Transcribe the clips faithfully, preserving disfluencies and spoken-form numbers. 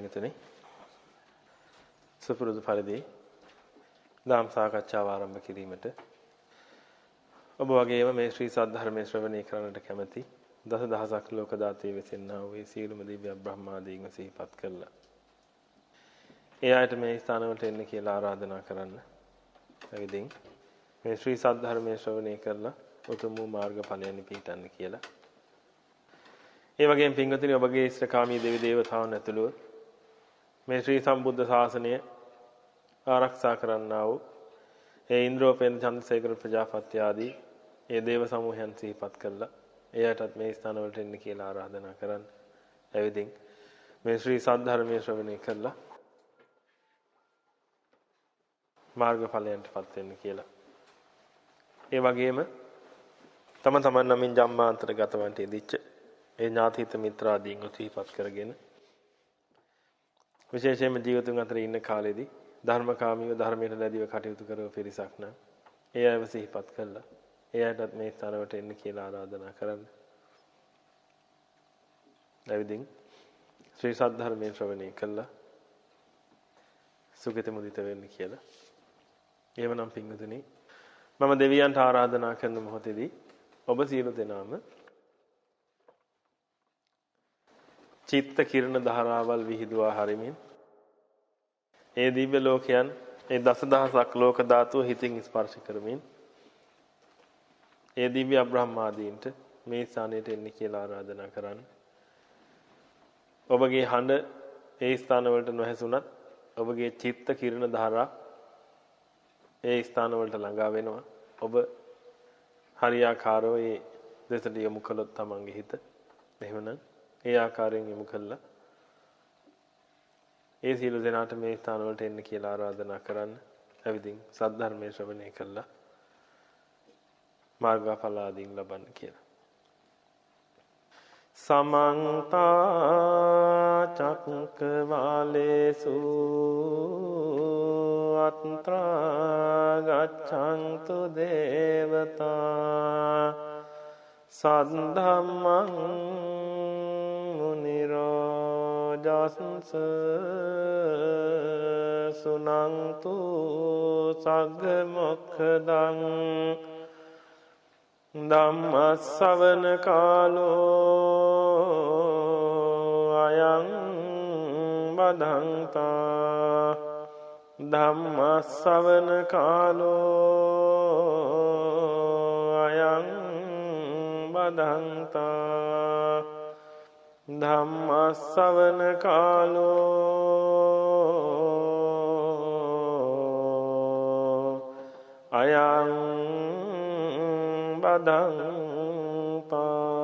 පින්වතුනි. සුපුරුදු පරිදි ධම් සාකච්ඡාව ආරම්භ කිරීමට ඔබ වගේම මේ ශ්‍රී සද්ධර්මයේ ශ්‍රවණය කරන්නට කැමැති දස දහසක් ලෝක දාතේ වෙසෙන්නා වූ සීලම දිව්‍ය බ්‍රහ්මාදීන්ව සිහිපත් කළා. ඒ ආයත මේ ස්ථානවලට එන්න කියලා ආරාධනා කරන්න. එවිදින් මේ ශ්‍රී සද්ධර්මයේ ශ්‍රවණය කරලා උතුම් වූ මාර්ගඵලයන් පිහිටන්න කියලා. ඒ වගේම පින්වතුනි ඔබගේ ඉෂ්ඨකාමී දෙවි දේවතාවුන් ඇතුළුව මේ ශ්‍රී සම්බුද්ධ ශාසනය ආරක්ෂා කරන්නා වූ ඒ ඉන්ද්‍රෝපේන්ද්‍ර චන්ද්‍රසේකර ප්‍රජාපති ආදී ඒ දේව සමූහයන් සිහිපත් කළා. එයටත් මේ ස්ථානවලට එන්න කියලා ආරාධනා කරන්න. එවිදින් මේ ශ්‍රී සද්ධර්මයේ ශ්‍රවණය කළා මාර්ගඵලයන්ටපත් වෙන්න කියලා. ඒ වගේම තම තමන් නමින් ජම්මාන්තර ගතවන්ට ඉදිච්ච ඒ ඥාතිහිත මිත්‍රාදීන් උත්හිපත් කරගෙන විශේෂයෙන්ම ජීවිතුන් අතර ඉන්න කාලෙදී ධර්මකාමීව ධර්මයට ලැබිව කටයුතු කරව පිරිසක් නම් ඒ අයව සිහිපත් කළා. ඒ අයටත් මේ ස්ථානවලට එන්න කියලා ආරාධනා කරන්න. එවිදින් ශ්‍රී සද්ධර්මයේ ශ්‍රවණය කළා සුගති මුදිත වෙන්න කියලා. එවනම් පින්වතුනි මම දෙවියන්ට ආරාධනා කරන මොහොතේදී ඔබ සියලු දෙනාම චිත්ත කිරණ ධාරාවල් විහිදුවා හරිමින් ඒ දිව්‍ය ලෝකයන් ඒ දසදහසක් ලෝක ධාතුව හිතින් ස්පර්ශ කරමින් ඒ දිව්‍ය බ්‍රහ්මාදීන්ට මේ ස්ථානයට එන්න කියලා ආරාධනා කරන්න. ඔබගේ හඬ ඒ ස්ථානවලට නොහැසුණත් ඔබගේ චිත්ත කිරණ ධාරා ඒ ස්ථානවලට ළඟා වෙනවා. ඔබ හරියාකාරව ඒ දෙසට යොමු කළොත් තමන්ගේ හිත එහෙමනම් ඒ ආකාරයෙන් යොමු කළා ඒ සියලු දෙනාට මේ ස්ථානවලට එන්න කියලා ආරාධනා කරන්න. එවිදින් සද්ධර්මයේ ශ්‍රවණය කළා මාර්ගඵල ආදීන් ලබන්න කියලා. සමන්ත චක්කවාලේසු අත්‍රා ගච්ඡන්තු දේවතා සද්ධම්මං මුනි රාජස්ස සුනන්තු සග්ග මොක්ඛදං ධම්ම ශ්‍රවණ කාලෝ අයං බදන්තා ධම්ම ශ්‍රවණ කාලෝ අයං බදන්තා ධම්ම ශ්‍රවණ කාලෝ අයං බදන්තා.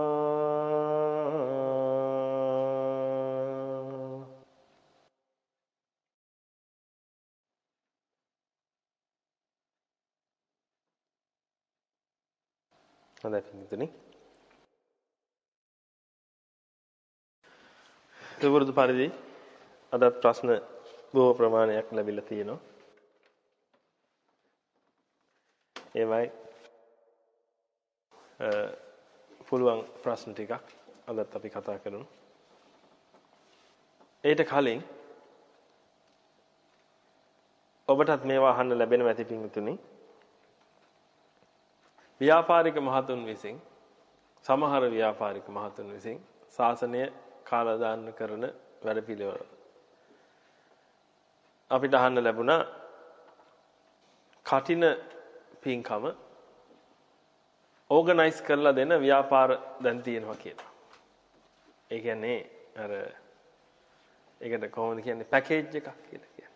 හොඳයි පින්වතුනි. සුපුරුදු පරිදි අද ප්‍රශ්න බොහෝ ප්‍රමාණයක් ලැබිලා තියෙනවා. ඒවයි පුළුවන් ප්‍රශ්න ටිකක් අදත් අපි කතා කරමු. ඊට කලින් ඔබටත් මේවා අහන්න ලැබෙනවා ඇති පින්වතුනි. ව්‍යාපාරික මහතුන් විසින් සමහර ව්‍යාපාරික මහතුන් විසින් ශාසනය කාලදාන කරන වැඩපිළිවෙල අපිට අහන්න ලැබුණා කටින පින්කම ඕගනයිස් කරලා දෙන ව්‍යාපාර දැන් තියෙනවා කියලා. ඒ කියන්නේ අර ඒකට කොහොමද කියන්නේ පැකේජ් එකක් කියලා කියන්නේ.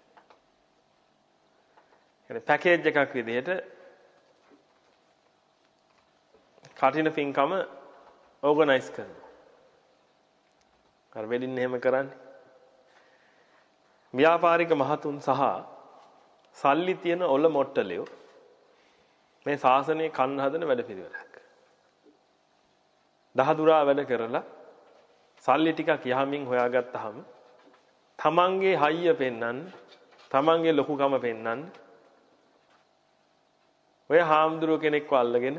يعني පැකේජ් එකක් විදිහට කටින පින්කම ඕගනයිස් කරනවා. අර වෙඩින් එහෙම කරන්නේ. ව්‍යාපාරික මහතුන් සහ සල්ලි තියෙන ඔල මොට්ටලියෝ මේ ශාසනය කන්න හදන වැඩපිළිවෙලක්. දහදුරා වැඩ කරලා සල්ලි ටිකක් යහමින් හොයාගත්තාම තමන්ගේ හයිය පෙන්නන්න, තමන්ගේ ලොකුකම පෙන්නන්න ඔය හාමුදුරුව කෙනෙක්ව අල්ලගෙන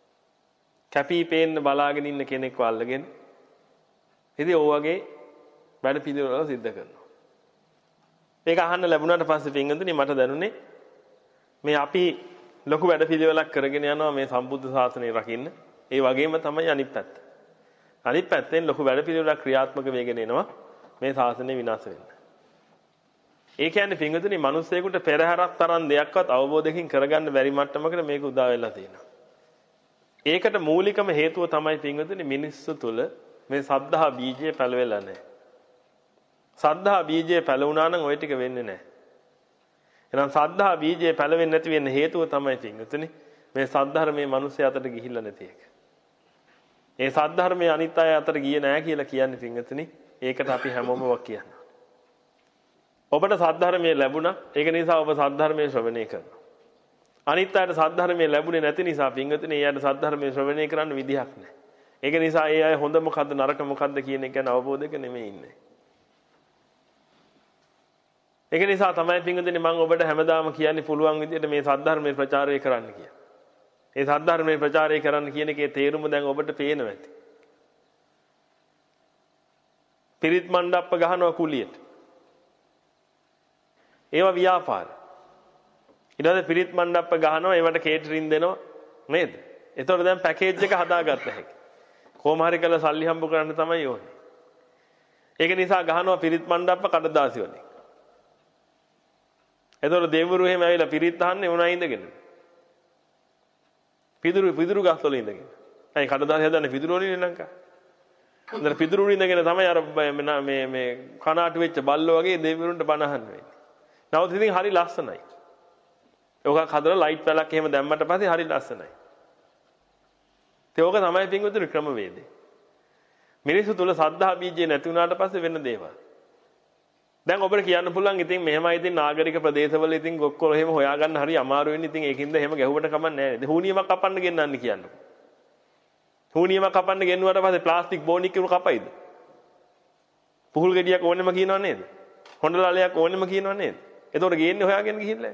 කැපී පේන්න බලාගෙන ඉන්න කෙනෙක්ව අල්ලගෙන ඉතින් ඔය වගේ වැඩ පිළිවෙල සිද්ධ කරනවා. ඒක අහන්න ලැබුණාට පස්සේ පින්වතුනි මට දැනුනේ මේ අපි ලොකු වැඩ පිළිවෙලක් කරගෙන යනවා මේ සම්බුද්ධ ශාසනය රකින්න. ඒ වගේම තමයි අනිත් පැත්ත. අනිත් පැත්තෙන් ලොකු වැඩ පිළිවෙලක් ක්‍රියාත්මක වෙගෙන එනවා මේ ශාසනය විනාශ වෙන්න. ඒ කියන්නේ පින්වතුනි මිනිස්සෙකුට පෙරහැරක් තරම් දෙයක්වත් අවබෝධයෙන් කරගන්න බැරි මට්ටමකට මේක උදා වෙලා තියෙනවා. ඒකට මූලිකම හේතුව තමයි පින්වතුනි මිනිස්සු තුල මේ සද්ධා බීජය පැලවෙලා නැහැ. සද්ධා බීජය පැලුණා නම් ওই ටික වෙන්නේ නැහැ. එහෙනම් සද්ධා බීජය පැලවෙන්නේ නැති වෙන්න හේතුව තමයි පින්වතුනි මේ සද්ධර්මයේ මිනිස්සු අතට ගිහිල්ලා නැති එක. ඒ සද්ධර්මයේ අනිත් අය අතට ගියේ නැහැ කියලා කියන්නේ පින්වතුනි ඒකට අපි හැමෝම වක් කියනවා. ඔබට සද්ධර්මයේ ලැබුණා ඒක නිසා ඔබ සද්ධර්මයේ ශ්‍රවණය කරනවා. අනිත් අයට සද්ධර්මයේ ලැබුණේ නැති නිසා පින්වතුනි ඒ අයට සද්ධර්මයේ ශ්‍රවණය කරන්න විදිහක් නැහැ. ඒක නිසා ඒ අය හොඳ මොකද්ද නරක මොකද්ද කියන එක ගැන අවබෝධයක නෙමෙයි ඉන්නේ. ඒක නිසා තමයි පින්වතුනි මම ඔබට හැමදාම කියන්නේ පුළුවන් විදිහට මේ සද්ධර්මයේ ප්‍රචාරය කරන්න කියලා. ඒ සද්ධර්මයේ ප්‍රචාරය කරන්න කියන එකේ තේරුම දැන් ඔබට පේනවා ඇති. පිරිත් මණ්ඩප්ප ගහනවා කුලියට. ඒවා ව්‍යාපාර. ඊට පස්සේ පිරිත් මණ්ඩප්ප ගහනවා ඒවට කේටරින් දෙනවා නේද? එතකොට දැන් පැකේජ් එක හදාගත්ත හැකි. කොහොම හරි කරලා සල්ලි හම්බ කරන්න තමයි ඕනේ. ඒක නිසා ගහනවා පිරිත් මණ්ඩප්ප කඩදාසි වලින්. එතකොට දෙවිවරු එහෙම ඇවිල්ලා පිරිත් අහන්නේ උනා ඉඳගෙන. පිදුරු පිදුරු ගස් වල ඉඳගෙන. අයි කඩදාසි හදන්නේ පිදුරු වලින් ලංකා. ඉතින් පිදුරු වලින් ඉඳගෙන තමයි අර මේ මේ කනාටු වෙච්ච බල්ලෝ වගේ දෙවිවරුන්ට බණ අහන්න වෙන්නේ. නමුත් ඉතින් හරි ලස්සනයි. ඒකක් හදලා ලයිට් පැලක් එහෙම දැම්මට පස්සේ හරි ලස්සනයි. ඒක තමයි පින්වතුනි ක්‍රමවේදය. මිනිස්සු තුල සද්ධා බීජය නැති වුණාට පස්සේ වෙන දේවල්. දැන් ඔබට කියන්න පුළුවන් ඉතින් මෙහෙමයි ඉතින් නාගරික ප්‍රදේශවල ඉතින් ඔක්කොම එහෙම හොයාගන්න හරි අමාරු වෙන්නේ ඉතින් ඒකින්ද එහෙම ගැහුවට කමක් නැහැ නේද? හුනියමක් කපන්න ගෙන්නන්න කියන්නේ. හුනියමක් කපන්න ගෙන්නුවාට පස්සේ ප්ලාස්ටික් බෝනික් එක කපයිද? පුහුල් ගෙඩියක් ඕනෙම කියනව නේද? හොඬලලයක් ඕනෙම කියනව නේද? එතකොට ගේන්නේ හොයාගෙන ගිහිල්ලා.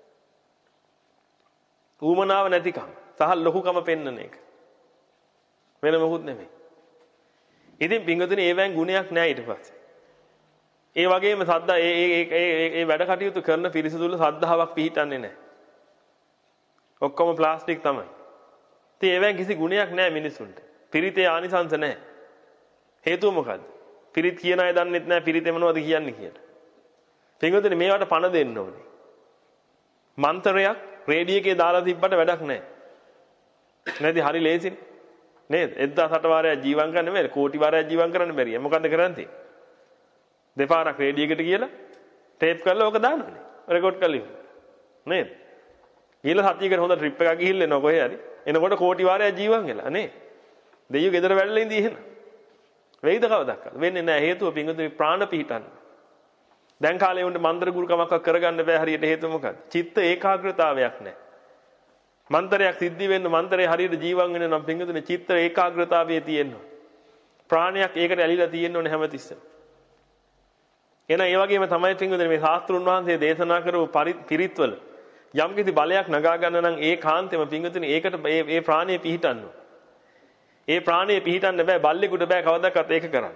ඌමනාව නැතිකම සහ ලොකුකම පෙන්නන එක. වෙන මොකුත් නෙමෙයි. ඉතින් පින්වතුනි ඒවෙන් ගුණයක් නැහැ ඊට පස්සේ. ඒ වගේම සද්දා ඒ ඒ ඒ ඒ වැඩ කටයුතු කරන පිරිස තුල සද්ධාාවක් පිහිටන්නේ නැහැ. ඔක්කොම ප්ලාස්ටික් තමයි. ඉතින් ඒවෙන් කිසි ගුණයක් නැහැ මිනිසුන්ට. පිරිතේ ආනිසංස නැහැ. හේතුව මොකද්ද? පිරිත් කියන අය දන්නෙත් නැහැ පිරිතේ මොනවද කියන්නේ කියලා. පින්වතුනි මේවට පණ දෙන්න ඕනේ. මන්ත්‍රයක් රේඩියෝ එකේ දාලා තිබ්බට වැඩක් නැහැ. නැති හරි ලේසියි. නේද? එක්දාස් අට වාරයක් ජීවම් කරන්න බැරි. කෝටි වාරයක් ජීවම් කරන්න බැරි. මොකද්ද කරන්නේ? දෙපාරක් රේඩියෝ එකට ගිහලා ටේප් කරලා ඕක දාන්නනේ. රෙකෝඩ් කරලා. නේද? ගිහලා සතියකට හොඳ ට්‍රිප් එකක් ගිහිල්ලා එනවා කොහේ හරි. එනකොට කෝටි වාරයක් ජීවම් වෙලා නේ. දෙයියෝ ගෙදර වැඩලා ඉඳී එහෙම. වෙයිද කවදාවත්? වෙන්නේ නැහැ. හේතුව පින්වතුනි ප්‍රාණ පිහිටන්න. දැන් කාලේ උන්ට මන්ත්‍ර ගුරුකමක් කරගන්න බෑ හරියට හේතුව මොකක්ද? චිත්ත ඒකාග්‍රතාවයක් නැහැ. මන්ත්‍රයක් සිද්ධි වෙන්න මන්ත්‍රේ හරියට ජීවම් වෙන්න නම් පින්වතුනි චිත්ත ඒකාග්‍රතාවයේ තියෙනවා. ප්‍රාණයක් ඒකට ඇලිලා තියෙන්න ඕනේ හැමතිස්සෙම. එහෙනම් ඒ වගේම තමයි පින්වතුනි මේ ශාස්ත්‍රුන් වහන්සේ දේශනා කරපු පිරිත්වල යම් කිසි බලයක් නගා ගන්න නම් ඒ කාන්තෙම පින්වතුනි ඒකට මේ මේ ප්‍රාණය පිහිටන්න. ඒ ප්‍රාණය පිහිටන්න බෑ බල්ලෙකුට බෑ කවදාවත් ඒක කරන්න.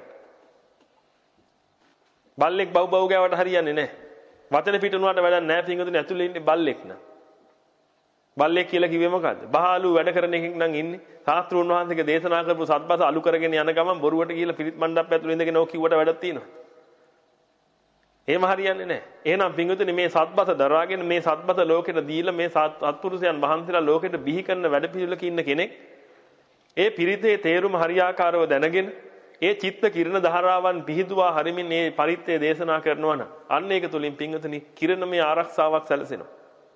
බල්ලෙක් බව් බව් ගාවට හරියන්නේ නැහැ. වචන පිටුනුවට වැඩක් නැහැ පින්වතුනි ඇතුලේ ඉන්නේ බල්ලෙක් න ะ. බල්ලෙක් කියලා කිව්වේ මොකද්ද? බහාලු වැඩ කරන එකෙක් නම් ඉන්නේ. ශාස්ත්‍රුන් වහන්සේගේ දේශනා කරපු සත්පස අලු කරගෙන යන ගමන් බොරුවට කියලා පිරිත් මණ්ඩපය ඇතුලේ ඉඳගෙන ඕක කිව්වට වැඩක් තියෙනවා. එහෙම හරියන්නේ නැහැ. එහෙනම් පින්වතුනි මේ සත්පස දරාගෙන මේ සත්පස ලෝකෙට දීලා මේ සත්පුරුෂයන් වහන්සේලා ලෝකෙට බිහි කරන වැඩ පිළිවෙලක ඉන්න කෙනෙක් ඒ පිරිතේ තේරුම හරියාකාරව දැනගෙන ඒ චිත්ත කිරණ ධාරාවන් පිහිදුවා හරිමින් මේ පරිත්‍යේ දේශනා කරනවා නම් අන්න ඒක තුලින් පින්වතුනි කිරණමය ආරක්ෂාවක් සැලසෙනවා.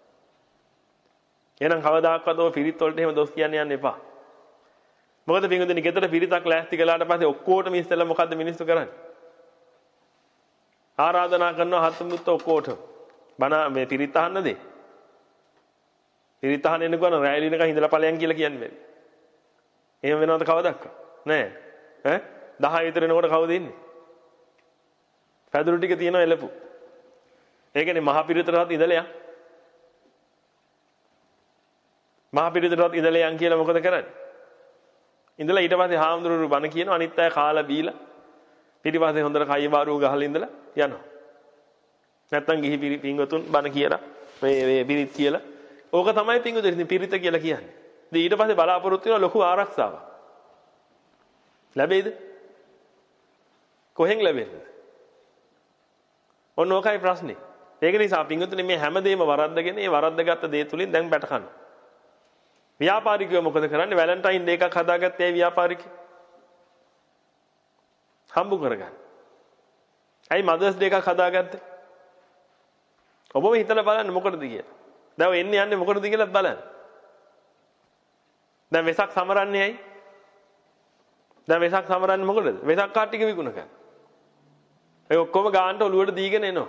එහෙනම් කවදාකවත් ඔය පිරිත් වලට එහෙම දොස් කියන්න යන්න එපා. මොකද පින්වතුනි ගෙදර පිරිතක් ලෑස්ති කළාට පස්සේ ඔක්කොටම ඉස්සෙල්ලා මොකද්ද මිනිස්සු කරන්නේ? ආරාධනා කරනවා හත්මුත් ඔක්කොට. බණ මේ පිරිත් අහන්න දෙයි. පිරිත් අහන්න එනකොට රැයිලිනක හිඳලා ඵලයන් කියලා කියන්නේ බැරි. එහෙම වෙනවද කවදක්ක? නෑ. ඈ දහ විතර එනකොට කවුද ඉන්නේ? පැදුරු ටික තියෙනවා එළපු. ඒ කියන්නේ මහ පිරිතරවත් ඉඳලා යන්. මහ පිරිතරවත් ඉඳලා යන් කියලා මොකද කරන්නේ? ඉඳලා ඊට පස්සේ හාමුදුරුවෝ බණ කියනවා අනිත් අය කාලා බීලා පිටිපස්සේ හොඳට කයි බාරුව ගහලා ඉඳලා යනවා. නැත්තම් ගිහි පිංගතුන් බණ කියලා මේ මේ පිරිත් කියලා. ඕක තමයි පිංගතුන් ඉතින් පිරිත කියලා කියන්නේ. ඉතින් ඊට පස්සේ බලාපොරොත්තු වෙන ලොකු ආරක්ෂාවක්. ලැබෙයිද? කොහෙන් ලැබෙන්නද? ඔන්න ඕකයි ප්‍රශ්නේ. ඒක නිසා පිංගතුනේ මේ හැමදේම වරද්දගෙන ඒ වරද්දගත්ත දේ තුලින් දැන් බැට කනවා. ව්‍යාපාරිකයෝ මොකද කරන්නේ? වැලන්ටයින් ඩේ එකක් හදාගත්තේ ඒ ව්‍යාපාරිකයෝ. හම්බු කරගන්න. ඇයි මදර්ස් ඩේ එකක් හදාගත්තේ? ඔබම හිතලා බලන්න මොකටද කියලා. දැන් ඔය එන්නේ යන්නේ මොකටද කියලා බලන්න. දැන් වෙසක් සමරන්නේ ඇයි? දැන් වෙසක් සමරන්නේ මොකටද? වෙසක් කාට් ටික විකුණ ගන්න. ඒ ඔක්කොම ගානට ඔලුවට දීගෙන එනවා.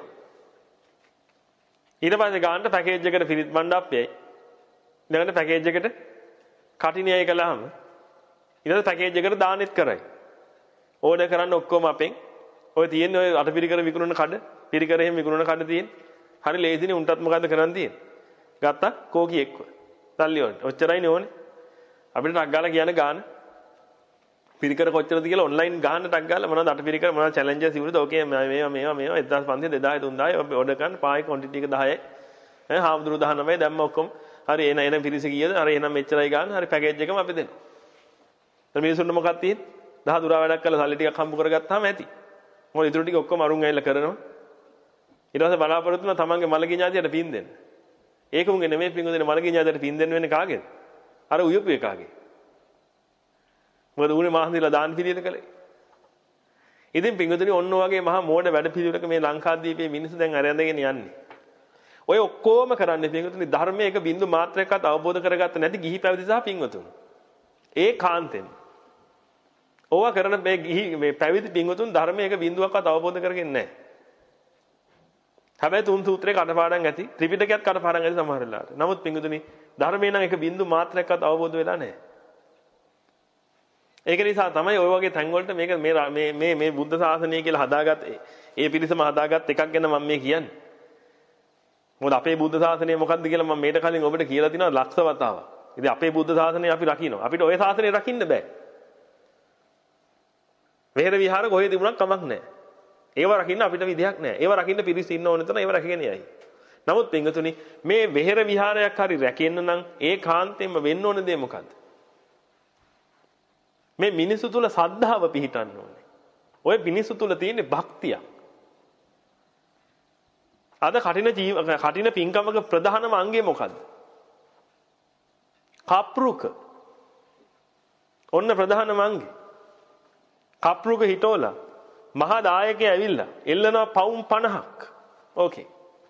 ඊට පස්සේ ගානට පැකේජ් එකට පිරිත් මණ්ඩපයයි. ඊළඟට පැකේජ් එකට කටිනියයි කළාම ඊළඟට පැකේජ් එකට දානෙත් කරයි. ඕඩර් කරන්න ඔක්කොම අපෙන්. ඔය තියෙන්නේ ඔය අටපිරිකර විකුණන කඩ, පිරිකර එහෙම විකුණන කඩ තියෙන්නේ. හරි ලේසිනේ උන්ටත් මොකද්ද කරන්න තියෙන්නේ? ගත්තා කෝකි එක්ක. සල්ලි ඕනේ. ඔච්චරයිනේ ඕනේ. අපිට ටක් ගාලා කියන ගාන පිරිකර කොච්චරද කියලා ඔන්ලයින් ගහන්න ටක් ගාලා මොනවද අටපිරිකර මොනවද චැලෙන්ජර්ස් ඉවරද? ඕකේ මේවා මේවා මේවා එක්දාස් පන්සිය දෙදාස් තුන්දාස් ඕඩර් කරන්න පායි ක්වොන්ටිටි එක දහයයි. ඈ හාමුදුරු දහනවයි දැම්ම ඔක්කොම. හරි එන එන පිරිස කීයද? හරි එහෙනම් මෙච්චරයි ගන්න. හරි පැකේජ් එකම අපි දෙනවා. දැන් මිනිස්සුන්ට මොකක්ද තියෙන්නේ? දහ දුරා වැඩක් කරලා සල්ලි ටිකක් හම්බ කරගත්තාම ඇති. මොකද ඊටු ටික ඔක්කොම අරුන් ඇවිල්ලා කරනවා. ඊට පස්සේ බලාපොරොත්තු වෙනවා තමන්ගේ මලගේ ඥාතියට පින් දෙන්න. ඒක උන්ගේ නෙමෙයි පින් දෙන්නේ මලගේ ඥාතියට පින් දෙන්න වෙන්නේ කාගේද? අර උයපු එකාගේ. මොකද උනේ මාහන්දිලා දාන පිළියෙල කළේ. ඉතින් පින්වතුනි ඔන්න ඔයගේ මහා මෝඩ වැඩ පිළිවෙලක මේ ලංකාදීපේ මිනිස්සු දැන් අරැඳගෙන යන්නේ. ඔය ඔක්කොම කරන්නේ පින්වතුනි ධර්මයේ එක බින්දු මාත්‍රයක්වත් අවබෝධ කරගත්ත නැති ගිහි පැවිදි සහ පින්වතුන්. ඒ කාන්තෙන්. ඕවා කරන මේ ගිහි මේ පැවිදි පින්වතුන් ධර්මයේ එක බින්දුවක්වත් අවබෝධ කරගෙන නැහැ. හැබැයි තුන් සූත්‍රේ කටපාඩම් ඇති, ත්‍රිපිටකයත් කටපාඩම් ඇති සමහර වෙලාවට. නමුත් පින්වතුනි ධර්මයේ නම් එක බින්දු මාත්‍රයක්වත් අවබෝධ වෙලා නැහැ. ඒක නිසා තමයි ඔය වගේ තැන් වලට මේක මේ මේ මේ බුද්ධ ශාසනය කියලා හදාගත් ඒ පිරිසම හදාගත් එකක් ගැන මම මේ කියන්නේ. මොකද අපේ බුද්ධ ශාසනය මොකක්ද කියලා මම මේට කලින් ඔබට කියලා තිනවා ලක්ෂ වතාවක්. ඉතින් අපේ බුද්ධ ශාසනය අපි රකින්නවා. අපිට ওই ශාසනය රකින්න බෑ. වෙහෙර විහාර කොහෙද තිබුණත් කමක් නැහැ. ඒව රකින්න අපිට විදියක් නැහැ. ඒව රකින්න පිරිස ඉන්න ඕන තන ඒව රැකගෙන යයි. නමුත් පින්වතුනි මේ වෙහෙර විහාරයක් හරි රැකෙන්න නම් ඒ කාන්තෙන්ම වෙන්න ඕන දේ මොකද්ද? මේ මිනිසු තුල සද්ධාව පිහිටන්න ඕනේ. ඔය මිනිසු තුල තියෙන භක්තිය. අද කටින ජීව කටින පින්කමක ප්‍රධානම අංගය මොකද්ද? කප්රුක. ඔන්න ප්‍රධානම අංගය. කප්රුක හිටෝලා මහා දායකයා ඇවිල්ලා එල්ලනවා පවුම් පනහක්. ඕකේ.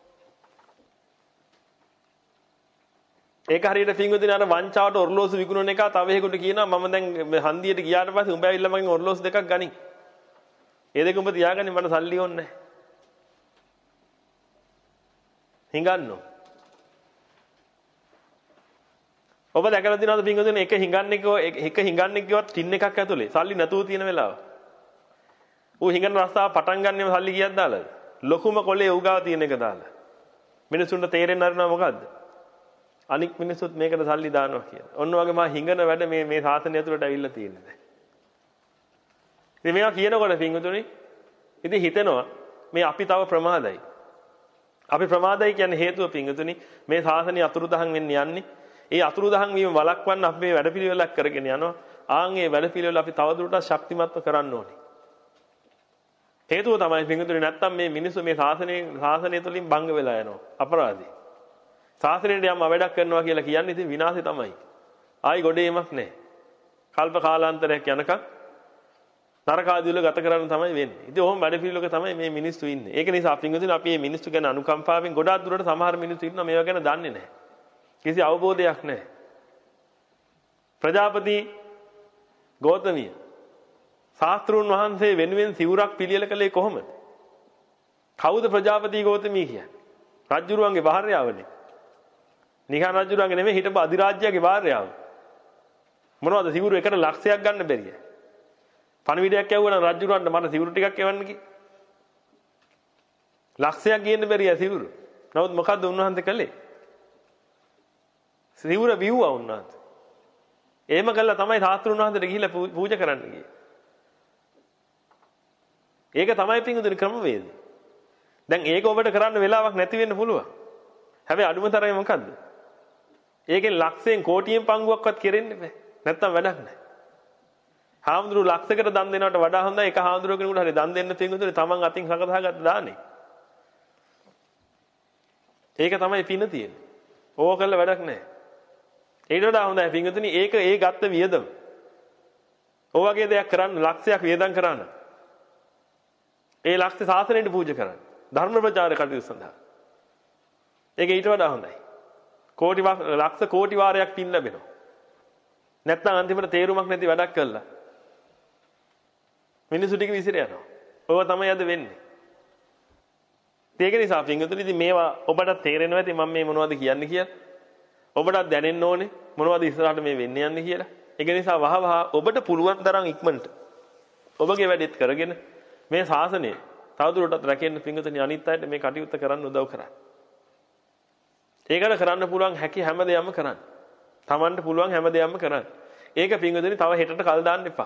ඒක හරියට පින්වදින අර වංචාවට ඔරලෝසු විකුණන එක තව එකෙකුට කියනවා මම දැන් හන්දියට ගියාට පස්සේ උඹ ඇවිල්ලා මගෙන් ඔරලෝසු දෙකක් ගනින්. ඒ දෙක උඹ තියාගන්නේ මට සල්ලි ඕනේ නැහැ. හිඟන්නෝ. ඔබ දැකලා තියෙනවද පින්වදින එක හිඟන්නේ එක හිඟන්නේ කිව්වත් ටින් එකක් ඇතුලේ සල්ලි නැතුව තියෙන වෙලාව. ඌ හිඟන රස්තාව පටන් ගන්නෙම සල්ලි කීයක් දාලාද? ලොකුම කොලේ ඌ ගාව තියෙන එක දාලා. මිනිසුන්ට තේරෙන්න හරිනවා මොකද්ද? අනික් මිනිස්සුත් මේකට සල්ලි දානවා කියලා. ඔන්න ඔයගේ මා හිඟන වැඩ මේ මේ සාසනය ඇතුළට ඇවිල්ලා තියෙන්නේ දැන්. ඉතින් මේවා කියනකොට පින්වතුනි ඉතින් හිතෙනවා මේ අපි තව ප්‍රමාදයි. අපි ප්‍රමාදයි කියන්නේ හේතුව පින්වතුනි මේ සාසනය අතුරුදහන් වෙන්න යන්නේ. ඒ අතුරුදහන් වීම වළක්වන්න අපි මේ වැඩපිළිවෙලක් කරගෙන යනවා. ආන් මේ වැඩපිළිවෙල අපි තවදුරටත් ශක්තිමත්ව කරන්න ඕනේ. හේතුව තමයි පින්වතුනි නැත්තම් මේ මිනිස්සු මේ සාසනයේ සාසනය තුළින් භංග වෙලා යනවා. අපරාධී. සාසනයට යම් අවඩක් කරනවා කියලා කියන්නේ ඉතින් විනාශය තමයි. ආයි ගොඩේමක් නැහැ. කල්ප කාලාන්තරයක් යනකම් නරකාදී වල ගත කරන්න තමයි වෙන්නේ. ඉතින් ඔහොම වැඩ පිළිවෙලක තමයි මේ මිනිස්සු ඉන්නේ. ඒක නිසා පින්වතුනි අපි මේ මිනිස්සු ගැන අනුකම්පාවෙන් ගොඩාක් දුරට සමහර මිනිස්සු ඉන්නවා මේවා ගැන දන්නේ නැහැ. කිසි අවබෝධයක් නැහැ. ප්‍රජාපති ගෞතමිය ශාස්ත්‍රුන් වහන්සේ වෙනුවෙන් සිවුරක් පිළියෙල කළේ කොහොමද? කවුද ප්‍රජාපති ගෞතමිය කියන්නේ? රජුරුවන්ගේ භාර්යාවනේ. නිකන් රජුරුවන්ගේ නෙමෙයි හිටපු අධිරාජ්‍යයේ භාර්යාව. මොනවද සිවුරු එකට ලක්ෂයක් ගන්න බැරිය. පණිවිඩයක් යවුවා නම් රජුරුවන්ට මට සිවුරු ටිකක් එවන්න කි. ලක්ෂයක් ගේන්න බැරිය සිවුරු. නමුත් මොකද්ද උන්වහන්සේ කළේ? සිවුර බිව්වා උන්වහන්සේ. එහෙම කළා තමයි ශාස්ත්‍රුන් වහන්සේට ගිහිල්ලා පූජා කරන්න ගියේ. ඒක තමයි පිංගුතුනි ක්‍රමවේදය. දැන් ඒක ඔබට කරන්න වෙලාවක් නැති වෙන්න පුළුවන්. හැබැයි අඩුම තරමේ මොකද්ද? ඒකෙන් ලක්ෂයෙන් කෝටියෙන් පංගුවක්වත් කෙරෙන්න බෑ. නැත්තම් වැඩක් නැහැ. හාමුදුරු ලක්ෂයකට දන් දෙනවට වඩා හොඳයි එක හාමුදුරු කෙනෙකුට හරි දන් දෙන්න පිංගුතුනි තමන් අතින් සකසාගත්ත දානේ. ඒක තමයි පින තියෙන්නේ. ඕක කළා වැඩක් නැහැ. ඊට වඩා හොඳයි පිංගුතුනි ඒක ඒ ගත්ත වියදම. ඔය වගේ දෙයක් කරන්න ලක්ෂයක් වියදම් කරන්න. ඒ ලක්ෂ සාසනයට පූජා කරන්න. ධර්ම ප්‍රචාර කටයුතු සඳහා. ඒක ඊට වඩා හොඳයි. කෝටි ලක්ෂ කෝටි වාරයක් පින් ලැබෙනවා. නැත්නම් අන්තිමට තේරුමක් නැති වැඩක් කළා. මිනිසු ටික විසිර යනවා. ඔය තමයි අද වෙන්නේ. ඒක නිසා පින්වතුනි ඉතින් මේවා ඔබට තේරෙනවා ඇති මම මේ මොනවද කියන්නේ කියලා. ඔබට දැනෙන්න ඕනේ මොනවද ඉස්සරහට මේ වෙන්න යන්නේ කියලා. ඒක නිසා වහ වහ ඔබට පුළුවන් තරම් ඉක්මනට ඔබගේ වැඩෙත් කරගෙන මේ ශාසනය තවදුරටත් රැකෙන්න පින්වතුනි අනිත් අයට මේ කටයුත්ත කරන්න උදව් කරන්න. ඒකට කරන්න පුළුවන් හැකි හැම දෙයක්ම කරන්න. Tamanට පුළුවන් හැම දෙයක්ම කරන්න. ඒක පින්වතුනි තව හෙටට කල් දාන්න එපා.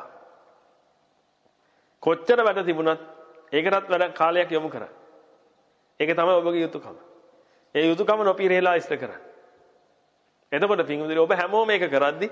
කොච්චර වැඩ තිබුණත් ඒකටත් වැඩ කාලයක් යොමු කරන්න. ඒක තමයි ඔබගේ යුතුයකම. ඒ යුතුයකම නොපිරේලා ඉස්ත කරන්න. එතකොට පින්වතුනි ඔබ හැමෝම මේක කරද්දි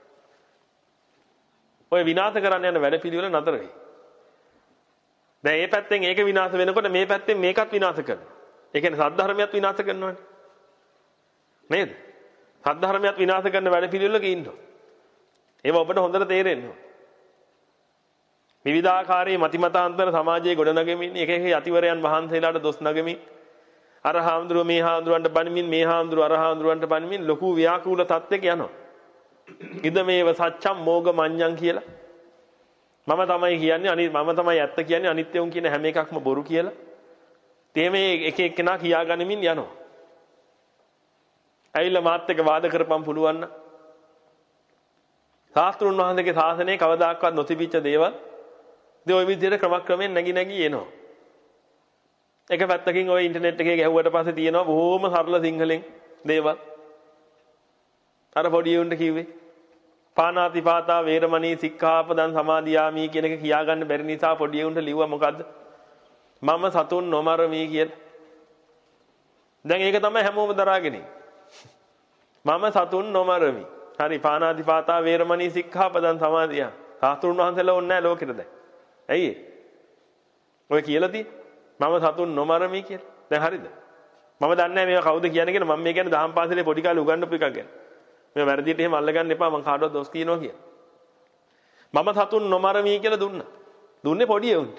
ඔය විනාශ කරන්න යන වැඩ පිළිවෙල නතර වෙයි. දැන් මේ පැත්තෙන් ඒක විනාශ වෙනකොට මේ පැත්තෙන් මේකත් විනාශ කරනවා. ඒ කියන්නේ සද්ධර්මයක් විනාශ කරනවානේ. නේද? සද්ධර්මයක් විනාශ කරන වැඩ පිළිවෙලක ඉන්නවා. ඒව ඔබට හොඳට තේරෙන්න ඕන. විවිධාකාරයේ මතිමතාන්තර සමාජයේ ගොඩනගෙමින් එක එක යතිවරයන් වහන්සේලාට දොස් නගමින් අර හාමුදුරුව මේ හාමුදුරුවන්ට බණමින් මේ හාමුදුරුව අර හාමුදුරුවන්ට බණමින් ලොකු ව්‍යාකූල තත්ත්වයක යනවා. ඉද මේව සත්‍යම් මෝග මඤ්ඤං කියලා. මම තමයි කියන්නේ අනිත් මම තමයි ඇත්ත කියන්නේ අනිත්‍ය උන් කියන හැම එකක්ම බොරු කියලා. තේ මේ එක එක්කෙනා කියාගනිමින් යනවා. ඇවිල්ලා මාත් එක්ක වාද කරපම් පුළුවන් නම් ශාස්ත්‍රුන් වහන්සේගේ ශාසනයේ කවදාක්වත් නොතිබිච්ච දේවල් ද ඔය විදිහට ක්‍රමක්‍රමයෙන් නැగి නැగి එනවා. එක පැත්තකින් ඔය ඉන්ටර්නෙට් එකේ ගැහුවට පස්සේ තියෙනවා බොහොම සරල සිංහලෙන් දේවල්. අර පොඩි උන්ට කිව්වේ පානාති පාතා වේරමණී සික්ඛාපදං සමාදියාමි කියන එක කියාගන්න බැරි නිසා පොඩි උන්ට ලිව්වා මොකද්ද? මම සතුන් නොමරමි කියලා. දැන් ඒක තමයි හැමෝම දරාගෙන ඉන්නේ. මම සතුන් නොමරමි. හරි පානාති පාතා වේරමණී සික්ඛාපදං සමාදියා. සාස්ත්‍රුන් වහන්සේලා ඕනේ නැහැ ලෝකෙට දැන්. ඇයි ඒ? ඔය කියලා තියෙන්නේ මම සතුන් නොමරමි කියලා. දැන් හරිද? මම දන්නේ නැහැ මේවා කවුද කියන්නේ කියලා. මම මේ කියන්නේ දහම් පාසලේ පොඩි කාලේ උගන්වපු එකක් ගැන. මේ වැරදියට එහෙම අල්ලගන්න එපා මං කාටවත් දොස් කියනවා කියලා. මම සතුන් නොමරමි කියලා දුන්නා. දුන්නේ පොඩි උන්ට.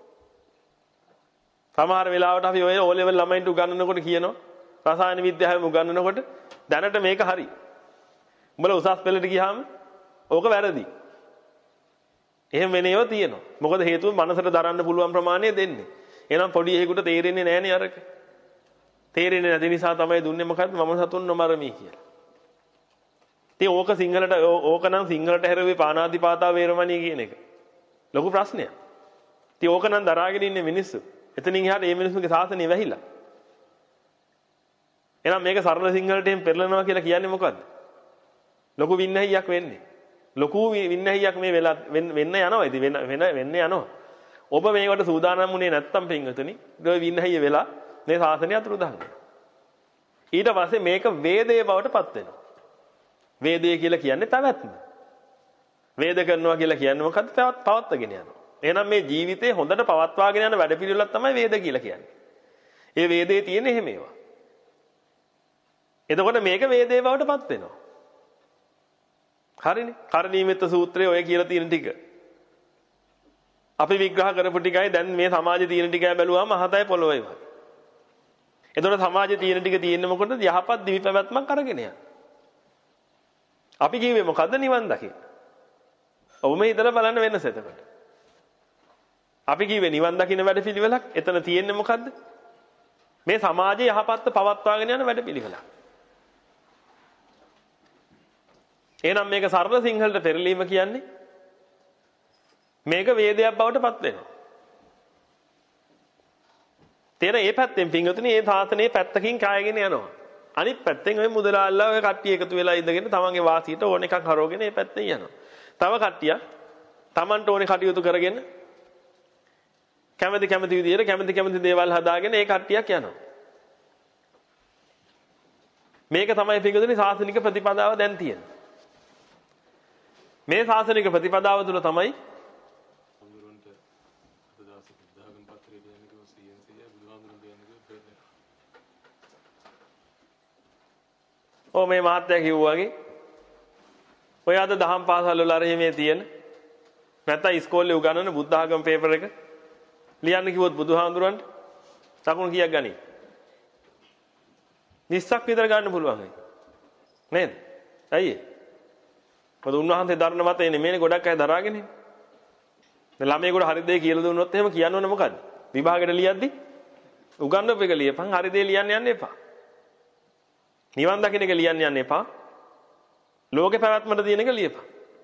සමහර වෙලාවට අපි ඔය ඕ ලෙවල් ළමයින්ට උගන්වනකොට කියනවා රසායන විද්‍යාවෙම උගන්වනකොට දැනට මේක හරි. උඹලා උසස් පෙළට ගියාම ඕක වැරදි. එහෙම වෙන ඒවා තියෙනවා. මොකද හේතුව මනසට දරන්න පුළුවන් ප්‍රමාණය දෙන්නේ. එහෙනම් පොඩි එහෙකට තේරෙන්නේ නැහනේ අරක. තේරෙන්නේ නැති නිසා තමයි දුන්නේ මොකද්ද මම සතුන් නොමරමි කියලා. ඉතින් ඕක සිංහලට ඕක නම් සිංහලට හැරුවේ පානාතිපාතා වේරමණී කියන එක. ලොකු ප්‍රශ්නයක්. ඉතින් ඕක නම් දරාගෙන ඉන්නේ මිනිස්සු. එතනින් එහාට මේ මිනිස්සුන්ගේ සාසනය වැහිලා. එහෙනම් මේක සරල සිංහලට එහෙම පෙරලනවා කියලා කියන්නේ මොකද්ද? ලොකු වින්නහියක් වෙන්නේ. ලොකු වින්නහියක් මේ වෙලා වෙන්න යනවා. ඉතින් වෙන වෙන වෙන්නේ යනවා. ඔබ මේකට සූදානම් වුණේ නැත්තම් පින්වතුනි, ඒ වින්නහිය වෙලා මේ ශාසනය අතුරුදහන් වෙනවා. ඊට පස්සේ මේක වේදේ බවට පත් වෙනවා. වේදේ කියලා කියන්නේ පැවැත්ම. වේද කරනවා කියලා කියන්නේ මොකද්ද? පවත්වාගෙන යනවා. එහෙනම් මේ ජීවිතේ හොඳට පවත්වාගෙන යන වැඩපිළිවෙලක් තමයි වේද කියලා කියන්නේ. ඒ වේදේ තියෙන එහෙම ඒවා. එතකොට මේක වේදේ බවට පත් වෙනවා. හරිනේ. කරණීයමෙත්ත සූත්‍රයේ ඔය කියලා තියෙන ටික. අපි විග්‍රහ කරපු ටිකයි දැන් මේ සමාජයේ තියෙන ටිකයි බැලුවාම අහතයි පොළොවයි වගේ. එතකොට සමාජයේ තියෙන ටික තියෙන්නේ මොකටද? යහපත් දිවි පැවැත්මක් අරගෙන යන්න. අපි කිව්වේ මොකද්ද? නිවන් දකින්න. ඔබ මේ හිතලා බලන්න වෙනස එතකොට. අපි කිව්වේ නිවන් දකින්න වැඩපිළිවෙලක්. එතන තියෙන්නේ මොකද්ද? මේ සමාජයේ යහපත්ව පවත්වාගෙන යන වැඩපිළිවෙලක්. එහෙනම් මේක සරල සිංහලට පෙරලීම කියන්නේ මේක වේදයක් බවට පත් වෙනවා. තේර ඒ පැත්තෙන් පින්වතුනි මේ සාසනයේ පැත්තකින් කායගෙන යනවා. අනිත් පැත්තෙන් ඔය මුදලාල්ලා ඔය කට්ටිය එකතු වෙලා ඉඳගෙන තමන්ගේ වාසියට ඕන එකක් හරවගෙන මේ පැත්තෙන් යනවා. තව කට්ටියක් තමන්ට ඕනේ කටයුතු කරගෙන කැමති කැමති විදියට කැමති කැමති දේවල් හදාගෙන ඒ කට්ටියක් යනවා. මේක තමයි පිටුදුනේ සාසනික ප්‍රතිපදාව දැන් තියෙන්නේ. මේ සාසනික ප්‍රතිපදාව තුළ තමයි ඔව් මේ මහත්තයා කිව්වා වගේ ඔය අද දහම් පාසල් වල අර හිමේ තියෙන නැත්නම් ඉස්කෝලේ උගන්වන බුද්ධ ආගම පේපර් එක ලියන්න කිව්වොත් බුදුහාඳුරන්ට තකුණු කීයක් ගනි? විස්සක් විතර ගන්න පුළුවන් නේද? ඇයි ඒ? මොකද උන්වහන්සේ දරන මතේ නෙමෙයි ගොඩක් අය දරාගෙන ඉන්නේ. දැන් ළමයෙකුට හරි දේ කියලා දුන්නොත් එහෙම කියන්න ඕනේ මොකද්ද? විභාගෙට ලියද්දි උගන්වපු එක ලියපන් හරි දේ ලියන්න යන්න එපා. නිවන් දකින්න එක ලියන්න යන්න එපා. ලෝකේ පැවැත්මට තියෙන එක ලියපන්.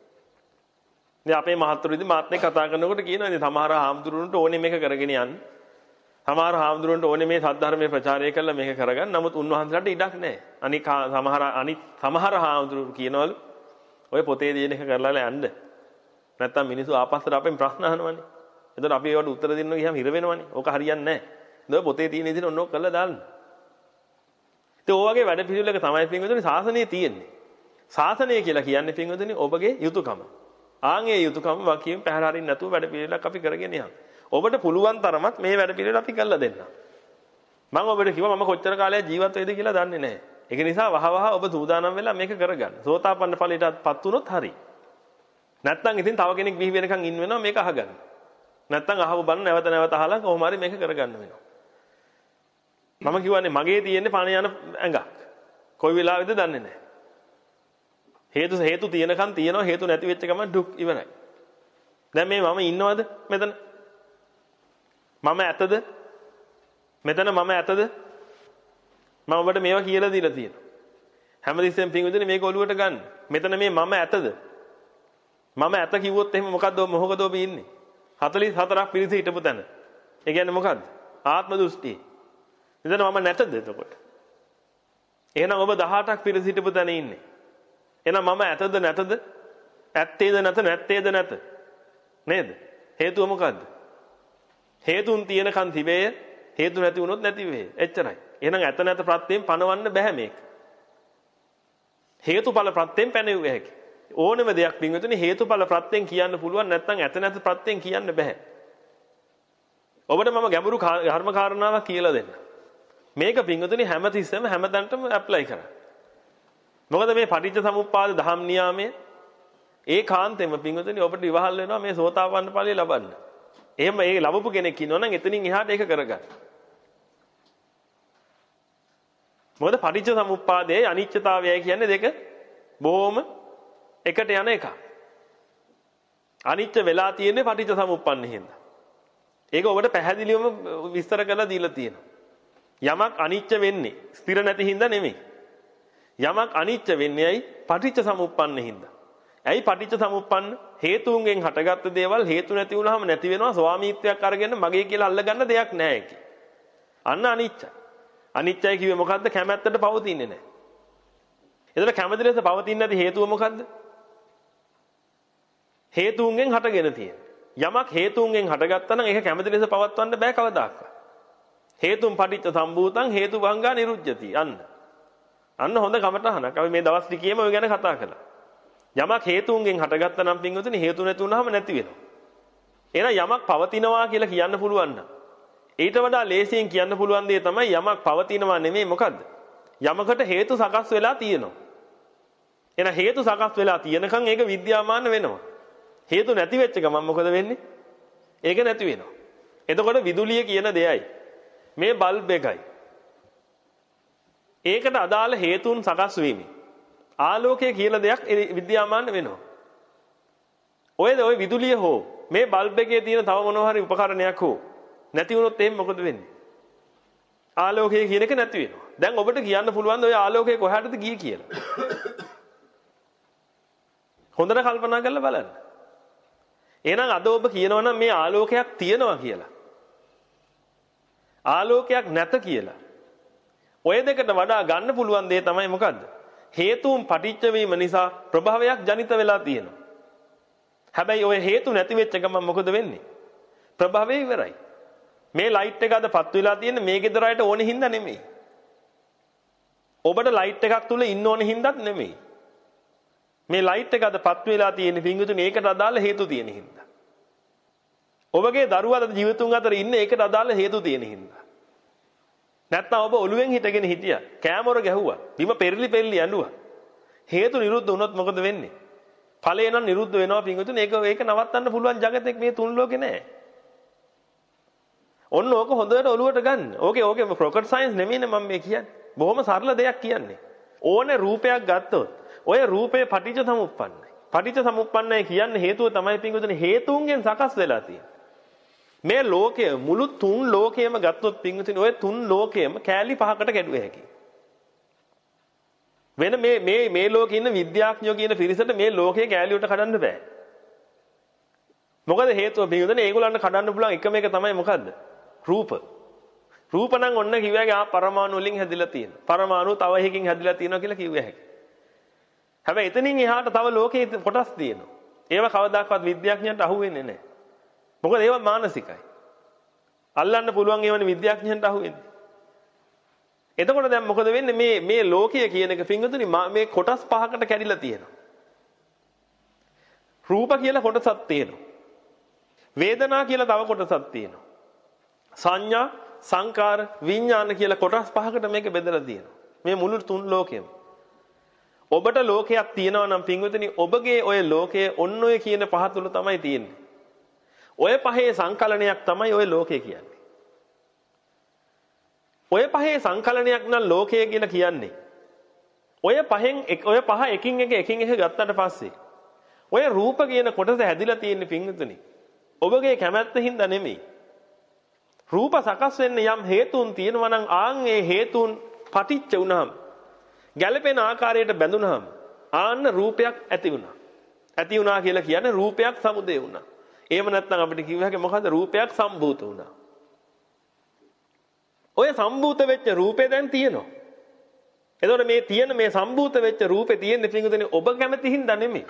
ඉතින් අපේ මහත්තුරුදී මාත් එක්ක කතා කරනකොට කියනවා ඉතින් සමහර හාමුදුරුවන්ට ඕනේ මේක කරගෙන යන්න. සමහර හාමුදුරුවන්ට ඕනේ මේ සද්ධර්මයේ ප්‍රචාරය කළා මේක කරගන්න. නමුත් උන්වහන්සේලාට ඉඩක් නැහැ. අනික සමහර අනිත් සමහර හාමුදුරුවෝ කියනවලු ඔය පොතේ දින එක කරලා යන්න. නැත්තම් මිනිස්සු ආපස්සට අපෙන් ප්‍රශ්න අහනවනේ. එතකොට අපි ඒවට උත්තර දෙන්න ගියාම හිර වෙනවනේ. ඕක හරියන්නේ නැහැ. නේද පොතේ තියෙන විදිහට ඔන්න ඔක් කරලා දාන්න. ඉතින් ඔය වගේ වැඩ පිළිවෙලක තමයි පින්වතුනි ශාසනය තියෙන්නේ. ශාසනය කියලා කියන්නේ පින්වතුනි ඔබගේ යුතුයකම. ආන්ගේ යුතුයකම වකියෙන් පැහැර හරින්න නැතුව වැඩ පිළිවෙලක් අපි කරගෙන යනවා. ඔබට පුළුවන් තරමත් මේ වැඩ පිළිවෙල අපි කරලා දෙන්න. මම ඔබට කිව්වා මම කොච්චර කාලයක් ජීවත් වෙයිද කියලා දන්නේ නැහැ. ඒක නිසා වහ වහ ඔබ සූදානම් වෙලා මේක කරගන්න. සෝතාපන්න ඵලයටපත් වුණොත් හරි. නැත්නම් ඉතින් තව කෙනෙක් බිහි වෙනකන් ඉන්න වෙනවා මේක අහගන්න. නැත්නම් අහව බලන්න නැවත නැවත අහලා කොහොම හරි මේක කරගන්න වෙනවා. මම කියවන්නේ මගේ තියෙන්නේ පණ යන ඇඟක්. කොයි වෙලාවෙද දන්නේ නැහැ. හේතු හේතු තියෙනකන් තියෙනවා හේතු නැති වෙච්ච ගමන් ඩුක් ඉවරයි. දැන් මේ මම ඉන්නවද මෙතන? මම ඇතද? මෙතන මම ඇතද? මම ඔබට මේවා කියලා දීලා තියෙනවා. හැමතිස්සෙම පින්විතනේ මේක ඔලුවට ගන්න. මෙතන මේ මම ඇතද? මම ඇත කිව්වොත් එහෙම මොකද්ද මොකද ඔබ ඉන්නේ? හතළිස් හතරක් පිරිස හිටපු තැන. ඒ කියන්නේ මොකද්ද? ආත්ම දෘෂ්ටි. එතන මම නැතද එතකොට? එහෙනම් ඔබ දහඅටක් පිරිස හිටපු තැන ඉන්නේ. එහෙනම් මම ඇතද නැතද? ඇත්තේද නැත නැත්තේද නැත. නේද? හේතුව මොකද්ද? හේතුන් තියෙනකන් තිබේ හේතු නැති වුණොත් නැති වෙයි. එච්චරයි. එහෙනම් ඇත නැත ප්‍රත්‍යයෙන් පනවන්න බෑ මේක. හේතුඵල ප්‍රත්‍යයෙන් පැනෙන්නේ හැකි. ඕනෙම දෙයක් පින්වතුනි හේතුඵල ප්‍රත්‍යයෙන් කියන්න පුළුවන් නැත්නම් ඇත නැත ප්‍රත්‍යයෙන් කියන්න බෑ. ඔබට මම ගැඹුරු ධර්ම කාරණාවක් කියලා දෙන්න. මේක පින්වතුනි හැමතිස්සෙම හැමතැනටම ඇප්ලයි කරන්න. මොකද මේ පටිච්ච සමුප්පාද ධම්ම නියාමයේ ඒ කාන්තෙම පින්වතුනි ඔබට ඉවහල් වෙනවා මේ සෝතාපන්න ඵලය ලබන්න. එහෙම ඒ ලැබපු කෙනෙක් ඉන්නවනම් එතනින් එහාට ඒක කරගන්න. මොකද පටිච්ච සමුප්පාදයේ අනිත්‍යතාවයයි කියන්නේ දෙක බොහොම එකට යන එක. අනිත්‍ය වෙලා තියෙන්නේ පටිච්ච සමුප්පන්න හින්දා. ඒක ඔබට පැහැදිලිවම විස්තර කරලා දීලා තියෙනවා. යමක් අනිත්‍ය වෙන්නේ ස්ථිර නැති හින්දා නෙමෙයි. යමක් අනිත්‍ය වෙන්නේ ඇයි? පටිච්ච සමුප්පන්න හින්දා. ඇයි පටිච්ච සමුප්පන්න? හේතුන්ගෙන් හටගත්ත දේවල් හේතු නැති වුනහම නැති වෙනවා. ස්වාමීත්වයක් අරගෙන මගේ කියලා අල්ලගන්න දෙයක් නැහැ ඒකේ. අන්න අනිත්‍ය. අනිත්‍යයි කිව්වේ මොකද්ද? කැමැත්තට පවතින්නේ නැහැ. එතන කැමැති ලෙස පවතින්නේ නැති හේතුව මොකද්ද? හේතුන්ගෙන් හටගෙන තියෙන. යමක් හේතුන්ගෙන් හටගත්තා නම් ඒක කැමැති ලෙස පවත්වන්න බෑ කවදාවත්. හේතුන් පටිච්ච සම්භූතං හේතු භංගා නිරුද්ධති. අන්න. අන්න හොඳ කමටහනක්. අපි මේ දවස් ටිකේම ඔය ගැන කතා කළා. යමක් හේතුන්ගෙන් හටගත්තා නම් පින්වතුනි හේතු නැති වුනහම නැති වෙනවා. එහෙනම් යමක් පවතිනවා කියලා කියන්න පුළුවන් නම් ඊට වඩා ලේසියෙන් කියන්න පුළුවන් දේ තමයි යමක් පවතිනවා නෙමෙයි මොකද්ද? යමකට හේතු සකස් වෙලා තියෙනවා. එහෙනම් හේතු සකස් වෙලා තියෙනකන් ඒක විද්‍යාමාන වෙනවා. හේතු නැති වෙච්ච ගමන් මොකද වෙන්නේ? ඒක නැති වෙනවා. එතකොට විදුලිය කියන දෙයයි මේ බල්බ් එකයි. ඒකට අදාළ හේතුන් සකස් වීම. ආලෝකය කියලා දෙයක් විද්‍යාමාන වෙනවා. ඔයද ඔය විදුලිය හෝ මේ බල්බ් එකේ තියෙන තව මොනවා හරි උපකරණයක් හෝ නැති වුණොත් එහෙනම් මොකද වෙන්නේ? ආලෝකය කියන එක නැති වෙනවා. දැන් ඔබට කියන්න පුළුවන් ඔය ආලෝකය කොහාටද ගියේ කියලා. හොඳට කල්පනා කරලා බලන්න. එහෙනම් අද ඔබ කියනවා නම් මේ ආලෝකයක් තියෙනවා කියලා. ආලෝකයක් නැත කියලා. ඔය දෙකට වඩා ගන්න පුළුවන් දේ තමයි මොකද්ද? හේතුන් පටිච්ච වීම නිසා ප්‍රභවයක් ජනිත වෙලා තියෙනවා. හැබැයි ඔය හේතු නැති වෙච්ච ගමන් මොකද වෙන්නේ? ප්‍රභවය ඉවරයි. මේ ලයිට් එක අදපත් වෙලා තියෙන්නේ මේ ගෙදර අයට ඕනේ හින්දා නෙමෙයි. ඔබට ලයිට් එකක් තුල ඉන්න ඕනේ හින්දාත් නෙමෙයි. මේ ලයිට් එක අදපත් වෙලා තියෙන්නේ පින්විතුනි ඒකට අදාළ හේතු තියෙන හින්දා. ඔබගේ දරුවා අද ජීවිතුන් අතර ඉන්නේ ඒකට අදාළ හේතු තියෙන හින්දා. නැත්නම් ඔබ ඔළුවෙන් හිටගෙන හිටියා. කැමර ගැහුවා. බිම පෙරලි පෙරලි ඇඬුවා. හේතු නිරුද්ධ වුණොත් මොකද වෙන්නේ? ඵලය නම් නිරුද්ධ වෙනවා පින්විතුනි. ඒක ඒක නවත්තන්න පුළුවන් జగතෙක් මේ තුන් ලෝකේ නැහැ. ඔන්න ඕක හොඳට ඔලුවට ගන්න. ඕකේ ඕකේ රොකට් සයන්ස් නෙමෙයිනේ මම මේ කියන්නේ. බොහොම සරල දෙයක් කියන්නේ. ඕනේ රූපයක් ගත්තොත් ඔය රූපේ පටිච්ච සමුප්පන්නයි. පටිච්ච සමුප්පන්නයි කියන්නේ හේතුව තමයි පින්විතුනි හේතුන්ගෙන් සකස් වෙලා තියෙන්නේ. මේ ලෝකය මුළු තුන් ලෝකයේම ගත්තොත් පින්විතුනි ඔය තුන් ලෝකයේම කෑලි පහකට කැඩුව හැකියි. වෙන මේ මේ මේ ලෝකේ ඉන්න විද්‍යාඥයෝ කියන පිරිසට මේ ලෝකයේ කෑලි වලට කඩන්න බෑ. මොකද හේතුව පින්විතුනි ඒගොල්ලන්ට කඩන්න පුළුවන් එකම එක තමයි මොකද්ද? රූප. රූප නම් ඔන්න කිව්වගේ ආ පරමාණු වලින් හැදිලා තියෙන. පරමාණු තව එකකින් හැදිලා තියෙනවා කියලා කිව්ව හැකියි. හැබැයි එතනින් එහාට තව ලෝකේ කොටස් තියෙනවා. ඒව කවදාකවත් විද්‍යාඥයන්ට අහුවෙන්නේ නැහැ. මොකද ඒව මානසිකයි. අල්ලන්න පුළුවන් ඒවනේ විද්‍යාඥයන්ට අහුවෙන්නේ. එතකොට දැන් මොකද වෙන්නේ මේ මේ ලෝකය කියන එක පින්වතුනි මේ කොටස් පහකට කැඩිලා තියෙනවා. රූප කියලා කොටසක් තියෙනවා. වේදනා කියලා තව කොටසක් තියෙනවා. සංඥා, සංකාර, විඥාන කියලා කොටස් පහකට මේක බෙදලා තියෙනවා. මේ මුළු තුන් ලෝකෙම. ඔබට ලෝකයක් තියෙනවා නම් පින්වතුනි ඔබගේ ඔය ලෝකයේ ඔන්න ඔය කියන පහ තුල තමයි තියෙන්නේ. ඔය පහේ සංකලනයක් තමයි ඔය ලෝකය කියන්නේ. ඔය පහේ සංකලනයක් නම් ලෝකය කියලා කියන්නේ. ඔය පහෙන් ඔය පහ එකින් එක එකින් එක ගත්තට පස්සේ ඔය රූප කියන කොටස හැදිලා තියෙන්නේ පින්වතුනි. ඔබගේ කැමැත්ත හින්දා නෙමෙයි. රූප සකස් වෙන්න යම් හේතුන් තියෙනවා නම් ආන් ඒ හේතුන් පටිච්ච වුණාම ගැළපෙන ආකාරයට බැඳුනහම ආන්න රූපයක් ඇති වුණා. ඇති වුණා කියලා කියන්නේ රූපයක් සමුදේ වුණා. එහෙම නැත්නම් අපිට කිව්ව හැකි මොකද්ද රූපයක් සම්භූත වුණා. ඔය සම්භූත වෙච්ච රූපේ දැන් තියෙනවා. එතකොට මේ තියෙන මේ සම්භූත වෙච්ච රූපේ තියෙන්නේ පිටුදෙනේ ඔබ කැමති හින්දා නෙමෙයි.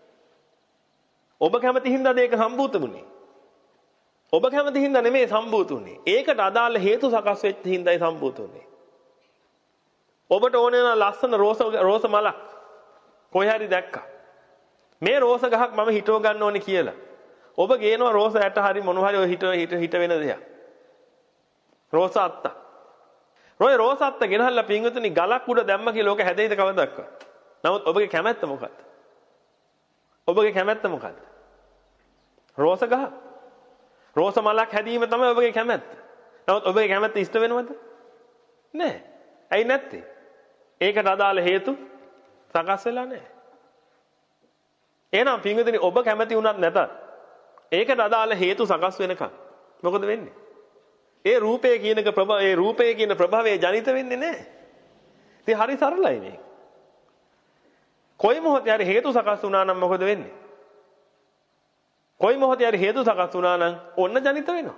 ඔබ කැමති හින්දාද ඒක සම්භූත වුනේ. ඔබ කැමති හින්දා නෙමෙයි සම්භූත වුනේ. ඒකට අදාළ හේතු සකස් වෙච්ච හින්දායි සම්භූත වුනේ. ඔබට ඕනේ නම් ලස්සන රෝස රෝස මලක් කොහේ හරි දැක්කා. මේ රෝස ගහක් මම හිටව ගන්න ඕනේ කියලා. ඔබ ගේනවා රෝස ඇට හරි මොන හරි ඔය හිට හිට හිට වෙන දෙයක්. රෝස අත්ත. රොය රෝස අත්ත ගෙනහල්ලා පින්වතුනි ගලක් උඩ දැම්ම කියලා ඕක හැදෙයිද කවදාවත්. නමුත් ඔබගේ කැමැත්ත මොකක්ද? ඔබගේ කැමැත්ත මොකක්ද? රෝස ගහ. රෝස මලක් හැදීම තමයි ඔබගේ කැමැත්ත. නමුත් ඔබගේ කැමැත්ත ඉෂ්ට වෙනවද? නෑ. ඇයි නැත්තේ? ඒකට අදාළ හේතු සකස් වෙලා නැහැ. එහෙනම් පින්වතුනි ඔබ කැමති වුණත් නැතත් ඒකට අදාළ හේතු සකස් වෙනකම් මොකද වෙන්නේ? ඒ රූපය කියනක ප්‍රභව ඒ රූපය කියන ප්‍රභවය ජනිත වෙන්නේ නැහැ. ඉතින් හරි සරලයි මේක. කොයි මොහොතේ හරි හේතු සකස් වුණා නම් මොකද වෙන්නේ? කොයි මොහොතේ හරි හේතු සකස් වුණා නම් ඔන්න ජනිත වෙනවා.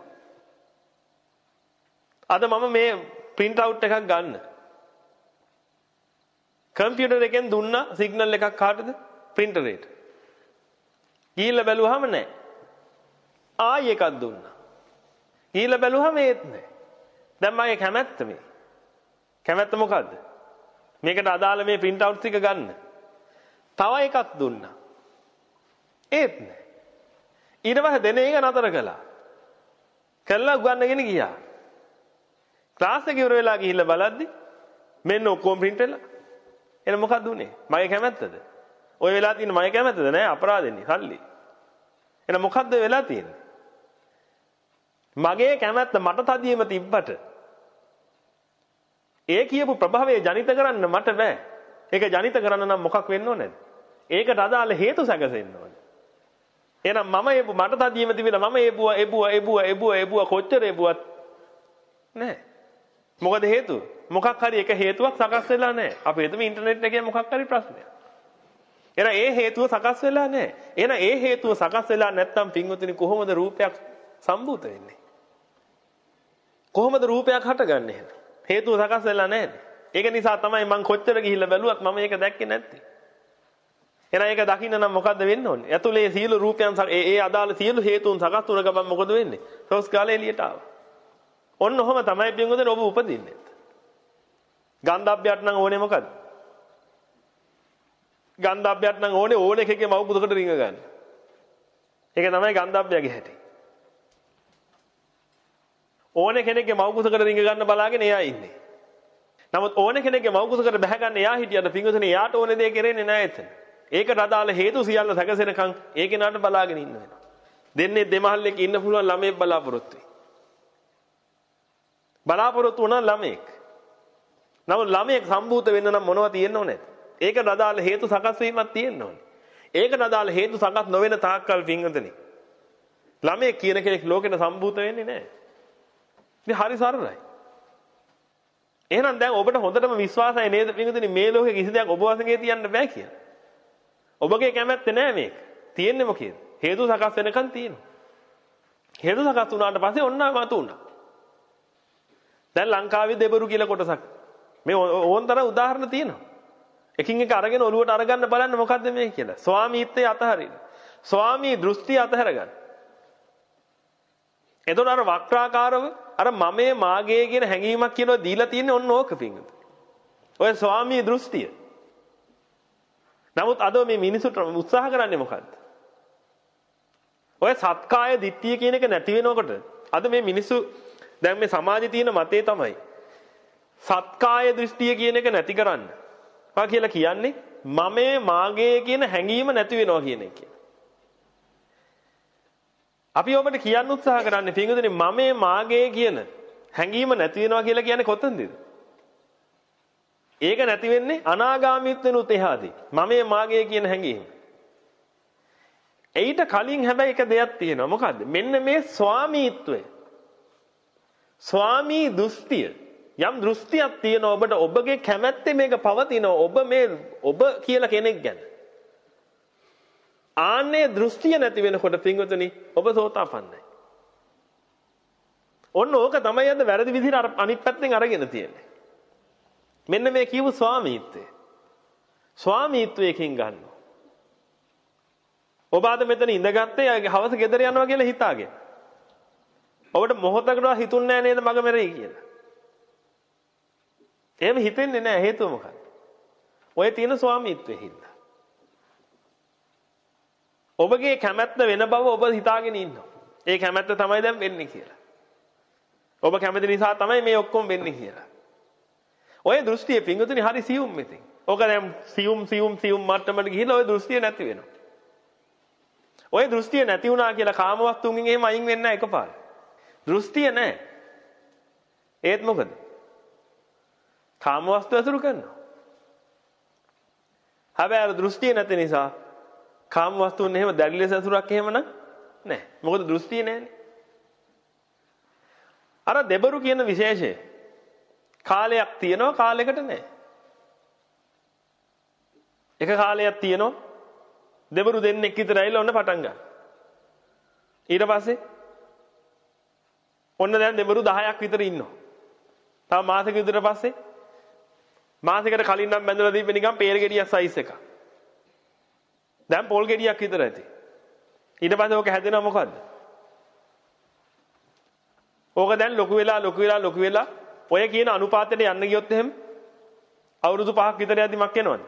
අද මම මේ print out එකක් ගන්න. කම්පියුටර් එකෙන් දුන්නා සිග්නල් එකක් කාටද? printerේට. ගිහිල්ලා බැලුවාම නැහැ. ආයි එකක් දුන්නා. ගිහිල්ලා බැලුවාම ඒත් නැහැ. දැන් මගේ කැමැත්ත මේ. කැමැත්ත මොකද්ද? මේකට අදාළ මේ print out ටික ගන්න. තව එකක් දුන්නා. ඒත් නැහැ. ඊට පස්සේ දෙන එක නතර කළා. කළා උගන්නගෙන ගියා. ක්ලාස් එක ඉවර වෙලා ගිහිල්ලා බලද්දි මෙන්න ඔක්කොම print වෙලා. එන මොකක්ද උනේ? මගේ කැමැත්තද? ඔය වෙලා තියෙන මගේ කැමැත්තද? නෑ අපරාධෙන්නේ සල්ලි. එන මොකද්ද වෙලා තියෙන්නේ? මගේ කැමැත්ත මට තදියම තිබ්බට ඒ කියපු ප්‍රභවය ජනිත කරන්න මට බෑ. ඒක ජනිත කරන්න නම් මොකක් වෙන්න ඕනේද? ඒකට අදාළ හේතු සැකසෙන්න ඕනේ. එහෙනම් මම ඒපු මට තදියම තිබිලා මම ඒපුවා ඒපුවා ඒපුවා ඒපුවා ඒපුවා කොච්චර ඒපුවත් නෑ. මොකද හේතුව? මොකක් හරි එක හේතුවක් සකස් වෙලා නැහැ. අපි හිතමු ඉන්ටර්නෙට් එකේ මොකක් හරි ප්‍රශ්නයක්. එහෙනම් ඒ හේතුව සකස් වෙලා නැහැ. එහෙනම් ඒ හේතුව සකස් වෙලා නැත්නම් පින්වතුනි කොහොමද රූපයක් සම්භූත වෙන්නේ? කොහොමද රූපයක් හටගන්නේ එහෙනම්? හේතුව සකස් වෙලා නැහැ. ඒක නිසා තමයි මම කොච්චර ගිහිල්ලා බැලුවත් මම ඒක දැක්කේ නැත්තේ. එහෙනම් ඒක දකින්න නම් මොකද්ද වෙන්න ඕනේ? ඇතුලේ සියලු රූපයන් ඒ ඒ අදාළ සියලු හේතුන් සකස් වුණ ගමන් මොකද වෙන්නේ? සෝස් කාලේ එළියට ආවා. ඔන්න ඔහම තමයි පින්වතුනි ඔබ උපදින්නේ. ගන්ධබ්බයට නම් ඕනේ මොකද්ද? ගන්ධබ්බයට නම් ඕනේ ඕන එකකේ මව් කුසකට රිංග ගන්න. ඒක තමයි ගන්ධබ්බයගේ හැටි. ඕන කෙනෙක්ගේ මව් කුසකට රිංග ගන්න බලාගෙන එයා ඉන්නේ. නමුත් ඕන කෙනෙක්ගේ මව් කුසකට බැහැ ගන්න එයා හිටියට පින්වතුනි එයාට ඕනේ දේ කරෙන්නේ නැහැ එතන. ඒකට අදාළ හේතු සියල්ල සැකසෙනකන් ඒ කෙනාට බලාගෙන ඉන්න වෙනවා. දෙන්නේ දෙමහල්ලෙක ඉන්න පුළුවන් ළමයෙක් බලාපොරොත්තු වෙයි. බලාපොරොත්තු වුණා ළමයෙක්. නමුත් ළමයෙක් සම්භූත වෙන්න නම් මොනවද තියෙන්න ඕනේ? ඒකට අදාළ හේතු සකස් වීමක් තියෙන්න ඕනේ. ඒකට අදාළ හේතු සකස් නොවන තාක්කල් පින්වතුනි ළමයෙක් කියන කෙනෙක් ලෝකෙට සම්භූත වෙන්නේ නැහැ. ඉතින් හරි සරලයි. එහෙනම් දැන් ඔබට හොඳටම විශ්වාසයි නේද පින්වතුනි මේ ලෝකේ කිසි දෙයක් ඔබ වශයෙන් තියන්න බෑ කියලා. ඔබගේ කැමැත්ත නෑ මේක. තියෙන්නේ මොකේද? හේතු සකස් වෙනකන් තියෙනවා. හේතු සකස් වුණාට පස්සේ ඔන්න මතු වුණා. දැන් ලංකාවේ දෙබරු කියලා කොටසක්. මේ ඕන්තරම් උදාහරණ තියෙනවා. එකින් එක අරගෙන ඔලුවට අරගන්න බලන්න මොකද්ද මේ කියලා. ස්වාමීත්වයේ අතහරින්න. ස්වාමී දෘෂ්ටි අතහැර ගන්න. එතකොට අර වක්‍රාකාරව අර මමේ මාගේ කියන හැඟීමක් කියනවා දීලා තියෙන්නේ ඔන්න ඕක පිංගුද. ඔය ස්වාමී දෘෂ්ටිය. නමුත් අද මේ මිනිසුන්ට උත්සාහ කරන්නේ මොකද්ද? ඔය සත්කාය දිට්ඨිය කියන එක නැති වෙනකොට අද මේ මිනිස්සු දැන් මේ සමාජයේ තියෙන මතේ තමයි සත්කාය දෘෂ්ටිය කියන එක නැති කරන්න. මොකක් කියලා කියන්නේ? මමේ මාගේ කියන හැඟීම නැති වෙනවා කියන එක. අපි ඔබට කියන්න උත්සාහ කරන්නේ පින්වතුනි මමේ මාගේ කියන හැඟීම නැති වෙනවා කියලා කියන්නේ කොතනද? ඒක නැති වෙන්නේ අනාගාමීත්වෙනුත් එහාදී. මමේ මාගේ කියන හැඟීම. ඊට කලින් හැබැයි එක දෙයක් තියෙනවා. මොකද්ද? මෙන්න මේ ස්වාමීත්වය. ස්වාමී දෘෂ්ටිය. යම් දෘෂ්ටියක් තියෙනවා ඔබට ඔබගේ කැමැත්තේ මේක පවතිනවා. ඔබ මේ ඔබ කියලා කෙනෙක් ගැන. ආන්නේ දෘෂ්ටිය නැති වෙනකොට පින්වතුනි ඔබ සෝතාපන්නයි. ඔන්න ඕක තමයි අද වැරදි විදිහට අනිත් පැත්තෙන් අරගෙන තියෙන්නේ. මෙන්න මේ කියව ස්වාමීත්වය. ස්වාමීත්වයෙන් ගන්නවා. ඔබ අද මෙතන ඉඳගත්තේ හවස ගෙදර යනවා කියලා හිතාගෙන. ඔබට මොහොතකටවත් හිතුන්නේ නැහැ නේද මග මෙරෙයි කියලා. එහෙම හිතෙන්නේ නැහැ හේතුව මොකක්ද? ඔය තියෙන ස්වාමීත්වයේ හින්දා. ඔබගේ කැමැත්ත වෙන බව ඔබ හිතාගෙන ඉන්නවා. ඒ කැමැත්ත තමයි දැන් වෙන්නේ කියලා. ඔබ කැමති නිසා තමයි මේ ඔක්කොම වෙන්නේ කියලා. ඔය දෘෂ්ටිය පිංගුතුනි හරි සියුම් මෙතින්. ඔක දැන් සියුම් සියුම් සියුම් මට්ටමට ගිහිල්ලා ඔය දෘෂ්ටිය නැති වෙනවා. ඔය දෘෂ්ටිය නැති වුණා කියලා කාමවස්තුන්ගෙන් එහෙම අයින් වෙන්නේ නැහැ එකපාරට. දෘෂ්ටිය නැහැ. ඒත් මොකද? කාමවස්තු අසුරු කරනවා. හැබැයි අර දෘෂ්ටිය නැති නිසා කාමවස්තුන් එහෙම දැඩි ලෙස අසුරක් එහෙම නැහැ. මොකද දෘෂ්ටිය නැහැනේ. අර දෙබරු කියන විශේෂය කාලයක් තියෙනවා කාලයකට නැහැ. එක කාලයක් තියෙනවා දෙබරු දෙන්නෙක් විතර ඇවිල්ලා ඔන්න පටන් ගන්න. ඊට පස්සේ ඔන්න දැන් දෙබරු දහයක් විතර ඉන්නවා. තව මාසෙක විතර පස්සේ මාසෙකට කලින් නම් බැඳලා දීපේ නිකන් peer ගෙඩියක් සයිස් එකක්. දැන් පොල් ගෙඩියක් විතර ඇති. ඊට පස්සේ ඕක හැදෙනවා මොකද්ද? ඕක දැන් ලොකු වෙලා ලොකු වෙලා ලොකු වෙලා ඔය කියන අනුපාතයට යන්න ගියොත් එහෙම අවුරුදු පහක් විතර යද්දි මක් වෙනවද?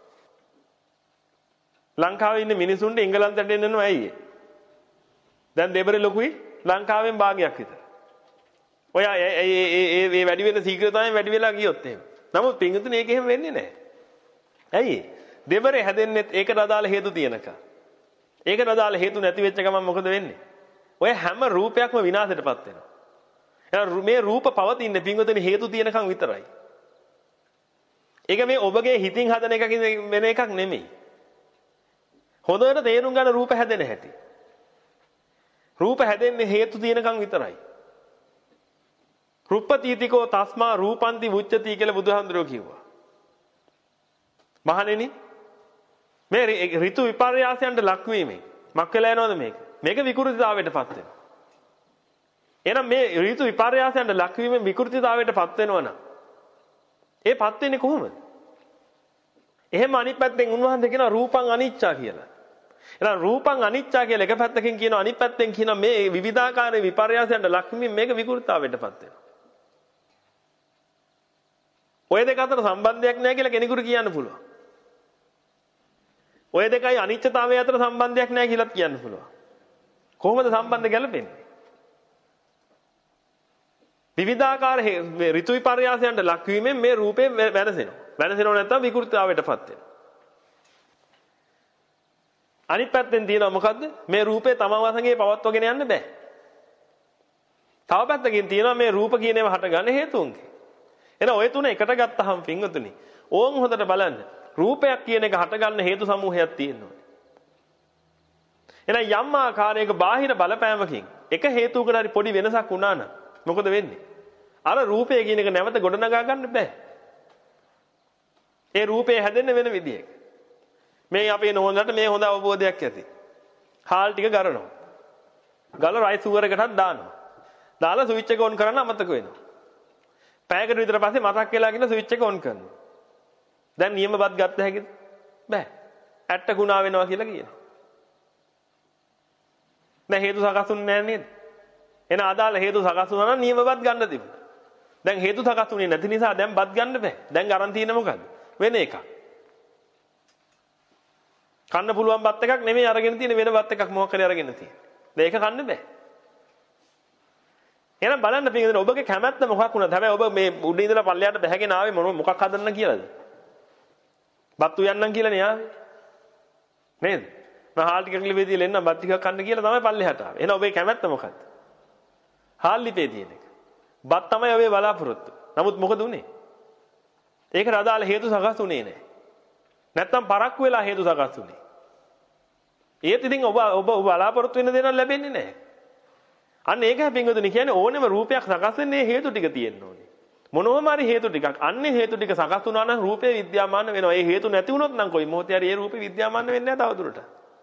ලංකාවේ ඉන්න මිනිසුන්ට එංගලන්තයට එන්නනවා ඇයි ඒ? දැන් දෙබරේ ලොකුයි ලංකාවෙන් භාගයක් විතර. ඔය ඒ ඒ ඒ වැඩි වෙන ශීඝ්‍රතාවයෙන් වැඩි වෙලා ගියොත් එහෙම. නමුත් පින්විතුනේ ඒක එහෙම වෙන්නේ නැහැ. ඇයි? දෙබරේ හැදෙන්නෙත් ඒකට අදාළ හේතු තියෙනකම්. ඒකට අදාළ හේතු නැති වෙච්ච ගමන් මොකද වෙන්නේ? ඔය හැම රූපයක්ම විනාශයටපත් වෙනවා. එහෙනම් මේ රූප පවතින්නේ පින්විතුනේ හේතු තියෙනකම් විතරයි. ඒක මේ ඔබගේ හිතින් හදන එකකින් වෙන එකක් නෙමෙයි. හොඳට තේරුම් ගන්න රූප හැදෙන හැටි. රූප හැදෙන්නේ හේතු තියෙනකම් විතරයි. රුප්පතිතිකෝ තස්මා රූපන්ති මුච්චති කියලා බුදුහාමුදුරුවෝ කිව්වා. මහණෙනි මේ ඍතු විපර්යාසයන්ට ලක් වීමෙන් මක් වෙලා යනවද මේක? මේක විකෘතිතාවයටපත් වෙනවා. එහෙනම් මේ ඍතු විපර්යාසයන්ට ලක් වීමෙන් විකෘතිතාවයටපත් වෙනවා නම් ඒපත් වෙන්නේ කොහොමද? එහෙම අනිත් පැත්තෙන් උන්වහන්සේ කියනවා රූපං අනිච්චා කියලා. එහෙනම් රූපං අනිච්චා කියලා එක පැත්තකින් කියනවා අනිත් පැත්තෙන් කියනවා මේ විවිධාකාර විපර්යාසයන්ට ලක් වීමෙන් මේක විකෘතිතාවයටපත් වෙනවා. ඔය දෙක අතර සම්බන්ධයක් නැහැ කියලා කෙනෙකුට කියන්න පුළුවන්. ඔය දෙකයි අනිත්‍යතාවය අතර සම්බන්ධයක් නැහැ කියලාත් කියන්න පුළුවන්. කොහොමද සම්බන්ධ ගැලපෙන්නේ? විවිධාකාර ඍතු විපර්යාසයන්ට ලක්වීමෙන් මේ රූපේ වෙනසෙනවා. වෙනසෙනව නැත්නම් විකෘතිතාවයටපත් වෙනවා. අනිත් පැත්තෙන් තියෙනවා මොකද්ද? මේ රූපේ තමන් වශයෙන් පවත්වගෙන යන්න බෑ. තව පැත්තකින් තියෙනවා මේ රූප කියන ඒවා හටගන්න හේතුන්ගේ. එහෙනම් ඔය තුන එකට ගත්තහම පින්වතුනි ඕන් හොඳට බලන්න. රූපයක් කියන එක හටගන්න හේතු සමූහයක් තියෙනවා. එහෙනම් යම් ආකාරයක බාහිර බලපෑමකින් එක හේතුවකට හරි පොඩි වෙනසක් වුණා නම් මොකද වෙන්නේ? අර රූපය කියන එක නැවත ගොඩනගා ගන්න බෑ. ඒ රූපේ හැදෙන්න වෙන විදියක. මේ අපේ නෝනට මේ හොඳ අවබෝධයක් ඇති. හාල් ටික ගරනවා. ගල රයිස් කුකර් එකටත් දානවා. දාලා ස්විච් එක ඔන් කරන්න අමතක වෙනවා. පැයකට විතර පස්සේ මතක් වෙලා කියන ස්විච් එක ඔන් කරනවා. දැන් නියමවත් ගත්ත හැකිද? බෑ. ඇට්ට ගුණා වෙනවා කියලා කියනවා. දැන් හේතු සකස්ුනේ නැහැ නේද? එන අදාළ හේතු සකස් වුණා නම් නියමවත් ගන්න තිබුණා. දැන් හේතු සකස් වුණේ නැති නිසා දැන් බත් ගන්න බෑ. දැන් ගරන් තියෙන්නේ මොකද්ද? වෙන එකක්. කන්න පුළුවන් බත් එකක් නෙමෙයි අරගෙන තියෙන වෙන බත් එකක් මොකක් හරි අරගෙන තියෙන්නේ. දැන් ඒක කන්න බෑ. එහෙනම් බලන්න පිටින් ඔබගේ කැමැත්ත මොකක් වුණාද? හැබැයි ඔබ මේ උඩ ඉඳලා පල්ලයට බැහැගෙන ආවේ මොන මොකක් හදන්න කියලාද? බත් උයන්නම් කියලානේ ආවේ. නේද? මම හාල් ටිකක් ලිපේ තියලා එන්නම් බත් ටිකක් කන්න කියලා තමයි පල්ලෙහාට ආවේ. එහෙනම් ඔබේ කැමැත්ත මොකක්ද? හාල් ලිපේ තියෙන එක. බත් තමයි ඔබේ බලාපොරොත්තු. නමුත් මොකද උනේ? ඒකට අදාළ හේතු සකස් උනේ නැහැ. නැත්තම් පරක්කු වෙලා හේතු සකස් උනේ. ඒත් ඉතින් ඔබ ඔබ බලාපොරොත්තු වෙන දේ නම් ලැබෙන්නේ නැහැ. අන්න ඒකයි පින්වතුනි කියන්නේ ඕනෙම රූපයක් සකස් වෙන්නේ හේතු ටික තියෙන්න ඕනේ. මොනවම හරි හේතු ටිකක්. අන්නේ හේතු ටික සකස් වුණා නම් රූපේ විද්‍යාමාන වෙනවා. ඒ හේතු නැති වුණොත් නම් කොයි මොහොතේ හරි ඒ රූපේ විද්‍යාමාන වෙන්නේ නැහැ තවදුරට.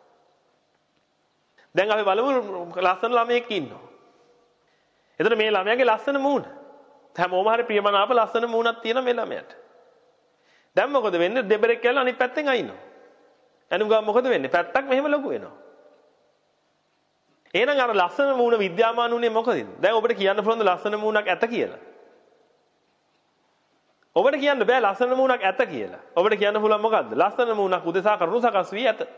දැන් අපි බලමු ලස්සන ළමයෙක් ඉන්නවා. එතන මේ ළමයාගේ ලස්සන මූණ. හැමෝම හරි ප්‍රියමනාප ලස්සන මූණක් තියෙන මේ ළමයාට. දැන් මොකද වෙන්නේ? දෙබරෙක් කියලා අනිත් පැත්තෙන් අයින්නවා. එනුම් ගා මොකද වෙන්නේ? පැත්තක් මෙහෙම ලොකු වෙනවා. එහෙනම් අර ලස්සන මූණ විද්‍යාමාන උනේ මොකදින්ද? දැන් ඔබට කියන්න පුළුවන්ද ලස්සන මූණක් ඇත කියලා? ඔබට කියන්න බෑ ලස්සන මූණක් ඇත කියලා. ඔබට කියන්න පුළුවන් මොකද්ද? ලස්සන මූණක් උදෙසා කරුණු සකස් වී ඇත.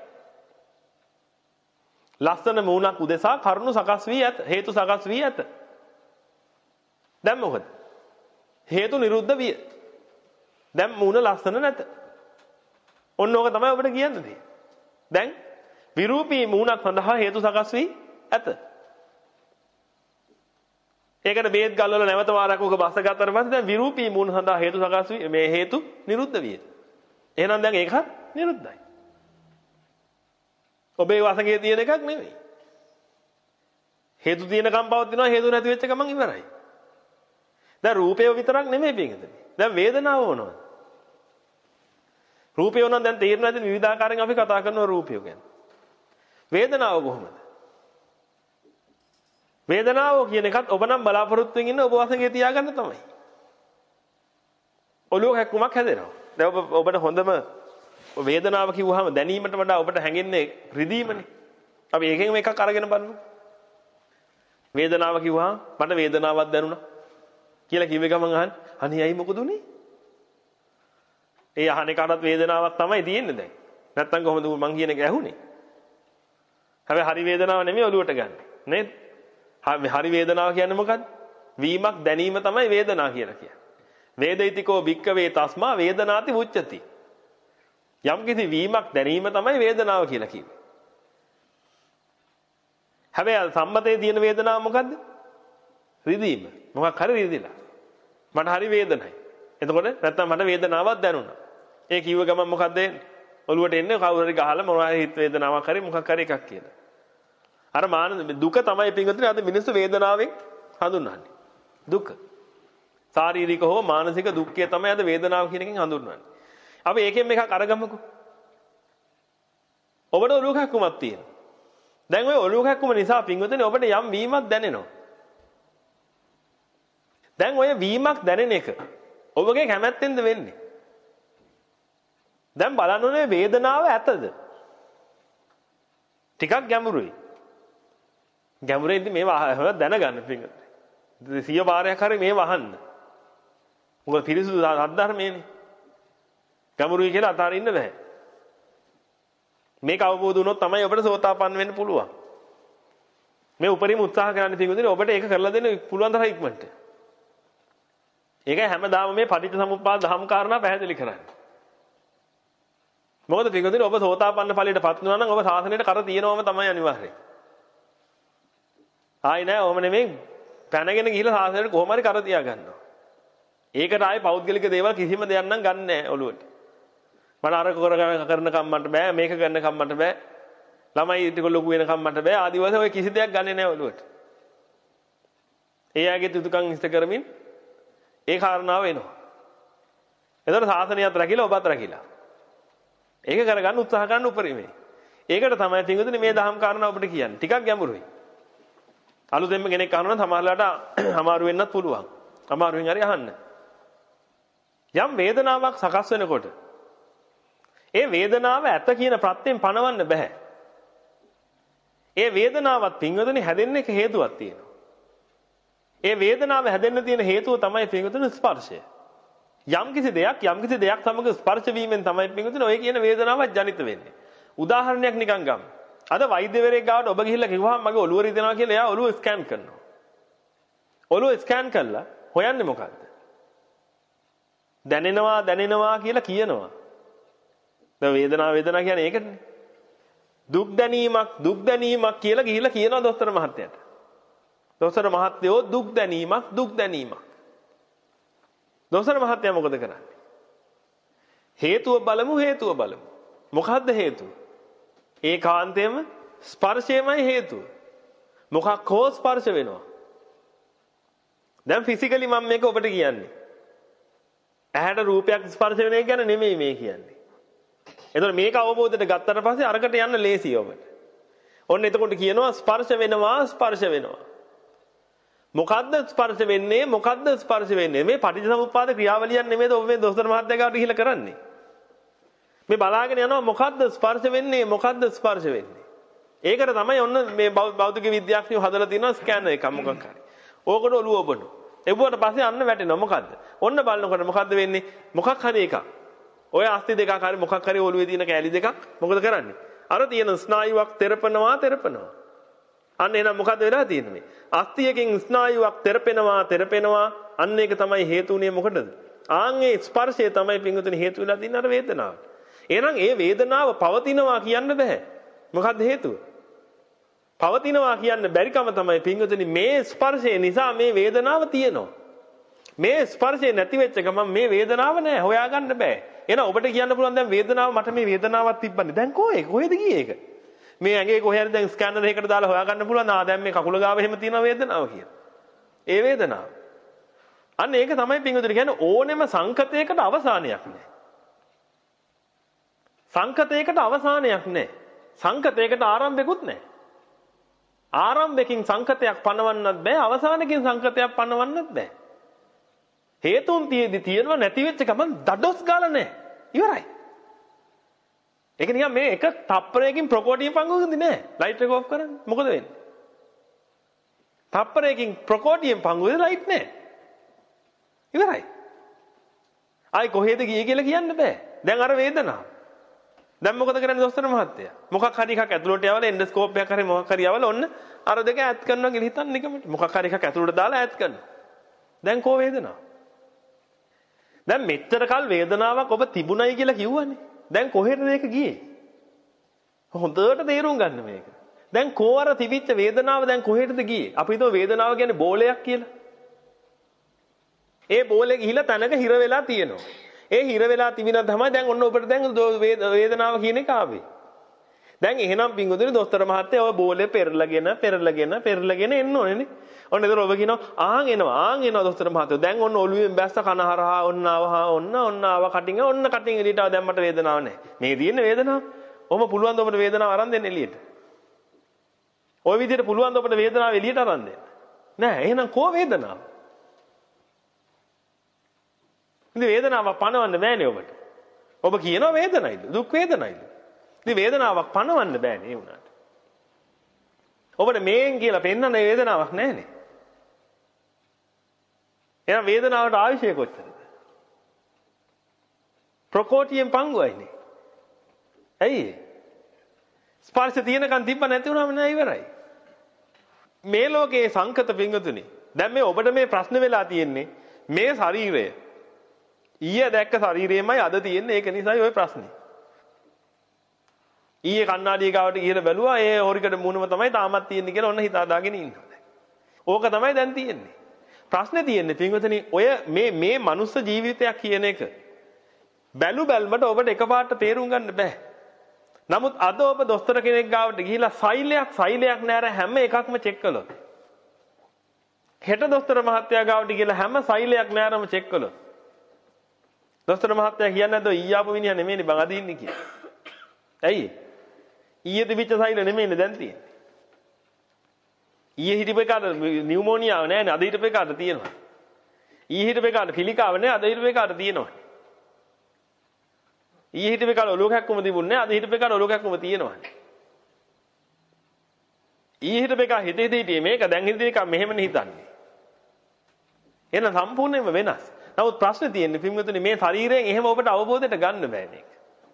ලස්සන මූණක් උදෙසා කරුණු සකස් වී ඇත. හේතු සකස් වී ඇත. දැන් මොකද? හේතු නිරුද්ධ විය. දැන් මූණ ලස්සන නැත. ඔන්න ඕක තමයි ඔබට කියන්න තියෙන්නේ. දැන් විරූපී මූණක් සඳහා හේතු සකස් වී ඇත. ඒකට බේත් ගල් වල නැවත වාරයක් උක බස ගත්තට පස්සේ දැන් විරූපී මූණ සඳහා හේතු සකස් වී මේ හේතු නිරුද්ධ විය. එහෙනම් දැන් ඒකත් නිරුද්ධයි. ඔබේ වසඟේ තියෙන එකක් නෙවෙයි. හේතු තියෙනකම් පවතිනවා හේතු නැති වෙච්ච ගමන් ඉවරයි. දැන් රූපය විතරක් නෙමෙයි පිටින්. දැන් වේදනාව මොනවද? රූපය උනන් දැන් තේරෙන්නේ නැති විවිධාකාරයෙන් අපි කතා කරනවා රූපය ගැන. වේදනාව කොහොමද? වේදනාව කියන එකත් ඔබ නම් බලාපොරොත්තු වෙමින් ඉන්න ඔබ වශයෙන් තියාගන්න තමයි. ඔළුව හැක්කුමක් හැදෙනවා. දැන් ඔබ ඔබට හොඳම වේදනාව කිව්වහම දැනීමට වඩා ඔබට හැඟෙන්නේ රිදීමනේ. අපි එකෙන් එකක් අරගෙන බලමු. වේදනාව කිව්වහම මට වේදනාවක් දැනුණා කියලා කිව්ව ගමන් අහන්නේ අනේ ඇයි මොකද උනේ? ඒ අහන්නේ කාටවත් වේදනාවක් තමයි තියෙන්නේ දැන්. නැත්තම් කොහොමද මං කියන එක ඇහුනේ? හැබැයි හරි වේදනාව නෙමෙයි ඔළුවට ගන්න. නේද? හරි වේදනාව කියන්නේ මොකද්ද? වීමක් දැනීම තමයි වේදනාව කියලා කියන්නේ. වේදිතකෝ භික්කවේ තස්මා වේදනාති උච්චති. යම් කිසි වීමක් දැනීම තමයි වේදනාව කියලා කිව්වේ. හැබැයි සම්මතයේ තියෙන වේදනාව මොකද්ද? රිදීම. මොකක් හරි රිදිලා. මට හරි වේදනයි. එතකොට නැත්තම් මට වේදනාවක් දැනුණා. ඒ කිව්ව ගමන් මොකද්ද එන්නේ? ඔළුවට එන්නේ කවුරු හරි ගහලා මොනවා හරි හිත වේදනාවක් හරි මොකක් හරි එකක් කියලා. අර මාන දුක තමයි පින්වතුනි අද මිනිස්සු වේදනාවෙන් හඳුන්වන්නේ. දුක. ශාරීරික හෝ මානසික දුක්ඛය තමයි අද වේදනාව කියන එකෙන් හඳුන්වන්නේ. අපි ඒකෙන් එකක් අරගමුකෝ. ඔබට ඔලුව කැක්කුමක් තියෙනවා. දැන් ওই ඔලුව කැක්කුම නිසා පින්වතුනි ඔබට යම් වීමක් දැනෙනවා. දැන් ඔය වීමක් දැනෙන එක ඔබගේ කැමැත්තෙන්ද වෙන්නේ? දැන් බලන්න ඕනේ වේදනාව ඇතද? ටිකක් ගැඹුරුයි. ගැඹුරේදී මේවා දැනගන්න පින්වතුනි. සිය වාරයක් හරි මේව අහන්න. මොකද පිරිසුදු අධර්මයේනේ. ගැඹුරුයි කියලා අතාරින්න බෑ. මේක අවබෝධ වුණොත් තමයි ඔබට සෝතාපන්න වෙන්න පුළුවන්. මේ උපරිම උත්සාහ කරන්න තියෙන්නේ ඔබට ඒක කරලා දෙන්න පුළුවන් තරම් ඉක්මනට. ඒකයි හැමදාම මේ පටිච්චසමුප්පාද ධම්ම කාරණා පැහැදිලි කරන්නේ. මොකද පිටුදින ඔබ සෝතාපන්න ඵලයටපත් වුණා නම් ඔබ සාසනයට කර තියෙනවම තමයි අනිවාර්යයෙන්. ආයි නෑ ඔම නෙමෙයි පැනගෙන ගිහිල්ලා සාසනයට කොහොම හරි කර තියා ගන්නවා. ඒකට ආයි පෞද්ගලික දේවල් කිසිම දෙයක් නම් ගන්න නෑ ඔළුවට. මට අර කරන කම්මන්ට බෑ මේක කරන කම්මන්ට බෑ. ළමයි ටික ලොකු වෙන කම්මන්ට බෑ ආදි වශයෙන් ඔය කිසි දෙයක් ගන්නෙ නෑ ඔළුවට. ඒ ආගේ තුතුකම් ඉස්ත කරමින් ඒ කාරණාව එනවා. එතකොට සාසනියත් රැකිලා ඔබත් රැකිලා. ඒක කරගන්න උත්සාහ කරන්න උපරිමයි. ඒකට තමයි තින්ගුතුනි මේ දහම් කාරණා ඔබට කියන්නේ. ටිකක් ගැඹුරුයි. අලුතෙන්ම කෙනෙක් අහනවා නම් සමහරලාට අමාරු වෙන්නත් පුළුවන්. අමාරුවෙන් හරි අහන්න. යම් වේදනාවක් සකස් වෙනකොට ඒ වේදනාව ඇත කියන ප්‍රත්‍යයෙන් පණවන්න බෑ. ඒ වේදනාවත් පින්වතුනි හැදෙන්න එක හේතුවක් තියෙනවා. ඒ වේදනාව හැදෙන්න තියෙන හේතුව තමයි පින්වතුනි ස්පර්ශය. යම් කිසි දෙයක් යම් කිසි දෙයක් සමග ස්පර්ශ වීමෙන් තමයි පින්වතුනි ඔය කියන වේදනාවක් ජනිත වෙන්නේ. උදාහරණයක් නිකන් ගමු. අද වෛද්‍යවරයෙක් ගාවට ඔබ ගිහිල්ලා කිව්වහම මගේ ඔළුව රිදෙනවා කියලා එයා ඔළුව ස්කෑන් කරනවා. ඔළුව ස්කෑන් කළා හොයන්නේ මොකද්ද? දැනෙනවා දැනෙනවා කියලා කියනවා. දැන් වේදනාව වේදනාව කියන්නේ ඒකනේ. දුක් දැනීමක් දුක් දැනීමක් කියලා ගිහිල්ලා කියනවා දොස්තර මහත්තයාට. දොස්තර මහත්තයෝ දුක් දැනීමක් දුක් දැනීමක්. දොස්තර මහත්තයා මොකද කරන්නේ? හේතුව බලමු හේතුව බලමු. මොකද්ද හේතුව? ඒකාන්තයෙන්ම ස්පර්ශයමයි හේතුව. මොකක් හෝ ස්පර්ශ වෙනවා. දැන් ෆිසිකලි මම මේක ඔබට කියන්නේ. ඇහැට රූපයක් ස්පර්ශ වෙන එක ගැන නෙමෙයි මේ කියන්නේ. එතකොට මේක අවබෝධයට ගත්තට පස්සේ අරකට යන්න ලේසියි ඔබට. ඔන්න එතකොට කියනවා ස්පර්ශ වෙනවා ස්පර්ශ වෙනවා. මොකද්ද ස්පර්ශ වෙන්නේ මොකද්ද ස්පර්ශ වෙන්නේ? මේ පටිච්චසමුප්පාද ක්‍රියාවලියක් නෙමෙයිද ඔබ මේ දොස්තර මහත්තයා ගාවට ගිහිල්ලා කරන්නේ? මේ බලාගෙන යනවා මොකද්ද ස්පර්ශ වෙන්නේ මොකද්ද ස්පර්ශ වෙන්නේ? ඒකට තමයි ඔන්න මේ භෞතික විද්‍යාඥයෝ හදලා තියෙනවා ස්කෑනර් එකක් මොකක් හරි. ඕකට ඔළුව ඔබන. එවුවට පස්සේ අන්න වැටෙනවා මොකද්ද? ඔන්න බලනකොට මොකද්ද වෙන්නේ? මොකක් හරි එකක්. ඔය අස්ථි දෙකක් හරි මොකක් හරි ඔළුවේ තියෙන කැලි දෙකක් මොකද කරන්නේ? අර තියෙන ස්නායුවක් තෙරපනවා තෙරපනවා. අන්න එහෙනම් මොකද්ද වෙලා තියෙන්නේ? අස්ථියකින් ස්නායුවක් තෙරපෙනවා තෙරපෙනවා අන්න ඒක තමයි හේතු උනේ මොකටද? ආන්ගේ ස්පර්ශය තමයි පිංගුතුනි හේතු වෙලා තියෙන අර වේදනාව. එහෙනම් ඒ වේදනාව පවතිනවා කියන්න බෑ. මොකද්ද හේතුව? පවතිනවා කියන්න බැරිකම තමයි පිංගුතුනි මේ ස්පර්ශය නිසා මේ වේදනාව තියෙනවා. මේ ස්පර්ශය නැති වෙච්ච ගමන් මේ වේදනාව නෑ හොයාගන්න බෑ. එහෙනම් ඔබට කියන්න පුළුවන් දැන් වේදනාව මට මේ වේදනාවක් තිබ්බනේ. දැන් කොහේ කොහෙද ගියේ ඒක? මේ ඇඟේ කොහේ හරි දැන් ස්කෑනර් එකකට දාලා හොයාගන්න පුළුවන්. ආ දැන් මේ කකුල ගාව එහෙම තියෙන වේදනාව කියලා. ඒ වේදනාව. අන්න ඒක තමයි පිංගුතුනි කියන්නේ ඕනෙම සංකතයකට අවසානයක් නෑ. සංකතයකට අවසානයක් නෑ. සංකතයකට ආරම්භයක්වත් නෑ. ආරම්භයකින් සංකතයක් පනවන්නත් බෑ අවසානකින් සංකතයක් පනවන්නත් බෑ. හේතුන් තියේදී තියෙනවා නැති වෙච්ච ගමන් දඩොස් ගාලා නෑ. ඉවරයි. ඒක නිකන් මේ එක තප්පරයකින් ප්‍රකෝටියෙන් පංගුවෙන්නේ නෑ. ලයිට් එක ඔෆ් කරන්න. මොකද වෙන්නේ? තප්පරයකින් ප්‍රකෝටියෙන් පංගුවෙන්නේ ලයිට් නෑ. ඉවරයි. ආයි කොහෙද ගියේ කියලා කියන්න බෑ. දැන් අර වේදනාව. දැන් මොකද කරන්නේ දොස්තර මහත්තයා? මොකක් හරි එකක් ඇතුළට යවලා එන්ඩොස්කෝප් එකක් හරි මොකක් හරි යවලා ඔන්න අර දෙක ඈත් කරනවා කියලා හිතන්න නිකමට. මොකක් හරි එකක් ඇතුළට දාලා ඈත් කරනවා. දැන් කෝ වේදනාව? දැන් මෙච්චර කල් වේදනාවක් ඔබ තිබුණයි කියලා කිව්වනේ. දැන් කොහෙද මේක ගියේ? හොඳට තේරුම් ගන්න මේක. දැන් කෝ අර තිබිච්ච වේදනාව දැන් කොහෙටද ගියේ? අපි හිතුව වේදනාව කියන්නේ බෝලයක් කියලා. ඒ බෝලේ ගිහිලා තනක හිර වෙලා තියෙනවා. ඒ හිර වෙලා තිබිනා තමයි දැන් ඔන්න ඔබට දැන් වේදනාව කියන එක ආවේ. දැන් එහෙනම් පිංගුතුනි දොස්තර මහත්තයා ඔය බෝලේ පෙරලගෙන පෙරලගෙන පෙරලගෙන එන්න ඕනේනේ. ඔන්න ඒතර ඔබ කියනවා ආන් එනවා ආන් එනවා දොස්තර මහත්තයා. දැන් ඔන්න ඔළුවෙන් බැස්ස කන හරහා ඔන්න ආවහා ඔන්න ඔන්න ආව කටින් ඔන්න කටින් එළියට ආව දැන් මට වේදනාවක් නැහැ. මේ තියෙන්නේ වේදනාව. ඔහම පුළුවන් ද ඔබට වේදනාව අරන් දෙන්න එළියට? ওই විදිහට පුළුවන් ද ඔබට වේදනාව එළියට අරන් දෙන්න? නෑ. එහෙනම් කෝ වේදනාව? ඉතින් වේදනාවක් පණවන්න බෑනේ ඔබට. ඔබ කියනවා වේදනයිද? දුක් වේදනයිද? ඉතින් වේදනාවක් පණවන්න බෑනේ ඒ උනාට. ඔබට මේන් කියලා පෙන්නන වේදනාවක් නැහැනේ. එහෙනම් වේදනාවට ආයුෂය කොච්චරද? ප්‍රකෝටියෙන් පංගුවයිනේ. ඇයි? ස්පර්ශ තියෙනකන් තිබ්බ නැති වුණාම නෑ ඉවරයි. මේ ලෝකේ සංකත පිංගුතුනි. දැන් මේ ඔබට මේ ප්‍රශ්න වෙලා තියෙන්නේ මේ ශරීරය. ඊයේ දැක්ක ශරීරයමයි අද තියෙන්නේ. ඒක නිසායි ওই ප්‍රශ්නේ. ඊයේ කණ්ණාඩිය ගාවට ගිහලා බැලුවා ඒ හොරිකඩ මූණම තමයි තාමත් තියෙන්නේ කියලා ඔන්න හිතාදාගෙන ඉන්නවා. ඕක තමයි දැන් තියෙන්නේ. ප්‍රශ්නේ තියෙන්නේ පින්වතුනි ඔය මේ මේ මනුස්ස ජීවිතයක් කියන එක බැලු බැලමට ඔබට එකපාරට තේරුම් ගන්න බෑ. නමුත් අද ඔබ දොස්තර කෙනෙක් ගාවට ගිහිලා සෛලයක් සෛලයක් නෑර හැම එකක්ම චෙක් කළොත්. හෙට දොස්තර මහත්තයා ගාවට ගිහලා හැම සෛලයක් නෑරම චෙක් කළොත්. දොස්තර මහත්තයා කියන්නේ නැද්ද ඊ ආපු මිනිහා නෙමෙයිනේ බං අද ඉන්නේ කියලා. ඇයි? ඊයේ තිබිච්ච සෛල නෙමෙයිනේ දැන් තියෙන්නේ. ඊයේ හිටපු එකට නියුමෝනියාව නෑනේ අද හිටපු එකට තියෙනවා. ඊයේ හිටපු එකට පිළිකාව නෑ අද හිටපු එකට තියෙනවා. ඊයේ හිටපු එකට ඔලුව කැක්කුම තිබුණේ නෑ අද හිටපු එකට ඔලුව කැක්කුම තියෙනවා. ඊයේ හිටපු එක හිතේ හිටියේ මේක දැන් හිතේ එක මෙහෙමනේ හිතන්නේ. එහෙනම් සම්පූර්ණයෙන්ම වෙනස්. නමුත් ප්‍රශ්නේ තියෙන්නේ පින්වතුනි මේ ශරීරයෙන් එහෙම ඔබට අවබෝධයට ගන්න බෑ මේක.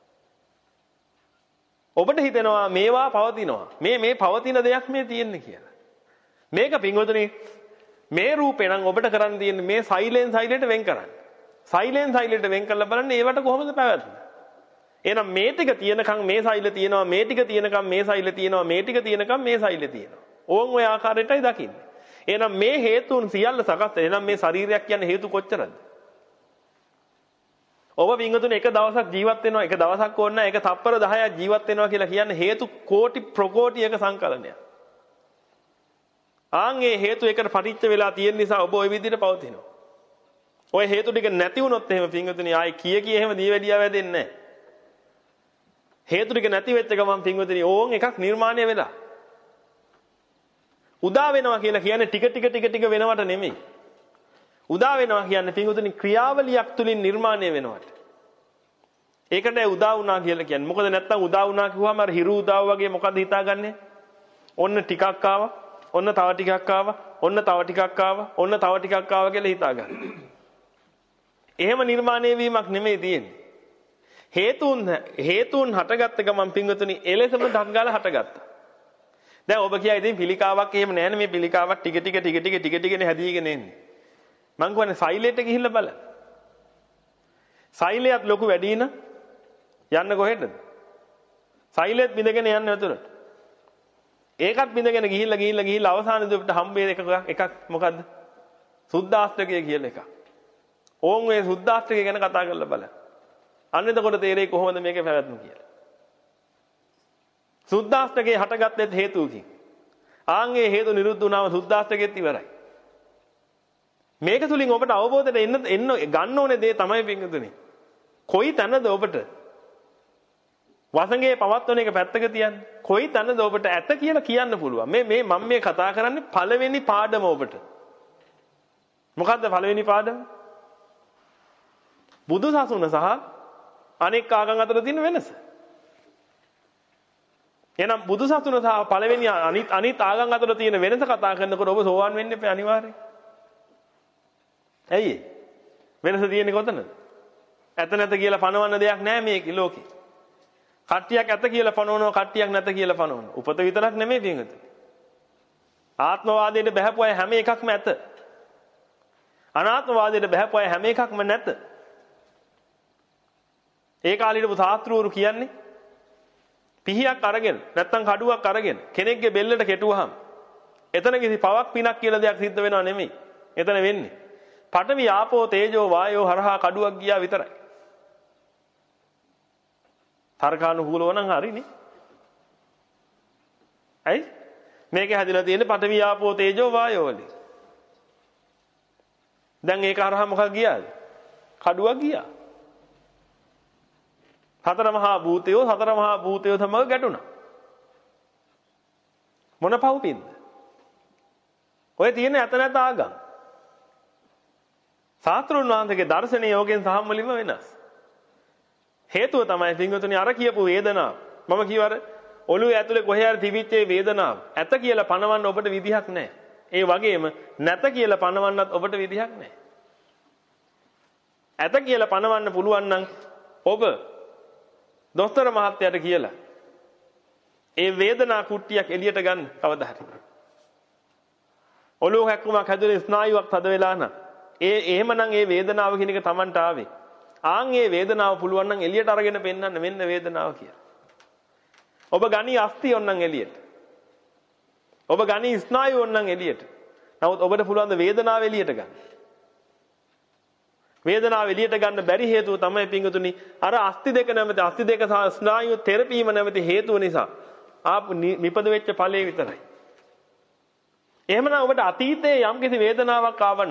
ඔබට හිතෙනවා මේවා පවතිනවා. මේ මේ පවතින දෙයක් මේ තියෙන්නේ කියලා. මේක පින්වතුනි මේ රූපේ නම් ඔබට කරන්න තියෙන්නේ මේ සයිලෙන් සයිලෙට වෙන් කරන්න. සයිලෙන් සයිලෙට වෙන් කරලා බලන්න ඒවට කොහොමද පැවැත්මේ. එහෙනම් මේ ටික තියෙනකන් මේ සෛල තියෙනවා මේ ටික තියෙනකන් මේ සෛල තියෙනවා මේ ටික තියෙනකන් මේ සෛල තියෙනවා. ඕන් ඔය ආකාරයටයි දකින්නේ. එහෙනම් මේ හේතුන් සියල්ල සකස් එහෙනම් මේ ශරීරයක් කියන්නේ හේතු කොච්චරද? ඔබ වින්ගතුන එක දවසක් ජීවත් වෙනවා එක දවසක් ඕන නැහැ එක තප්පර දහයක් ජීවත් වෙනවා කියලා කියන්නේ හේතු කෝටි ප්‍රකෝටියක සංකලනයක්. ආන් ඒ හේතු එකට පටිච්ච වෙලා තියෙන නිසා ඔබ ওই විදිහට පවතිනවා. ඔය හේතු ටික නැති වුණොත් එහෙම පින්වතුනි ආයේ කිය කිය එහෙම දීවැඩියා වැදෙන්නේ නැහැ. හේතු ටික නැති වෙච්ච ගමන් පින්වතුනි ඕන් එකක් නිර්මාණය වෙලා. උදා වෙනවා කියලා කියන්නේ ටික ටික ටික ටික වෙනවට නෙමෙයි. උදා වෙනවා කියන්නේ පින්වතුනි ක්‍රියාවලියක් තුලින් නිර්මාණය වෙනවට. ඒකට උදා වුණා කියලා කියන්නේ. මොකද නැත්තම් උදා වුණා කිව්වම අර හිරු උදාව වගේ මොකද හිතාගන්නේ? ඔන්න ටිකක් ආවා. ඔන්න තව ටිකක් ආවා. ඔන්න තව ටිකක් ආවා. ඔන්න තව ටිකක් ආවා කියලා හිතාගන්න. එහෙම නිර්මාණය වීමක් නෙමෙයි තියෙන්නේ. හේතුන් හේතුන් හටගත්ත ගමන් පින්වතුනි එලෙසම ඩක් ගාලා හටගත්තා. දැන් ඔබ කියයි ඉතින් පිළිකාවක් එහෙම නැහැනේ මේ පිළිකාවක් ටික ටික ටික ටික ටික ටිකනේ හැදීගෙන එන්නේ. මං කියන්නේ සෛලයට ගිහිල්ලා බලන්න. සෛලයට ලොකු වැඩි න යන්න කොහෙටද? සෛලෙත් බිඳගෙන යන්න ඇතුළට. ඒකත් බිඳගෙන ගිහිල්ලා ගිහිල්ලා ගිහිල්ලා අවසානයේදී අපිට හම්බෙන්නේ එකක් එකක් මොකද්ද? සුද්ධාෂ්ටකය කියලා එකක්. ඕන් ඔය සුද්ධාෂ්ටකය ගැන කතා කරලා බලන්න. අන්න එතකොට තේරෙයි කොහොමද මේකේ පැවැත්ම කියලා. සුද්ධාෂ්ටකේ හටගත්තේ හේතුකින්. ආන්ගේ හේතු නිරුද්ධ වුණාම සුද්ධාෂ්ටකෙත් ඉවරයි. මේක තුලින් ඔබට අවබෝධයට එන්න එන්න ගන්න ඕනේ දේ තමයි පින්වතුනි. කොයි තැනද ඔබට වසඟේ පවත්වන එක පැත්තක තියන්නේ. කොයි තැනද ඔබට ඇත කියලා කියන්න පුළුවන්. මේ මේ මම මේ කතා කරන්නේ පළවෙනි පාඩම ඔබට. මොකද්ද පළවෙනි පාඩම? බුදු සසුන සහ අනෙක් ආගම් අතර තියෙන වෙනස. එහෙනම් බුදු සසුන සහ පළවෙනි අනිත් අනිත් ආගම් අතර තියෙන වෙනස කතා කරනකොට ඔබ සෝවාන් වෙන්න එපා අනිවාර්යයෙන්. ඇයි? වෙනස තියෙන්නේ කොතනද? ඇත නැත කියලා පනවන්න දෙයක් නැහැ මේ ලෝකේ. කට්ටියක් ඇත කියලා පනවනවා කට්ටියක් නැත කියලා පනවනවා. උපත විතරක් නෙමෙයි පින්වතුනි. ආත්මවාදයට බහැපු අය හැම එකක්ම ඇත. අනාත්මවාදයට බහැපු අය හැම එකක්ම නැත. ඒ කාලේ හිටපු ශාස්ත්‍රවරු කියන්නේ පිහියක් අරගෙන නැත්තම් කඩුවක් අරගෙන කෙනෙක්ගේ බෙල්ලට කෙටුවාම එතන කිසි පවක් පිනක් කියලා දෙයක් සිද්ධ වෙනව නෙමෙයි. එතන වෙන්නේ පඨවි ආපෝ තේජෝ වායෝ හරහා කඩුවක් ගියා විතරයි. තර්කානුකූලව නම් හරිනේ. ඇයි? මේකේ හැදිලා තියෙන්නේ පඨවි ආපෝ තේජෝ වායෝ වලින්. දැන් ඒක හරහා මොකක් ගියාද? කඩුවක් ගියා. සතර මහා භූතයෝ සතර මහා භූතයෝ සමග ගැටුණා. මොන පව්පින්ද? ඔය තියෙන ඇත නැත ආගම්. ශාස්ත්‍රුන් වහන්සේගේ දර්ශනීය යෝගෙන් සාහම්වලින්ම වෙනස්. හේතුව තමයි පින්වතුනි අර කියපු වේදනාව. මම කියවර ඔළුවේ ඇතුලේ කොහේ හරි තිබිච්ච වේදනාව. ඇත කියලා පණවන්න ඔබට විදිහක් නැහැ. ඒ වගේම නැත කියලා පණවන්නත් ඔබට විදිහක් නැහැ. ඇත කියලා පණවන්න පුළුවන් නම් ඔබ දොස්තර මහත්තයාට කියලා ඒ වේදනා කුට්ටියක් එළියට ගන්න කවදා හරි. ඔළුව හැක්කුමක් හැදුනේ ස්නායුවක් තද වෙලා නම් ඒ එහෙමනම් ඒ වේදනාව කියන එක Tamanට ආවේ. ආන් ඒ වේදනාව පුළුවන් නම් එළියට අරගෙන පෙන්නන්න මෙන්න වේදනාව කියලා. ඔබ ගනි අස්ති ඔන්නම් එළියට. ඔබ ගනි ස්නායු ඔන්නම් එළියට. නමුත් ඔබට පුළුවන් ද වේදනාව එළියට ගන්න. වේදනාව එළියට ගන්න බැරි හේතුව තමයි පිංගුතුනි අර අස්ති දෙක නැමැති අස්ති දෙක සහ ස්නායු තෙරපීම නැමැති හේතුව නිසා ආපු නිපද වෙච්ච ඵලයේ විතරයි. එහෙමනම් ඔබට අතීතයේ යම්කිසි වේදනාවක් ආවනම්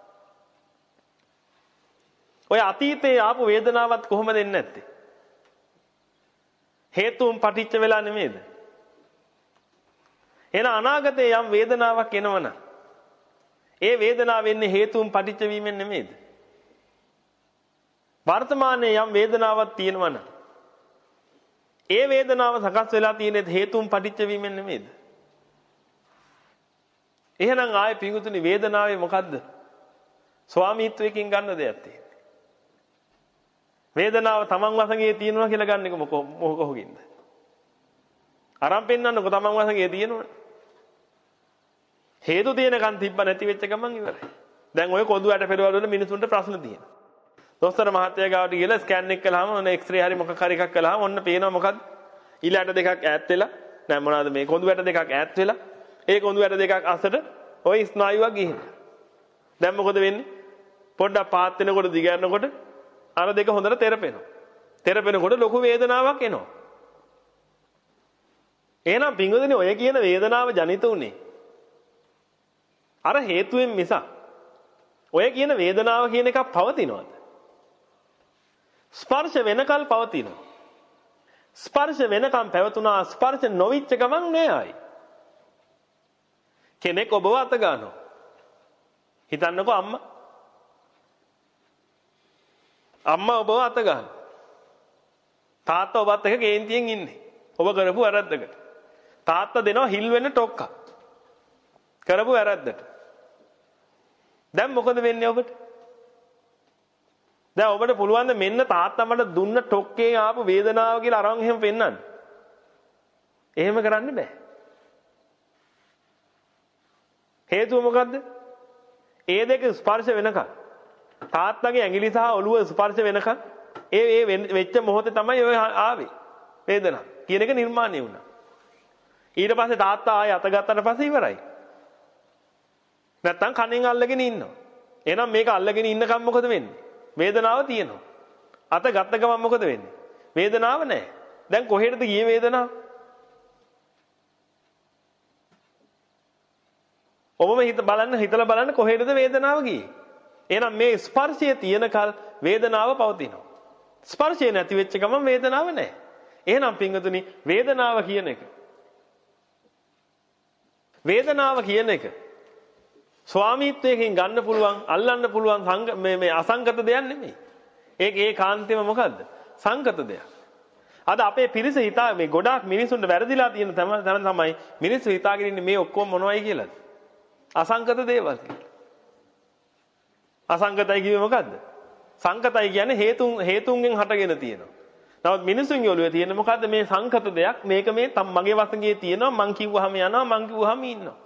ඔය අතීතයේ ආපු වේදනාවත් කොහොමද එන්නේ නැත්තේ? හේතුන් පටිච්ච වෙලා නෙමෙයිද? එහෙනම් අනාගතයේ යම් වේදනාවක් එනවනම් ඒ වේදනාව වෙන්නේ හේතුන් පටිච්ච වීමෙන් නෙමෙයිද? වර්තමානයේ යම් වේදනාවක් තියෙනවනම් ඒ වේදනාව සකස් වෙලා තියෙන්නේ හේතුන් පටිච්ච වීමෙන් නෙමෙයිද? එහෙනම් ආයේ පිඟුතුනි වේදනාවේ මොකද්ද? ස්වාමීත්වයෙන් ගන්න දෙයක් තියෙන්නේ. වේදනාව තමන් වශයෙන් තියෙනවා කියලා ගන්න එක මොක මොකකින්ද? අරන් පෙන්නන්නකො තමන් වශයෙන් තියෙනවනේ. හේතු තියෙනකන් තිබ්බ නැති වෙච්ච ගමන් ඉවරයි. දැන් ඔය කොඳු ඇට පෙරවල වල මිනිසුන්ට ප්‍රශ්න තියෙනවා. දොස්තර මහත්තයා ගාවට ගිහලා ස්කෑන් එක කළාම ඔන්න එක්ස්රේ හරි මොකක් හරි එකක් කළාම ඔන්න පේනවා මොකද්ද? ඊළ ඇට දෙකක් ඈත් වෙලා නෑ මොනවාද මේ කොඳු ඇට දෙකක් ඈත් වෙලා ඒ කොඳු ඇට දෙකක් අසට ওই ස්නායුවක් ගිහිල්ලා. දැන් මොකද වෙන්නේ? පොඩ්ඩක් පාත් වෙනකොට දිගහැරනකොට අර දෙක හොඳට තෙරපෙනවා. තෙරපෙනකොට ලොකු වේදනාවක් එනවා. එහෙනම් පිංගුදෙනි ඔය කියන වේදනාව ජනිත උනේ අර හේතුවෙන් මිසක් ඔය කියන වේදනාව කියන එකක් පවතිනවද? ස්පර්ශ වෙනකල් පවතිනවා. ස්පර්ශ වෙනකම් පැවතුනා ස්පර්ශ නොවිච්ච ගමන් නෑ ආයි. කෙනෙක් ඔබව අත ගන්නවා. හිතන්නකෝ අම්මා. අම්මා ඔබව අත ගන්නවා. තාත්තා ඔබත් එක්ක කේන්තියෙන් ඉන්නේ. ඔබ කරපු වැරද්දකට. තාත්තා දෙනවා හිල් වෙන ටොක්ක. කරපු වැරද්දට. දැන් මොකද වෙන්නේ ඔබට? දැන් ඔබට පුළුවන් ද මෙන්න තාත්තා මට දුන්න ටොක්කේ ආපු වේදනාව කියලා අරන් එහෙම පෙන්නන්න. එහෙම කරන්න බෑ. හේතුව මොකද්ද? ඒ දෙක ස්පර්ශ වෙනකන් තාත්තගේ ඇඟිලි සහ ඔළුව ස්පර්ශ වෙනකන් ඒ ඒ වෙච්ච මොහොතේ තමයි ඔය ආවේ වේදනාව කියන එක නිර්මාණය වුණා. ඊට පස්සේ තාත්තා ආයෙ අත ගත්තට පස්සේ ඉවරයි. නැත්තම් කණෙන් අල්ලගෙන ඉන්නවා. එහෙනම් මේක අල්ලගෙන ඉන්නකම් මොකද වෙන්නේ? වේදනාව තියෙනවා. අත ගත්ත ගමන් මොකද වෙන්නේ? වේදනාව නැහැ. දැන් කොහෙටද ගියේ වේදනාව? ඔබම හිත බලන්න හිතලා බලන්න කොහෙටද වේදනාව ගියේ? එහෙනම් මේ ස්පර්ශය තියෙනකල් වේදනාව පවතිනවා. ස්පර්ශය නැති වෙච්ච ගමන් වේදනාව නැහැ. එහෙනම් පින්වතුනි වේදනාව කියන එක වේදනාව කියන එක ස්වාමීත්වයෙන් ගන්න පුළුවන් අල්ලන්න පුළුවන් මේ මේ අසංගත දෙයක් නෙමෙයි. ඒක ඒ කාන්තේම මොකද්ද? සංගත දෙයක්. අද අපේ පිරිස හිතා මේ ගොඩාක් මිනිසුන්ට වැරදිලා තියෙන තැන තමයි මිනිස්සු හිතාගෙන ඉන්නේ මේ ඔක්කොම මොනවයි කියලාද? අසංගත දේවල් කියලා. අසංගතයි කිව්වේ මොකද්ද? සංකතයි කියන්නේ හේතුන් හේතුන්ගෙන් හටගෙන තියෙනවා. නමුත් මිනිසුන්ගේ ඔළුවේ තියෙන මොකද්ද මේ සංකත දෙයක් මේක මේ මගේ වසඟේ තියෙනවා මං කිව්වහම යනවා මං කිව්වහම ඉන්නවා.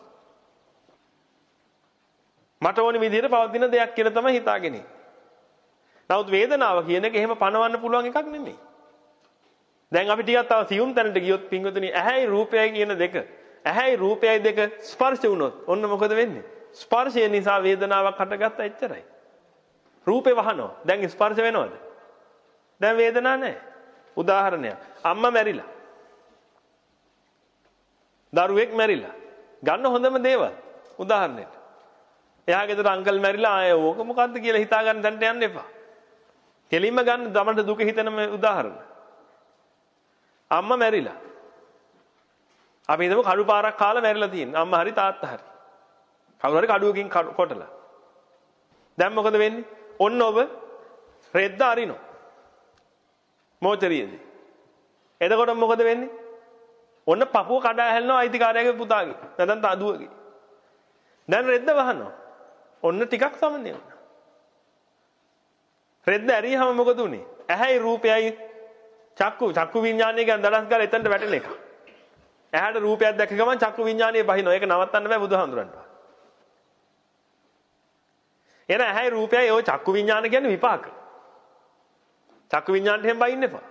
මට ඕනි විදිහට පවතින දෙයක් කියලා තමයි හිතාගෙන ඉන්නේ. නමුත් වේදනාව කියන එක එහෙම පණවන්න පුළුවන් එකක් නෙමෙයි. දැන් අපි ටිකක් තව සියුම් තැනට ගියොත් පින්වතුනි ඇහැයි රූපයයි කියන දෙක ඇහැයි රූපයයි දෙක ස්පර්ශ වුණොත් ඔන්න මොකද වෙන්නේ? ස්පර්ශය නිසා වේදනාවක් හටගත්තා එච්චරයි. රූපේ වහනවා. දැන් ස්පර්ශ වෙනවද? දැන් වේදනාවක් නැහැ. උදාහරණයක්. අම්මා මැරිලා. දරුවෙක් මැරිලා. ගන්න හොඳම දේවල්. උදාහරණයක්. එයා ගෙදර අංකල් මැරිලා ආයේ ඕක මොකද්ද කියලා හිතා ගන්න දැන්ට යන්න එපා. කෙලින්ම ගන්න තමන්ට දුක හිතෙනම උදාහරණ. අම්මා මැරිලා. අපි හිතමු කඩු පාරක් කාලා මැරිලා තියෙන. අම්මා හරි තාත්තා හරි. කවුරු හරි කඩුවකින් කොටලා. දැන් මොකද වෙන්නේ? ඔන්න ඔබ රෙද්ද අරිනවා. මෝචරියේදී. එතකොට මොකද වෙන්නේ? ඔන්න පපුව කඩා හැලනවා අයිතිකාරයාගේ පුතාගේ. නැත්නම් තදුවගේ. දැන් රෙද්ද වහනවා. ඔන්න ටිකක් සමනය වුණා. රෙද්ද ඇරියහම මොකද උනේ? ඇහැයි රූපයයි චක්කු චක්කු විඥානය කියන දඩස් ගාලා එතනට වැටෙන එක. ඇහැට රූපයක් දැක්ක ගමන් චක්කු විඥානය බහිනවා. ඒක නවත්තන්න බෑ බුදුහාමුදුරන්ට. එන ඇහැයි රූපයයි ඔය චක්කු විඥාන කියන්නේ විපාක. චක්කු විඥානට හැම බයින්න එපා.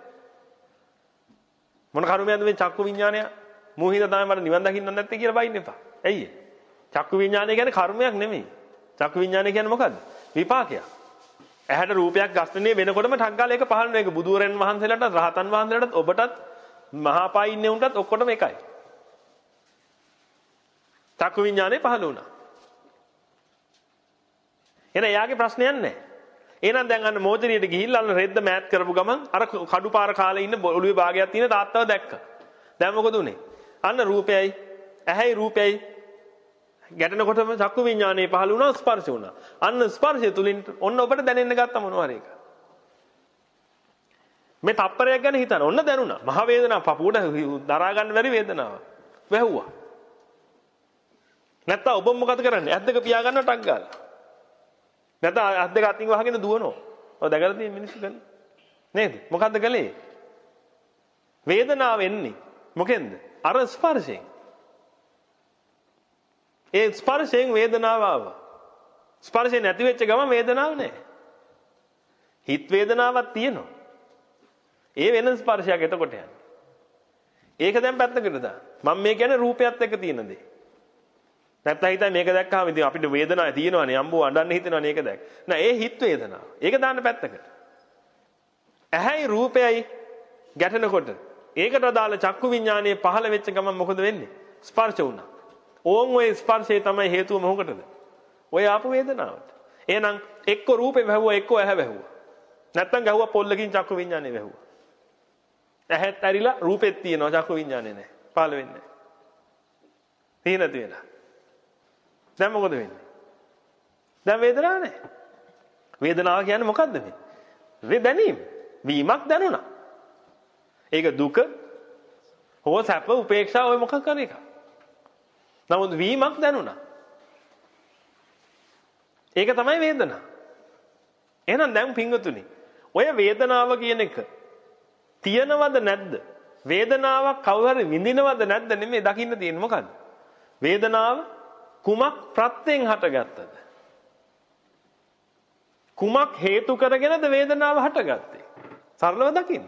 මොන කර්මයක්ද මේ චක්කු විඥානය? මෝහිත තමයි මට නිවන් දකින්න නැත්තේ කියලා බයින්න එපා. ඇයි ඒ? චක්කු විඥානය කියන්නේ කර්මයක් නෙමෙයි. චක්කු විඥානය කියන්නේ මොකද්ද? විපාකයක්. ඇහැට රූපයක් ගස්නේ වෙනකොටම ටග්ගාල එක පහළ වෙන එක බුදුරෙන් වහන්සේලාට රහතන් වහන්සේලාට ඔබටත් මහා පායි ඉන්නේ උන්ටත් ඔක්කොටම එකයි. චක්කු විඥානේ පහළ වුණා. එන එයාගේ ප්‍රශ්නයක් නැහැ. එහෙනම් දැන් අන්න මෝචරියට ගිහිල්ලා අන්න රෙද්ද මෑත් කරපු ගමන් අර කඩුපාර කාලේ ඉන්න ඔළුවේ භාගයක් තියෙන තාත්තව දැක්ක. දැන් මොකද උනේ? අන්න රූපයයි ඇහැයි රූපයයි ගැටෙනකොටම චක්කු විඥානේ පහළ වුණා ස්පර්ශ වුණා. අන්න ස්පර්ශය තුලින් ඔන්න ඔබට දැනෙන්න ගත්ත මොනවා හරි එක. මේ තප්පරයක් ගැන හිතන ඔන්න දැනුණා. මහ වේදනාව පපුවට දරා ගන්න බැරි වේදනාවක්. වැහුවා. නැත්තම් ඔබ මොකද කරන්නේ? ඇස් දෙක පියා ගන්න ටක් ගාලා. නැත්තම් ඇස් දෙක අතින් වහගෙන දුවනවා. ඔය දැකලා තියෙන මිනිස්සු ගන්නේ. නේද? මොකද්ද කළේ? වේදනාව එන්නේ මොකෙන්ද? අර ස්පර්ශයෙන්. ඒ ස්පර්ශයෙන් වේදනාව ආවා. ස්පර්ශය නැති වෙච්ච ගමන් වේදනාවක් නැහැ. හිත වේදනාවක් තියෙනවා. ඒ වෙන ස්පර්ශයක් එතකොට යන්නේ. ඒක දැන් පැත්තකට දාන්න. මම මේ කියන්නේ රූපයත් එක්ක තියෙන දේ. නැත්නම් හිතයි මේක දැක්කම ඉතින් අපිට වේදනාවක් තියෙනවනේ අම්බෝ අඬන්න හිතෙනවනේ ඒක දැක්ක. නෑ ඒ හිත වේදනාව. ඒක දාන්න පැත්තකට. ඇහැයි රූපයයි ගැටෙනකොට ඒකට අදාළ චක්කු විඥානයේ පහළ වෙච්ච ගමන් මොකද වෙන්නේ? ස්පර්ශ වුණා. ඕන් ඔය ස්පර්ශය තමයි හේතුව මොකටද? ඔය ආපු වේදනාවට. එහෙනම් එක්ක රූපේ වැහුවා එක්ක ඇහැ වැහුවා. නැත්තම් ගැහුවා පොල්ලකින් චක්කු විඥානේ වැහුවා. ඇහැත් ඇරිලා රූපෙත් තියෙනවා චක්කු විඥානේ නැහැ. පහළ වෙන්නේ නැහැ. තීන තියෙනවා. දැන් මොකද වෙන්නේ? දැන් වේදනාවක් නැහැ. වේදනාව කියන්නේ මොකද්ද මේ? වේ දැනීම. වීමක් දැනුණා. ඒක දුක හෝ සැප උපේක්ෂා ඔය මොකක් කරන එක. නමුත් වීමක් දැනුණා. ඒක තමයි වේදනාව. එහෙනම් දැන් පිංගුතුනි ඔය වේදනාව කියන එක තියනවද නැද්ද? වේදනාවක් කවුරු හරි විඳිනවද නැද්ද නෙමෙයි දකින්න තියෙන්නේ මොකද්ද? වේදනාව කුමක් ප්‍රත්‍යයෙන් හටගත්තද? කුමක් හේතු කරගෙනද වේදනාව හටගත්තේ? සරලව දකින්න.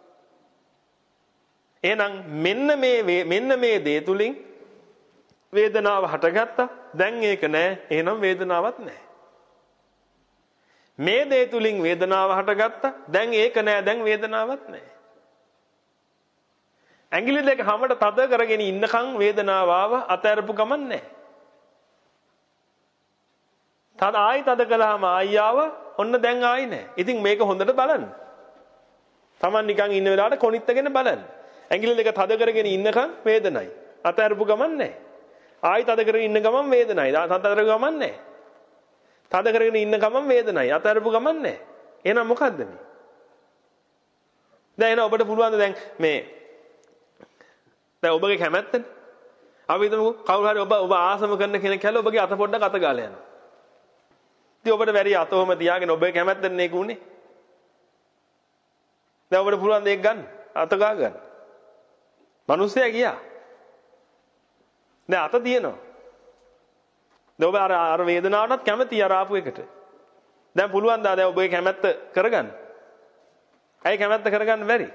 එහෙනම් මෙන්න මේ මෙන්න මේ දේ තුලින් වේදනාව හටගත්තා. දැන් ඒක නෑ. එහෙනම් වේදනාවක් නෑ. මේ දේ තුලින් වේදනාව හටගත්තා. දැන් ඒක නෑ. දැන් වේදනාවක් නෑ. ඇඟිලි දෙක හැමත තද කරගෙන ඉන්නකම් වේදනාව ආව අතහැරපු ගමන් නෑ. තද ආයි තද කළාම ආයි ආව ඔන්න දැන් ආයි නෑ. ඉතින් මේක හොඳට බලන්න. Taman නිකන් ඉන්න වෙලාවට කොනිටගෙන බලන්න. ඇඟිලි දෙක තද කරගෙන ඉන්නකම් වේදනයි. අතහැරපු ගමන් නෑ. ආයි තද කරගෙන ඉන්න ගමන් වේදනයි. තද කරගෙන ගමන් නෑ. තද කරගෙන ඉන්න ගමන් වේදනයි. අතහැරපු ගමන් නෑ. එහෙනම් මොකද්ද මේ? දැන් එන ඔබට පුළුවන් දැන් මේ දැන් ඔබගේ කැමැත්තනේ. අපි හිතමු කවුරු හරි ඔබ ඔබ ආසම කරන කෙනෙක් හැල ඔබගේ අත පොඩ්ඩක් අත ගාලා යනවා. ඉතින් ඔබට බැරි අතවම තියාගෙන ඔබේ කැමැත්තෙන් මේක උනේ. දැන් ඔබට පුළුවන් දෙයක් ගන්න. අත ගා ගන්න. මිනිස්සයා ගියා. දැන් අත තියෙනවා. දැන් ඔබ අර අර වේදනාවටත් කැමති අර ආපු එකට. දැන් පුළුවන් දා දැන් ඔබේ කැමැත්ත කරගන්න. ඇයි කැමැත්ත කරගන්න බැරි?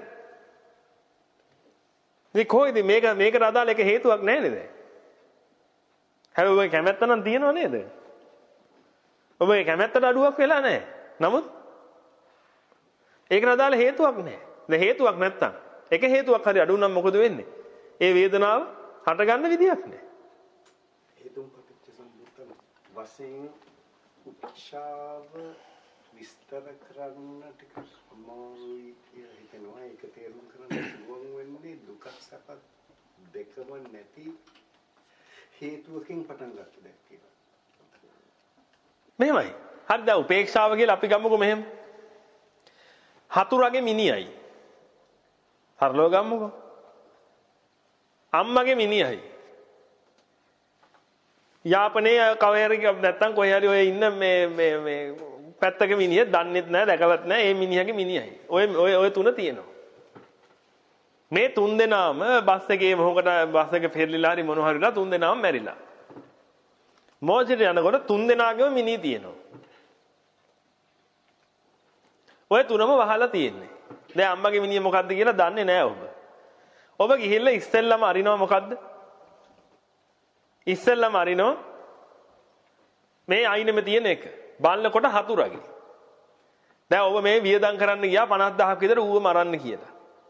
මේ කොයිද මේක මේකට අදාළ එක හේතුවක් නැහැ නේද? හැබැයි ඔබේ කැමැත්ත නම් තියෙනව නේද? ඔබේ කැමැත්තට අඩුවක් වෙලා නැහැ. නමුත් ඒකට අදාළ හේතුවක් නැහැ. දැන් හේතුවක් නැත්තම් එක හේතුවක් හරි අඩු නම් මොකද වෙන්නේ? ඒ වේදනාව හට ගන්න විදියක් නැහැ. හේතුන් පටිච්ච සම්පූර්ණ වශයෙන් උපේක්ෂාව විස්තර කරන්න ටික අමාරුයි කියලා හිතෙනවා. ඒක තේරුම් කරගන්න පුළුවන් වෙන්නේ දුක සැප දෙකම නැති හේතුවකින් පටන් ගත්ත දෙයක් කියලා. මෙහෙමයි. හරි දැන් උපේක්ෂාව කියලා අපි ගමුකෝ මෙහෙම. හතුරගේ මිනිහයි. හරලව ගමුකෝ. අම්මගේ මිනිහයි. යාපනයේ කවයරි නැත්තම් කොහේ හරි ඔය ඉන්න මේ මේ මේ පැත්තක මිනිහ දන්නෙත් නැහැ දැකලත් නැහැ. ඒ මිනිහගේ මිනිහයි. ඔය ඔය ඔය තුන තියෙනවා. මේ තුන් දෙනාම බස් එකේ මොහොකට බස් එක පෙරලිලා හරි මොන හරිලා තුන් දෙනාම මැරිලා. මෝජිට යනකොට තුන් දෙනාගේම මිනිහ තියෙනවා. ඔය තුනම වහලා තියෙන්නේ. දැන් අම්මගේ මිනිහ මොකද්ද කියලා දන්නේ නැහැ ඔබ. ඔබ ගිහිල්ලා ඉස්සෙල්ලාම අරිනවා මොකද්ද? ඉස්සෙල්ලාම අරිනවා මේ අයිනෙම තියෙන එක. බලනකොට හතුරගේ. දැන් ඔබ මේ වියදම් කරන්න ගියා පනස් දහසක් විතර ඌව මරන්න කියලා.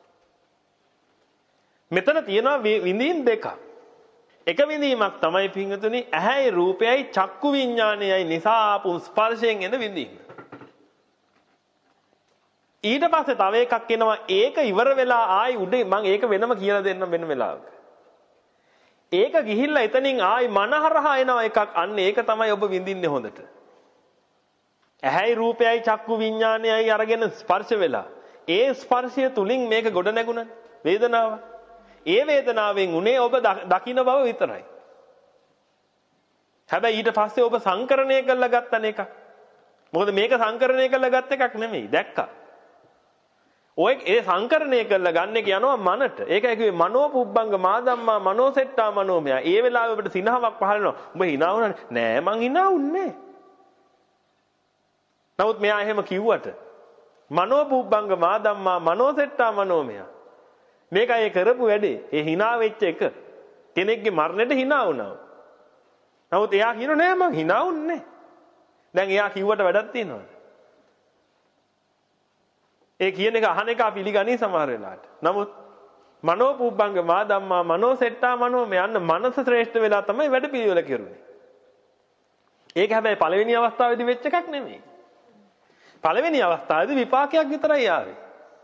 මෙතන තියෙනවා විඳීම් දෙකක්. එක විඳීමක් තමයි පින්වතුනි ඇහැයි රූපයයි චක්කු විඥානයයි නිසා ආපු ස්පර්ශයෙන් එන විඳීම. ඊට පස්සේ තව එකක් එනවා ඒක ඉවර වෙලා ආයි උඩේ මම ඒක වෙනම කියලා දෙන්නම් වෙන වෙලාවක. ඒක ගිහිල්ලා එතනින් ආයි මනහරහා එනවා එකක් අන්න ඒක තමයි ඔබ විඳින්නේ හොඳට. ඇහැයි රූපයයි චක්කු විඥානයයි අරගෙන ස්පර්ශ වෙලා ඒ ස්පර්ශය තුලින් මේක ගොඩ නැගුණා වේදනාව. ඒ වේදනාවෙන් උනේ ඔබ දකින්න බව විතරයි. හැබැයි ඊට පස්සේ ඔබ සංකරණය කරලා ගත්තන එක. මොකද මේක සංකරණය කරලා ගත්ත එකක් නෙමෙයි දැක්කා. ඔය ඒ සංකරණය කරලා ගන්න එක යනවා මනට. ඒකයි කිව්වේ මනෝ පුබ්බංග මාදම්මා මනෝසෙට්ටා මනෝමය. ඒ වෙලාවේ ඔබට සිනහවක් පහළ වෙනවා. ඔබ hina වුණානේ. නෑ මං hina වුන්නේ. නමුත් මෙයා එහෙම කිව්වට මනෝ පුබ්බංග මාදම්මා මනෝසෙට්ටා මනෝමය. මේකයි කරපු වැඩේ. ඒ hina වෙච්ච එක. කෙනෙක්ගේ මරණයට hina වුණා. නමුත් එයා කියනවා නෑ මං hina වුන්නේ. දැන් එයා කිව්වට වැඩක් තියෙනවද? ඒ කියන එක අහන එක පිළිගනී සමහර වෙලාවට. නමුත් මනෝ පුබ්බංග මා ධම්මා මනෝ සෙට්ටා මනෝ මේ යන්න මනස ශ්‍රේෂ්ඨ වෙලා තමයි වැඩ පිළිවෙල කෙරුනේ. ඒක හැබැයි පළවෙනි අවස්ථාවේදී වෙච්ච එකක් නෙමෙයි. පළවෙනි අවස්ථාවේදී විපාකයක් විතරයි ආවේ.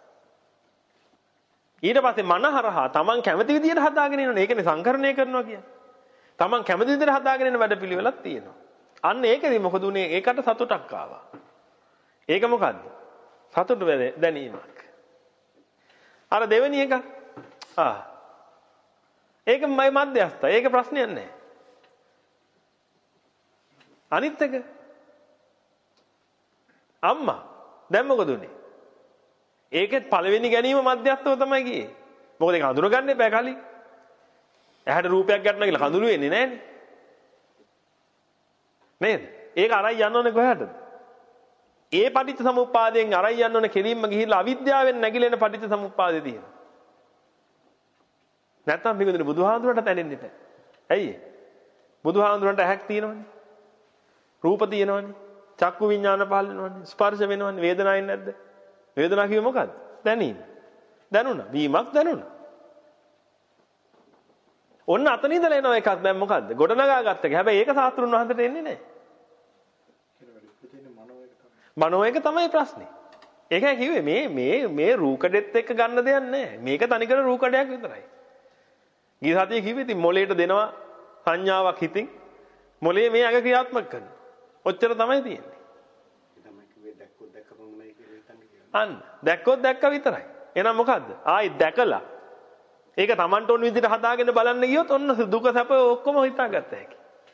ඊට පස්සේ මනහරහා Taman කැමති විදියට හදාගෙන ඉන්නවනේ. ඒකනේ සංකරණය කරනවා කියන්නේ. Taman කැමති විදියට හදාගෙන ඉන්න වැඩ පිළිවෙලක් තියෙනවා. අන්න ඒකදී මොකද උනේ? ඒකට සතුටක් ආවා. ඒක මොකද්ද? සතුට දැනීමක්. අර දෙවෙනි එක ආ ඒක මයි මධ්‍යස්ථ. ඒක ප්‍රශ්නයක් නැහැ. අනිත් එක අම්මා දැන් මොකද උනේ? ඒකෙත් පළවෙනි ගැනීම මධ්‍යස්ථව තමයි ගියේ. මොකද ඒක හඳුන ගන්න එපා කලින්. ඇහැට රූපයක් ගන්නවා කියලා හඳුනු වෙන්නේ නැහනේ. නේද? ඒක අරයි යන්න ඕනේ කොහටද? ඒ පටිච්ච සමුප්පාදයෙන් අරයි යන්න ඕනේ කෙලින්ම ගිහිල්ලා අවිද්‍යාවෙන් නැగిලෙන පටිච්ච සමුප්පාදේ තියෙනවා. නැත්තම් මේකෙන් බුදුහාඳුරට තැනෙන්න එපා. ඇයි? බුදුහාඳුරන්ට ඇහක් තියෙනවනේ. රූප තියෙනවනේ. චක්කු විඥාන පහළ වෙනවනේ. ස්පර්ශ වෙනවනේ. වේදනාවක් නැද්ද? වේදනාව කිව්ව මොකද්ද? දැනීම. දැනුණා. වීමක් දැනුණා. ඔන්න අතන ඉඳලා එන එකක් දැන් මොකද්ද? ගොඩනගා ගත්ත එක. හැබැයි ඒක සාස්ත්‍රුන් වහන්සේට එන්නේ නැහැ. මනෝ එක තමයි ප්‍රශ්නේ. ඒකයි කිව්වේ මේ මේ මේ රූකඩෙත් එක්ක ගන්න දෙයක් නැහැ. මේක තනිකර රූකඩයක් විතරයි. ගිය සතියේ කිව්වේ ඉතින් මොලේට දෙනවා සංඥාවක් හිතින් මොලේ මේ අග ක්‍රියාත්මක කරනවා. ඔච්චර තමයි තියෙන්නේ. අන්න දැක්කොත් දැක්ක විතරයි. එහෙනම් මොකද්ද? ආයි දැකලා ඒක Tamanට ඕන විදිහට හදාගෙන බලන්න ගියොත් ඔන්න දුක සැප ඔක්කොම හිතාගත්ත හැකි.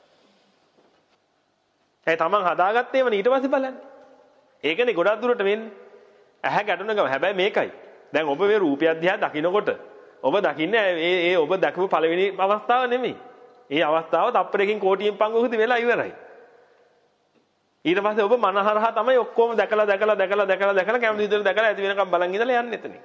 ඒ Taman හදාගත්තේම ඊට පස්සේ බලන්න. ඒකනේ ගොඩක් දුරට වෙන්නේ. ඇහැ ගැටුණ ගම. හැබැයි මේකයි. දැන් ඔබ මේ රූපය අධ්‍යා දකින්නකොට ඔබ දකින්නේ ඒ ඒ ඔබ දැකපු පළවෙනි අවස්ථාව නෙමෙයි. ඒ අවස්ථාව තප්පරකින් කෝටියෙන් පංගුවකදී වෙලා ඉවරයි. ඊට පස්සේ ඔබ මනහරහා තමයි ඔක්කොම දැකලා දැකලා දැකලා දැකලා දැකලා කැමති විදිහට දැකලා ඇති වෙනකම් බලන් ඉඳලා යන්නේ එතනින්.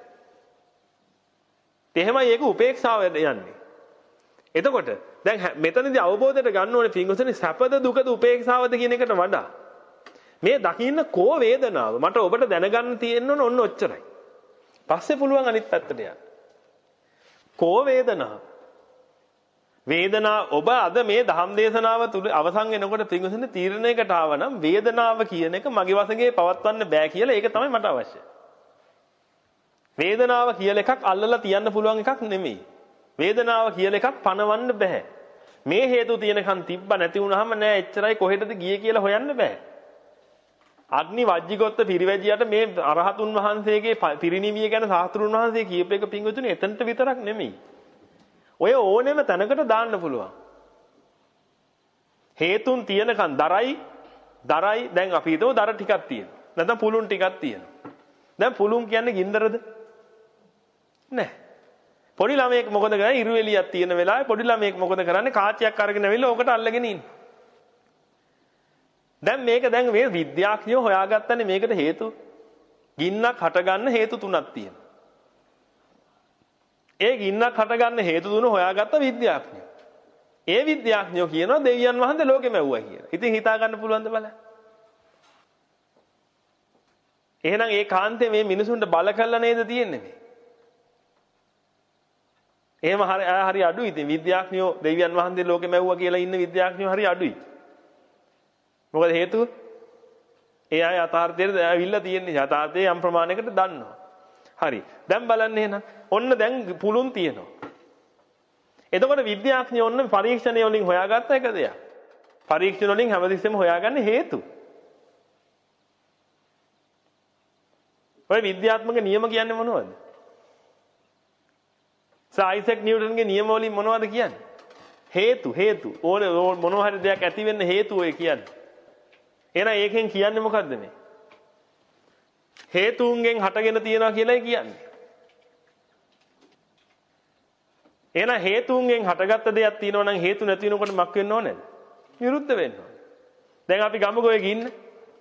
එහෙමයි ඒක උපේක්ෂාව යන්නේ. එතකොට දැන් මෙතනදී අවබෝධයට ගන්න ඕනේ පින්වතුනි සැපද දුකද උපේක්ෂාවද කියන එකට වඩා මේ දකින්න කෝ වේදනාව මට ඔබට දැනගන්න තියෙන්න ඕන ඔන්න ඔච්චරයි. පස්සේ පුළුවන් අනිත් පැත්තට යන්න. කෝ වේදනාව වේදනා ඔබ අද මේ ධම් දේශනාව තුල අවසන් වෙනකොට පින්වතුනි තීරණයකට ආවනම් වේදනාව කියන එක මගේ වශයෙන් පවත්වන්න බෑ කියලා ඒක තමයි මට අවශ්‍ය. වේදනාව කියලා එකක් අල්ලලා තියන්න පුළුවන් එකක් නෙමෙයි. වේදනාව කියලා එකක් පනවන්න බෑ. මේ හේතු තියෙනකන් තිබ්බ නැති වුනහම නෑ එච්චරයි කොහෙටද ගියේ කියලා හොයන්න බෑ. අග්නි වජ්ජිගොත්ත පිරිවැජියට මේ අරහතුන් වහන්සේගේ පිරිනිවිය ගැන සාස්ත්‍රුන් වහන්සේ කියප එක පින්වතුනි එතනට විතරක් නෙමෙයි. ඔය ඕනෙම තැනකට දාන්න පුළුවන්. හේතුන් තියනකන් දරයි දරයි දැන් අපි හිතමු දර ටිකක් තියෙනවා. නැත්නම් පුළුන් ටිකක් තියෙනවා. දැන් පුළුන් කියන්නේ ගින්දරද? නැහැ. පොඩි ළමයෙක් මොකද කරන්නේ? ඉරු එළියක් තියෙන වෙලාවේ පොඩි ළමයෙක් මොකද කරන්නේ? කාචයක් අරගෙන ඇවිල්ලා ඕකට අල්ලගෙන ඉන්නේ. දැන් මේක දැන් මේ විද්‍යාඥයෝ හොයාගත්තනේ මේකට හේතු. ගින්නක් හටගන්න හේතු තුනක් තියෙනවා. ඒ ගින්නක් හටගන්න හේතු තුන හොයාගත්ත විද්‍යාඥයෝ. ඒ විද්‍යාඥයෝ කියනවා දෙවියන් වහන්සේ ලෝකෙම ඇව්වා කියලා. ඉතින් හිතා ගන්න පුළුවන්ද බලන්න? එහෙනම් ඒ කාන්තේ මේ මිනිසුන්ට බල කළා නේද තියෙන්නේ මේ? එහෙම හරි හරි අඩුයි. ඉතින් විද්‍යාඥයෝ දෙවියන් වහන්සේ ලෝකෙම ඇව්වා කියලා ඉන්න විද්‍යාඥයෝ හරි අඩුයි. මොකද හේතුව? ඒ අය යථාර්ථයට ඇවිල්ලා තියෙන්නේ. යථාර්ථයේ යම් ප්‍රමාණයකට දන්නවා. හරි. දැන් බලන්න එහෙනම්. ඔන්න දැන් පුළුන් තියෙනවා. එතකොට විද්‍යාඥයෝ ඔන්න පරීක්ෂණ වලින් හොයාගත්ත එක දෙයක්. පරීක්ෂණ වලින් හැමතිස්සෙම හොයාගන්නේ හේතු. ඔය විද්‍යාත්මක නියම කියන්නේ මොනවද? සර් අයිසැක් නිව්ටන්ගේ නියම වලින් මොනවද කියන්නේ? හේතු හේතු. ඕන මොනවා හරි දෙයක් ඇති වෙන්න හේතු ඔය කියන්නේ. එහෙනම් ඒකෙන් කියන්නේ මොකද්ද මේ? හේතුන්ගෙන් හටගෙන තියනවා කියලායි කියන්නේ. එහෙනම් හේතුන්ගෙන් හටගත්ත දෙයක් තියෙනවා නම් හේතු නැති වෙනකොට මක් වෙන්න ඕනේද? විරුද්ධ වෙන්න ඕනේ. දැන් අපි ගමුකෝ ඔය ගින්න.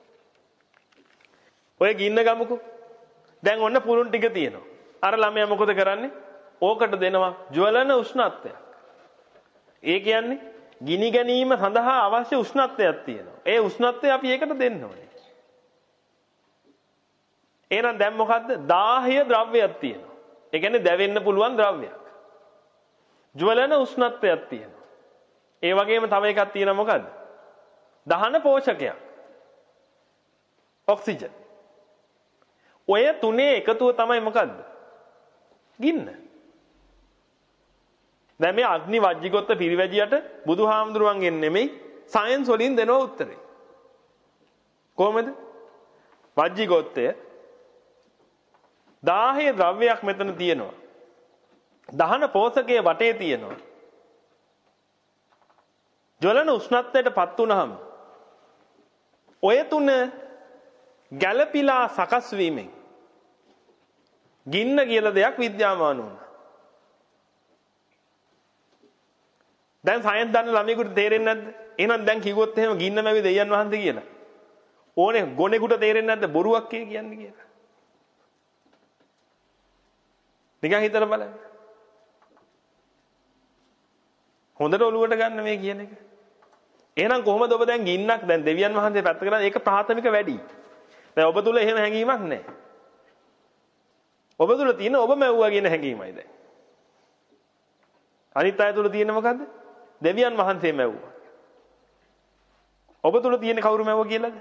ඔය ගින්න ගමුකෝ. දැන් ඔන්න පුළුන් ටික තියෙනවා. අර ළමයා මොකද කරන්නේ? ඕකට දෙනවා ජ්වලන උෂ්ණත්වයක්. ඒ කියන්නේ ගිනි ගැනීම සඳහා අවශ්‍ය උෂ්ණත්වයක් තියෙනවා. ඒ උෂ්ණත්වය අපි ඒකට දෙන්න ඕනේ. එහෙනම් දැන් මොකද්ද? දාහ්‍ය ද්‍රව්‍යයක් තියෙනවා. ඒ කියන්නේ දැවෙන්න පුළුවන් ද්‍රව්‍යයක්. ජ්වලන උෂ්ණත්වයක් තියෙනවා. ඒ වගේම තව එකක් තියෙනවා මොකද්ද? දහන පෝෂකයක්. ඔක්සිජන්. ඔය තුනේ එකතුව තමයි මොකද්ද? ගින්න. දැන් මේ අග්නි වජ්ජිකොත්ත පිරිවැජියට බුදුහාමුදුරුවන්ගෙන් නෙමෙයි සයන්ස් වලින් දෙනවා උත්තරේ. කොහොමද? වජ්ජිකොත්තය දාහය ද්‍රව්‍යයක් මෙතන තියෙනවා. දහන පෝෂකයේ වටේ තියෙනවා. ජවලන උෂ්ණත්වයටපත් වුනහම ඔය තුන ගැළපීලා සකස් වීමෙන් ගින්න කියලා දෙයක් විද්‍යාමාන වුණා. දැන් සයන්ස් දන්න ළමයෙකුට තේරෙන්නේ නැද්ද? එහෙනම් දැන් කිව්වොත් එහෙම ගින්න මැවි දෙයයන් වහන්සේ කියලා. ඕනේ ගොනෙකුට තේරෙන්නේ නැද්ද බොරුවක් කියන්නේ කියලා? නිකන් හිතලා බලන්න. හොඳට ඔලුවට ගන්න මේ කියන එක. එහෙනම් කොහොමද ඔබ දැන් ගින්නක් දැන් දෙවියන් වහන්සේ පැත්ත කරලා ඒක ප්‍රාථමික වැඩි. දැන් ඔබ තුල එහෙම හැඟීමක් නැහැ. ඔබ තුල තියෙන ඔබ මැව්වා කියන හැඟීමයි දැන්. අනිත් අය තුල තියෙන මොකද්ද? දෙවියන් වහන්සේ මැව්වා. ඔබ තුල තියෙන කවුරු මැව්වා කියලාද?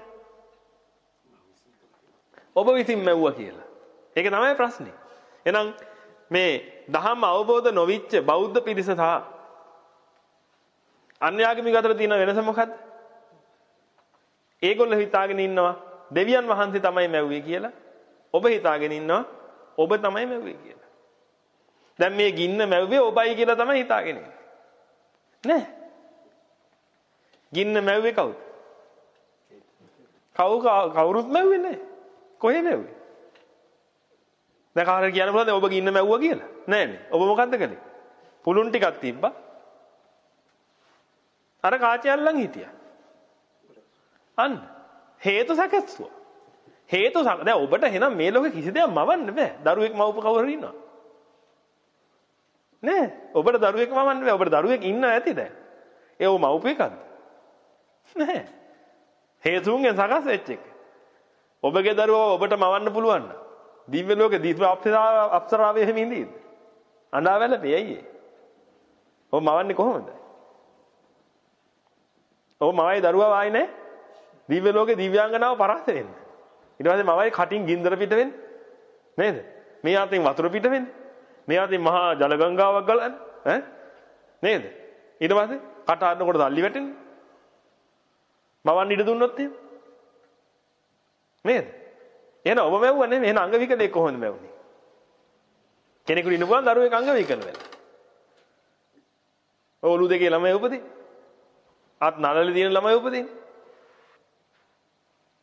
ඔබ විසින් මැව්වා කියලා. ඒක තමයි ප්‍රශ්නේ. එහෙනම් මේ දහම් අවබෝධ නොවිච්ච බෞද්ධ පිරිස සහ අන්‍යාගමික අතර තියෙන වෙනස මොකද්ද? ඒගොල්ලෝ හිතාගෙන ඉන්නවා දෙවියන් වහන්සේ තමයි මැව්වේ කියලා. ඔබ හිතාගෙන ඉන්නවා ඔබ තමයි මැව්වේ කියලා. දැන් මේ ගින්න මැව්වේ ඔබයි කියලා තමයි හිතාගෙන ඉන්නේ. නෑ. ගින්න මැව්වේ කවුද? කවු කවුරුත් මැව්වේ නෑ. කොහේ මැව්වේ? දැන් කාටද කියන්න පුළුවන්ද ඔබ ගින්න මැව්වා කියලා? නෑනේ. ඔබ මොකද්ද කළේ? පුළුන් ටිකක් තිබ්බා. අර කාචය අල්ලන් හිටියා. අන්න හේතු සකස්සුවා. හේතු දැන් ඔබට එහෙනම් මේ ලෝකේ කිසි දෙයක් මවන්න බෑ. දරුවෙක් මවපු කවුරු හරි ඉන්නවා. නෑ. ඔබට දරුවෙක් මවන්න බෑ. ඔබට දරුවෙක් ඉන්න ඇති දැන්. ඒ ඔබ මවපු එකක්ද? නෑ. හේතුන්ගෙන් සකස් වෙච්ච එක. ඔබගේ දරුවව ඔබට මවන්න පුළුවන් නම් දිව්‍ය ලෝකේ දිව්‍ය අප්සරාවේ එහෙම ඉඳීද? අඬාවැල දෙයයි. ඔබ මවන්නේ කොහොමද? ඔබ මවයි දරුවා ආයි නෑ. දිව්‍ය ලෝකේ දිව්‍යාංගනාව පරාස වෙන්න. ඊට පස්සේ මවයි කටින් ගින්දර පිට වෙන්න. නේද? මේ අතින් වතුර පිට වෙන්න. මේ අතින් මහා ජල ගංගාවක් ගලන්න. ඈ? නේද? ඊට පස්සේ කට අරනකොට තල්ලි වැටෙන්නේ. මවන්න ඉඩ දුන්නොත් එහෙම. නේද? එහෙනම් ඔබ මැව්වා නෙමෙයි. එහෙනම් අංග විකලෙක් කොහොමද මැවුනේ? කෙනෙකුට ඉන්න පුළුවන් දරුවෙක් අංග විකල වෙලා. ඔලු දෙකේ ළමයි උපදින්නේ. අත් නළලේ තියෙන ළමයි උපදින්නේ.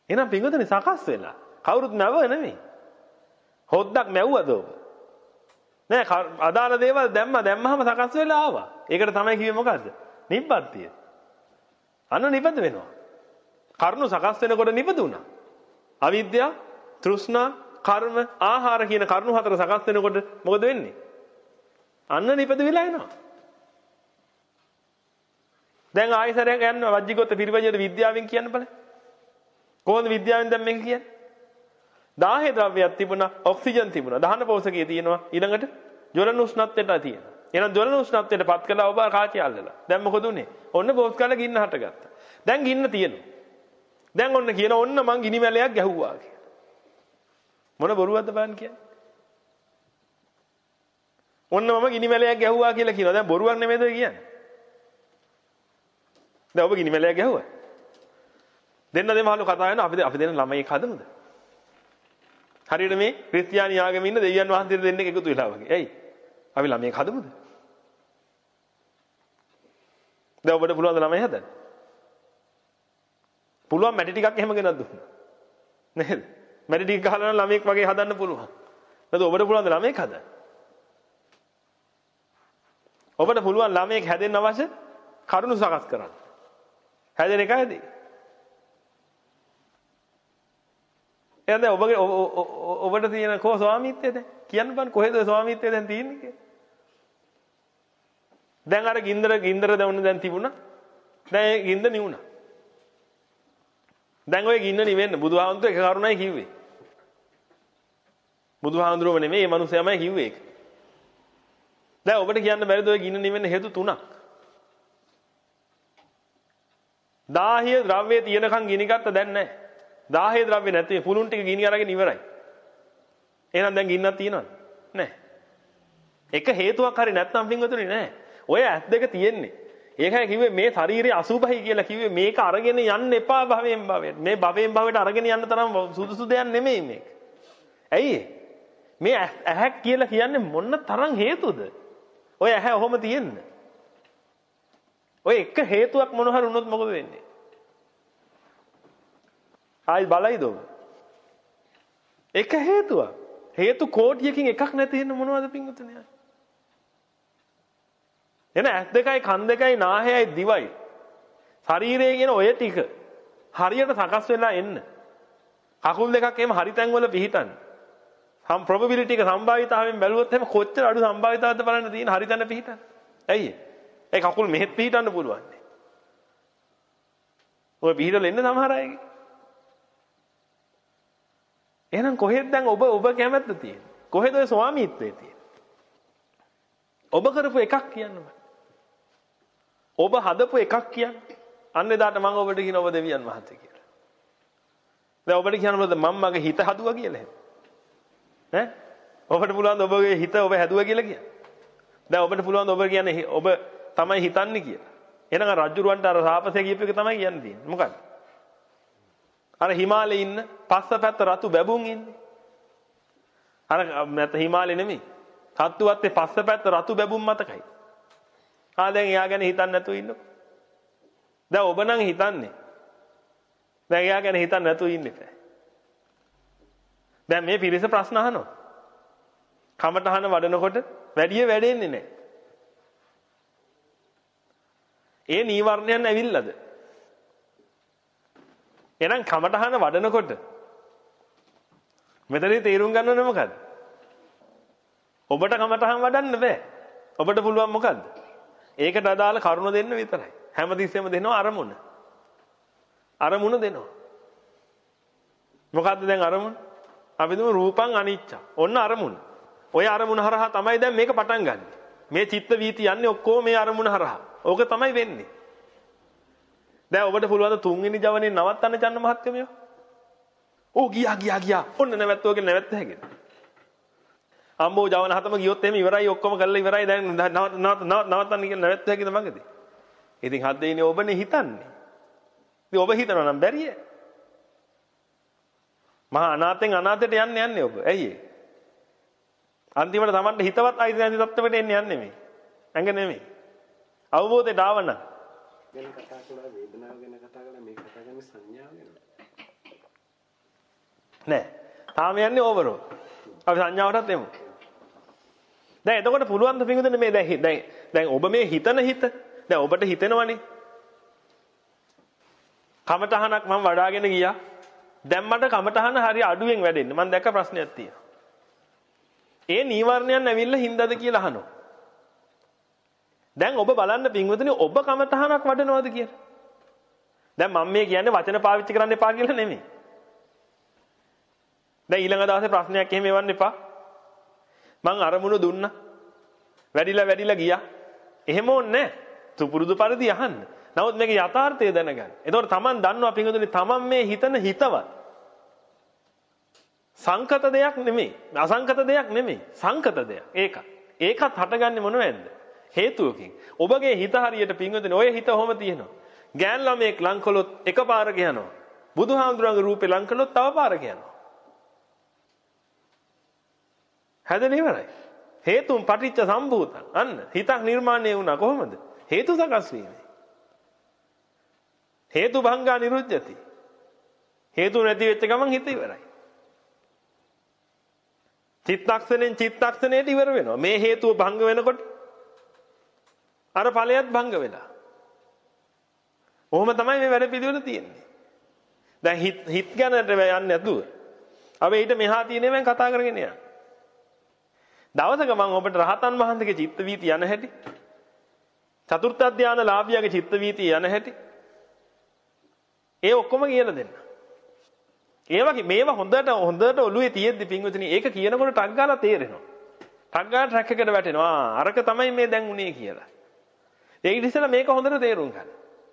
එහෙනම් පින්වතුනි සකස් වෙලා. කවුරුත් නැව නෙමෙයි. හොද්දක් නැවුවද ඔබ? නෑ අදාළ දේවල් දැම්ම දැම්මහම සකස් වෙලා ආවා. ඒකට තමයි කිව්වේ මොකද්ද? නිබ්බත්තිය. අන්න නිබඳ වෙනවා. කරුණු සකස් වෙනකොට නිබඳුණා. අවිද්‍යාව, තෘෂ්ණා, කර්ම, ආහාර කියන කරුණු හතර සකස් වෙනකොට මොකද වෙන්නේ? අන්න නිපද වෙලා එනවා. දැන් ආයසරයක් යනවා වජ්ජිගොත් පිරිවැජියට විද්‍යාවෙන් කියන්න බලන්න. කොහොමද විද්‍යාවෙන් දැන් මේක කියන්නේ? දාහේ ද්‍රව්‍යයක් තිබුණා, ඔක්සිජන් තිබුණා, දහන පෝෂකයේ තියෙනවා, ඊළඟට ජවලන උෂ්ණත්වයට තියෙනවා. එහෙනම් ජවලන උෂ්ණත්වයට පත් කළා ඔබ කාචි අල්ලලා. දැන් මොකද උනේ? ඔන්න බෝස් කාලා ගින්න හටගත්තා. දැන් ගින්න තියෙනවා. දැන් ඔන්න කියන ඔන්න මං ගිනි මැලයක් ගැහුවා කියලා. මොන බොරුවක්ද බලන්න කියන්නේ? ඔන්න මම ගිනි මැලයක් ගැහුවා කියලා කියනවා. දැන් බොරුවක් නෙමෙයිද කියන්නේ? දැන් ඔබ ගිනි මැලයක් ගැහුවා. දෙන්න දෙමහලු කතා වෙනවා අපි අපි දෙන්න ළමයික් හදමුද? හරියට මේ ක්‍රිස්තියානි ආගමේ ඉන්න දෙවියන් වහන්සේ දෙන්නෙක් එකතු වෙලා වගේ. ඇයි? අපි ළමයික් හදමුද? දැන් ඔබට පුළුවන් ද ළමයි හදන්න? පුළුවන් මැටි ටිකක් එහෙම ගෙනත් දුන්නා. නේද? මැටි ටික ගහලා ළමෙක් වගේ හදන්න පුළුවන්. නේද? ඔබට පුළුවන් ද ළමෙක් හදන්න? ඔබට පුළුවන් ළමෙක් හැදෙන්න අවශ්‍ය කරුණු සකස් කරන්න. හැදෙන එකයිද? එහෙනම් දැන් ඔබගේ ඔබට තියෙන කෝ ස්වාමීත්වය දැන් කියන්න බෑ කොහෙද ස්වාමීත්වය දැන් තියෙන්නේ කියලා. දැන් අර ගින්දර ගින්දර දැවුන දැන් තිබුණා. දැන් ඒ ගින්ද නිවුණා. දැන් ඔය ගින්න නිවෙන්න බුදුහාමුදුරුවෝ එක කරුණයි කිව්වේ. බුදුහාමුදුරුවෝ නෙමෙයි මේ මිනිස්සයාමයි කිව්වේ ඒක. දැන් ඔබට කියන්න බැරිද ඔය ගින්න නිවෙන්න හේතු තුනක්. දාහීය ද්‍රව්‍යයේ තියෙනකන් ගිනි ගත්ත දැන් නැහැ. දාහීය ද්‍රව්‍ය නැති පුළුන් ටික ගිනි අරගෙන ඉවරයි. එහෙනම් දැන් ගින්නක් තියෙනවද? නැහැ. එක හේතුවක් හරි නැත්නම් පින්වතුනි නැහැ. ඔය ඇස් දෙක තියෙන්නේ. ඒකයි කිව්වේ මේ ශරීරය අසුභයි කියලා කිව්වේ මේක අරගෙන යන්න එපා භවයෙන් භවයට. මේ භවයෙන් භවයට අරගෙන යන්න තරම් සුදුසු දෙයක් නෙමෙයි මේක. ඇයි මේ ඇහැක් කියලා කියන්නේ මොන තරම් හේතුද? ඔය ඇහැ ඔහොම තියෙන්න. ඔය එක හේතුවක් මොන හරි වුණොත් මොකද වෙන්නේ? ආයි බලයිද ඔබ? එක හේතුවක්. හේතු කෝටියකින් එකක් නැති වෙන මොනවද පින්වතුනි? එන ඇස් දෙකයි කන් දෙකයි නාහයයි දිවයි ශරීරයේ කියන ඔය ටික හරියට සකස් වෙලා එන්න කකුල් දෙකක් එහෙම හරි තැන් වල පිහිටන්න සම් probability එක සම්භාවිතාවයෙන් බැලුවොත් එහෙම කොච්චර අඩු සම්භාවිතාවද බලන්න තියෙන හරි තැන පිහිටන්න. ඇයි ඒ කකුල් මෙහෙත් පිහිටන්න පුළුවන්. ඔය පිහිටල එන්න සමහර අයගේ. එහෙනම් කොහෙද දැන් ඔබ ඔබ කැමැත්ත තියෙන්නේ? කොහෙද ඔය ස්වාමීත්වයේ තියෙන්නේ? ඔබ කරපු එකක් කියන්න බෑ. ඔබ හදපු එකක් කියන්නේ. අන්න එදාට මම ඔබට කියන ඔබ දෙවියන් වහන්සේ කියලා. දැන් ඔබට කියන්න බලද මම මගේ හිත හදුවා කියලා එහෙම. ඈ? ඔබට පුළුවන් ඔබගේ හිත ඔබ හැදුවා කියලා කියන්න. දැන් ඔබට පුළුවන් ඔබ කියන්නේ ඔබ තමයි හිතන්නේ කියලා. එහෙනම් රජුරවන්ට අර සාපසේ කියපු එක තමයි කියන්න තියෙන්නේ. මොකක්ද? අර හිමාලයේ ඉන්න පස්සපැත්ත රතු බැබුන් ඉන්නේ. අර නැත හිමාලයේ නෙමෙයි. සත්තුවත්තේ පස්සපැත්ත රතු බැබුම් මතකයි. ආ දැන් එයා ගැන හිතන්නේ නැතුව ඉන්නකො. දැන් ඔබ නම් හිතන්නේ. දැන් එයා ගැන හිතන්නේ නැතුව ඉන්න එපා. දැන් මේ පිරිස ප්‍රශ්න අහනවා. කමටහන වඩනකොට වැඩිය වැඩෙන්නේ නැහැ. ඒ නීවරණයන් ඇවිල්ලාද? එහෙනම් කමටහන වඩනකොට මෙතනදී තේරුම් ගන්න ඕනේ මොකද්ද? ඔබට කමටහන් වඩන්න බෑ. ඔබට පුළුවන් මොකද්ද? ඒකට අදාළ කරුණ දෙන්න විතරයි. හැමතිස්සෙම දෙනවා අරමුණ. අරමුණ දෙනවා. මොකද්ද දැන් අරමුණ? අපි දුමු රූපං අනිච්ච. ඔන්න අරමුණ. ඔය අරමුණ හරහා තමයි දැන් මේක පටන් ගන්න. මේ චිත්ත වීති යන්නේ ඔක්කොම මේ අරමුණ හරහා. ඕක තමයි වෙන්නේ. දැන් ඔබට පුළුවන් ද තුන්වෙනි ජවනේ නවත්තන්න චන්න මහත්මයෝ? ඕ ගියා ගියා ගියා. ඔන්න නැවැත්තුවා කියලා නැවැත්ත හැගෙන. අම්මෝ ජවන හතම ගියොත් එහෙම ඉවරයි ඔක්කොම කරලා ඉවරයි දැන් නවත නවත්තන්න කියලා නැවැත්ත හැකිද මගදී. ඉතින් හත් දෙයිනේ ඔබනේ හිතන්නේ. ඉතින් ඔබ හිතනවා නම් බැරිය. මහා අනාතෙන් අනාතයට යන්නේ යන්නේ ඔබ. ඇයි ඒ? අන්තිමට Tamanට හිතවත් අයිති නැති තත්ත්වයට එන්නේ යන්නේ මේ. ඇඟ නෙමෙයි. අවබෝධයට ආවනම් ගැන කතා කළා වේදනාව ගැන කතා කළා මේ කතා කරන්නේ සංඥාව ගැන. නෑ. තාම යන්නේ ඕවරෝල්. අපි සංඥාවටත් එමු. දැන් එතකොට පුළුවන් ද පිටුදෙන මේ දැන් දැන් දැන් ඔබ මේ හිතන හිත දැන් ඔබට හිතෙනවනේ. කමටහනක් මම වඩාගෙන ගියා. දැන් මට කමටහන හරි අඩුවෙන් වැඩෙන්නේ. මම දැක්ක ප්‍රශ්නයක් තියෙනවා. ඒ නීවරණයන් ඇවිල්ලා හින්දාද කියලා අහනවා. දැන් ඔබ බලන්න පින්වතුනි ඔබ කමටහනක් වඩනවද කියලා. දැන් මම මේ කියන්නේ වචන පාවිච්චි කරන්න එපා කියලා නෙමෙයි. දැන් ඊළඟ දවසේ ප්‍රශ්නයක් එහෙම එවන්න එපා. මං අරමුණු දුන්නා. වැඩිලා වැඩිලා ගියා. එහෙම ඕනේ නැහැ. සුපුරුදු පරිදි අහන්න. නමුත් මේකේ යථාර්ථය දැනගන්න. එතකොට Taman දන්නවා පින්වතුනි Taman මේ හිතන හිතවත් සංකත දෙයක් නෙමෙයි. අසංකත දෙයක් නෙමෙයි. සංකත දෙයක්. ඒක. ඒකත් හටගන්නේ මොනවෙන්ද? හේතුවකින්. ඔබගේ හිත හරියට පින්වතුනි ඔය හිත ඔහොම තියෙනවා. ගෑන් ළමෙක් ලං කළොත් එකපාරක යනවා. බුදුහාමුදුරන්ගේ රූපේ ලං කළොත් තව පාරක යනවා. හැදෙන්නේ ඉවරයි. හේතුන් පටිච්ච සම්භූතං. අන්න හිතක් නිර්මාණය වුණා කොහොමද? හේතු සකස් වීමෙන්. හේතු භංගා නිරුද්ධති. හේතු නැති වෙච්ච ගමන් හිත ඉවරයි. චිත්තක්ෂණෙන් චිත්තක්ෂණයට ඉවර වෙනවා. මේ හේතුව භංග වෙනකොට අර ඵලයත් භංග වෙලා. ඔහොම තමයි මේ වැඩ පිළිවෙල තියෙන්නේ. දැන් හිත හිත ගැනට යන්නේ නැතුව අපි ඊට මෙහා තියෙනවෙන් කතා කරගෙන යන්න. දවසක මම ඔබට රහතන් වහන්සේගේ චිත්ත වීති යන හැටි චතුර්ථ ධානය ලාභියාගේ චිත්ත වීති යන හැටි ඒ ඔක්කොම කියලා දෙන්න. ඒ වගේ මේවා හොඳට හොඳට ඔළුවේ තියෙද්දි පින්වතුනි ඒක කියනකොට ටක් ගාලා තේරෙනවා. ටක් ගාලා ට්‍රැක් එකට වැටෙනවා. ආ අරක තමයි මේ දැන් උනේ කියලා. ඒ ඉතින් මේක හොඳට තේරුම් ගන්න.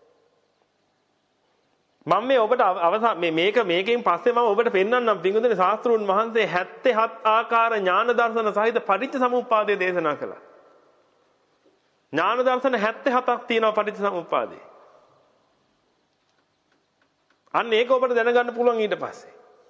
මම මේ ඔබට අවසන් මේ මේක මේකෙන් පස්සේ මම ඔබට පෙන්වන්නම් පින්වතුනි ශාස්ත්‍රෝන් වහන්සේ හැත්තෑ හත් ආකාර ඥාන දර්ශන සහිත පටිච්ච සමුප්පාදය දේශනා කළා. ඥාන දර්ශන හැත්තෑ හතක් තියෙනවා පටිච්ච සමුප්පාදේ. අන්න ඒක ඔබට දැනගන්න පුළුවන් ඊට පස්සේ.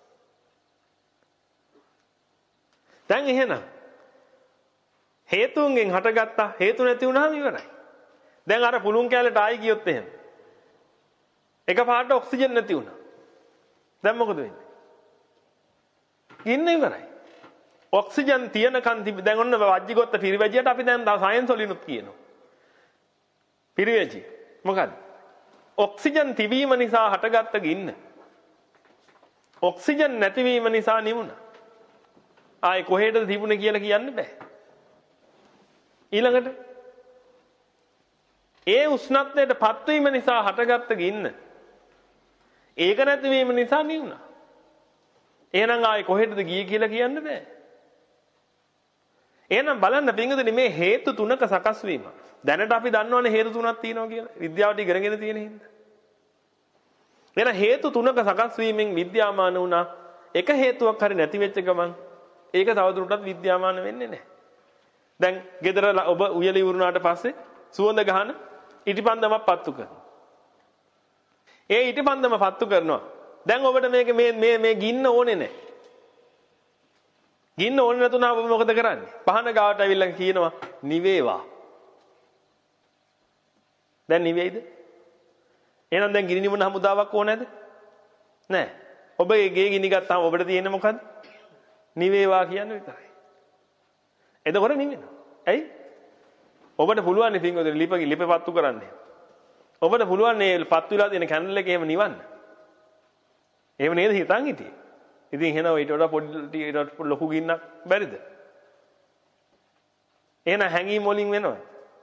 දැන් එහෙනම් හේතුන්ගෙන් හටගත්තා හේතු නැති වුණාම ඉවරයි. දැන් අර පුළුන් කැලේට ආයි ගියොත් එහෙම එකපාරට ඔක්සිජන් නැති වුණා. දැන් මොකද වෙන්නේ? ගින්න ඉවරයි. ඔක්සිජන් තියනකන් දැන් ඔන්න වජ්ජිගොත්ත පිරිවැජියට අපි දැන් සයන්ස් වලිනුත් කියනවා. පිරිවැජි මොකද්ද? ඔක්සිජන් තිබීම නිසා හටගත්ත ගින්න. ඔක්සිජන් නැතිවීම නිසා නිවුණා. ආයේ කොහෙටද තිබුණේ කියලා කියන්න බෑ. ඊළඟට ඒ උෂ්ණත්වයට පත්වීම නිසා හටගත්ත ගින්න. ඒක නැතිවීම නිසා නිවුණා. එහෙනම් ආයේ කොහෙටද ගියේ කියලා කියන්න බෑ. එහෙනම් බලන්න පින්වතුනි මේ හේතු තුනක සකස් වීම. දැනට අපි දන්නවනේ හේතු තුනක් තියෙනවා කියලා. විද්‍යාවට ඉගෙනගෙන තියෙන හින්දා. එහෙනම් හේතු තුනක සකස් වීමෙන් විද්‍යාමාන වුණා. එක හේතුවක් හරි නැති වෙච්ච ගමන් ඒක තවදුරටත් විද්‍යාමාන වෙන්නේ නැහැ. දැන් ගෙදර ඔබ උයලි වුණාට පස්සේ සුවඳ ගහන ඉටිපන්දමක් පත්තු කරනවා. ඒ ඉටිපන්දම පත්තු කරනවා. දැන් ඔබට මේක මේ මේ මේ ගින්න ඕනේ නැහැ. ගින්න ඕනේ නැතුණා ඔබ මොකද කරන්නේ? පහන ගාවට ඇවිල්ලා කියනවා නිවේවා. දැන් නිවේයිද? එහෙනම් දැන් ගිනි නිවන හමුදාවක් ඕනේ නැද? නැහැ. ඔබ ඒ ගේ ගිනි ගත්තාම ඔබට තියෙන්නේ මොකද්ද? නිවේවා කියන්නේ විතරයි. එතකොට නිවෙනවා. ඇයි? ඔබට පුළුවන් නේ පින්වතුනි ලිප ලිප පත්තු කරන්න. ඔබට පුළුවන් මේ පත්තු වෙලා තියෙන කැන්ඩල් එක එහෙම නිවන්න. එහෙම නේද හිතන් හිටියේ. ඉතින් එහෙනම් ඊට වඩා පොඩි ඊට ලොකු ගින්නක් බැරිද? එහෙනම් හැංගීම් වලින් වෙනවද?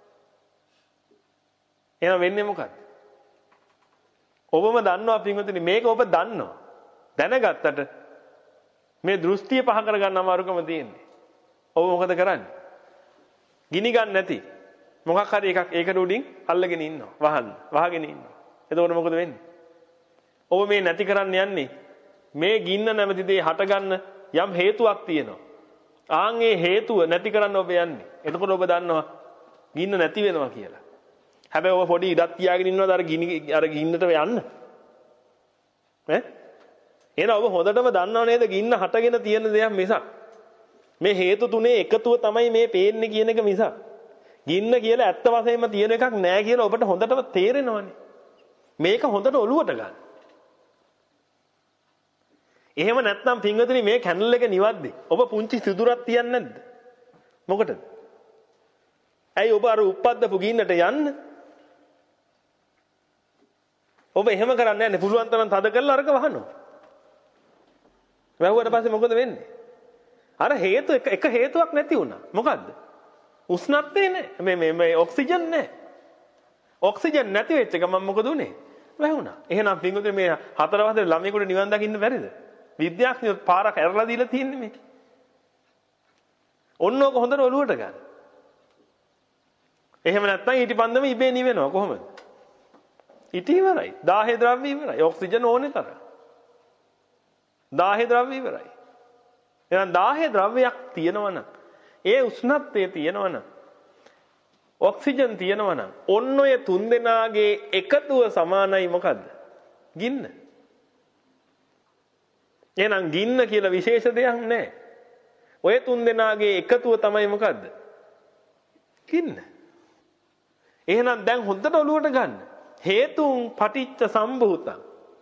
එහෙනම් වෙන්නේ මොකක්ද? ඔබම දන්නවා පින්වතුනි මේක ඔබ දන්නවා. දැනගත්තට මේ දෘෂ්ටිය පහ කරගන්න අමාරුකම තියෙන්නේ. ඔබ මොකද කරන්නේ? ගිනි ගන්න නැති මොකක් හරි එකක් ඒකට උඩින් අල්ලගෙන ඉන්නවා. වහන්න. වහගෙන ඉන්නවා. එතකොට මොකද වෙන්නේ? ඔබ මේ නැති කරන්න යන්නේ මේ ගින්න නැමැති දේ හටගන්න යම් හේතුවක් තියෙනවා. ආන් ඒ හේතුව නැති කරන්න ඔබ යන්නේ. එතකොට ඔබ දන්නවා ගින්න නැති වෙනවා කියලා. හැබැයි ඔබ පොඩි ඉඩක් තියාගෙන ඉන්නවද අර ගිනි අර ගින්නට යන්න? ඈ? එහෙනම් ඔබ හොඳටම දන්නව නේද ගින්න හටගෙන තියෙන දෙයක් මිසක් මේ හේතු තුනේ එකතුව තමයි මේ පේන්නේ කියන එක මිසක් ගින්න කියලා ඇත්ත වශයෙන්ම තියෙන එකක් නෑ කියලා ඔබට හොඳටම තේරෙනවනේ. මේක හොඳට ඔලුවට ගන්න. එහෙම නැත්නම් පින්වතුනි මේ කැන්ඩල් එක නිවද්දි ඔබ පුංචි සිදුරක් තියන්නේ නැද්ද? මොකටද? ඇයි ඔබ අර උප්පද්දපු ගින්නට යන්න? ඔබ එහෙම කරන්නේ නැහැ. පුළුවන් තරම් තද කරලා අරක වහනවා. වැහුවට පස්සේ මොකද වෙන්නේ? අර හේතු එක එක හේතුවක් නැති වුණා. මොකද්ද? උෂ්ණත්වය නැහැ. මේ මේ මේ ඔක්සිජන් නැහැ. ඔක්සිජන් නැති වෙච්ච ගමන් මොකද උනේ? වැහුණා. එහෙනම් පින්වතුනි මේ හතර වසරේ ළමයෙකුට නිවන් දකින්න බැරිද? විද්‍යාඥයෝ පාරක් ඇරලා දීලා තියෙන්නේ මේ. ඔන්න ඔක හොඳට ඔලුවට ගන්න. එහෙම නැත්නම් ඊටිපන්දම ඉබේ නිවෙනවා කොහොමද? ඊටි ඉවරයි. දාහේ ද්‍රව්‍ය ඉවරයි. ඔක්සිජන් ඕනේ තරම්. දාහේ ද්‍රව්‍ය ඉවරයි. එහෙනම් දාහේ ද්‍රව්‍යයක් තියෙනවනම් ඒ උෂ්ණත්වයේ තියෙනවනම් ඔක්සිජන් තියෙනවනම් ඔන්න ඔය තුන් දෙනාගේ එකතුව සමානයි මොකද්ද? ගින්න. එහෙනම් ගින්න කියලා විශේෂ දෙයක් නැහැ. ඔය තුන් දෙනාගේ එකතුව තමයි මොකද්ද? ගින්න. එහෙනම් දැන් හොඳට ඔලුවට ගන්න. හේතුන් පටිච්ච සම්භූතං.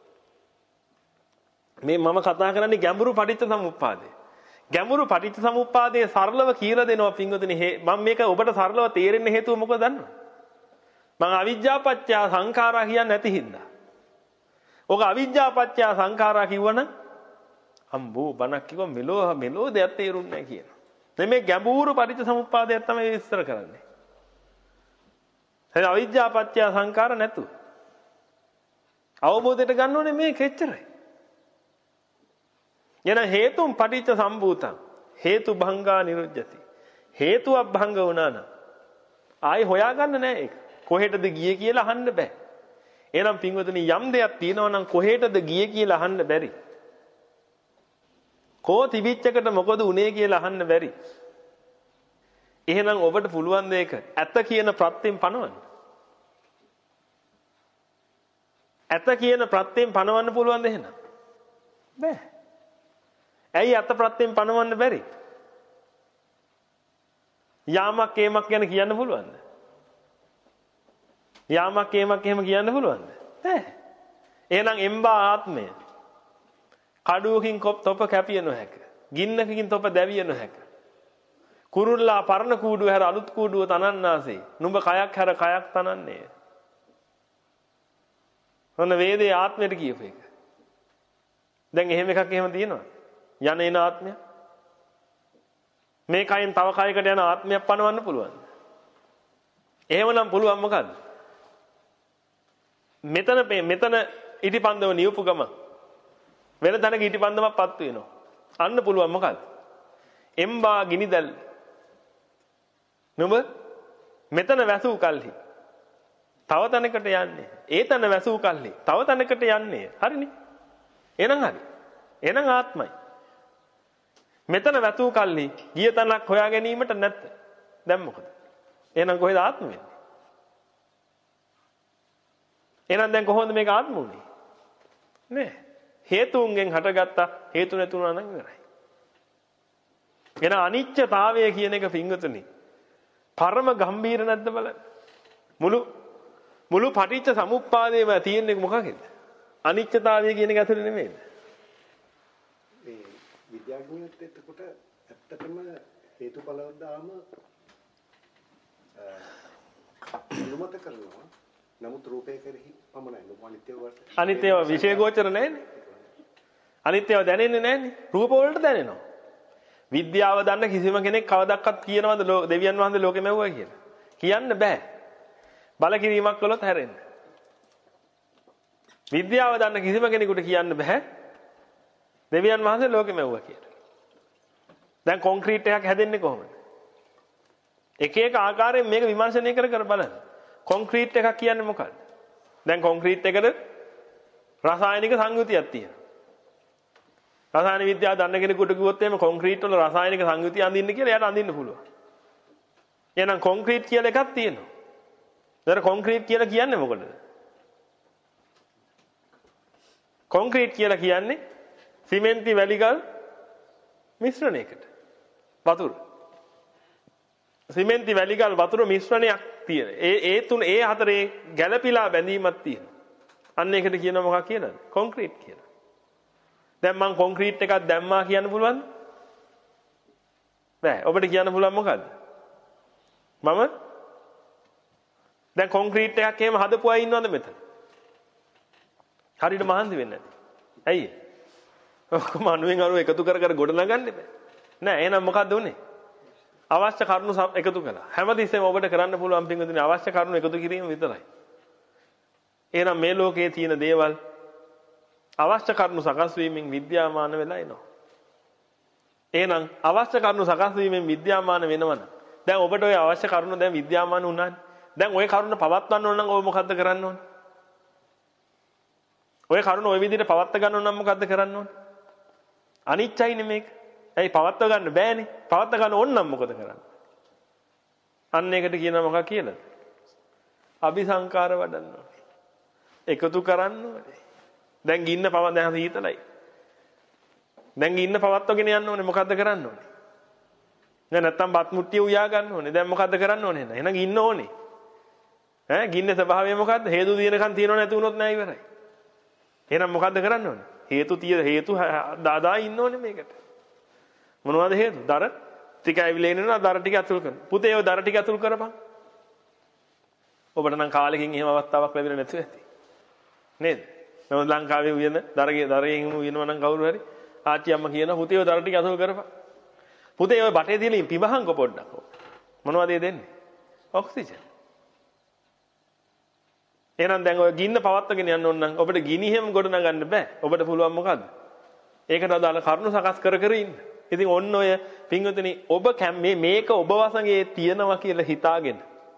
මේ මම කතා කරන්නේ ගැඹුරු පටිච්ච සමුප්පාදේ. ගැඹුරු පටිච්ච සමුප්පාදයේ සරලව කියලා දෙනවා පින්වතුනි. මම මේක ඔබට සරලව තේරෙන්න හේතුව මොකද දන්නවද? මම අවිජ්ජා පත්‍ය සංඛාරා කියන්නේ නැති හින්දා. ඔක අවිජ්ජා පත්‍ය සංඛාරා කිව්වනම් අම්බෝ බණක් කිව්ව මෙලෝ මෙලෝ දෙයක් තේරුන්නේ නැහැ කියනවා. දැන් මේ ගැඹුරු පටිච්ච සමුප්පාදයක් තමයි විස්තර කරන්නේ. හරි අවිජ්ජා පත්‍ය සංඛාර නැතු. අවබෝධයට ගන්න ඕනේ මේ කෙච්චරයි. යන හේතුන් පටිච්ච සම්භූතං හේතු භංගා නිරුද්ධති. හේතුවක් භංග වුණා නම් ආයි හොයාගන්න නෑ ඒක. කොහෙටද ගියේ කියලා අහන්න බෑ. එහෙනම් පින්වතුනි යම් දෙයක් තියෙනවා නම් කොහෙටද ගියේ කියලා අහන්න බැරි. කෝ තිබිච්ච එකට මොකද උනේ කියලා අහන්න බැරි. එහෙනම් ඔබට පුළුවන් දෙයක ඇත කියන ප්‍රත්‍යයෙන් පනවන්න. ඇත කියන ප්‍රත්‍යයෙන් පනවන්න පුළුවන්ද එහෙනම්? බෑ. ඇයි අත ප්‍රත්‍යයෙන් පනවන්න බැරි? යාමක් ඒමක් ගැන කියන්න පුළුවන්ද? යාමක් ඒමක් එහෙම කියන්න පුළුවන්ද? නැහැ. එහෙනම් එම්බා ආත්මය කඩුවකින් තොප කැපිය නොහැක. ගින්නකකින් තොප දැවිය නොහැක. කුරුල්ලා පරණ කූඩුව හැර අලුත් කූඩුව තනන්නාසේ නුඹ කයක් හැර කයක් තනන්නේ. ඔන්න වේදේ ආත්මයට කියපු එක. දැන් එහෙම එකක් එහෙම තියෙනවා. යන එන ආත්මය මේ කයින් තව කයකට යන ආත්මයක් පනවන්න පුළුවන්ද? එහෙමනම් පුළුවන් මොකද්ද? මෙතන මෙතන ඉටිපන්දම නියුපු ගම වෙන තැනක ඉටිපන්දමක් පත්තු වෙනවා. අන්න පුළුවන් මොකද්ද? එම්බා ගිනිදැල් නුඹ මෙතන වැසූ කල්හි තව තැනකට යන්නේ. ඒ තැන වැසූ කල්හි තව තැනකට යන්නේ. හරිනේ? එහෙනම් හරි. එහෙනම් ආත්මයි. මෙතන වැසූ කල්හි ගිය තැනක් හොයා ගැනීමට නැත්ද? දැන් මොකද? එහෙනම් කොහෙද ආත්ම වෙන්නේ? එහෙනම් දැන් කොහොමද මේක ආත්ම වුනේ? නෑ. හේතුන්ගෙන් හටගත්ත හේතු නැතුණා නම් ඉවරයි. එන අනිත්‍යතාවය කියන එක පින්වතුනි පරම ගම්බීර නැද්ද බලන්න. මුළු මුළු පටිච්ච සමුප්පාදේම තියෙන්නේ මොකකද? අනිත්‍යතාවය කියන එක ඇතුලේ නෙමෙයිද? මේ විද්‍යාඥයොත් එතකොට ඇත්තටම හේතුඵලවත් දාම අනුමත කරනවා. නමුත් රූපේ කෙරෙහි පමණයි. අනිත්‍යව අනිත්‍යව විශේෂගෝචර නැහැනේ. අනිත්‍යව දැනෙන්නේ නැහැනේ. රූප වලට දැනෙනවා. විද්‍යාව දන්න කිසිම කෙනෙක් කවදාවත් කියනවද දෙවියන් වහන්සේ ලෝකෙ මැව්වා කියලා? කියන්න බෑ. බලකිරීමක් කළොත් හැරෙන්න. විද්‍යාව දන්න කිසිම කෙනෙකුට කියන්න බෑ දෙවියන් වහන්සේ ලෝකෙ මැව්වා කියලා. දැන් කොන්ක්‍රීට් එකක් හැදෙන්නේ කොහොමද? එක එක ආකාරයෙන් මේක විමර්ශනය කර කර බලන්න. කොන්ක්‍රීට් එකක් කියන්නේ මොකක්ද? දැන් කොන්ක්‍රීට් එකට රසායනික සංයුතියක් තියෙනවා. රසායන විද්‍යාව දන්න කෙනෙකුට කිව්වොත් එහෙම කොන්ක්‍රීට් වල රසායනික සංයුතිය අඳින්න කියලා එයාට අඳින්න පුළුවන්. එහෙනම් කොන්ක්‍රීට් කියලා එකක් තියෙනවා. ඒතර කොන්ක්‍රීට් කියලා කියන්නේ මොකටද? කොන්ක්‍රීට් කියලා කියන්නේ සිමෙන්ති වැලිගල් මිශ්‍රණයකට. වතුර. සිමෙන්ති වැලිගල් වතුර මිශ්‍රණයක් තියෙන. ඒ ඒ තුන ඒ හතරේ ගැළපීලා බැඳීමක් තියෙනවා. අන්න ඒකට කියනවා මොකක් කියලාද? කොන්ක්‍රීට් කියලා. දැන් මං කොන්ක්‍රීට් එකක් දැම්මා කියන්න පුළුවන්ද? බෑ. ඔබට කියන්න පුළුවන් මොකද්ද? මම දැන් කොන්ක්‍රීට් එකක් එහෙම හදපු අය ඉන්නවද මෙතන? හරියට මහන්සි වෙන්නේ නැති. ඇයි? ඔක්කොම අණුවෙන් අණුව එකතු කර කර ගොඩ නගන්න බෑ. නෑ එහෙනම් මොකද්ද උනේ? අවශ්‍ය කරුණු එකතු කළා. හැමතිස්සෙම ඔබට කරන්න පුළුවන් පින්වතුනි අවශ්‍ය කරුණු එකතු කිරීම විතරයි. එහෙනම් මේ ලෝකයේ තියෙන දේවල් අවශ්‍ය කරුණු සකස් වීමෙන් විද්‍යාමාන වෙලා එනවා. එහෙනම් අවශ්‍ය කරුණු සකස් වීමෙන් විද්‍යාමාන වෙනවනම් දැන් ඔබට ওই අවශ්‍ය කරුණු දැන් විද්‍යාමාන වුණානේ. දැන් ওই කරුණ පවත්වන්න ඕන නම් ඔබ මොකද්ද කරන්න ඕන? ওই කරුණ ওই විදිහට පවත්ව ගන්න ඕන නම් මොකද්ද කරන්න ඕන? අනිච්චයිනේ මේක. ඇයි පවත්ව ගන්න බෑනේ. පවත්ව ගන්න ඕන නම් මොකද කරන්නේ? අන්න ඒකට කියනවා මොකක් කියලාද? අபிසංකාර වඩන්න ඕනේ. එකතු කරන්න ඕනේ. දැන් ගින්න පව දැන් හීතලයි. දැන් ගින්න පවත්වගෙන යන්න ඕනේ. මොකද්ද කරන්න ඕනේ? දැන් නැත්තම් බත් මුට්ටිය උයා ගන්න ඕනේ. දැන් මොකද්ද කරන්න ඕනේ? එහෙනම් ගින්න ඕනේ. ඈ ගින්නේ ස්වභාවය මොකද්ද? හේතු දිනකන් තියනව නැති වුණොත් නෑ ඉවරයි. එහෙනම් මොකද්ද කරන්න ඕනේ? හේතු තිය හේතු දාදා ඉන්න ඕනේ මේකට. මොනවද හේතු? දර ටික ඇවිලේ ඉන්නවා දර ටික අතුල් කරන. පුතේ ඔය දර ටික අතුල් කරපන්. ඔබට නම් කාලෙකින් එහෙම අවස්ථාවක් ලැබෙන්නේ නැතුව ඇති. නේද? නමුත් ලංකාවේ උයන දරගේ දරයෙන් උයනවා නම් කවුරු හරි ආච්චි අම්මා කියනවා පුතේ ඔය දර ටික අතුල් කරපන්. පුතේ ඔය බටේ දිලින් පිබහංකො පොඩ්ඩක්. මොනවද ඒ දෙන්නේ? ඔක්සිජන්. එහෙනම් දැන් ඔය ගින්න පවත්වගෙන යන්න ඕන නම් ඔබට ගිනි හැම ගොඩ නගන්න බෑ. ඔබට පුළුවන් මොකද්ද? ඒකට අදාළ කරුණු සකස් කර කර ඉන්න. ඉතින් ඔන්න ඔය පින්වතුනි ඔබ මේ මේක ඔබ වසඟේ තියනවා කියලා හිතාගෙන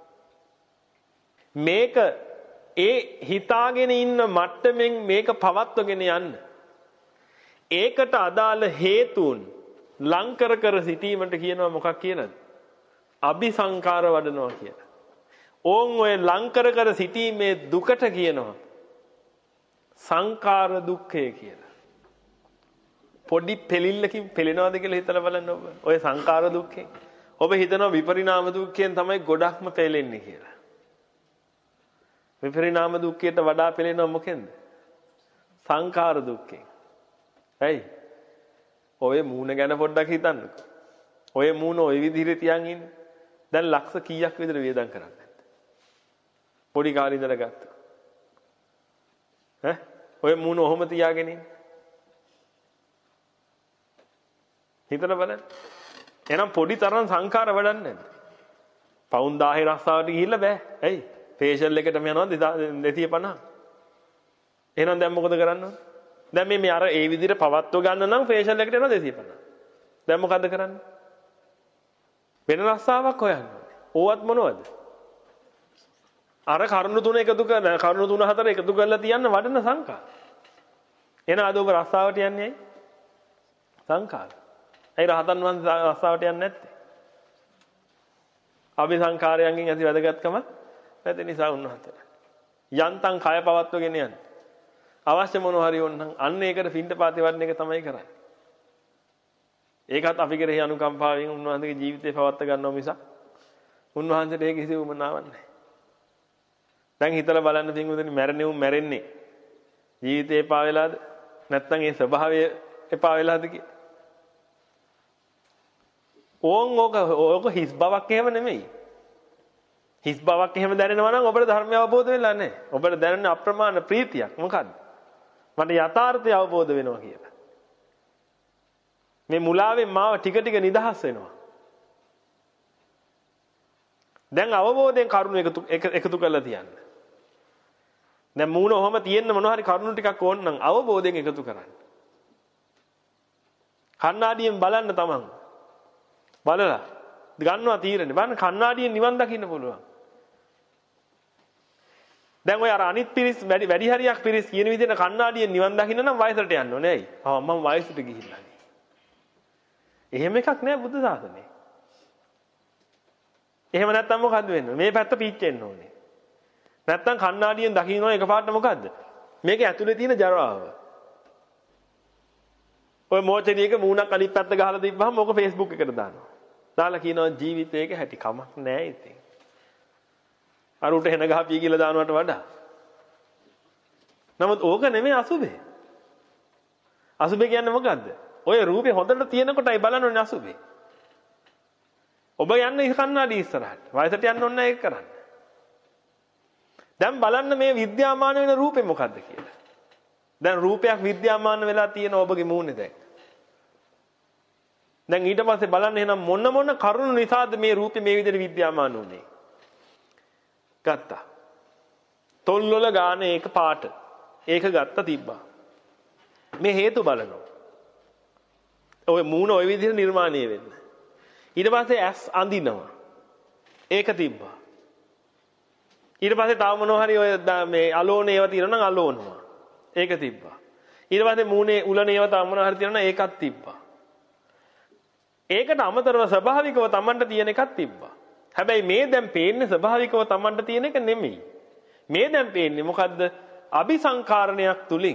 මේක ඒ හිතාගෙන ඉන්න මට්ටමින් මේක පවත්වගෙන යන්න. ඒකට අදාළ හේතුන් ලං කර කර සිටීමට කියනවා මොකක් කියලාද? අபிසංකාර වඩනවා කියලා. ඕන් ඔය ලං කර කර සිටීමේ දුකට කියනවා සංකාර දුක්ඛය කියලා. පොඩි පෙලිල්ලකින් පෙලෙනවද කියලා හිතලා බලන්න ඔබ. ඔය සංකාර දුක්ඛයෙන්. ඔබ හිතනවා විපරිණාම දුක්ඛයෙන් තමයි ගොඩක්ම පෙලෙන්නේ කියලා. විපරිණාම දුක්ඛයට වඩා පෙලෙනව මොකෙන්ද? සංකාර දුක්ඛයෙන්. ඇයි? ඔය මූණ ගැන පොඩ්ඩක් හිතන්නකෝ. ඔය මූණ ඔය විදිහට තියන් ඉන්නේ. දැන් ලක්ෂ කීයක් විතර වේදම් කරන්නේ? පොඩි කාලේ ඉඳලා ගත්තා. ඈ ඔය මූණ ඔහොම තියාගෙන ඉන්නේ. හිතලා බලන්න. එහෙනම් පොඩි තරම් සංකාර වඩන්නේ නැද්ද? පවුන් දහය රස්සාවට ගිහිල්ලා බෑ. ඇයි? ෆේෂල් එකටම යනවා දෙසිය පනහ. එහෙනම් දැන් මොකද කරන්න ඕන? දැන් මේ මේ අර ඒ විදිහට පවත්ව ගන්න නම් ෆේෂල් එකට යනවා දෙසිය පනහ. දැන් මොකද්ද කරන්නේ? වෙන රස්සාවක් හොයන්න ඕනේ. ඕවත් මොනවද? අර කරුණු තුන එකතු කරන කරුණු තුන හතර එකතු කරලා තියන්න වඩන සංකාර. එහෙනම් අද ඔබ රස්සාවට යන්නේ ඇයි? සංකාර. ඇයි රහතන් වහන්සේ රස්සාවට යන්නේ නැත්තේ? අபிසංකාරයෙන් ඇති වැදගත්කම නැති නිසා උන්වහන්සේ. යන්තම් කය පවත්වගෙන යන්නේ. අවශ්‍ය මොනවා හරි වොන්නම් අන්න ඒකට පින්ඩපාතේ වඩන එක තමයි කරන්නේ. ඒකත් අපි කෙරෙහි අනුකම්පාවෙන් උන්වහන්සේගේ ජීවිතේ පවත්ව ගන්නවා මිසක් උන්වහන්සේට ඒක කිසි උමනාවක් නැහැ. දැන් හිතලා බලන්න පින්වතුනි මැරෙන්නේ මැරෙන්නේ ජීවිතේ එපා වෙලාද? නැත්නම් ඒ ස්වභාවය එපා වෙලාද කියලා? ඕන් ඕක ඕක හිස් බවක් එහෙම නෙමෙයි. හිස් බවක් එහෙම දැනෙනවා නම් ඔබට ධර්මය අවබෝධ වෙලා නැහැ. ඔබට දැනෙන අප්‍රමාණ ප්‍රීතියක් මොකද්ද? මට යථාර්ථය අවබෝධ වෙනවා කියලා. මේ මුලාවෙන් මාව ටික ටික නිදහස් වෙනවා. දැන් අවබෝධයෙන් කරුණු එකතු එකතු කරලා තියන්න. දැන් මූණ ඔහම තියෙන්න මොනවා හරි කරුණු ටිකක් ඕන නම් අවබෝධයෙන් එකතු කරන්න. කණ්ණාඩියෙන් බලන්න තමන්. බලලා ගන්නවා තීරණේ. බලන්න කණ්ණාඩියෙන් නිවන් දකින්න පුළුවන්. දැන් ඔය අර අනිත් පිරිස් වැඩි වැඩි හරියක් පිරිස් කියන විදිහට කණ්ණාඩියෙන් නිවන් දකින්න නම් වයසට යන්න ඕනේ. ඇයි? ආ මම වයසට ගිහිල්ලා. එහෙම එකක් නෑ බුද්ධ ශාසනයේ. එහෙම නැත්තම් මොකද්ද වෙන්නේ? මේ පැත්ත පීච්චෙන්න ඕනේ. නැත්තම් කණ්ණාඩියෙන් දකින්න එකපාරට මොකද්ද? මේක ඇතුලේ තියෙන ජරාව. ඔය මෝචරියක මූණක් අනිත් පැත්ත ගහලා තිබ්බහම ඕක Facebook එකට දානවා. දාලා කියනවා ජීවිතේක හැටි කමක් නෑ ඉතින්. අර උට හෙන ගහපිය කියලා දානවට වඩා. නමුත් ඕක නෙමෙයි අසුබේ. අසුභය කියන්නේ මොකද්ද? ඔය රූපේ හොඳට තියෙනකොටයි බලන්න ඕනේ අසුභේ. ඔබ යන්නේ කන්නාඩි ඉස්සරහට. වයසට යන්න ඕනේ ඒක කරන්න. දැන් බලන්න මේ විද්‍යාමාන වෙන රූපේ මොකද්ද කියලා. දැන් රූපයක් විද්‍යාමාන වෙලා තියෙන ඔබගේ මූණේ දැන්. දැන් ඊට පස්සේ බලන්න එහෙනම් මොන මොන කරුණු නිසාද මේ රූපේ මේ විදිහට විද්‍යාමාන වුනේ? ගත්තා. තොල් වල ගාන ඒක පාට. ඒක ගත්තා තිබ්බා. මේ හේතු බලනවා. ඔය මූණ ওই විදිහට නිර්මාණය වෙන්න. ඊට පස්සේ ඇස් අඳිනවා. ඒක තිබ්බා. ඊට පස්සේ තව මොනවා හරි ඔය මේ අලෝන ඒවා තියෙනවා නම් අලෝනවා. ඒක තිබ්බා. ඊට පස්සේ මූණේ උලන ඒවා තව මොනවා හරි තියෙනවා නම් ඒකත් තිබ්බා. ඒකට අමතරව ස්වභාවිකව Tamanට තියෙන එකක් තිබ්බා. හැබැයි මේ දැන් පේන්නේ ස්වභාවිකව Tamanට තියෙන එක නෙමෙයි. මේ දැන් පේන්නේ මොකද්ද? අபிසංකාරණයක් තුලින්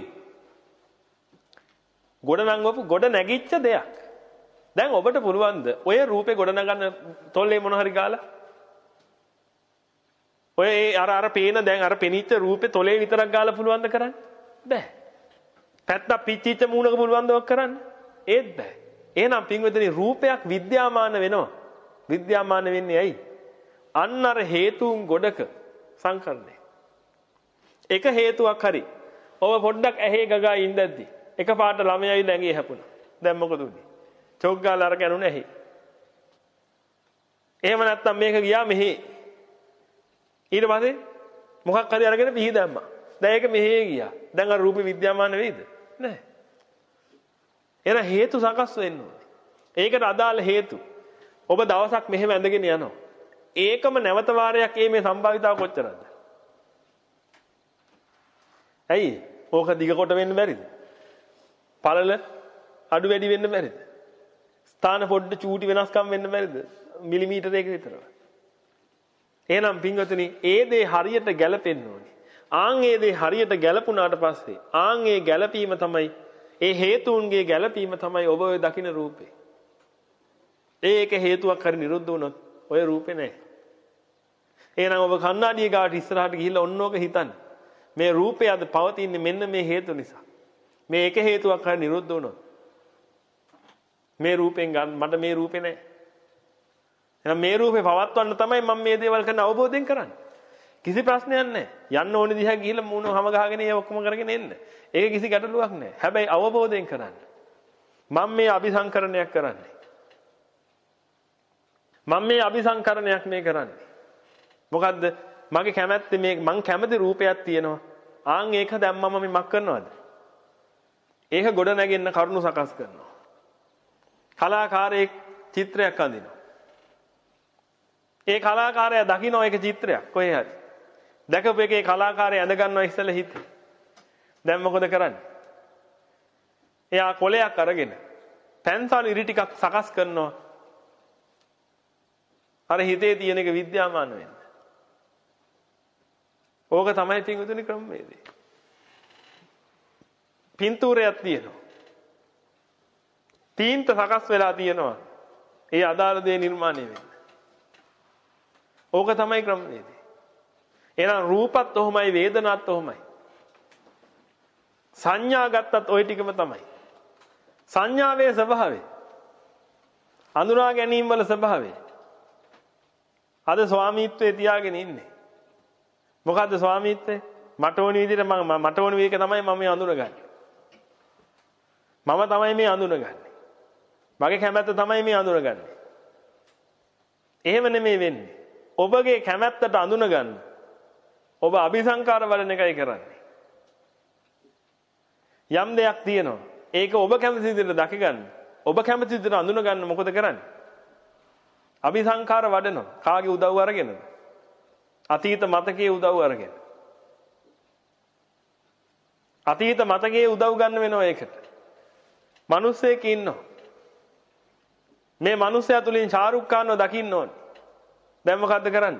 ගොඩ නංවපු ගොඩ නැගිච්ච දෙයක්. දැන් ඔබට පුළුවන්ද ඔය රූපේ ගොඩ නගන්න තොල්ලේ මොන හරි ගාලා? ඔය අර අර පේන දැන් අර පෙනිච්ච රූපේ තොලේ විතරක් ගාලා පුළුවන්ද කරන්න? බෑ. පැත්තක් පිච්චිච්ච මූණක පුළුවන්ද ඔක් කරන්න? ඒත් බෑ. එහෙනම් පින්වතුනි රූපයක් විද්‍යාමාන වෙනවා. විද්‍යාමාන වෙන්නේ ඇයි? අන්න අර හේතුන් ගොඩක සංකරණය. එක හේතුවක් හරි. ඔබ පොඩ්ඩක් ඇහි ගගා ඉඳද්දි එකපාරට ළමයයි ළඟේ හැපුණා. දැන් මොකද උනේ? චොක් ගාලා අර කැණුනේ ඇහි. එහෙම නැත්තම් මේක ගියා මෙහි. ඊට පස්සේ මොකක් හරි අරගෙන පිහි දැම්මා. දැන් ඒක මෙහි ගියා. දැන් අර රූපේ විද්‍යාමාන වෙයිද? නැහැ. එන හේතු සකස් වෙන්න ඕනේ. ඒකට අදාළ හේතු. ඔබ දවසක් මෙහෙම ඇඳගෙන යනවා. ඒකම නැවත වාරයක් මේ සම්භාවිතාව කොච්චරද? ඇයි? ඕක දිග කොට වෙන්න බැරිද? පළල අඩු වැඩි වෙන්න බැරිද? ස්ථාන පොඩ්ඩ චූටි වෙනස්කම් වෙන්න බැරිද? මිලිමීටරයක විතර. එහෙනම් පින්වතුනි ඒ දේ හරියට ගැලපෙන්න ඕනේ. ආන් ඒ දේ හරියට ගැලපුණාට පස්සේ ආන් ඒ ගැලපීම තමයි ඒ හේතුන්ගේ ගැලපීම තමයි ඔබ ඔය දකින්න රූපේ. ඒක හේතුවක් හරි නිරුද්ධ වුණොත් ඔය රූපේ නැහැ. එහෙනම් ඔබ කණ්ණාඩිය ගාවට ඉස්සරහට ගිහිල්ලා ඔන්නෝක හිතන්න. මේ රූපය අද පවතින්නේ මෙන්න මේ හේතු නිසා. මේ එක හේතුවක් හරි නිරුද්ධ වුණොත් මේ රූපෙන් ගන්න මට මේ රූපේ නැහැ. එහෙනම් මේ රූපේ පවත්වන්න තමයි මම මේ දේවල් කරන අවබෝධයෙන් කරන්නේ. කිසි ප්‍රශ්නයක් නැහැ. යන්න ඕනේ දිහා ගිහිල්ලා මූණ හැම ගහගෙන ඒ ඔක්කොම කරගෙන එන්න. ඒක කිසි ගැටලුවක් නැහැ. හැබැයි අවබෝධයෙන් කරන්න. මම මේ අபிසංකරණයක් කරන්නේ. මම මේ අபிසංකරණයක් මේ කරන්නේ. මොකද්ද? මගේ කැමැත්තේ මේ මං කැමති රූපයක් තියෙනවා. ආන් ඒක දැම්මම මම මක් කරනවද? ඒක ගොඩ නැගෙන්න කරුණු සකස් කරනවා. කලාකාරයෙක් චිත්‍රයක් අඳිනවා. ඒ කලාකාරයා දකින්න ඒක චිත්‍රයක් කොහේ හරි. දැකපු එකේ කලාකාරයා ඇඳ ගන්නවා ඉස්සෙල්ලා හිතේ. දැන් මොකද කරන්නේ? එයා කොලයක් අරගෙන පැන්සල් ඉරි ටිකක් සකස් කරනවා. අර හිතේ තියෙන එක විද්‍යාමාන වෙන්න. ඕක තමයි පින්වතුනි ක්‍රමවේදය. පින්තූරයක් තියෙනවා. තීන්ත සකස් වෙලා තියෙනවා. ඒ අදාළ දේ නිර්මාණය වෙන්න. ඕක තමයි ක්‍රමවේදය. එහෙනම් රූපත් ඔහොමයි වේදනාත් ඔහොමයි. සංඥා ගත්තත් ওই ටිකම තමයි. සංඥාවේ ස්වභාවය. අඳුනා ගැනීම වල ස්වභාවය. අද ස්වාමීත්වයේ තියාගෙන ඉන්නේ. මොකද්ද ස්වාමීත්වය? මට ඕන විදිහට මම මට ඕන විදිහක තමයි මම මේ අඳුනගන්නේ. මම තමයි මේ අඳුනගන්නේ. මගේ කැමැත්ත තමයි මේ අඳුනගන්නේ. එහෙම නෙමෙයි වෙන්නේ. ඔබගේ කැමැත්තට අඳුනගන්න. ඔබ අபிසංකාර වලන එකයි කරන්නේ. යම් දෙයක් තියෙනවා. ඒක ඔබ කැමති විදිහට දක ගන්න. ඔබ කැමති විදිහට අඳුන ගන්න මොකද කරන්නේ? අபிසංකාර වඩනවා. කාගේ උදව්ව අරගෙනද? අතීත මතකයේ උදව් අරගෙන. අතීත මතකයේ උදව් ගන්න වෙනවා ඒකට. මිනිස්සෙක් ඉන්නවා. මේ මිනිස්සයා තුලින් ශාරුක් ખાන්ව දකින්න ඕනේ. දැන් මොකද්ද කරන්නේ?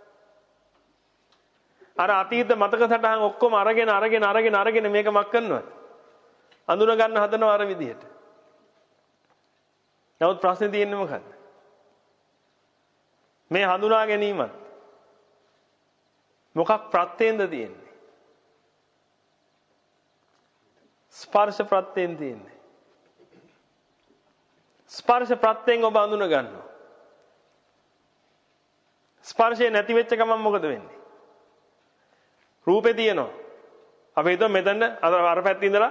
අර අතීත මතක සටහන් ඔක්කොම අරගෙන අරගෙන අරගෙන අරගෙන මේක මක් කරනවද? අඳුන ගන්න හදනවා අර විදිහට. නමුත් ප්‍රශ්නේ තියෙන්නේ මොකද්ද? මේ හඳුනා ගැනීමත් මොකක් ප්‍රත්‍යෙන්ද තියෙන්නේ? ස්පර්ශ ප්‍රත්‍යෙන් තියෙන්නේ. ස්පර්ශ ප්‍රත්‍යයෙන් ඔබ අඳුන ගන්නවා. ස්පර්ශය නැති වෙච්ච ගමන් මොකද වෙන්නේ? රූපේ තියෙනවා. අපි හිතුව මෙතන අර පැත්තේ ඉඳලා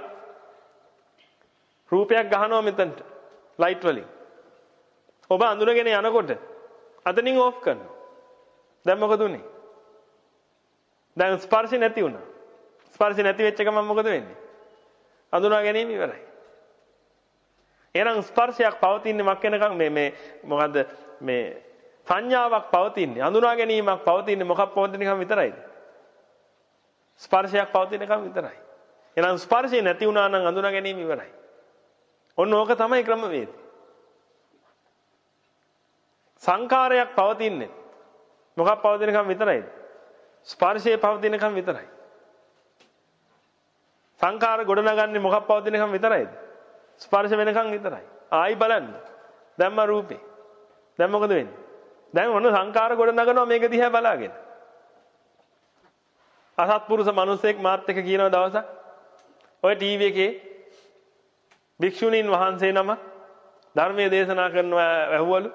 රූපයක් ගහනවා මෙතනට ලයිට් වලින්. ඔබ අඳුනගෙන යනකොට අතනින් ඕෆ් කරනවා. දැන් මොකද උනේ? දැන් ස්පර්ශය නැති වුණා. ස්පර්ශය නැති වෙච්ච ගමන් මොකද වෙන්නේ? අඳුනා ගැනීම ඉවරයි. එහෙනම් ස්පර්ශයක් පවතින්නේ මක් වෙනකන් මේ මේ මොකද්ද මේ සංඥාවක් පවතින්නේ අඳුනා ගැනීමක් පවතින්නේ මොකක් පවතිනකම් විතරයිද? ස්පර්ශයක් පවතිනකම් විතරයි. එහෙනම් ස්පර්ශය නැති වුණා නම් අඳුනා ගැනීම ඉවරයි. ඔන්න ඕක තමයි ක්‍රමවේදය. සංකාරයක් පවතින්නේ මොකක් පවතිනකම් විතරයිද? ස්පර්ශය පවතිනකම් විතරයි. සංකාර ගොඩනගන්නේ මොකක් පවතිනකම් විතරයිද? ස්පර්ශ වෙනකම් විතරයි. ආයි බලන්න. දැම්ම රූපේ. දැන් මොකද වෙන්නේ? දැන් ඔන්න සංකාර ගොඩනගනවා මේක දිහා බලාගෙන. අසත්පුරුෂ මිනිසෙක් මාත් එක්ක කියනවා දවසක් ඔය ටීවී එකේ භික්ෂුණීන් වහන්සේ නම ධර්මයේ දේශනා කරනවා ඇහුවලු.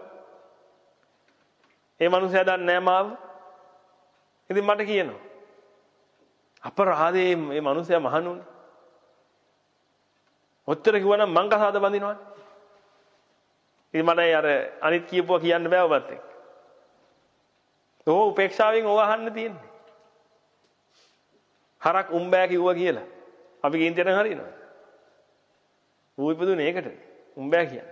ඒ මිනිහයා දන්නේ නැහැ මාව. ඉතින් මට කියනවා අපරාධේ මේ මිනිහයා මහණුනේ. ඔච්චර කිව්වනම් මං කසාද බඳිනවනේ. ඉතින් මට අර අනිත් කියපුවා කියන්න බෑ ඔබත් එක්ක. ඕ උපේක්ෂාවෙන් ඕව අහන්න තියෙන්නේ. හරක් උම්බෑ කිව්වා කියලා. අපි කේන්තියට හරියනවා. ඌ ඉපදුනේ ඒකට. උම්බෑ කියන්නේ.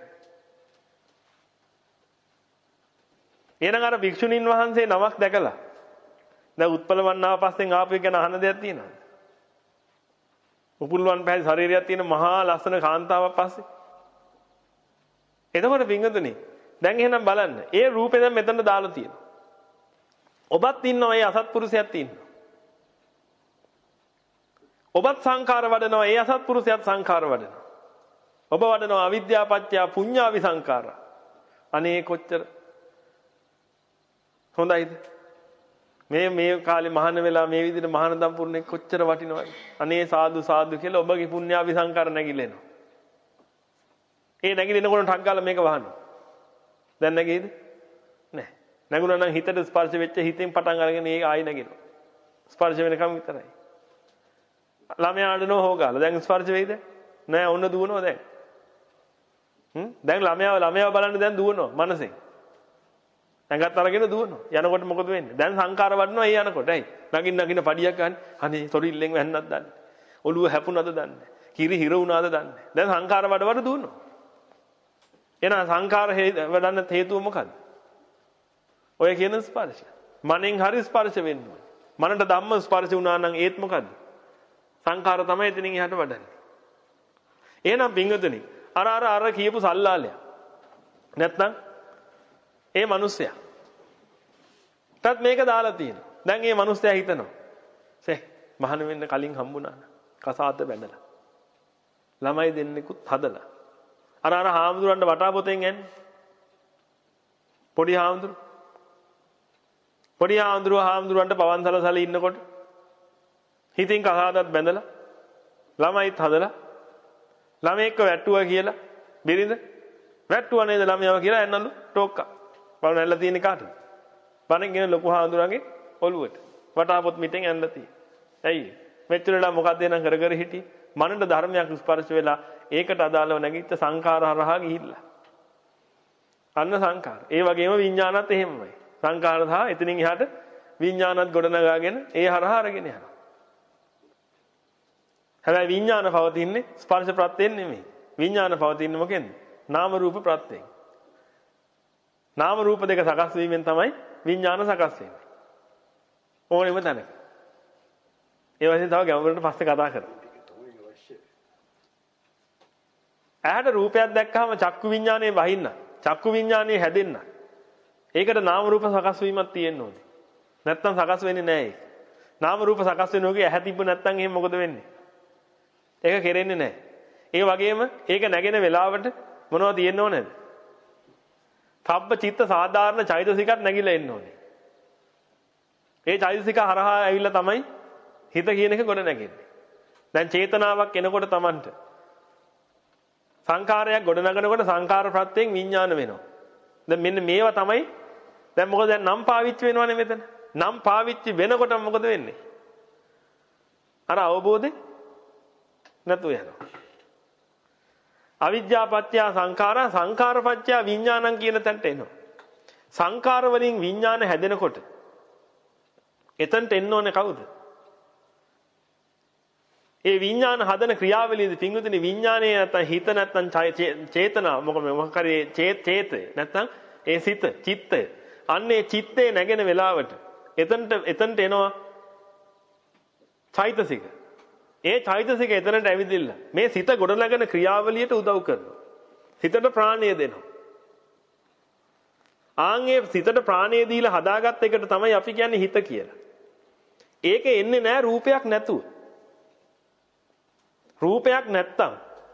එහෙනම් අර භික්ෂුණීන් වහන්සේ නමක් දැකලා දැන් උත්පලවන්නාව පස්සෙන් ආපු එක ගැන අහන්න දෙයක් තියෙනවද? උපුල්වන් පැහැදි ශරීරයක් තියෙන මහා ලස්සන කාන්තාවක් පස්සේ. එතකොට පින්වතුනි දැන් එහෙනම් බලන්න. ඒ රූපේ දැන් මෙතන දාලා තියෙනවා. ඔබත් ඉන්නවා ඒ අසත්පුරුෂයත් ඉන්නවා. ඔබත් සංඛාර වඩනවා ඒ අසත්පුරුෂයත් සංඛාර වඩනවා. ඔබ වඩනවා අවිද්‍යාව පත්‍ය පුඤ්ඤාවි සංඛාරා. අනේ කොච්චර හොඳයිද? මේ මේ කාලේ මහාන වෙලා මේ විදිහට මහානදම් පුරන්නේ කොච්චර වටිනවද? අනේ සාදු සාදු කියලා ඔබගේ පුඤ්ඤාවි සංඛාර නැగిලෙනවා. ඒ නැగిලෙනකොට ටක් ගාලා මේක වහනවා. දැන් නැගීද? නැහැ. නැගුණා නම් හිතට ස්පර්ශ වෙච්ච හිතෙන් පටන් අරගෙන ඒක ආයි නැගෙනවා. ස්පර්ශ වෙනකම් විතරයි. ළමයා අඬනවා හොගාලා. දැන් ස්පර්ශ වෙයිද? නෑ ඔන්න දුවනවා දැන්. හ්ම් දැන් ළමයාව ළමයාව බලන්න දැන් දුවනවා මනසෙන්. නැගත් අරගෙන දුවනවා. යනකොට මොකද වෙන්නේ? දැන් සංකාර වඩනවා ඒ යනකොට. ඇයි? නගින් නගින පඩියක් ගන්න. අනේ තොරිල්ලෙන් වැන්නත් දන්නේ. ඔළුව හැපුණාද දන්නේ. කිරි හිර වුණාද දන්නේ. දැන් සංකාර වඩ වඩ දුවනවා. එහෙනම් සංකාර වඩන්න හේතුව මොකද්ද? ඔය කියන ස්පර්ශ. මනෙන් හරි ස්පර්ශ වෙන්න ඕනේ. මනට ධම්ම ස්පර්ශ වුණා නම් ඒත් මොකද්ද? සංකාර තමයි එතනින් එහාට වඩන්නේ. එහෙනම් පින්වතුනි අර අර අර කියපු සල්ලාලයා නැත්නම් ඒ මිනිස්සයා තත් මේක දාලා තියෙනවා. දැන් මේ මිනිස්සයා හිතනවා සේ මහාන වෙන්න කලින් හම්බුණා න ะ කසාද බැඳලා ළමයි දෙන්නෙකුත් හදලා අර අර හාමුදුරන්ට වටා පොතෙන් යන්නේ පොඩි හාමුදුරු පොඩි හාමුදුරුව හාමුදුරන්ට පවන් සලසලා ඉන්නකොට හිතින් කසාදත් බැඳලා ළමයිත් හදලා ළමෙක්ව වැට්ටුවා කියලා බිරිඳ වැට්ටුවා නේද ළමයාව කියලා එන්නලු ටෝක්කා බලන්න ඇල්ල තියෙන කාටද? බණගෙන ලොකු හාමුදුරන්ගේ ඔළුවට. වටාපොත් මිටෙන් ඇල්ල තියෙන. ඇයි? මෙච්චරලා මොකක්ද එනම් කර කර හිටියේ? මනට ධර්මයක් ස්පර්ශ වෙලා ඒකට අදාළව නැගිච්ච සංඛාර හරහා ගිහිල්ලා. අන්න සංඛාර. ඒ වගේම විඥානත් එහෙමමයි. සංඛාර සහ එතනින් එහාට විඥානත් ගොඩනගාගෙන ඒ හරහා අරගෙන යනවා. හැබැයි විඥාන පවතින්නේ ස්පර්ශ ප්‍රත්‍යයෙන් නෙමෙයි. විඥාන පවතින්නේ මොකෙන්ද? නාම රූප ප්‍රත්‍යයෙන්. නාම රූප දෙක සකස් වීමෙන් තමයි විඥාන සකස් වෙන්නේ. ඕනෙම තැනක. ඒ වශයෙන් තව ගැඹුරට පස්සේ කතා කරමු. ඇහැට රූපයක් දැක්කහම චක්කු විඥානේ වහින්න. චක්කු විඥානේ හැදෙන්න. ඒකට නාම රූප සකස් වීමක් තියෙන්න ඕනේ. නැත්තම් සකස් වෙන්නේ නැහැ ඒක. නාම රූප සකස් වෙනෝගේ ඇහැ තිබ්බ නැත්තම් එහෙම මොකද වෙන්නේ? ඒක කෙරෙන්නේ නැහැ. ඒ වගේම ඒක නැගෙන වෙලාවට මොනවද තියෙන්න ඕනේද? සබ්බ චිත්ත සාධාරණ චෛතසිකත් නැగిලා එන්න ඕනේ. ඒ චෛතසික හරහා ඇවිල්ලා තමයි හිත කියන එක ගොඩ නැගෙන්නේ. දැන් චේතනාවක් එනකොට Tamanට සංඛාරයක් ගොඩනගනකොට සංඛාර ප්‍රත්‍යයෙන් විඥාන වෙනවා. දැන් මෙන්න මේවා තමයි දැන් මොකද දැන් නම් පාවිච්චි වෙනවනේ මෙතන. නම් පාවිච්චි වෙනකොට මොකද වෙන්නේ? අර අවබෝධේ නැතු වෙනවා. අවිද්‍යා පත්‍ය සංඛාරා සංඛාර පත්‍ය විඥානං කියන තැනට එනවා. සංඛාර වලින් විඥාන හැදෙනකොට එතනට එන්න ඕනේ කවුද? ඒ විඥාන හදන ක්‍රියාවලියේදී පිංගුතුනි විඥානයේ නැත්තම් හිත නැත්තම් චේතනා මොකද මොකක් හරි චේතය නැත්තම් ඒ සිත චිත්තය අන්නේ චිත්තේ නැගෙන වෙලාවට එතනට එතනට එනවා චෛතසික. ඒ චෛතසික එතනට ඇවිදින්න මේ සිත ගොඩනගන ක්‍රියාවලියට උදව් කරනවා. සිතට ප්‍රාණය දෙනවා. ආන්ගේ සිතට ප්‍රාණය දීලා හදාගත්ත එකට තමයි අපි කියන්නේ හිත කියලා. ඒකේ එන්නේ නැහැ රූපයක් නැතුව. රූපයක් නැත්තම්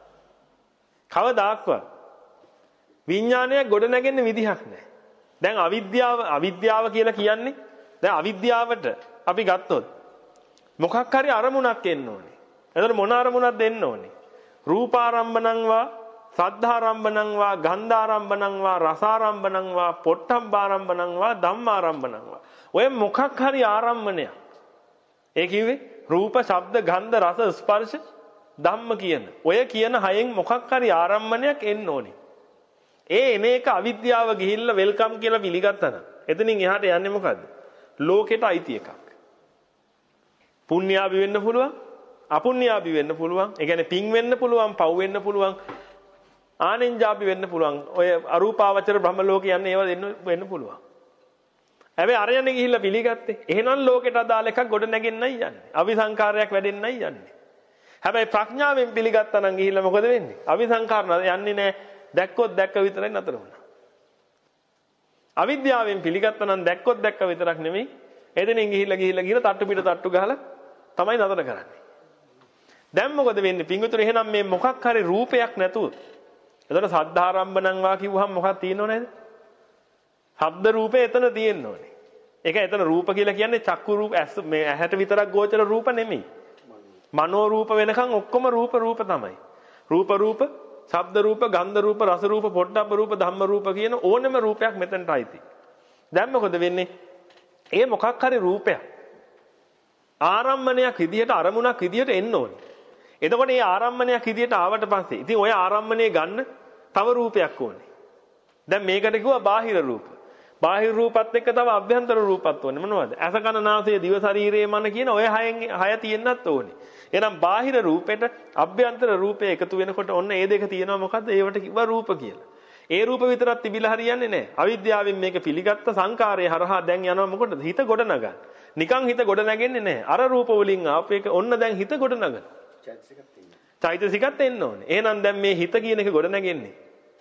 කවදාක්වත් විඥානයක් ගොඩ නැගෙන්න විදිහක් නැහැ. දැන් අවිද්‍යාව අවිද්‍යාව කියලා කියන්නේ දැන් අවිද්‍යාවට අපි ගත්තොත් මොකක් හරි අරමුණක් එන්න ඕනේ. එතකොට මොන අරමුණක් දෙන්න ඕනේ? රූපාරම්භණං වා සද්ධාරම්භණං වා ගන්ධාරම්භණං වා රසාරම්භණං වා පොට්ටම්බාරම්භණං වා ධම්මාරම්භණං වා ඔය මොකක් හරි ආරම්භණයක්. ඒ කිව්වේ රූප, ශබ්ද, ගන්ධ, රස, ස්පර්ශ, ධම්ම කියන ඔය කියන හයෙන් මොකක් හරි ආරම්භණයක් එන්න ඕනේ. ඒ එන එක අවිද්‍යාව ගිහිල්ලා වෙල්කම් කියලා පිළිගත්තා නම් එතනින් එහාට යන්නේ මොකද්ද? ලෝකෙට අයිති එකක්. පුණ්‍යාභි වෙන්න පුළුවන්, අපුණ්‍යාභි වෙන්න පුළුවන්. ඒ කියන්නේ පින් වෙන්න පුළුවන්, පව් වෙන්න පුළුවන්, ආනෙන්ජාභි වෙන්න පුළුවන්. ඔය අරූපාවචර බ්‍රහ්ම ලෝක යන්නේ ඒවා දෙන්න වෙන්න පුළුවන්. හැබැයි අරයන්නේ ගිහිල්ලා පිළිගත්තේ. එහෙනම් ලෝකෙට අදාළ එකක් ගොඩ නැගෙන්නයි යන්නේ. අවිසංකාරයක් වැඩෙන්නයි යන්නේ. හැබැයි ප්‍රඥාවෙන් පිළිගත්තා නම් ගිහිල්ලා මොකද වෙන්නේ? අවිසංකාර යන්නේ නැහැ. දැක්කොත් දැක්ක විතරයි නතර වුණා. අවිද්‍යාවෙන් පිළිගත්තා නම් දැක්කොත් දැක්ක විතරක් නෙමෙයි. එතනින් ගිහිල්ලා ගිහිල්ලා ගිහිල්ලා තට්ටු පිට තට්ටු ගහලා තමයි නතර කරන්නේ. දැන් මොකද වෙන්නේ? පිංගුතුනේ එහෙනම් මේ මොකක් හරි රූපයක් නැතුව. එතකොට සද්ධාරම්භණං වා කිව්වහම මොකක්ද තියෙනව නේද? ශබ්ද රූපේ එතන තියෙන්න ඕනේ. ඒක එතන රූප කියලා කියන්නේ චක්කු රූප ඇස් මේ ඇහැට විතරක් ගෝචර රූප නෙමෙයි. මනෝ රූප වෙනකන් ඔක්කොම රූප රූප තමයි. රූප රූප, ශබ්ද රූප, ගන්ධ රූප, රස රූප, පොට්ටබ්බ රූප, ධම්ම රූප කියන ඕනෙම රූපයක් මෙතනට අයිති. දැන් මොකද වෙන්නේ? ඒ මොකක් හරි රූපයක් ආරම්මණයක් විදියට අරමුණක් විදියට එන්න ඕනේ. එතකොට මේ ආරම්මණයක් විදියට ආවට පස්සේ ඉතින් ඔය ආරම්මණය ගන්න තව රූපයක් ඕනේ. දැන් මේකට කිව්වා බාහිර රූප. බාහිර රූපත් එක්ක තව අභ්‍යන්තර රූපත් ඕනේ. මොනවද? ඇස කන නාසය දිව ශරීරය මන කියන ඔය හයෙන් හය තියෙන්නත් ඕනේ. එහෙනම් බාහිර රූපෙට අභ්‍යන්තර රූපය එකතු වෙනකොට ඔන්න ඒ දෙක තියෙනවා මොකද්ද? ඒවට කිව්වා රූප කියලා. ඒ රූප විතරක් තිබිලා හරියන්නේ නැහැ. අවිද්‍යාවෙන් මේක පිළිගත්ත සංකාරය හරහා දැන් යනවා මොකටද? හිත ගොඩ නගන්න. නිකන් හිත ගොඩ නැගෙන්නේ නැහැ. අර රූප වලින් ආපු එක ඔන්න දැන් හිත ගොඩ නගන. චෛතසිකත් එන්න ඕනේ. එහෙනම් දැන් මේ හිත කියන එක ගොඩ නැගෙන්නේ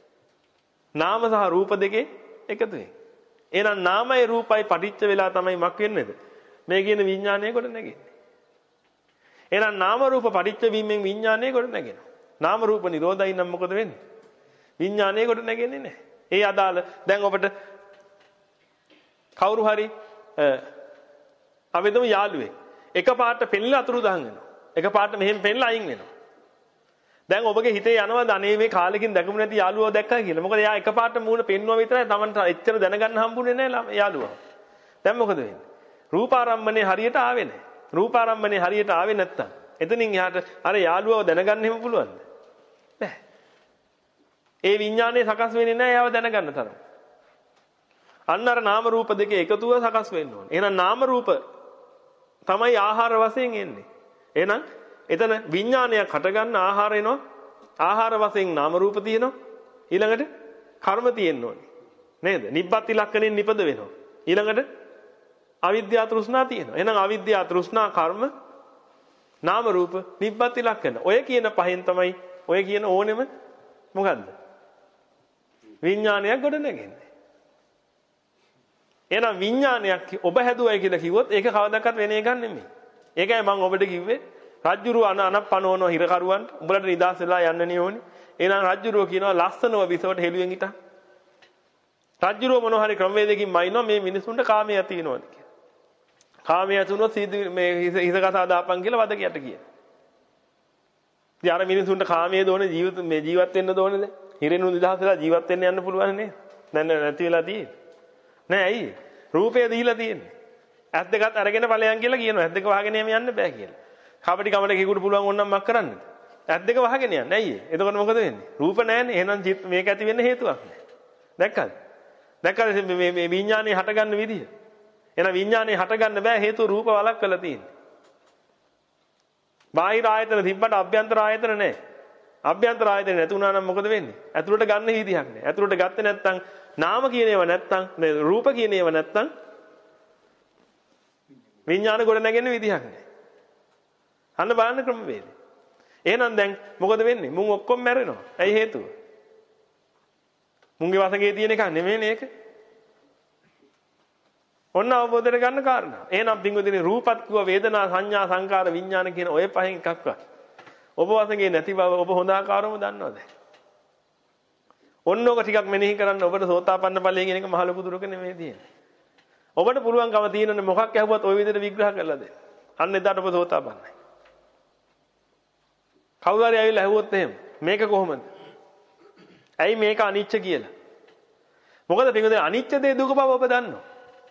නාම සහ රූප දෙකේ එකතුවෙන්. එහෙනම් නාමයි රූපයි පටිච්ච වෙලා තමයි මක් වෙන්නේද? මේ කියන විඥානය ගොඩ නැගෙන්නේ. එහෙනම් නාම රූප පටිච්ච වීමෙන් විඥානය ගොඩ නැගෙනවා. නාම රූප නිරෝධයි නම් මොකද වෙන්නේ? විඥානය ගොඩ නැගෙන්නේ නැහැ. ඒ අදාළ දැන් ඔබට කවුරු හරි අපිටම යාළුවෙක් එකපාරට පෙන්නලා අතුරු දහන් වෙනවා. එකපාරට මෙහෙම පෙන්නලා අයින් වෙනවා. දැන් ඔබගේ හිතේ යනවාද අනේ මේ කාලෙකින් දැකමු නැති යාළුවව දැක්කා කියලා. මොකද එයා එකපාරට මූණ පෙන්නුවා විතරයි Tamanට එච්චර දැනගන්න හම්බුනේ නැහැ යාළුවා. දැන් මොකද වෙන්නේ? රූපාරම්මනේ හරියට ආවේ නැහැ. රූපාරම්මනේ හරියට ආවේ නැත්තම් එතනින් එහාට අර යාළුවව දැනගන්න හැම පුළුවන්ද? නැහැ. ඒ විඥානේ සකස් වෙන්නේ නැහැ යාව දැනගන්න තරම්. අන්න අර නාම රූප දෙකේ එකතුව සකස් වෙන්න ඕනේ. එහෙනම් නාම රූප තමයි ආහාර වශයෙන් එන්නේ. එහෙනම් එතන විඥානයක් හටගන්න ආහාර එනවා. ආහාර වශයෙන් නාම රූප තියෙනවා. ඊළඟට කර්ම තියෙන්න ඕනේ. නේද? නිබ්බති ලක්ෂණයෙන් නිපද වෙනවා. ඊළඟට අවිද්‍යාව තෘෂ්ණා තියෙනවා. එහෙනම් අවිද්‍යාව තෘෂ්ණා කර්ම නාම රූප නිබ්බති ලක්ෂණ. ඔය කියන පහෙන් තමයි ඔය කියන ඕනෙම මොකද්ද? විඥානයක් ගොඩ නැගෙන්නේ. එහෙනම් විඥානයක් ඔබ හැදුවයි කියලා කිව්වොත් ඒක කවදාකවත් වෙන එකක් නෙමෙයි. ඒකයි මම ඔබට කිව්වේ රජ්ජුරු අන අනප්පනෝන හිරකරුවන්ට උඹලට නිදාස් වෙලා යන්න නේ ඕනේ. එහෙනම් රජ්ජුරුව කියනවා ලස්සනව විසවට හෙළුවෙන් හිටන්. රජ්ජුරුව මොන හරි ක්‍රමවේදකින් මයින්නවා මේ මිනිසුන්ට කාමයේ ඇතිවෙනවද කියලා. කාමයේ ඇතුනොත් සීද මේ හිස කතා දාපන් කියලා වදකයට කියන. ඉතින් අර මිනිසුන්ට කාමයේ දෝනේ ජීවිත මේ ජීවත් වෙන්න දෝනේද? හිරෙනු නිදහස් වෙලා ජීවත් වෙන්න යන්න පුළුවන් නේද? දැන් නැති වෙලා තියෙන්නේ. නෑ ඇයි? රූපය දීලා තියෙන්නේ. ඇස් දෙකත් අරගෙන ඵලයන් කියලා කියනවා. ඇස් දෙක වහගෙන යන්න බෑ කියලා. කපටි කමඩ කෙකුට පුළුවන් ඕනනම් මක් කරන්නද? ඇස් දෙක වහගෙන යන්න. ඇයි? එතකොට මොකද වෙන්නේ? රූප නැහැනේ. එහෙනම් මේක ඇති වෙන්න හේතුවක් නෑ. දැක්කද? දැක්කද මේ මේ විඥානේ හටගන්න විදිය? එහෙනම් විඥානේ හටගන්න බෑ හේතුව රූප වලක් කරලා තියෙන්නේ. බාහිර ආයතන තිබ්බට අභ්‍යන්තර ආයතන නැහැ. අභ්‍යන්තර ආයතන නැති වුණා නම් මොකද වෙන්නේ? ඇතුළට ගන්න විදිහක් නැහැ. ඇතුළට ගත්තේ නැත්නම් නාම කියන ඒවා නැත්නම් රූප කියන ඒවා නැත්නම් විඥාන ගොඩ නැගෙන විදිහක් නැහැ. අන්න බලන්න ක්‍රමවේදය. එහෙනම් දැන් මොකද වෙන්නේ? මුන් ඔක්කොම මැරෙනවා. ඇයි හේතුව? මුන්ගේ වසඟේ තියෙන එක නෙමෙයිනේ ඒක. ඔන්න අවබෝධයට ගන්න කාරණා. එහෙනම් පින්වදිනේ රූපත් කිව්ව වේදනා සංඥා සංකාර විඥාන කියන ඔය පහෙන් එකක්වත් ඔබ වසඟේ නැති බව ඔබ හොඳ ආකාරවම දන්නවද? ඔන්න ඔක ටිකක් මෙනෙහි කරන්න ඔබට සෝතාපන්න ඵලයේ කියන එක මහ ලොකු දුරක නෙමෙයි තියෙන්නේ. ඔබට පුළුවන්කම තියෙනනේ මොකක් ඇහුවත් ওই විදිහට විග්‍රහ කරලා දෙන්න. අන්න එදාට ඔබ සෝතාපන්නයි. කවුරු හරි ඇවිල්ලා ඇහුවොත් එහෙම මේක කොහොමද? ඇයි මේක අනිච්ච කියලා? මොකද පින්වදිනේ අනිච්ච දේ දුක බව ඔබ දන්නවා.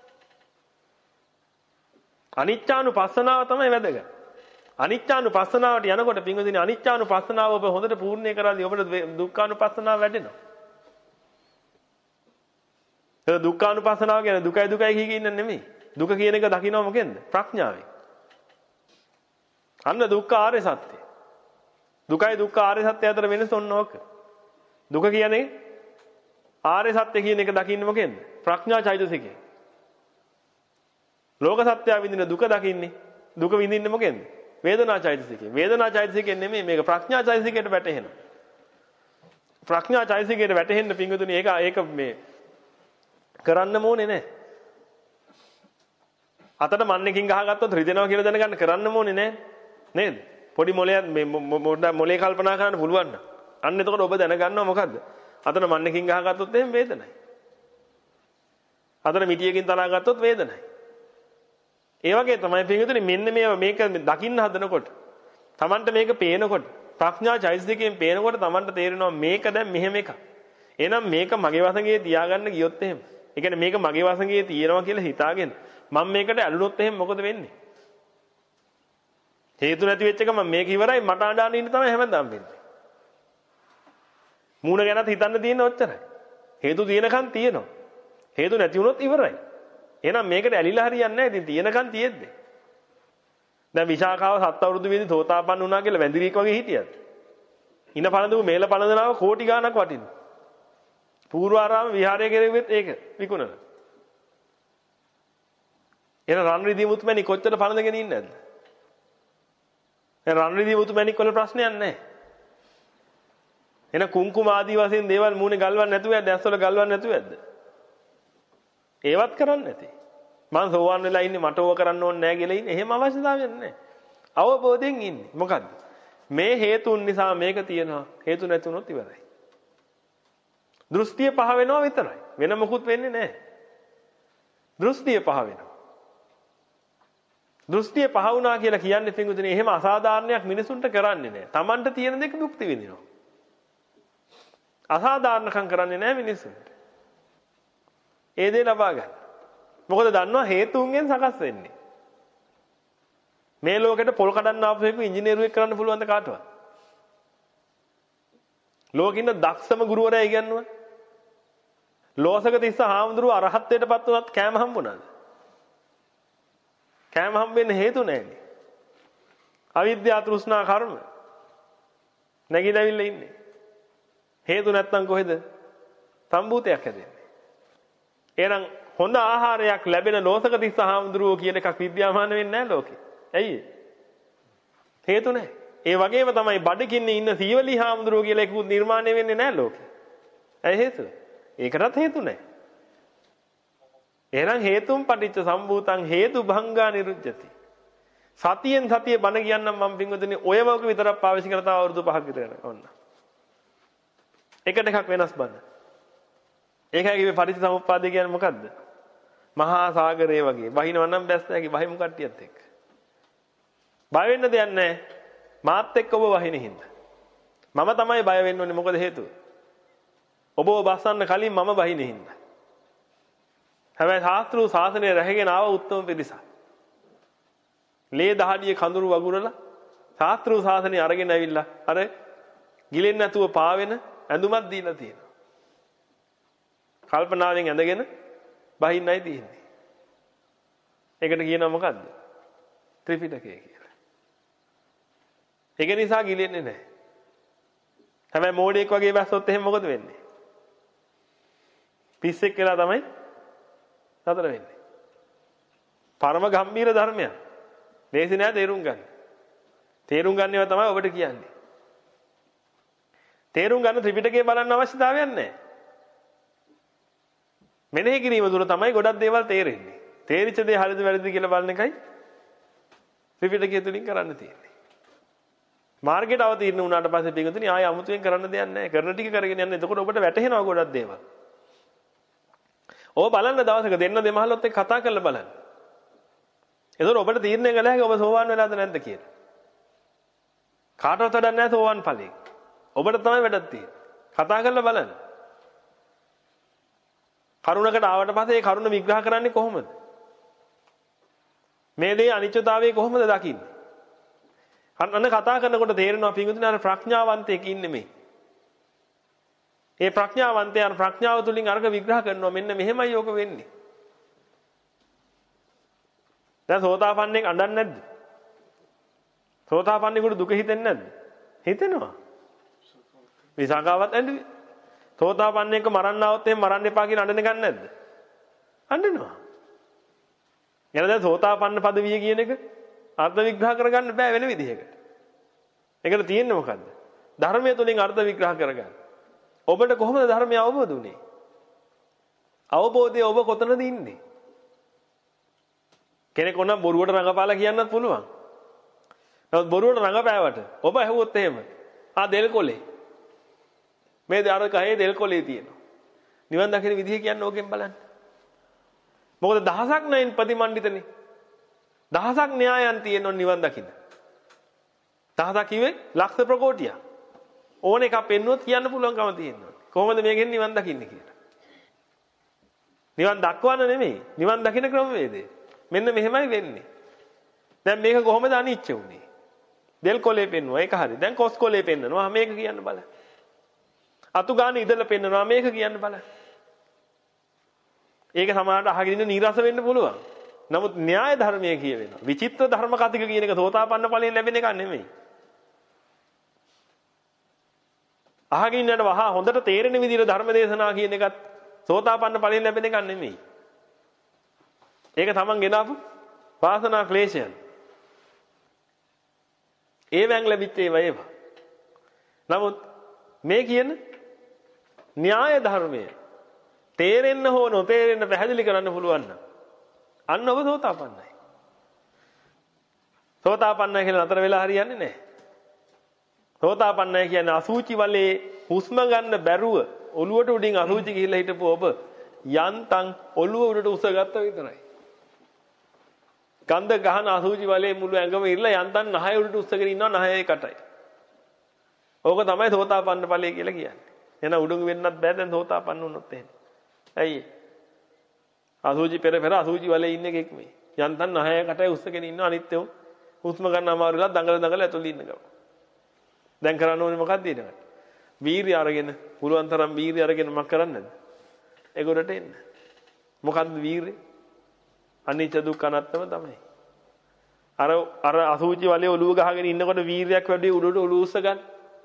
අනිච්චානුපස්සනාව තමයි වැදගත්. අනිච්චානුපස්සනාවට යනකොට පින්වදිනේ අනිච්චානුපස්සනාව ඔබ හොඳට පූර්ණේ කරාදී ඔබට දුක්ඛානුපස්සනාව වැඩෙනවා. ඒ දුක්ඛානුපස්සනාව කියන්නේ දුකයි දුකයි කිය කිය ඉන්න නෙමෙයි. දුක කියන එක දකින්නව මොකෙන්ද? ප්‍රඥාවෙන්. අන්න දුක්ඛ ආර්ය සත්‍ය. දුකයි දුක්ඛ ආර්ය සත්‍ය අතර වෙනස ඔන්න ඕක. දුක කියන්නේ ආර්ය සත්‍ය කියන එක දකින්න මොකෙන්ද? ප්‍රඥා චෛතසිකයෙන්. ලෝක සත්‍ය විඳින දුක දකින්නේ දුක විඳින්නේ මොකෙන්ද? වේදනා චෛතසිකයෙන්. වේදනා චෛතසිකයෙන් නෙමෙයි මේක ප්‍රඥා චෛතසිකයට වැටෙනවා. ප්‍රඥා චෛතසිකයට වැටෙන්න පිංගුතුනි ඒක ඒක මේ කරන්න ඕනේ නැහැ. අතට මන්නකින් ගහගත්තොත් රිදෙනවා කියලා දැනගන්න කරන්න ඕනේ නැහැ. නේද? පොඩි මොලයක් මේ මොලේ කල්පනා කරන්න පුළුවන් නම් අන්න එතකොට ඔබ දැනගන්නවා මොකද්ද? අතට මන්නකින් ගහගත්තොත් එහෙම වේදනයි. අතට මිටියකින් තලා ගත්තොත් වේදනයි. ඒ වගේ තමයි පින්විතනේ මෙන්න මේ මේක දකින්න හදනකොට Tamanට මේක පේනකොට ප්‍රඥා චෛතසිකයෙන් පේනකොට Tamanට තේරෙනවා මේක දැන් මෙහෙම එකක්. එහෙනම් මේක මගේ වසඟේ තියාගන්න ගියොත් එහෙම. ඒ කියන්නේ මේක මගේ වසඟේ තියෙනවා කියලා හිතාගෙන මම මේකට ඇලුනොත් එහෙම මොකද වෙන්නේ? හේතු නැති වෙච්ච එක මම මේක ඉවරයි මට අඬාන ඉන්න තමයි හැමදාම වෙන්නේ. මූණ ගැනත් හිතන්න තියෙන ඔච්චරයි. හේතු තියෙනකන් තියෙනවා. හේතු නැති වුණොත් ඉවරයි. එහෙනම් මේකට ඇලිලා හරියන්නේ නැහැ. ඉතින් තියෙනකන් තියෙද්දි. දැන් විශාඛාව සත් අවුරුදු වෙදී තෝතාපන්න වුණා කියලා වැඳිරියෙක් වගේ හිටියද? ඉන පළඳු මේල පළඳනාව කෝටි ගාණක් වටිනවා. පූර්වාරාම විහාරය කෙරෙවෙත් ඒක විකුණන. එන රන්රිදී මුතුමැණි කොච්චර පළඳගෙන ඉන්නේ නැද්ද? එන රන්රිදී මුතුමැණික් වල ප්‍රශ්නයක් නැහැ. එන කුංකුම ආදී වශයෙන් දේවල් මූණේ ගල්වන්න නැතුව ඇද්ද? ඇස්වල ගල්වන්න නැතුව ඇද්ද? ඒවත් කරන්නේ නැති. මං සෝවන් වෙලා ඉන්නේ මට ඕක කරන්න ඕනේ නැහැ කියලා ඉන්නේ. එහෙම අවශ්‍යතාවයක් නැහැ. අවබෝධයෙන් ඉන්නේ. මොකද්ද? මේ හේතුන් නිසා මේක තියෙනවා. හේතු නැති වුණොත් ඉවරයි. දෘෂ්ටිය පහ වෙනවා විතරයි. වෙන මොකුත් වෙන්නේ නැහැ. දෘෂ්ටිය පහ වෙනවා. දෘෂ්ටිය පහ වුණා කියලා කියන්නේ පින්වතුනි එහෙම අසාධාරණයක් මිනිසුන්ට කරන්නේ නැහැ. Tamanට තියෙන දෙක භුක්ති විඳිනවා. අසාධාරණකම් කරන්නේ නැහැ මිනිසුන්ට. ඒ දේ ලබා ගන්න. මොකද දන්නවා හේතුන්ගෙන් සකස් වෙන්නේ. මේ ලෝකෙට පොල් කඩන්න ආපු එක ඉංජිනේරුවෙක් කරන්න පුළුවන් ද කාටවත්? ලෝකින්න දක්ෂම ගුරුවරයා ඉගෙනුවා. ලෝසක තිස්ස හාමුදුරුවෝ අරහත්ත්වයටපත් වුණත් කෑම හම්බුණාද? කෑම හම්බෙන්න හේතු නැහැනේ. අවිද්‍යාව තෘෂ්ණා කර්ම නැගිටවිල්ල ඉන්නේ. හේතු නැත්තම් කොහෙද සම්භූතයක් හැදෙන්නේ? එහෙනම් හොඳ ආහාරයක් ලැබෙන ලෝසක තිස්ස හාමුදුරුවෝ කියන එකක් විද්‍යාමාන වෙන්නේ නැහැ ලෝකේ. ඇයි? හේතු නැහැ. ඒ වගේම තමයි බඩගින්නේ ඉන්න සීවලී හාමුදුරුවෝ කියලා එකකුත් නිර්මාණය වෙන්නේ නැහැ ලෝකේ. ඇයි හේතුව? ඒකටත් හේතු නැහැ. එහෙනම් හේතුම් පටිච්ච සම්භූතං හේතු භංගා නිරුද්ධති. සතියෙන් සතිය බණ කියන්නම් මම පින්වතුනි ඔය වගේ විතරක් පාවිච්චි කරලා තව අවුරුදු පහක් විතර යනවා. ඔන්න. එකට එකක් වෙනස් බණ. ඒකයි කිව්වේ පටිච්ච සමුප්පාදය කියන්නේ මොකද්ද? මහා සාගරය වගේ. බහිනව නම් බැස්ස හැකි බහිමු කට්ටියත් එක්ක. බය වෙන්න දෙයක් නැහැ. මාත් එක්ක ඔබ වහින හින්දා. මම තමයි බය වෙන්න ඕනේ. මොකද හේතුව? ඔබව බස්සන්න කලින් මම බහිනේ හින්දා. හැබැයි ශාස්ත්‍රීය ශාසනය රැගෙන ආව උත්තම පිරිසක්. ලේ දහඩිය කඳුරු වගුරලා ශාස්ත්‍රීය ශාසනය අරගෙන ඇවිල්ලා අර ගිලෙන්නේ නැතුව පාවෙන ඇඳුමක් දීලා තියෙනවා. කල්පනාවෙන් ඇඳගෙන බහින්නයි තියෙන්නේ. ඒකට කියනවා මොකද්ද? ත්‍රිපිටකය කියලා. ඒක නිසා ගිලෙන්නේ නැහැ. හැබැයි මෝඩෙක් වගේ බැස්සොත් එහෙම මොකද වෙන්නේ? පිස්සෙක් වෙලා තමයි නතර වෙන්නේ. පරම ගම්බීර ධර්මයක්. ලේසි නෑ තේරුම් ගන්න. තේරුම් ගන්න ඒවා තමයි ඔබට කියන්නේ. තේරුම් ගන්න ත්‍රිපිටකය බලන්න අවශ්‍යතාවයක් නැහැ. මෙනෙහි කිරීම තුළ තමයි ගොඩක් දේවල් තේරෙන්නේ. තේරිච්ච දේ හරිද වැරදිද කියලා බලන එකයි ත්‍රිපිටකය තුලින් කරන්න තියෙන්නේ. මාර්ගයට අවතීර්ණ වුණාට පස්සේ පිටුතුනි ආය අමුතුවෙන් කරන්න දෙයක් නැහැ. කරන ටික කරගෙන යන්න. එතකොට ඔබට වැටහෙනවා ගොඩක් දේවල්. ඔබ බලන්න දවසක දෙන්න දෙමහලොත් එක්ක කතා කරලා බලන්න. එතකොට ඔබට තීරණය කළ හැකි ඔබ සෝවාන් වෙලාද නැද්ද කියලා. කාටවත් වැඩක් නැහැ සෝවාන් ඵලයේ. ඔබට තමයි වැඩක් තියෙන්නේ. කතා කරලා බලන්න. කරුණකට ආවට පස්සේ ඒ කරුණ විග්‍රහ කරන්නේ කොහොමද? මේ දේ අනිත්‍යතාවය කොහොමද දකින්නේ? අන්න කතා කරනකොට තේරෙනවා පිටුතුනි අර ප්‍රඥාවන්තයෙක් ඉන්නේ මේ. ඒ ප්‍රඥාවන්තයන් ප්‍රඥාව තුලින් අර්ග විග්‍රහ කරනවා මෙන්න මෙහෙමයි යෝග වෙන්නේ. දැන් සෝතාපන්නෙක් අඬන්නේ නැද්ද? සෝතාපන්නෙකුට දුක හිතෙන්නේ නැද්ද? හිතෙනවා. විසංගාවත් ඇඬුවේ. සෝතාපන්නෙක් මරන්න આવොත් එහෙම මරන්න එපා කියලා අඬන ගන්න නැද්ද? අඬනවා. එන දැන් සෝතාපන්න පදවිය කියන එක අර්ථ විග්‍රහ කරගන්න බෑ වෙන විදිහකට. ඒකට තියෙන්නේ මොකද්ද? ධර්මය තුලින් අර්ථ විග්‍රහ කරගන්න. ඔබට කොහොමද ධර්මය අවබෝධ වුනේ? අවබෝධය ඔබ කොතනද ඉන්නේ? කෙනෙක් උනම් බොරුවට රඟපාලා කියන්නත් පුළුවන්. නමුත් බොරුවට රඟපෑවට ඔබ ඇහුවොත් එහෙම ආ දෙල් කොලේ. මේ දාර කහේ දෙල් කොලේ තියෙනවා. නිවන් දකින විදිහ කියන්නේ ඕකෙන් බලන්න. මොකද දහසක් නැයින් ප්‍රතිමන්විතනේ. දහසක් න්‍යායයන් තියෙනවා නිවන් දකින්න. දහසක් කිව්වේ ලක්ෂ ප්‍රකෝටියක්. ඕන එකක් පෙන්නුවොත් කියන්න පුළුවන්කම තියෙනවා. කොහොමද මේකෙන් නිවන් දකින්නේ කියලා. නිවන් දක්වන්න නෙමෙයි. නිවන් දකින්න ක්‍රමවේදය. මෙන්න මෙහෙමයි වෙන්නේ. දැන් මේක කොහොමද අනිච්ච උනේ? දෙල් කොලේ පෙන්නුවා. ඒක හරි. දැන් කොස් කොලේ පෙන්නනවා. මේක කියන්න බලන්න. අතු ගාන ඉදලා පෙන්නනවා. මේක කියන්න බලන්න. ඒක සමහරට අහගෙන ඉන්න නීරස වෙන්න පුළුවන්. නමුත් න්‍යාය ධර්මයේ කියවෙනවා. විචිත්‍ර ධර්ම කතික කියන එක සෝතාපන්න ඵලයෙන් ලැබෙන එකක් නෙමෙයි. අහගෙන ඉන්නට වහා හොඳට තේරෙන විදිහට ධර්ම දේශනා කියන එකත් සෝතාපන්න ඵලයෙන් ලැබෙන එකක් නෙමෙයි. ඒක තමන් ගෙනාවු වාසනා ක්ලේශයන්. ඒවෙන් ලැබිච්ච ඒවා ඒවා. නමුත් මේ කියන න්‍යාය ධර්මය තේරෙන්න හෝ නොතේරෙන්න පැහැදිලි කරන්න පුළුවන් නම් අන්න ඔබ සෝතාපන්නයි. සෝතාපන්නයි කියලා නතර වෙලා හරියන්නේ නැහැ. සෝතාපන්නයි කියන්නේ අසුචි වලේ හුස්ම ගන්න බැරුව ඔළුවට උඩින් අසුචි ගිහිල්ලා හිටපු ඔබ යන්තම් ඔළුව උඩට උසගත්ත විතරයි. ගන්ධ ගහන අසුචි වලේ මුළු ඇඟම ඉරලා යන්තම් නහය උඩට උස්සගෙන ඉන්නවා නහයයි කටයි. ඕක තමයි සෝතාපන්න ඵලය කියලා කියන්නේ. එන උඩුඟ වෙන්නත් බෑ දැන් සෝතාපන්න වුණොත් එහෙම. ඇයි? අසුචි පෙර පෙර අසුචි වලේ ඉන්න එකෙක් මේ. යන්තම් නහය කටයි උස්සගෙන ඉන්නවා අනිත් ඒවා හුස්ම ගන්න අමාරුලා දඟල දඟල ඇතුළේ ඉන්න ගම. දැන් කරන්න ඕනේ මොකක්ද ඊට? වීර්ය අරගෙන පුළුවන් තරම් වීර්ය අරගෙන මක් කරන්නද? ඒගොඩට එන්න. මොකද්ද වීර්ය? අනිච්ච දුක්ඛ අනාත්ම තමයි. අර අර අසුචි වලේ ඔලුව ගහගෙන ඉන්නකොට වීර්යයක් වැඩි උඩට ඔලුව උස්ස ගන්න.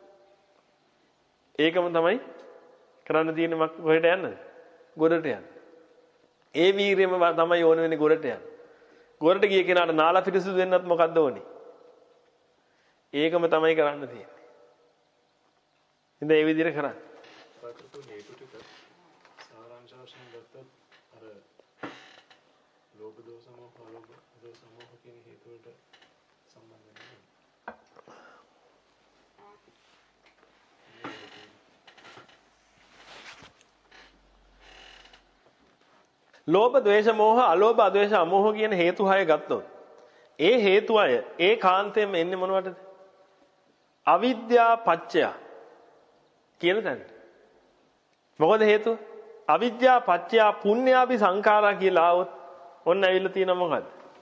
ඒකම තමයි කරන්න තියෙන්නේ මක් කොහෙට යන්නද? ගොඩට යන්න. ඒ වීර්යම තමයි ඕන වෙන්නේ ගොඩට යන්න. ගොඩට ගිය කෙනාට නාලා පිරිසුදු වෙන්නත් මොකද්ද ඕනේ? ඒකම තමයි කරන්න තියෙන්නේ. ඉතින් ඒ විදිහට කරන්න. සාකච්ඡා හේතු ටික සාරාංශ වශයෙන් ගත්තොත් අර ලෝභ දෝෂ මොහ අලෝභ දෝෂ මොහ කියන හේතු වලට සම්බන්ධ වෙනවා. ලෝභ ද්වේෂ මෝහ අලෝභ අද්වේෂ අමෝහ කියන හේතු හය ගත්තොත් ඒ හේතු අය ඒ කාන්තයෙන් එන්නේ මොනවටද? අවිද්‍යා පත්‍ය කියන තැනට. මොකද හේතුව? අවිද්‍යා පත්‍ය පුඤ්ඤාභි සංඛාරා කියලා આવොත් ඔන්න ඇවිල්ලා තියෙනවා මොකද්ද?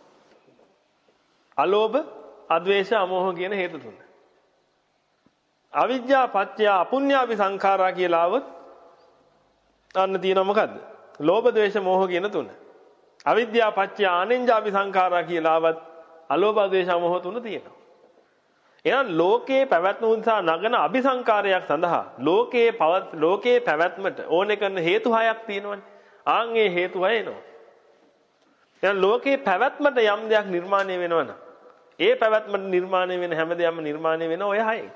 අලෝභ, අද්වේෂ, අමෝහ කියන හේතු තුන. අවිද්‍යා පත්‍ය අපුඤ්ඤාභි සංඛාරා කියලා આવොත් අන්න තියෙනවා මොකද්ද? ලෝභ, ද්වේෂ, මෝහ කියන තුන. අවිද්‍යා පත්‍ය ආනෙන්ජාභි සංඛාරා කියලා આવත් අලෝභ, ද්වේෂ, මෝහ තුන තියෙනවා. එහෙනම් ලෝකේ පැවැත්ම උදෙසා නගන අபிසංකාරයක් සඳහා ලෝකේ පවත් ලෝකේ පැවැත්මට ඕනේ කරන හේතු හයක් තියෙනවනේ. ආන් ඒ හේතු හය එනවා. එහෙනම් ලෝකේ පැවැත්මට යම් දෙයක් නිර්මාණය වෙනවනම් ඒ පැවැත්මට නිර්මාණය වෙන හැම දෙයක්ම නිර්මාණය වෙන ඔය හයෙන්.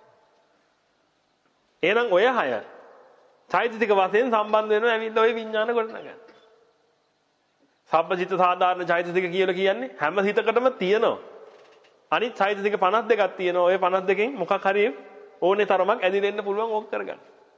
එහෙනම් ඔය හය චෛතසික වශයෙන් සම්බන්ධ වෙනවා ඇවිල්ලා ඔය විඥාන ගොඩනගන්න. සබ්බචිත්ත සාධාරණ චෛතසික කියලා කියන්නේ හැම හිතකටම තියෙනවා. අනිත් චෛතසික පනස් දෙකක් තියෙනවා. ඔය පනස් දෙකෙන් මොකක් හරි ඕනේ තරමක් ඇදිරෙන්න පුළුවන් ඕක කරගන්න.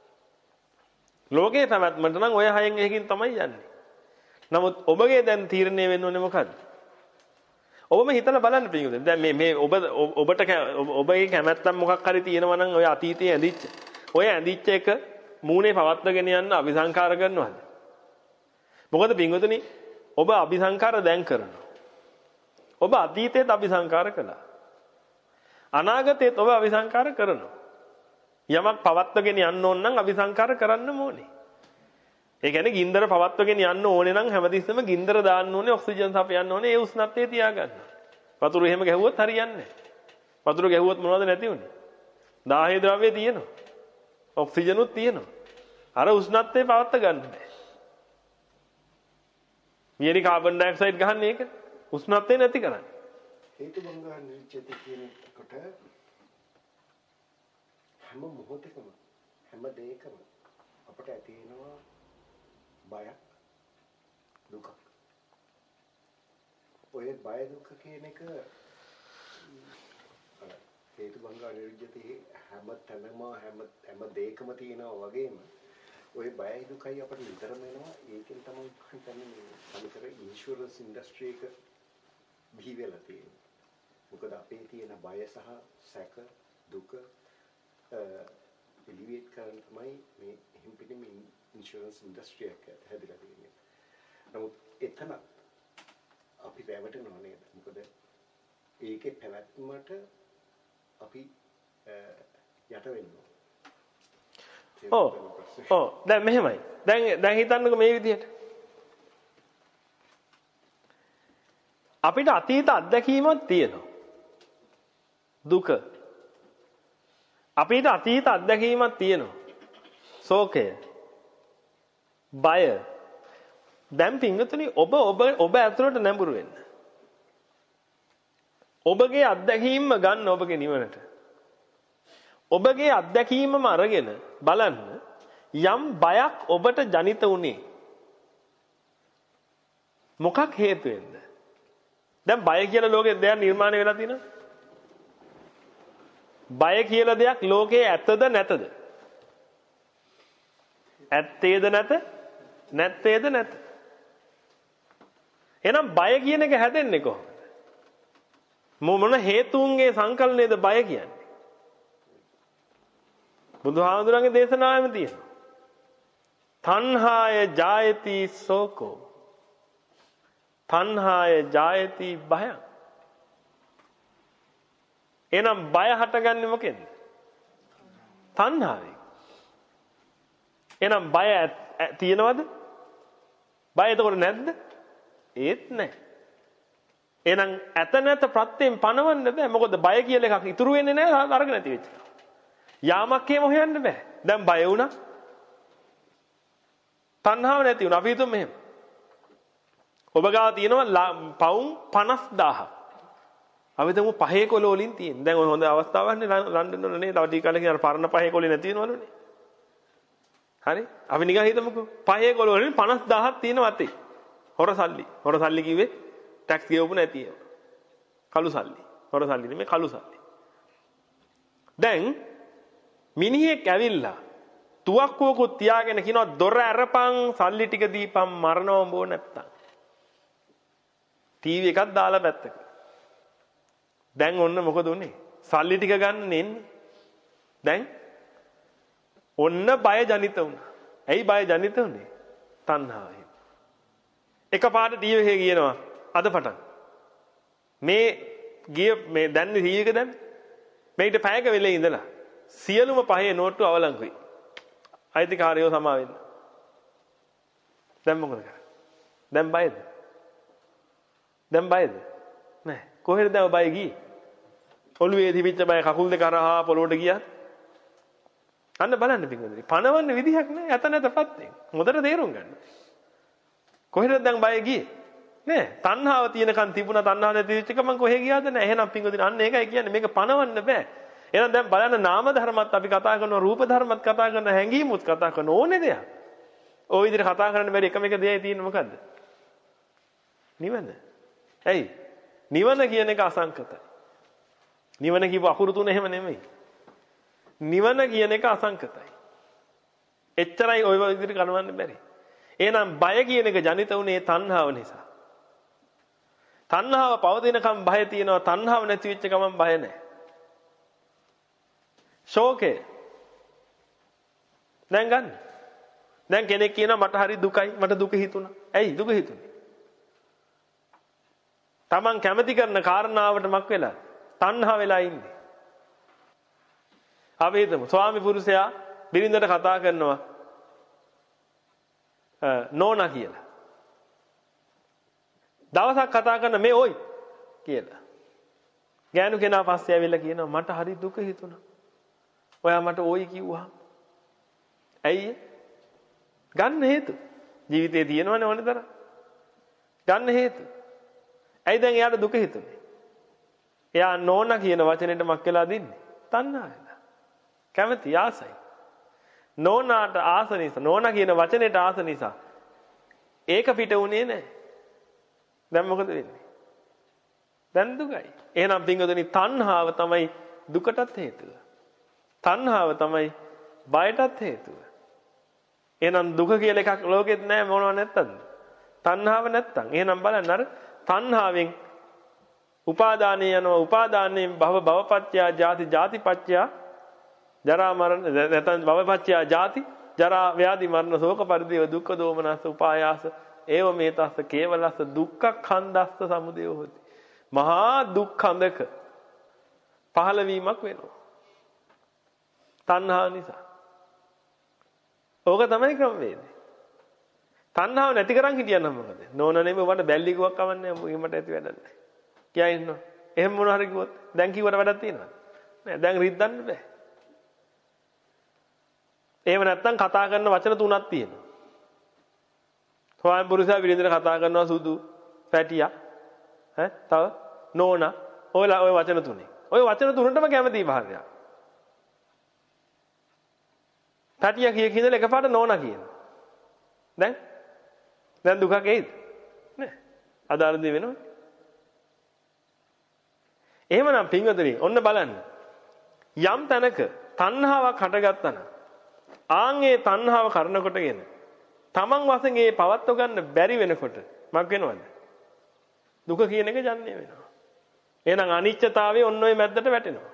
ලෝකේ පැවැත්මට නම් ඔය හයෙන් එකකින් තමයි යන්නේ. නමුත් ඔබගේ දැන් තීරණය වෙන්න ඕනේ මොකද්ද? ඔබම හිතලා බලන්න පිටුද. දැන් මේ මේ ඔබ ඔබට ඔබගේ කැමැත්තක් මොකක් හරි තියෙනවා නම් ඔය අතීතයේ ඇඳිච්ච ඔය ඇඳිච්ච එක මූණේ පවත්වාගෙන යන්න අபிසංකාර කරනවද? මොකද පිටුතුනි ඔබ අபிසංකාර දැන් කරනවා. ඔබ අතීතයේත් අபிසංකාර කළා. අනාගතයේත් ඔබ අபிසංකාර කරනවා. යමක් පවත්වාගෙන යන්න ඕන නම් අபிසංකාර කරන්න ඕනේ. ඒ කියන්නේ ගින්දර පවත්වාගෙන යන්න ඕනේ නම් හැමතිස්සෙම ගින්දර දාන්න ඕනේ, ඔක්සිජන් සපයන්න ඕනේ, ඒ උෂ්ණත්වයේ තියාගන්න. වතුර එහෙම ගැහුවොත් හරියන්නේ නැහැ. වතුර ගැහුවොත් මොනවද නැති උනේ? දාහේ ද්‍රව්‍ය තියෙනවා. ඔක්සිජනුත් තියෙනවා. අර උෂ්ණත්වයේ පවත්වා ගන්න බෑ. මියනි කාබන් ඩයොක්සයිඩ් ගහන්නේ ඒක. උෂ්ණත්වය නැති කරන්නේ. හේතු බංගා නිර්චිත කියනකොට හැම මොහොතකම හැම දෙයකම අපට ඇති වෙනවා බයක්, දුකක්. ඔය බය දුක කියන එක හේතු බංගා නිර්ජිත හැම තැනම හැම හැම දෙයකම තියෙනවා වගේම ඔය බයයි දුකයි අපිට නිතරම වෙනවා. ඒකෙන් තමයි හිතන්නේ මේ සමතර ඉන්ෂුරන්ස් ඉන්ඩස්ට්‍රි එක බිහි වෙලා තියෙන්නේ. මොකද අපේ තියෙන බය සහ සැක දුක එලිවියේට් කරන්න තමයි මේ හිම්පිටිම ඉන්ෂුරන්ස් ඉන්ඩස්ට්‍රි එක හැදිලා තියෙන්නේ. නමුත් එතන අපි රැවටෙනව නේද? මොකද ඒකේ පැවැත්මට අපි යට වෙනවා. ඔව් ඔව් දැන් මෙහෙමයි. දැන් දැන් හිතන්නකෝ මේ විදිහට. අපිට අතීත අත්දැකීමක් තියෙනවා. දුක. අපිට අතීත අත්දැකීමක් තියෙනවා. ශෝකය. බය. දැන් පින්වතුනි ඔබ ඔබ ඔබ ඇතුළට නැඹුරු වෙන්න. ඔබගේ අත්දැකීම ගන්න ඔබගේ නිවනට. ඔබගේ අත්දැකීමම අරගෙන බලන්න යම් බයක් ඔබට ජනිත වුණේ මොකක් හේතුවෙන්ද? දැන් බය කියලා ලෝකේ දෙයක් නිර්මාණය වෙලා තියෙනවා. බය කියලා දෙයක් ලෝකේ ඇත්තද නැතද? ඇත්තේද නැත? නැත්තේද නැත? එහෙනම් බය කියන එක හැදෙන්නේ කොහොමද? මොන හේතුන්ගේ සංකලනයේද බය කියන්නේ? බුදුහාමුදුරන්ගේ දේශනාවෙම තියෙනවා. තණ්හාය ජායති සෝකෝ. තණ්හාය ජායති භයං. එහෙනම් බය හටගන්නේ මොකෙන්ද? තණ්හාවෙන්. එහෙනම් බය තියෙනවද? බය එතකොට නැද්ද? ඒත් නැහැ. එහෙනම් ඇත නැත ප්‍රත්‍යයෙන් පණවන්න බෑ. මොකද බය කියලා එකක් ඉතුරු වෙන්නේ නැහැ අරගෙන නැති වෙච්ච එක. යාමක් එහෙම හොයන්න බෑ. දැන් බය වුණා. තණ්හාව නැති වුණා. අපි හිතමු මෙහෙම. ඔබ ගාව තියෙනවා පවුම් පනස් දාහක්. අපි හිතමු පහේ කොළ වලින් තියෙන. දැන් ඔය හොඳ අවස්ථාවක් නේ ලන්ඩන් වල නේ. තව ටික කාලෙකින් අර පරණ පහේ කොළේ නැති වෙනවලුනේ. හරි? අපි නිකන් හිතමුකෝ. පහේ කොළ වලින් පනස් දාහක් තියෙනවා අතේ. හොර සල්ලි. හොර සල්ලි කිව්වේ ටැක්ස් ගෙවපු නැති ඒවා. කළු සල්ලි. හොර සල්ලි නෙමෙයි කළු සල්ලි. දැන් මිනිහෙක් ඇවිල්ලා තුවක්කුවකුත් තියාගෙන කියනවා දොර ඇරපන් සල්ලි ටික දීපන් මරණවම බෝ නැත්තම්. ටීවී එකක් දාලා පැත්තක. දැන් ඔන්න මොකද උනේ? සල්ලි ටික ගන්න එන්නේ. දැන් ඔන්න බය ජනිත වුණා. ඇයි බය ජනිත වුනේ? තණ්හාවෙන්. එකපාරට ටීවී එකේ කියනවා අද පටන්. මේ ගිය මේ දැන් ටීවී එක දැන් මේකට පැයක වෙලේ ඉඳලා සියලුම පහේ නෝට්ටු අවලංගුයි. අයිතිකාරයෝ සමා වෙන්න. දැන් මොකද කරන්නේ? දැන් බයද? දැන් බයද? නෑ. කොහෙද දැන් බය ගියේ? ඔළුවේ තිබිච්ච බය කකුල් දෙක කරහා පොළොවට ගියා. අන්න බලන්න පිටුදේ. පණවන්න විදිහක් නෑ. යත නැතපත් වෙන. හොඳට තේරුම් ගන්න. කොහෙද දැන් බය ගියේ? නෑ. තණ්හාව තියෙනකන් තිබුණා තණ්හාව නැති වෙච්ච එක මං කොහෙ ගියාද නෑ. එහෙනම් පිටුදේ අන්න ඒකයි කියන්නේ මේක පණවන්න බෑ. එහෙනම් දැන් බලන්න නාම ධර්මත් අපි කතා කරනවා රූප ධර්මත් කතා කරනවා හැඟීමුත් කතා කරන ඕනේ දෙයක්. ওই විදිහට කතා කරන්න බැරි එකම එක දෙයයි තියෙන්නේ මොකද්ද? නිවන. ඇයි? නිවන කියන එක අසංකතයි. නිවන කියපු අකුරු තුන එහෙම නෙමෙයි. නිවන කියන එක අසංකතයි. එච්චරයි ওই විදිහට කරවන්න බැරි. එහෙනම් බය කියන එක ජනිත වුණේ තණ්හාව නිසා. තණ්හාව පවතිනකම් බය තියෙනවා. තණ්හාව නැති වෙච්ච ගමන් බය නැහැ. ශෝකය. දැන් ගන්න. දැන් කෙනෙක් කියනවා මට හරි දුකයි මට දුක හිතුණා. ඇයි දුක හිතුනේ? Taman කැමති කරන කාරණාවට මක් වෙලා තණ්හා වෙලා ඉන්නේ. අපි හිතමු ස්වාමි පුරුෂයා බිරිඳට කතා කරනවා නෝනා කියලා. දවසක් කතා කරන මේ ඔයි කියලා. ගෑනු කෙනා පස්සේ ඇවිල්ලා කියනවා මට හරි දුක හිතුණා. ඔයා මට ඔයි කිව්වා. ඇයි? ගන්න හේතු. ජීවිතේ තියෙනවනේ ඕනේ තරම්. ගන්න හේතු. ඇයි දැන් එයාට දුක හිතුනේ? එයා නෝනා කියන වචනෙට මක් වෙලා දින්නේ? තණ්හාවෙන්. කැමති ආසයි. නෝනාට ආස නිසා නෝනා කියන වචනෙට ආස නිසා ඒක පිට උනේ නැහැ. දැන් මොකද වෙන්නේ? දැන් දුකයි. එහෙනම් පින්වතුනි තණ්හාව තමයි දුකටත් හේතුව. තණ්හාව තමයි බයටත් හේතුව. එහෙනම් දුක කියලා එකක් ලෝකෙත් නැහැ මොනව නැත්තද? තණ්හාව නැත්තම්. එහෙනම් බලන්න අර තණ්හාවෙන් උපාදානය යනවා උපාදානයෙන් භව භවපත්‍ය ජාති ජාතිපත්‍ය ජරා මරණ නැත්නම් භවපත්‍ය ජාති ජරා ව්‍යාධි මරණ ශෝක පරිදේව දුක්ඛ දෝමනස්ස උපායාස ඒව මේතස්ස කේවලස්ස දුක්ඛ ඛණ්ඩස්ස සමුදය හොති. මහා දුක් ඛඳක පහළ වීමක් වෙනවා. තණ්හාව නිසා. ඕක තමයි ක්‍රමවේදය. තණ්හාව නැති කරන් හිටියනම් මොකද? නෝන නෙමෙයි ඔබට බැල්ලි කිව්වක් කවන්නේ මට ඇති වැඩක් නැහැ. කියයි ඉන්නවා. එහෙම මොන හරි කිව්වොත් දැන් කිව්වට වැඩක් තියෙනවද? නෑ දැන් රිද්දන්න බෑ. එහෙම නැත්නම් කතා කරන වචන තුනක් තියෙනවා. ස්වාමි පුරුෂයා විරින්දර කතා කරනවා සුදු පැටියා ඈ තව නෝනා ඔයලා ඔය වචන තුනේ. ඔය වචන තුනටම කැමති භාගයක්. පැටියා කිය කිනල එකපාරට නෝනා කියනවා. දැන් දැන් දුකක් එයිද? නෑ. අදාළ දේ වෙනවද? එහෙමනම් පින්වතුනි ඔන්න බලන්න. යම් තැනක තණ්හාවක් හටගත්තා නම් ආන් ඒ තණ්හාව කරන කොටගෙන තමන් වශයෙන් ඒ පවත්ව ගන්න බැරි වෙනකොට මක් වෙනවද? දුක කියන එක ජන්‍ය වෙනවා. එහෙනම් අනිත්‍යතාවය ඔන්න ඔය මැද්දට වැටෙනවා.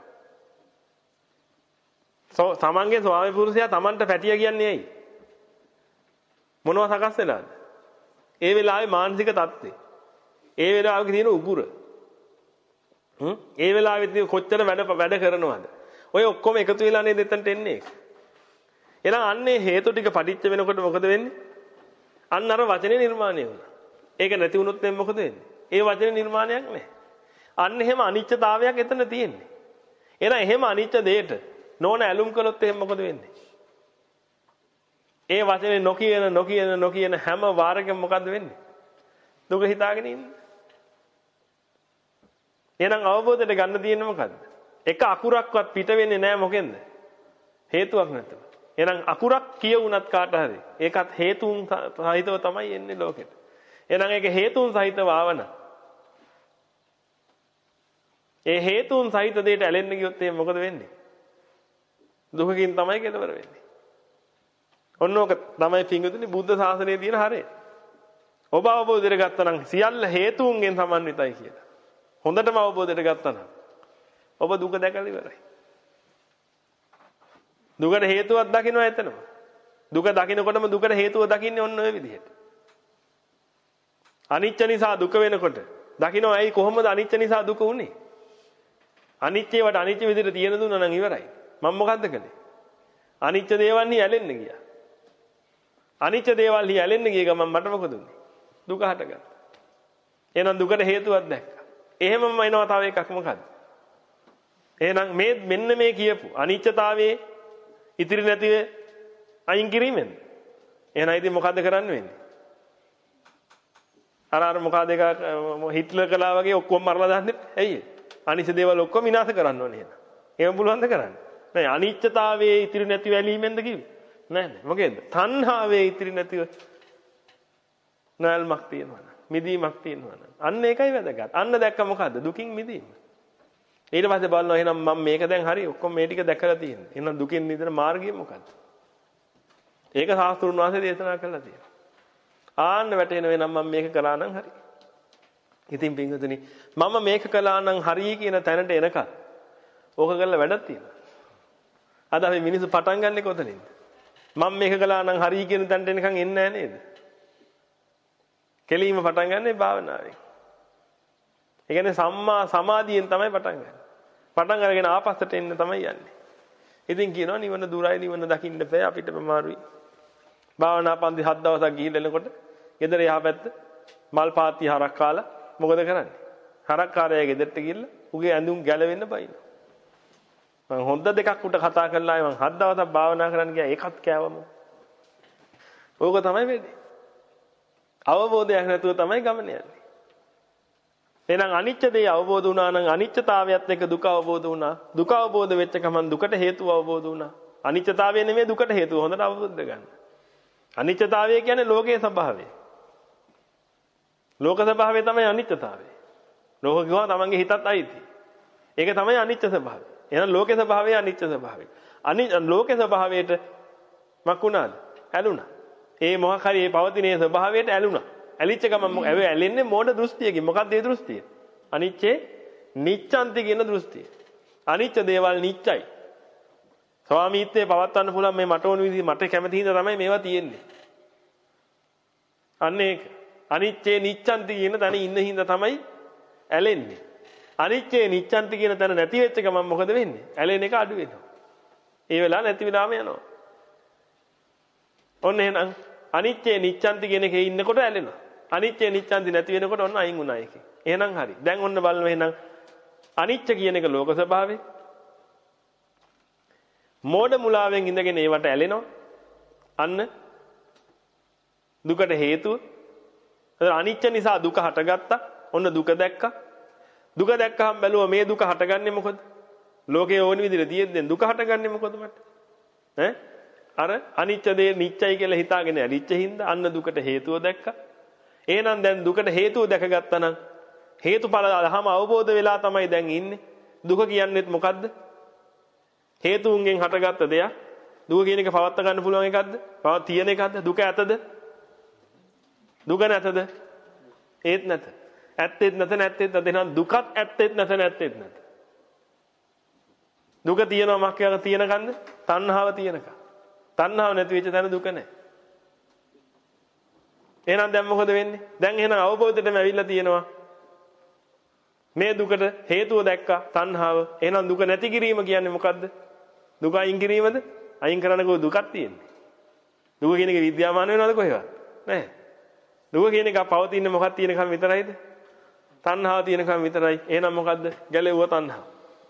සෝ තමන්ගේ ස්වාමි පුරුෂයා තමන්ට පැටිය කියන්නේ ඇයි? මොනව සකස් වෙලාද? ඒ වෙලාවේ මානසික තත්ත්වේ. ඒ වෙලාවේ තියෙන උගුර. හ්ම් ඒ වෙලාවේ තියෙන කොච්චර වැඩ වැඩ කරනවද? ඔය ඔක්කොම එකතු වෙලා නේද එතනට එන්නේ. එහෙනම් අන්නේ හේතු ටික පටිච්ච වෙනකොට මොකද වෙන්නේ? අන්න අර වචනේ නිර්මාණය වුණා. ඒක නැති වුණොත් එම් මොකද වෙන්නේ? ඒ වචනේ නිර්මාණයක් නැහැ. අන්න එහෙම අනිත්‍යතාවයක් එතන තියෙන්නේ. එහෙනම් එහෙම අනිත්‍ය දෙයට නෝන ඇලුම් කළොත් එහෙම මොකද වෙන්නේ? ඒ වචනේ නොකියන නොකියන නොකියන හැම වාරකෙම මොකද්ද වෙන්නේ? දුක හිතාගෙන ඉන්නේ. එහෙනම් අවබෝධයට ගන්න තියෙන්නේ මොකද්ද? එක අකුරක්වත් පිට වෙන්නේ නැහැ මොකෙන්ද? හේතුවක් නැතුව. එහෙනම් අකුරක් කියවුණත් කාට හරි ඒකත් හේතුන් සහිතව තමයි එන්නේ ලෝකෙට. එහෙනම් ඒක හේතුන් සහිතව ආවන. ඒ හේතුන් සහිත දෙයට ඇලෙන්න ගියොත් එහෙනම් මොකද වෙන්නේ? දුකකින් තමයි කෙලවර වෙන්නේ. ඔන්න ඕක තමයි පිංගුතුනි බුද්ධ ශාසනයේ තියෙන හරය. ඔබ අවබෝධයට ගත්තා නම් සියල්ල හේතුන්ගෙන් සමන්විතයි කියලා. හොඳටම අවබෝධයට ගත්තා නම් ඔබ දුක දැකලා ඉවරයි. දුකට හේතුවක් දකින්නවා එතනම. දුක දකින්නකොටම දුකට හේතුව දකින්නේ ඔන්න ඔය විදිහට. අනිච්ච නිසා දුක වෙනකොට දකින්නවා ඇයි කොහොමද අනිච්ච නිසා දුක උනේ? අනිච්චේවට අනිච්ච විදිහට තියෙන දුන්නා නම් ඉවරයි. මම මොකද්ද කළේ? අනිච්ච දේවල් හි ඇලෙන්න ගියා. අනිච්ච දේවල් හි ඇලෙන්න ගිය ගමන් මට මොකද උනේ? දුක හටගත්තා. එහෙනම් දුකට හේතුවක් දැක්කා. එහෙමම එනවා තව එකක් මොකද්ද? එහෙනම් මේ මෙන්න මේ කියපු අනිච්චතාවයේ ඉතිරි නැතිව අයින් කිරීමෙන්. එහෙනම් ඉතින් මොකද්ද කරන්න වෙන්නේ? අර අර මොකද එක හිට්ලර් කළා වගේ ඔක්කොම මරලා දාන්නේ. ඇයි ඒ? අනිච්ච දේවල් ඔක්කොම විනාශ කරන්න ඕනේ එහෙනම්. එහෙම පුළුවන් ද කරන්න? නෑ අනිච්චතාවයේ ඉතිරි නැතිව ඇලීමෙන්ද කිව්වේ? නෑ නෑ. මොකේද? තණ්හාවේ ඉතිරි නැතිව නැල්මක් තියෙනවා. මිදීමක් තියෙනවා. අන්න ඒකයි වැදගත්. අන්න දැක්ක මොකද්ද? දුකින් මිදීම. ඊට පස්සේ බලනවා එහෙනම් මම මේක දැන් හරි ඔක්කොම මේ ටික දැකලා තියෙනවා. එහෙනම් දුකින් මිදෙන මාර්ගය මොකද්ද? ඒක ශාස්ත්‍රුන් වහන්සේ දේශනා කළා තියෙනවා. ආන්න වැටෙන වෙනම් මම මේක කළා නම් හරි. ඉතින් පින්වතුනි මම මේක කළා නම් හරි කියන තැනට එනකල් ඕක කරලා වැඩක් තියෙනවා. අද අපි මිනිස්සු පටන් ගන්නෙ කොතනින්ද? මම මේක කළා නම් හරි කියන තැනට එනකන් එන්නේ නැහැ නේද? කෙලීම පටන් ගන්නෙ භාවනාවෙන්. ඒ කියන්නේ සම්මා සමාධියෙන් තමයි පටන් ගන්නේ. පටන් අරගෙන ආපස්සට එන්න තමයි යන්නේ. ඉතින් කියනවා නිවන දුරයි නිවන දකින්න බෑ අපිට ප්‍රමාරුයි. භාවනා පන්ති හත් දවසක් ගිහිල්ලා එනකොට ගෙදර යහපැත්ත මල් පාත්ති හරක් කාලා මොකද කරන්නේ? හරක් කාරයා ගෙදරට ගිහිල්ලා උගේ ඇඳුම් ගැලවෙන්න බයිනවා. මම හොඳ දෙකක් උට කතා කරලා මම හත් දවසක් භාවනා කරන්න ගියා ඒකත් කෑවම. ඕක තමයි වෙන්නේ. අවබෝධයක් නැතුව තමයි ගමන යන්නේ. එහෙනම් අනිච්ච දේ අවබෝධ වුණා නම් අනිච්චතාවයත් එක්ක දුක අවබෝධ වුණා. දුක අවබෝධ වෙච්ච ගමන් දුකට හේතුව අවබෝධ වුණා. අනිච්චතාවය නෙමෙයි දුකට හේතුව හොඳට අවබෝධ ගන්න. අනිච්චතාවය කියන්නේ ලෝකයේ ස්වභාවය. ලෝක ස්වභාවය තමයි අනිච්චතාවය. ලෝක කිව්වා තමන්ගේ හිතත් අයිති. ඒක තමයි අනිච්ච ස්වභාවය. එහෙනම් ලෝකේ ස්වභාවය අනිච්ච ස්වභාවය. අනි ලෝකේ ස්වභාවයට මකුණාද? ඇලුනා. ඒ මොහක් හරි ඒ පවතිනේ ස්වභාවයට ඇලුනා. ඇලිච්ච ගමන් ඇවේ ඇලෙන්නේ මෝඩ දෘෂ්ටියකින්. මොකක්ද ඒ දෘෂ්ටිය? අනිච්චේ නිච්ඡන්ති කියන දෘෂ්ටිය. අනිච්ච දේවල් නිච්චයි. ස්වාමීත්වයේ පවත්වන්න පුළුවන් මේ මට ඕන විදිහ මට කැමති හින්දා තමයි මේවා තියෙන්නේ. අන්න ඒක. අනිච්චේ නිච්ඡන්ති කියන තැන ඉන්න හින්දා තමයි ඇලෙන්නේ. අනිච්චේ නිච්ඡන්ති කියන තැන නැති වෙච්ච ගමන් මොකද වෙන්නේ? ඇලෙන එක අඩු වෙනවා. ඒ වෙලාව නැති වෙලාම යනවා. ඔන්න එහෙනම් අනිච්චේ නිච්ඡන්ති කියන එකේ ඉන්නකොට ඇලෙනවා. අනිච්චේ නිච්ඡන්ති නැති වෙනකොට ඔන්න අයින් වුණා ඒකේ. එහෙනම් හරි. දැන් ඔන්න බලමු එහෙනම් අනිච්ච කියන එක ලෝක ස්වභාවය. මෝඩ මුලාවෙන් ඉඳගෙන ඒවට ඇලෙනවා. අන්න දුකට හේතුව. අනිච්ච නිසා දුක හටගත්තා. ඔන්න දුක දැක්කා. දුක දැක්කහම බැලුවා මේ දුක හටගන්නේ මොකද? ලෝකයේ ඕන විදිහට තියෙද්දී දුක හටගන්නේ මොකද මට? ඈ අර අනිච්ච දේ නිච්චයි කියලා හිතාගෙන ඇලිච්ච හින්දා අන්න දුකට හේතුව දැක්කා. එහෙනම් දැන් දුකට හේතුව දැකගත්තා නම් හේතුඵල අහම අවබෝධ වෙලා තමයි දැන් ඉන්නේ. දුක කියන්නේත් මොකද්ද? හේතුන්ගෙන් හටගත්ත දෙයක්. දුක කියන එක පවත් ගන්න පුළුවන් එකක්ද? පවත් තියෙන එකක්ද? දුක ඇතද? දුක නැතද? ඒත් නැත. ඇත්තෙත් නැත නැත්තෙත් නැත. එහෙනම් දුකත් ඇත්තෙත් නැත නැත්තෙත් නැත. දුක තියෙනවා මක් කියලා තියෙනකන්ද? තණ්හාව තියෙනකන්. තණ්හාව නැති වෙච්ච තැන දුක නැහැ. එහෙනම් දැන් මොකද වෙන්නේ? දැන් එහෙනම් අවබෝධයටම ඇවිල්ලා තියෙනවා. මේ දුකට හේතුව දැක්කා තණ්හාව. එහෙනම් දුක නැති කිරීම කියන්නේ මොකද්ද? දුක අයින් කිරීමද? අයින් කරන්නකෝ දුකක් තියෙන්නේ. දුක කියන එක විද්‍යාමාන වෙනවද කොහෙවත්? නැහැ. දුක කියන එක පවතින්නේ මොකක් තියෙනකම් විතරයිද? තණ්හාව තියෙනකම් විතරයි. එහෙනම් මොකද්ද? ගැලෙව්ව තණ්හාව.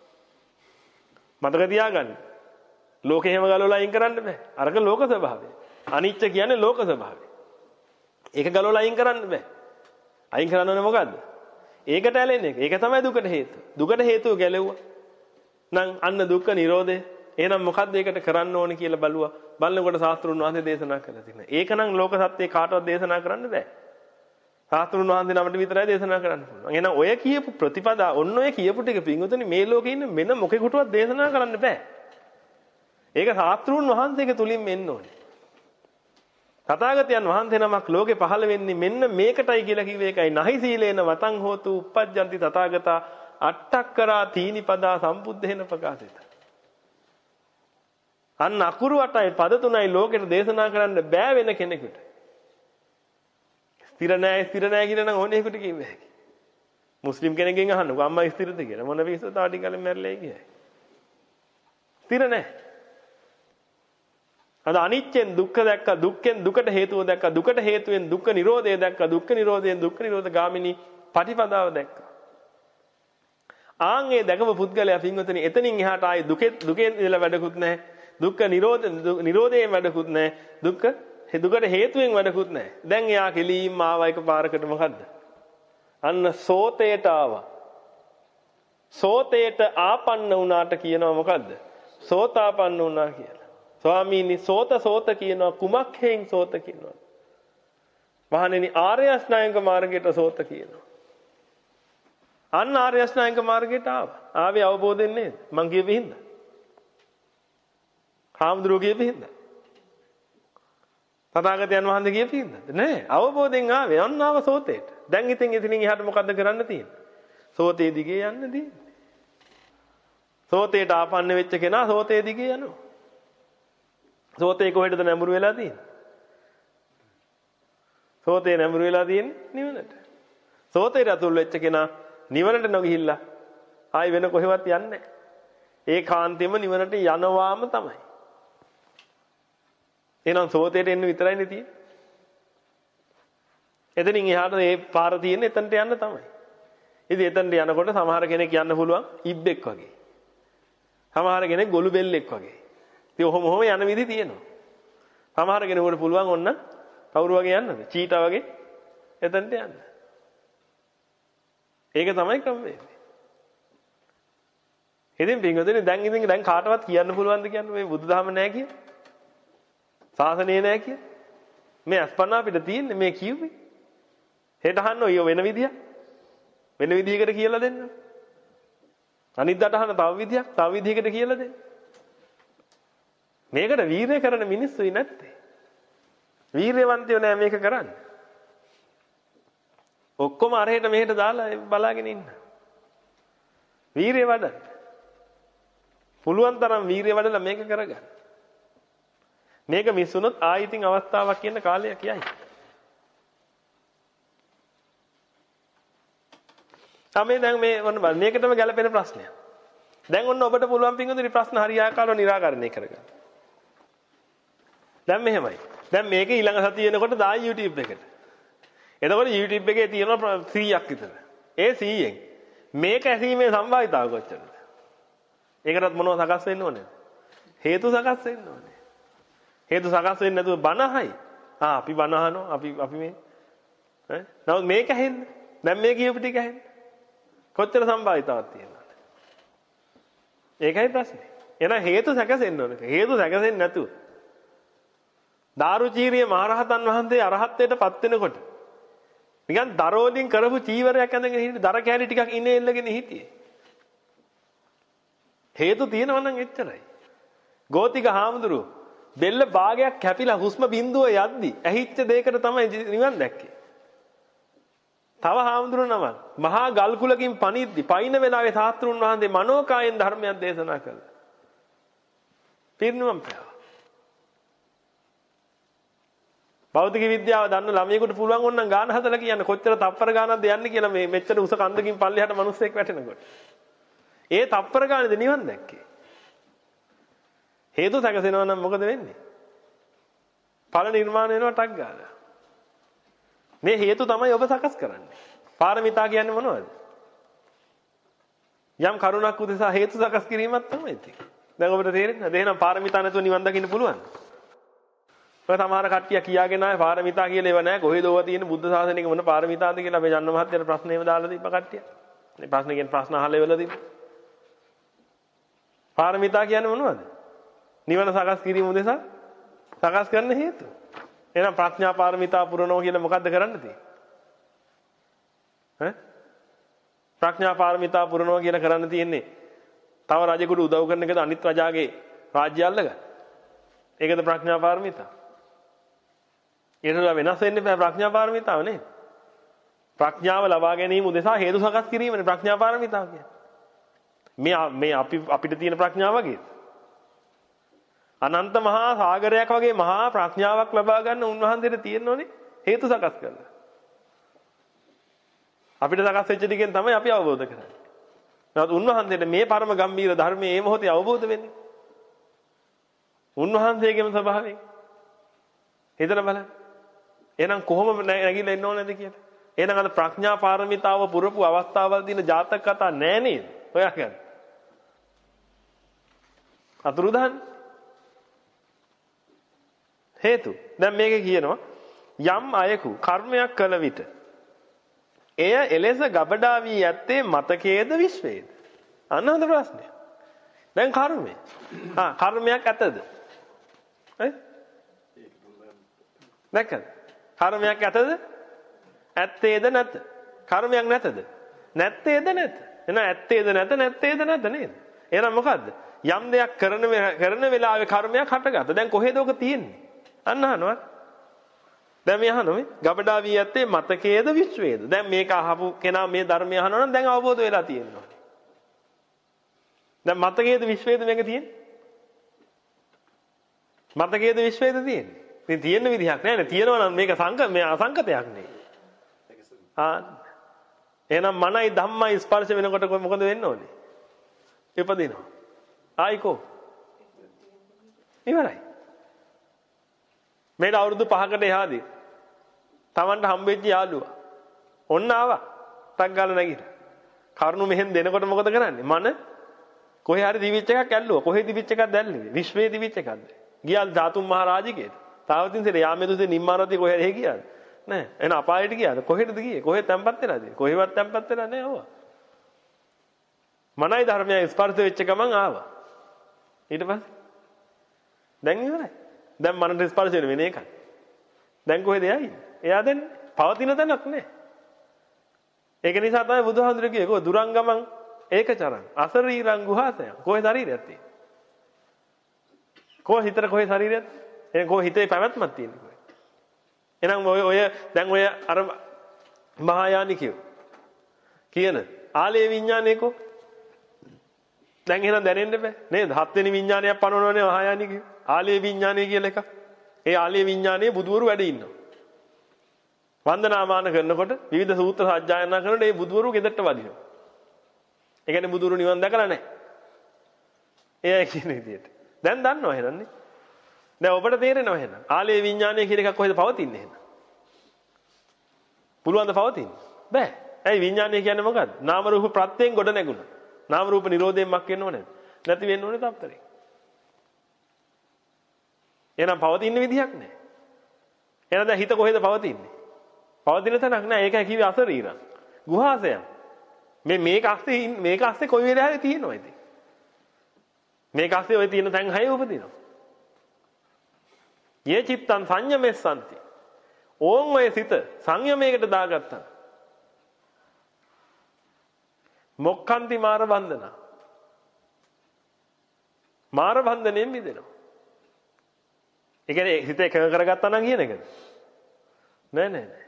මතක තියාගන්න. ලෝකෙ හැම ගලවලා අයින් කරන්න බෑ. අරක ලෝක ස්වභාවය. අනිච්ච කියන්නේ ලෝක ස්වභාවය. ඒක ගලවලා අයින් කරන්න බෑ. අයින් කරන්න ඕනේ මොකද්ද? ඒකට ඇලෙන එක. ඒක තමයි දුකට හේතුව. දුකට හේතුව ගැලෙව්වා. නම් අන්න දුක්ඛ නිරෝධය. එහෙනම් මොකද්ද ඒකට කරන්න ඕනේ කියලා බලුවා. බලනකොට ශාස්ත්‍රුන් වහන්සේ දේශනා කළා තියෙනවා. ඒක නම් ලෝක සත්‍යය කාටවත් දේශනා කරන්න බෑ. ශාස්ත්‍රුන් වහන්සේ නමට විතරයි දේශනා කරන්න පුළුවන්. එහෙනම් ඔය කියපු ප්‍රතිපදා ඔන්න ඔය කියපු ටික පින්වතුනි මේ ලෝකේ ඉන්න වෙන මොකෙකුටවත් දේශනා කරන්න බෑ. ඒක ශාස්ත්‍රුන් වහන්සේක තුලින් එන්න ඕනේ. තථාගතයන් වහන්සේ නමක් ලෝකේ පහළ වෙන්නේ මෙන්න මේකටයි කියලා කිව්වේ ඒකයි. නහි සීලේන වතං හෝතු uppajjanti තථාගතා අට්ඨක්කරා තීනිපදා සම්බුද්ධේන ප්‍රකාශිත. අන්න අකුරු අටයි පද තුනයි ලෝකෙට දේශනා කරන්න බෑ වෙන කෙනෙකුට. ස්ථිර නෑ ස්ථිර නෑ කියලා නම් ඕනෙකට කිව්වේ හැකි. මුස්ලිම් කෙනෙක්ගෙන් අහන්නකෝ අම්මා ස්ථිරද කියලා. මොන පිස්සු තා ටික කලින් මැරලා ගියයි. ස්ථිර නෑ. අද අනිච්චෙන් දුක්ඛ දැක්ක දුක්ඛෙන් දුකට හේතුව දැක්ක දුකට හේතුවෙන් දුක්ඛ නිරෝධය දැක්ක දුක්ඛ නිරෝධයෙන් දුක්ඛ නිරෝධ ගාමිනී පටිපදාව දැක්ක. ආන් ඒ දැකපු පුද්ගලයා පින්වතුනි එතනින් එහාට ආයේ දුකේ දුකෙන් ඉඳලා වැඩකුත් නැහැ. දුක්ඛ නිරෝධ නිරෝධයෙන් වැඩකුත් නැහැ. දුක්ඛ දුකට හේතුවෙන් වැඩකුත් නැහැ. දැන් එයා කෙලින්ම ආවා එකපාරකට මොකද්ද? අන්න සෝතේට ආවා. සෝතේට ආපන්න වුණාට කියනවා මොකද්ද? සෝතාපන්න වුණා කියලා. ස්වාමීනි සෝත සෝත කියනවා කුමක් හේන් සෝත කියනවා. මහණෙනි ආර්ය අෂ්ටාංග මාර්ගයට සෝත කියනවා. අන්න ආර්ය අෂ්ටාංග මාර්ගයට ආවා. ආවේ අවබෝධයෙන් නේද? මං කියපු හින්දා. හාමුදුරුවෝ කියපු හින්දා. තථාගතයන් වහන්සේ කියපු හින්දාද? නෑ අවබෝධයෙන් ආවේ අන්න ආව සෝතේට. දැන් ඉතින් ඉතින් එහාට මොකද්ද කරන්න තියෙන්නේ? සෝතේ දිගේ යන්න තියෙන්නේ. සෝතේට ආපන්න වෙච්ච කෙනා සෝතේ දිගේ යනවා. සෝතේ කොහෙටද නැඹුරු වෙලා තියෙන්නේ? සෝතේ නැඹුරු වෙලා තියෙන්නේ නිවනට. සෝතේට අතුල් වෙච්ච කෙනා නිවනට නොගිහිල්ලා ආයි වෙන කොහෙවත් යන්නේ නැහැ. ඒ කාන්තෙම නිවනට යනවාම තමයි. එහෙනම් සෝතේට එන්න විතරයිනේ තියෙන්නේ. එතනින් එහාට මේ පාර තියෙන්නේ එතනට යන්න තමයි. ඉතින් එතනට යනකොට සමහර කෙනෙක් යන්න පුළුවන් ඉබ්බෙක් වගේ. සමහර කෙනෙක් ගොළු බෙල්ලෙක් වගේ. ඉතින් ඔහොම ඔහොම යන විදි තියෙනවා. සමහර කෙනෙකුට පුළුවන් ඔන්න කවුරු වගේ යන්නද? චීටා වගේ එතනට යන්න. ඒක තමයි ක්‍රමවේදය. ඉතින් පින්වතුනි දැන් ඉතින් දැන් කාටවත් කියන්න පුළුවන්ද කියන්නේ මේ බුදුදහම නැහැ කියලා? ශාසනය නැහැ කියලා? මේ අස්පන්න අපිට තියෙන්නේ මේ කිව්වේ. හෙට අහන්න ඔය වෙන විදියක්. වෙන විදිහකට කියලා දෙන්න. අනිද්දාට අහන්න තව විදියක්, තව විදිහකට කියලා දෙන්න. මේකට වීරය කරන මිනිස්සුයි නැත්තේ. වීරයවන්තයෝ නෑ මේක කරන්නේ. ඔක්කොම අරහෙට මෙහෙට දාලා බලාගෙන ඉන්න. වීරය වඩන්න. පුළුවන් තරම් වීරය වඩලා මේක කරගන්න. මේක මිස් වුණොත් ආයිතින් අවස්ථාවක් කියන කාලයක් යයි. තමයි දැන් මේ වන්න බල මේකටම ගැලපෙන ප්‍රශ්නයක්. දැන් ඔන්න ඔබට පුළුවන් පින්වතුනි ප්‍රශ්න හරියාකාරව निराකරණය කරගන්න. දැන් මෙහෙමයි. දැන් මේක ඊළඟ සතිය වෙනකොට දායි YouTube එකට. එතකොට YouTube එකේ තියෙනවා සීයක් විතර. ඒ සීයෙන් මේක ඇසීමේ සම්භාවිතාව කොච්චරද? ඒකටත් මොනව සකස් වෙන්න ඕනේද? හේතු සකස් වෙන්න ඕනේ. හේතු සකස් වෙන්නේ නැතුව බනහයි. ආ අපි බන අහනවා. අපි අපි මේ ඈ නමුත් මේක ඇහෙන්නේ. දැන් මේ කියපු ටික ඇහෙන්නේ. කොච්චර සම්භාවිතාවක් තියෙනවද? ඒකයි ප්‍රශ්නේ. එහෙනම් හේතු සැකසෙන්න ඕනේ. හේතු සැකසෙන්නේ නැතුව දාරුචීරිය මහරහතන් වහන්සේ අරහත්ත්වයට පත් වෙනකොට නිකන් දරෝලින් කරපු චීවරයක් ඇඳගෙන හිටියේ දර කෑලි ටිකක් ඉනේ එල්ලගෙන හිටියේ. හේතු තියෙනවා නම් එච්චරයි. ගෝතික හාමුදුරුවෝ බෙල්ල භාගයක් කැපිලා හුස්ම බින්දුව යද්දි ඇහිච්ච දෙයකට තමයි නිවන් දැක්කේ. තව හාමුදුරුවෝ නම මහා ගල් කුලකින් පනිද්දි පයින් වෙලාවේ සාස්ත්‍රුන් වහන්සේ මනෝකායෙන් ධර්මයක් දේශනා කළා. පිරිනුවම් පෑවා. භෞතික විද්‍යාව දන්න ළමයෙකුට පුළුවන් ඕනනම් ගාන හදලා කියන්න කොච්චර තප්පර ගානක්ද යන්නේ කියලා මේ මෙච්චර උස කන්දකින් පල්ලෙහාට මිනිස්සෙක් වැටෙනකොට. ඒ තප්පර ගානේද නිවන් දැක්කේ. හේතු සැකසෙනවා නම් මොකද වෙන්නේ? ඵල නිර්මාණය වෙනවා ටක් ගාලා. මේ හේතු තමයි ඔබ සකස් කරන්නේ. පාරමිතා කියන්නේ මොනවද? යම් කරුණක් උදෙසා හේතු සකස් කිරීමක් තමයි තියෙන්නේ. දැන් ඔබට තේරෙනවද? එහෙනම් පාරමිතා නැතුව නිවන් දකින්න පුළුවන්. ඔය සමහර කට්ටිය කියාගෙන ආවේ පාරමිතා කියලා ඒව නැහැ. කොහෙද ඕවා තියෙන්නේ බුද්ධ ශාසනයක මොන පාරමිතාද කියලා මේ ජන්න මහත්තයාට ප්‍රශ්නේම දාලා තිබ්බ කට්ටිය. මේ ප්‍රශ්නේ කියන ප්‍රශ්න අහලා ඉවරලා තිබ්බ. පාරමිතා කියන්නේ මොනවද? නිවන සකස් කිරීම උදෙසා සකස් කරන හේතු. එහෙනම් ප්‍රඥා පාරමිතා පුරනවා කියලා මොකද්ද කරන්න තියෙන්නේ? ඈ? ප්‍රඥා පාරමිතා පුරනවා කියලා කරන්න තියෙන්නේ තව රජෙකුට උදව් කරන එකද අනිත් රජාගේ රාජ්‍ය අල්ලගන්න. ඒකද ප්‍රඥා පාරමිතා. ඒනලා වෙනස් වෙන්නේ නැහැ ප්‍රඥා පාරමිතාව නේ. ප්‍රඥාව ලබා ගැනීම උදෙසා හේතු සකස් කිරීමනේ ප්‍රඥා පාරමිතාව කියන්නේ. මේ මේ අපි අපිට තියෙන ප්‍රඥාව වගේ. අනන්ත මහා සාගරයක් වගේ මහා ප්‍රඥාවක් ලබා ගන්න උන්වහන්සේට තියෙනෝනේ හේතු සකස් කරලා. අපිට සකස් වෙච්ච ටිකෙන් තමයි අපි අවබෝධ කරන්නේ. නමුත් උන්වහන්සේට මේ පරම ගම්බීර ධර්මයේ මේ මොහොතේ අවබෝධ වෙන්නේ. උන්වහන්සේගේම ස්වභාවයෙන්. හිතලා බලන්න. එහෙනම් කොහොම නැගිලා ඉන්න ඕනේද කියලා. එහෙනම් අද ප්‍රඥා පාරමිතාව පුරපු අවස්ථාවල් දින ජාතක කතා නෑ නේද? හොයාගන්න. අතුරුදහන් හේතු. දැන් මේකේ කියනවා යම් අයෙකු කර්මයක් කළ විට එය එලෙස ගබඩා වී ඇත්තේ මතකයේද විශ්වයේද? අන්න හොඳ ප්‍රශ්නය. දැන් කර්මය. ආ කර්මයක් ඇතද? ඈ? දැක්කද? කර්මයක් ඇතද? ඇත්තේද නැත? කර්මයක් නැතද? නැත්තේද නැත? එහෙනම් ඇත්තේද නැත නැත්තේද නැත නේද? එහෙනම් මොකද්ද? යම් දෙයක් කරන කරන වෙලාවේ කර්මයක් හටගත්තා. දැන් කොහෙද ඔක තියෙන්නේ? අන්න අහනවා. දැන් මේ අහනවා මේ ගබඩා වී ඇත්තේ මතකයේද විශ්වයේද? දැන් මේක අහපු කෙනා මේ ධර්මය අහනවා නම් දැන් අවබෝධ වෙලා තියෙනවා. දැන් මතකයේද විශ්වයේද මේක තියෙන්නේ? මතකයේද විශ්වයේද තියෙන්නේ? ඉතින් තියෙන විදිහක් නෑ නේ. තියෙනවා නම් මේක සංක මේ අසංකතයක් නේ. ආ එහෙනම් මනයි ධම්මයි ස්පර්ශ වෙනකොට මොකද වෙන්න ඕනේ? ඉපදිනවා. ආයිකෝ. ඉවරයි. මේට අවුරුදු පහකට එහාදී Tamanට හම්බෙච්ච යාළුවා ඔන්න ආවා. ටක් ගාලා නැගිට. කරුණු මෙහෙන් දෙනකොට මොකද කරන්නේ? මන කොහේ හරි දිවිච්ච එකක් ඇල්ලුවා. කොහේ දිවිච්ච එකක්ද ඇල්ලුවේ? විශ්වයේ දිවිච්ච එකක්ද? ගියාල් ධාතුන් මහරජිකේට. තාවතින්සේ යාමෙදුසේ නිම්මාරති කොහෙද හේ ගියාද? නෑ. එන අපායට ගියාද? කොහෙටද ගියේ? කොහෙද තැම්පත් වෙලාද? කොහෙවත් තැම්පත් වෙලා නෑ ආවා. මනයි ධර්මයයි ස්පර්ශ වෙච්ච ගමන් ආවා. ඊට පස්සේ දැන් ඉවරයි. දැන් මනට ස්පර්ශ වෙන වෙන එකක්. දැන් කොහෙද යයි? එයා දැන් පවතින තැනක් නෑ. ඒක නිසා තමයි බුදුහාමුදුරුවෝ කිව්වේ කො දුරංගමං ඒකචරං අසරීරං ගුහාසයන්. කොහේ ශරීරයක් තියෙන්නේ? කොහේ හිතට කොහේ ශරීරයක්? එහෙනම් කොහේ හිතේ පැවැත්මක් තියෙන්නේ කොහේ? එහෙනම් ඔය ඔය දැන් ඔය අර මහායානිකයෝ කියන ආලේ විඥානේ කො දැන් එහෙනම් දැනෙන්න බෑ නේද? හත් වෙනි විඥානයක් පනවනවනේ මහායානිකයෝ. ආලේ විඥානේ කියලා එකක්. ඒ ආලේ විඥානයේ බුදුවරු වැඩ ඉන්නවා. වන්දනාමාන කරනකොට විවිධ සූත්‍ර සජ්ජායනා කරනකොට ඒ බුදුවරු ගෙදරට වදිනවා. ඒ කියන්නේ බුදුවරු නිවන් දැකලා නැහැ. එයා කියන විදිහට. දැන් දන්නවා එහෙනම්නේ. දැන් ඔබට තේරෙනවා එහෙනම්. ආලේ විඥානය කියන එකක් කොහෙද පවතින්නේ එහෙනම්? පුළුවන් ද පවතින්න? බෑ. ඇයි විඥානය කියන්නේ මොකද්ද? නාම රූප ප්‍රත්‍යයෙන් ගොඩ නැගුණා. නාම රූප නිරෝධයෙන් මක් වෙන්න ඕනේ නැති වෙන්න ඕනේ තත්තරේ. එහෙනම් පවතින විදිහක් නැහැ. එහෙනම් දැන් හිත කොහෙද පවතින්නේ? පවතින තැනක් නැහැ. ඒකයි කිව්වේ අසරීරං. ගුහාසයන්. මේ මේක අස්සේ මේක අස්සේ කොයි වෙලාවෙ තියෙනවා ඉතින්. මේක අස්සේ ඔය තියෙන තැන් හය උපදිනවා. යේ චිත්තං සංයමෙස්සන්ති. ඕන් ඔය සිත සංයමයකට දාගත්තා. මොක්ඛන්ති මාර බන්ධන. මාර බන්ධනෙන් මිදෙනවා. ඒ කියන්නේ හිත එක කරගත්තා නම් කියන එකද? නෑ නෑ නෑ.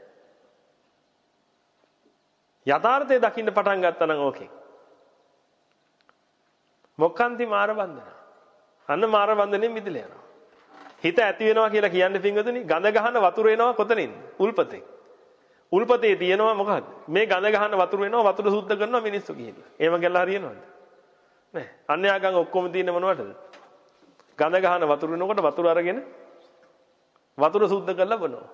යථාර්ථය දකින්න පටන් ගත්තා නම් ඕකේ. මොක්ඛන්ති මාර බන්ධන. අන්න මාර බන්ධනෙන් මිදලා යනවා. හිත ඇති වෙනවා කියලා කියන්නේ පින්වතුනි ගඳ ගහන වතුර එනවා කොතනින්ද? උල්පතේ. උල්පතේ තියෙනවා මොකද්ද? මේ ගඳ ගහන වතුර එනවා වතුර සුද්ධ කරනවා මිනිස්සු ගිහිල්ලා. එහෙම කියලා හරියනවද? නෑ. අන්‍යයන්ගන් ඔක්කොම තියෙන්නේ මොනවටද? ගඳ ගහන වතුර එනකොට වතුර අරගෙන වතුර සුද්ධ කරලා බොනවා.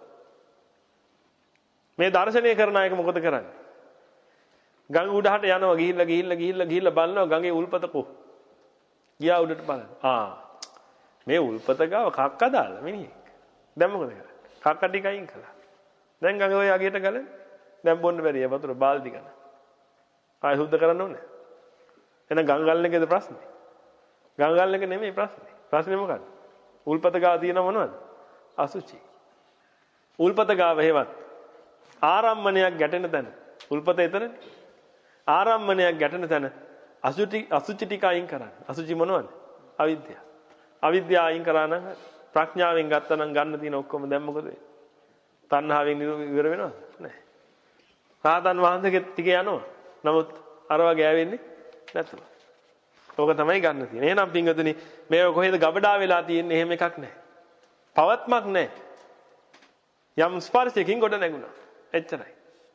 මේ දර්ශනය කරන අය මොකද කරන්නේ? ගඟ උඩහට යනවා ගිහිල්ලා ගිහිල්ලා ගිහිල්ලා ගිහිල්ලා බලනවා ගඟේ උල්පත කො. ගියා උඩට බලන්න. ආ මේ උල්පත ගාව කක්ක දාලා මිනිහෙක්. දැන් මොකද කරන්නේ? කක්ක ටික අයින් කළා. දැන් ගඟ ඔය අගයට ගල දැන් බොන්න බැරිය වතුර බාල්දි ගන්න. ආයෙ සුද්ධ කරන්න ඕනේ. එහෙනම් ගඟ ගලන එකේද ප්‍රශ්නේ? ගඟ ගලන එක නෙමෙයි ප්‍රශ්නේ. ප්‍රශ්නේ මොකක්ද? උල්පත ගාව තියෙන මොනවද? අසුචි. උල්පත ගාව හේවත් ආරම්මණයක් ගැටෙන තැන. උල්පත එතනනේ. ආරම්මණයක් ගැටෙන තැන අසුචි අසුචි ටික අයින් කරන්න. අසුචි මොනවද? අවිද්‍යාව. අවිද්‍යාව අයින් කරා නම් ප්‍රඥාවෙන් ගත්තා නම් ගන්න තියෙන ඔක්කොම දැන් මොකද වෙන්නේ? තණ්හාවෙන් ඉවර වෙනවද? නැහැ. රාතන් වහන්සේගෙත් ටික යනවා. නමුත් අර වගේ ඇවෙන්නේ නැතුව. ඕක තමයි ගන්න තියෙන්නේ. එහෙනම් පින්වතුනි මේක කොහෙද ගබඩා වෙලා තියෙන්නේ? එහෙම එකක් නැහැ. පවත්මක් නැහැ. යම් ස්පර්ශයකින් ගොඩ නැගුණා. එච්චරයි.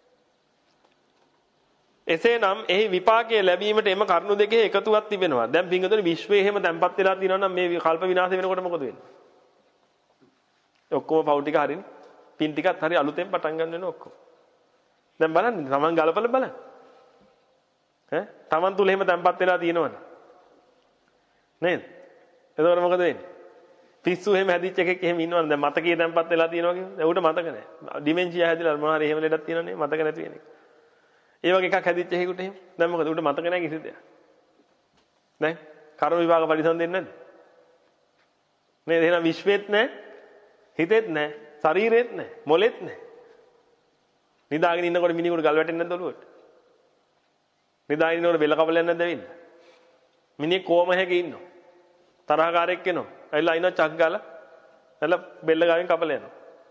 එසේනම් එහි විපාකයේ ලැබීමට එම කරුණු දෙකේ එකතුවක් තිබෙනවා. දැන් පින්වතුනි විශ්වයේ එහෙම තැම්පත් වෙලා තියෙනවා නම් මේ කල්ප විනාශ වෙනකොට මොකද වෙන්නේ? ඔක්කොම පව් ටික හරිනේ. පින් ටිකත් හරි අලුතෙන් පටන් ගන්න වෙනවා ඔක්කොම. දැන් බලන්න තමන් ගලපලා බලන්න. ඈ තමන් තුල එහෙම තැම්පත් වෙලා තියෙනවනේ. නේද? එතකොට මොකද වෙන්නේ? පිස්සු එහෙම හැදිච්ච එකෙක් එහෙම ඉන්නවනේ. දැන් මතකයේ තැම්පත් වෙලා තියෙනවා කියන්නේ. දැන් ඌට මතක නැහැ. ඩිමෙන්ෂියා හැදිලා මොනවා හරි එහෙම ලෙඩක් තියෙනවනේ මතක නැති වෙන එක. ඒ වගේ එකක් හැදිච්ච එකෙකුට එහෙම. දැන් මොකද ඌට මතක නැහැ කිසි දෙයක්. දැන් කර්ම විභාග පරිසම් දෙන්නේ නැද්ද? නේද? එහෙනම් විශ්වෙත් නැහැ. හිතෙත් නැහැ. ශරීරෙත් නැහැ. මොලෙත් නැහැ. නිදාගෙන ඉන්නකොට මිනිහෙකුට ගල් වැටෙන්නේ නැද්ද ඔළුවට? නිදාගෙන ඉන්නකොට බෙල්ල කපලා යන්නේ නැද්ද වෙන්නේ? මිනිහෙක් කොමහක ඉන්නවා. තරහකාරයෙක් එනවා. ඇවිල්ලා අයින්ව චක් ගාලා එලා බෙල්ල ගාවෙන් කපලා යනවා.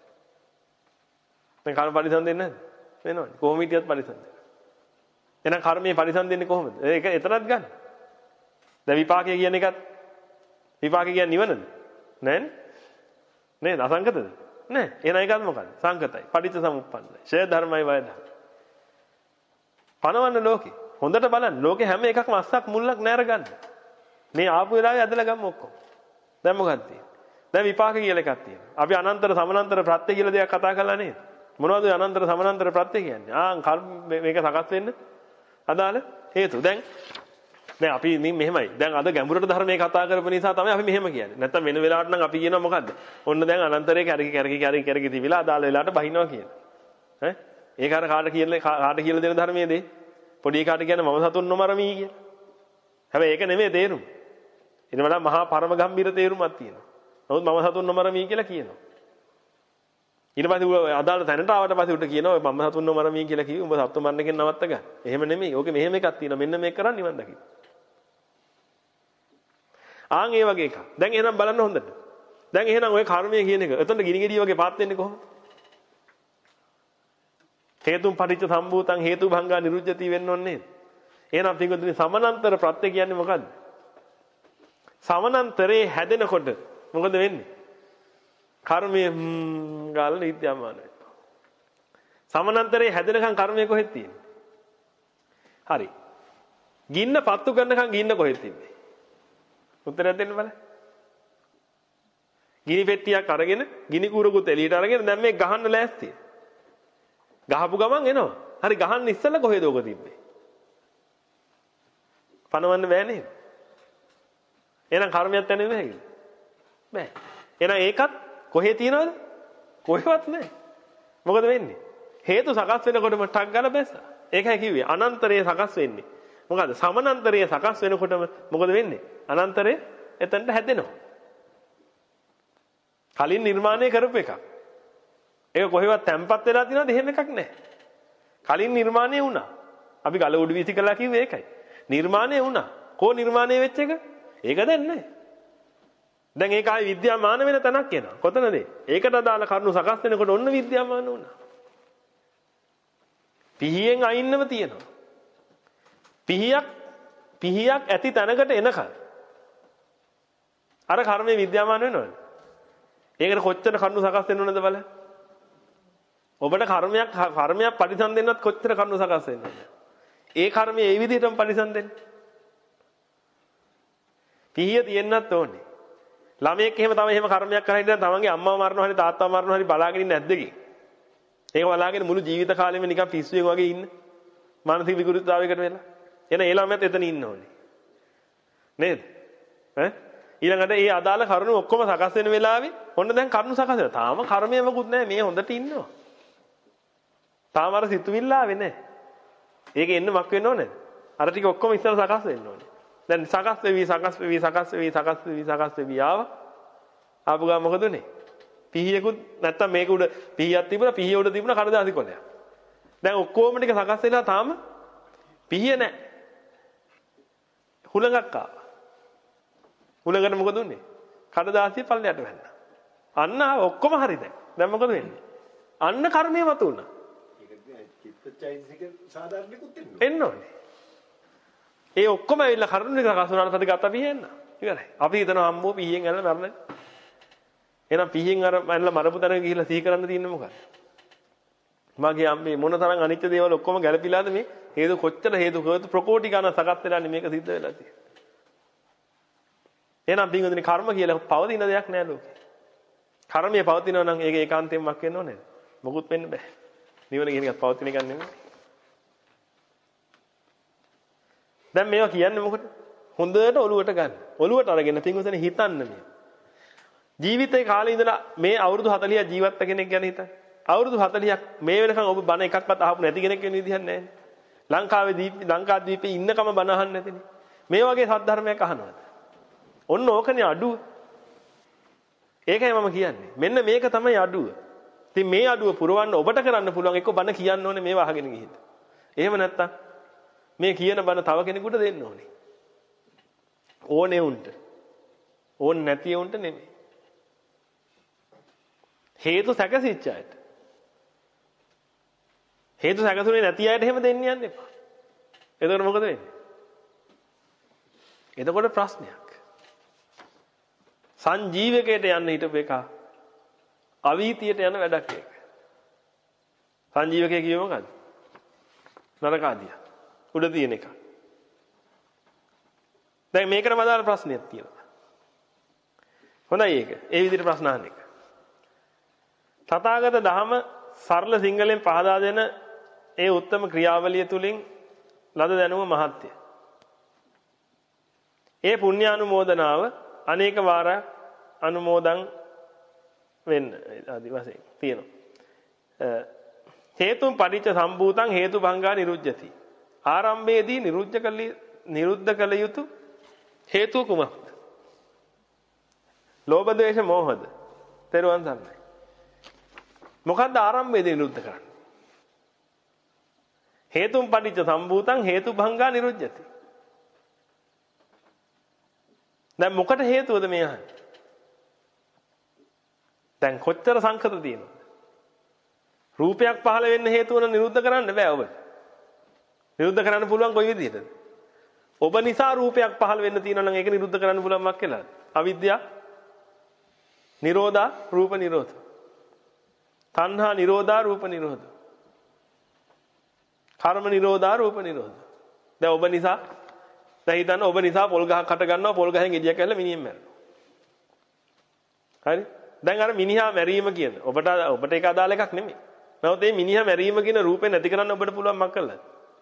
දැන් කර්ම පරිසම් දෙන්නේ නැද්ද? වෙනවනේ. කොහොම හිටියත් පරිසම් දෙනවා. එහෙනම් කර්මයේ පරිසම් දෙන්නේ කොහොමද? ඒක එතරම් ගන්න. දැන් විපාකය කියන එකත් විපාකය කියන්නේ නිවනද? නෑනේ. නේද? අසංගතද? නෑ. එහෙනම් ඒකත් මොකක්ද? සංගතයි. පටිච්ච සමුප්පන්නයි. ෂය ධර්මයි වය ධර්ම. පනවන්න ලෝකේ. හොඳට බලන්න. ලෝකේ හැම එකක්ම අස්සක් මුල්ලක් නෑර ගන්න. මේ ආපු වෙලාවේ ඇදලා ගමු ඔක්කොම. දැන් මොකක්ද තියෙන්නේ? දැන් විපාක කියලා එකක් තියෙනවා. අපි අනන්තර සමානන්තර ප්‍රත්‍ය කියලා දෙයක් කතා කරලා නේද? මොනවද අනන්තර සමානන්තර ප්‍රත්‍ය කියන්නේ? ආ මේක සකස් වෙන්න අදාළ හේතු. දැන් දැන් අපි මෙහෙමයි. දැන් අද ගැඹුරට ධර්මයේ කතා කරපු නිසා තමයි අපි මෙහෙම කියන්නේ. නැත්තම් වෙන වෙලාවට නම් අපි කියනවා මොකද්ද? ඔන්න දැන් අනන්තරයේ කැරකි කැරකි කැරකි කැරකි තිබිලා අදාළ වෙලාවට බහිනවා කියන. ඈ? ඒක අර කාට කියලා කාට කියලා දෙන ධර්මයේ දේ. පොඩි කාට කියන්නේ මම සතුන් නොමරමි කියලා. හැබැයි ඒක නෙමෙයි තේරුම. ඊට වඩා මහා පරම ගම්බීර තේරුමක් තියෙනවා. නමුත් මම සතුන් නොමරමි කියලා කියනවා. ඊට පස්සේ අදාළ තැනට ආවට පස්සේ උට කියනවා මම සතුන් නොමරමි කියලා කිව්ව උඹ සත්තු මරන කෙන නවත්ත ගන්න. එහෙම නෙමෙයි. ඕකේ මෙහෙම එකක් තියෙනවා. මෙන්න මේක කරන් නිවන් දකින්න. ආන් ඒ වගේ එකක්. දැන් එහෙනම් බලන්න හොඳට. දැන් එහෙනම් ඔය කර්මය කියන එක. එතන ගිනි ගෙඩිය වගේ පාත් වෙන්නේ කොහොමද? හේතුම් පටිච්ච සම්භූතං හේතු භංගා නිරුද්ධති වෙන්න ඕනේ. එහෙනම් පිටුදුනි සමානන්තර ප්‍රත්‍ය කියන්නේ මොකද්ද? සමානන්තරේ හැදෙනකොට මොකද වෙන්නේ? කර්මයේ ගාල විද්‍යාමාන වෙනවා. සමානන්තරේ හැදෙනකන් කර්මය කොහෙද තියෙන්නේ? හරි. ගින්න පත්තු කරනකන් ගින්න කොහෙද තිබ්බේ? උත්තරයක් දෙන්න බලන්න. ගිනි පෙට්ටියක් අරගෙන ගිනි කූරකුත් එළියට අරගෙන දැන් මේ ගහන්න ලෑස්තියි. ගහපු ගමන් එනවා. හරි ගහන්න ඉස්සෙල්ලා කොහෙද ඕක තිබ්බේ? පනවන්න බෑ නේද? එහෙනම් කර්මයක් යන්නේ නැහැ. බෑ. එහෙනම් ඒකත් කොහේ තියනවද? කොහෙවත් නැහැ. මොකද වෙන්නේ? හේතු සකස් වෙනකොටම ටක් ගාලා බැස්සා. ඒකයි කිව්වේ අනන්තරයේ සකස් වෙන්නේ. මොකද සමානන්තරයේ සකස් වෙනකොටම මොකද වෙන්නේ? අනන්තරේ එතනට හැදෙනවා. කලින් නිර්මාණය කරපු එකක්. ඒක කොහෙවත් තැම්පත් වෙලා තියෙනවද? එහෙම එකක් නැහැ. කලින් නිර්මාණය වුණා. අපි ගල උඩු වීසි කළා කිව්වේ ඒකයි. නිර්මාණය වුණා. කෝ නිර්මාණය වෙච්ච එක? ඒක දැන් නැහැ. දැන් ඒක ආයි විද්‍යාමාන වෙන තැනක් එනවා. කොතනද? ඒකට අදාළ කරුණු සකස් වෙනකොට ඔන්න විද්‍යාමාන වුණා. පිහියෙන් අයින්නම තියෙනවා. පිහියක් පිහියක් ඇති තැනකට එනකල් අර කර්මයේ විද්‍යාමාන වෙනවනේ. ඒකට කොච්චර කරුණු සකස් වෙන්න ඕනද බලන්න. ඔබට කර්මයක් කර්මයක් පරිසම් දෙන්නත් කොච්චර කරුණු සකස් වෙන්නද? ඒ කර්මයේ ඒ විදිහටම පරිසම් දෙන්න. පිහිය තියෙන්නත් ඕනේ. ළමයෙක් එහෙම තව එහෙම කර්මයක් කරලා හිටියනම් තමන්ගේ අම්මව මරනවා හරි තාත්තව මරනවා හරි බලාගෙන ඉන්නේ නැද්ද කි? ඒක බලාගෙන මුළු ජීවිත කාලෙම නිකන් පිස්සුවෙන් වගේ ඉන්න. මානසික විකෘතිතාවයකට වෙලා. එන ඒ ළමයාත් එතන ඉන්න ඕනේ. නේද? ඈ ඊළඟට ඒ අදාළ කරුණු ඔක්කොම සකස් වෙන වෙලාවේ ඔන්න දැන් කරුණු සකස් වෙනවා. තාම කර්මය මොකුත් නැහැ. මේ හොඳට ඉන්නවා. තාම අර සිතුවිල්ල ආවේ නැහැ. ඒක එන්න මක් වෙන්න ඕනේ. අර ටික ඔක්කොම ඉස්සර සකස් වෙන්න ඕනේ. දැන් සකස් වෙවි සකස් වෙවි සකස් වෙවි සකස් වෙවි සකස් වෙවි ආව. ආපු ගා මොකද උනේ? පිහියකුත් නැත්තම් මේක උඩ පිහියක් තිබුණා පිහිය උඩ තිබුණා කඩදාසි කොලයක්. දැන් ඔක්කොම ටික සකස් වෙලා තාම පිහිය නැහැ. හුලඟක් ආවා. හුලඟට මොකද උනේ? කඩදාසිය පල්ලයට වැන්නා. අන්න ඔක්කොම හරි දැන්. දැන් මොකද වෙන්නේ? අන්න කර්මය මතු වුණා. ඒක චිත්තචෛතසික සාධාරණිකුත් එන්න ඕනේ. ඒ ඔක්කොම ඇවිල්ලා කරුණු ටික සකස් වුණාට පස්සේ ගත්ත පිහියෙන් නා. ඉවරයි. අපි හිතනවා අම්මෝ පිහියෙන් ඇනලා මරන්නේ. එහෙනම් පිහියෙන් අර ඇනලා මරපු තැනක ගිහිල්ලා සිහි කරන්න තියෙන්නේ මොකක්ද? මගේ අම්මේ මොන තරම් අනිත්‍ය දේවල් ඔක්කොම ගැළපීලාද මේ හේතු කොච්චර හේතු හේතු ප්‍රකෝටි ගණන් සකස් වෙලානේ මේක සිද්ධ වෙලා තියෙන්නේ. එහෙනම් පින්වතුනි කර්ම කියලා පවතින දෙයක් නෑ ලෝකේ. කර්මය පවතිනවා නම් ඒක ඒකාන්තයෙන්ම මක් වෙන්න ඕනේද? මොකුත් වෙන්න බෑ. නිවන කියන එකත් පවතින එකක් නෙමෙයි. දැන් මේවා කියන්නේ මොකටද? හොඳට ඔලුවට ගන්න. ඔලුවට අරගෙන පින්වතුනි හිතන්න මේ. ජීවිතේ කාලේ ඉඳලා මේ අවුරුදු හතලියක් ජීවත් වෙන කෙනෙක් ගැන හිතන්න. අවුරුදු හතලියක් මේ වෙනකන් ඔබ බණ එකක්වත් අහපු නැති කෙනෙක් වෙන විදිහක් නැහැ. ලංකාවේ දීප ලංකාද්වීපේ ඉන්නකම බණ අහන්නේ නැතිනේ. මේ වගේ සද්ධර්මයක් අහනවාද? ඔන්න ඕකනේ අඩුව. ඒකයි මම කියන්නේ. මෙන්න මේක තමයි අඩුව. ඉතින් මේ අඩුව පුරවන්න ඔබට කරන්න පුළුවන් එක්ක බණ කියන්න ඕනේ මේවා අහගෙන ගිහින්. එහෙම නැත්තම් මේ කියන බණ තව කෙනෙකුට දෙන්න ඕනේ. ඕනේ උන්ට. ඕන් නැති උන්ට නෙමෙයි. හේතු සැකසිච්ච අයට. හේතු සැකසුනේ නැති අයට එහෙම දෙන්න යන්න එපා. එතකොට මොකද වෙන්නේ? එතකොට ප්‍රශ්නයක්. සංජීවකයට යන්න හිටපු එක අවීතියට යන වැඩක් ඒක. සංජීවකය කියේ මොකද්ද? නරකාදිය. උඩ තියෙන එක. දැන් මේකට මදාල ප්‍රශ්නයක් තියෙනවා. හොඳයි ඒක. ඒ විදිහට ප්‍රශ්න අහන්න එක. තථාගත ධම සරල සිංහලෙන් පහදා දෙන ඒ උත්තම ක්‍රියාවලිය තුලින් ලද දැනුම මහත්ය. ඒ පුණ්‍ය අනුමෝදනාව අනේක වාරයක් අනුමෝදන් වෙන්න ආදි වශයෙන් තියෙනවා. හේතුන් පටිච්ච සම්භූතං හේතු භංගා නිරුද්ධති. ආරම්භයේදී නිරුද්ධ කළ නිරුද්ධ කළ යුතු හේතුව කුමක්ද? ලෝභ ද්වේෂ මෝහද? තෙරුවන් සරණයි. මොකද්ද ආරම්භයේදී නිරුද්ධ කරන්නේ? හේතුන් පටිච්ච සම්භූතං හේතු භංගා නිරුද්ධති. දැන් මොකට හේතුවද මේ අහන්නේ? දැන් කොච්චර සංකත තියෙනවද? රූපයක් පහළ වෙන්න හේතු වෙන නිරුද්ධ කරන්න බෑ ඔබට. නිරුද්ධ කරන්න පුළුවන් කොයි විදිහටද? ඔබ නිසා රූපයක් පහළ වෙන්න තියෙනවා නම් ඒක නිරුද්ධ කරන්න පුළුවන් මක් කියලාද? අවිද්‍යාව නිරෝධා රූප නිරෝධ. තණ්හා නිරෝධා රූප නිරෝධ. කර්ම නිරෝධා රූප නිරෝධ. දැන් ඔබ නිසා දැන් හිතන්න ඔබ නිසා පොල් ගහක් හට ගන්නවා පොල් ගහෙන් ගෙඩියක් ඇල්ල මිනිහෙන් මැරෙනවා. හරි? දැන් අර මිනිහා මැරීම කියන ඔබට ඔබට ඒක අදාළ එකක් නෙමෙයි. නමුත් මේ මිනිහා මැරීම කියන රූපේ නැති කරන්න ඔබට පුළුවන් මක් කළාද?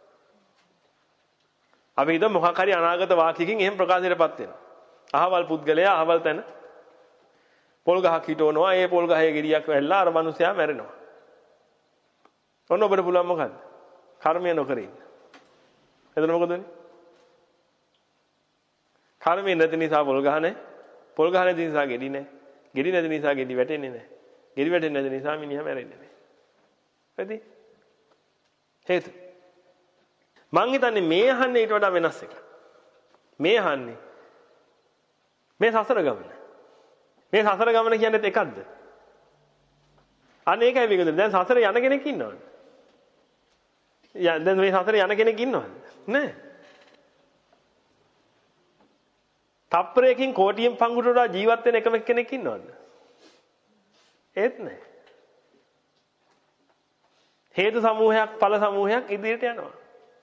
අපි හිතමු මොකක් හරි අනාගත වාක්‍යකින් එහෙම ප්‍රකාශයටපත් වෙනවා. අහවල් පුද්ගලයා අහවල් තැන පොල් ගහක් හිටවනවා. ඒ පොල් ගහේ ගෙඩියක් වැල්ලා අර මිනිහයා මැරෙනවා. ඔන්න ඔබට පුළුවන් මොකද්ද? කර්මය නොකර ඉන්න. එතන මොකද වෙන්නේ? කර්මය නැති නිසා පොල් ගහ නැහැ. පොල් ගහ නැති නිසා ගෙඩි නැහැ. ගෙඩි නැති නිසා ගෙඩි වැටෙන්නේ නැහැ. ගෙඩි වැටෙන්නේ නැති නිසා මිනිහා මැරෙන්නේ නැහැ. හරිද? හේතු. මං හිතන්නේ මේ අහන්නේ ඊට වඩා වෙනස් එකක්. මේ අහන්නේ මේ සසර ගමන. මේ සසර ගමන කියන්නේ එකක්ද? අනේ ඒකයි මේකද? දැන් සසර යන කෙනෙක් ඉන්නවද? යා දැන් මේ සසර යන කෙනෙක් ඉන්නවද? නැහැ. තප්පරයකින් කෝටියෙන් පංගුට වඩා ජීවත් වෙන එකම කෙනෙක් ඉන්නවද? ඒත් නැහැ. හේතු සමූහයක් ඵල සමූහයක් ඉදිරියට යනවා.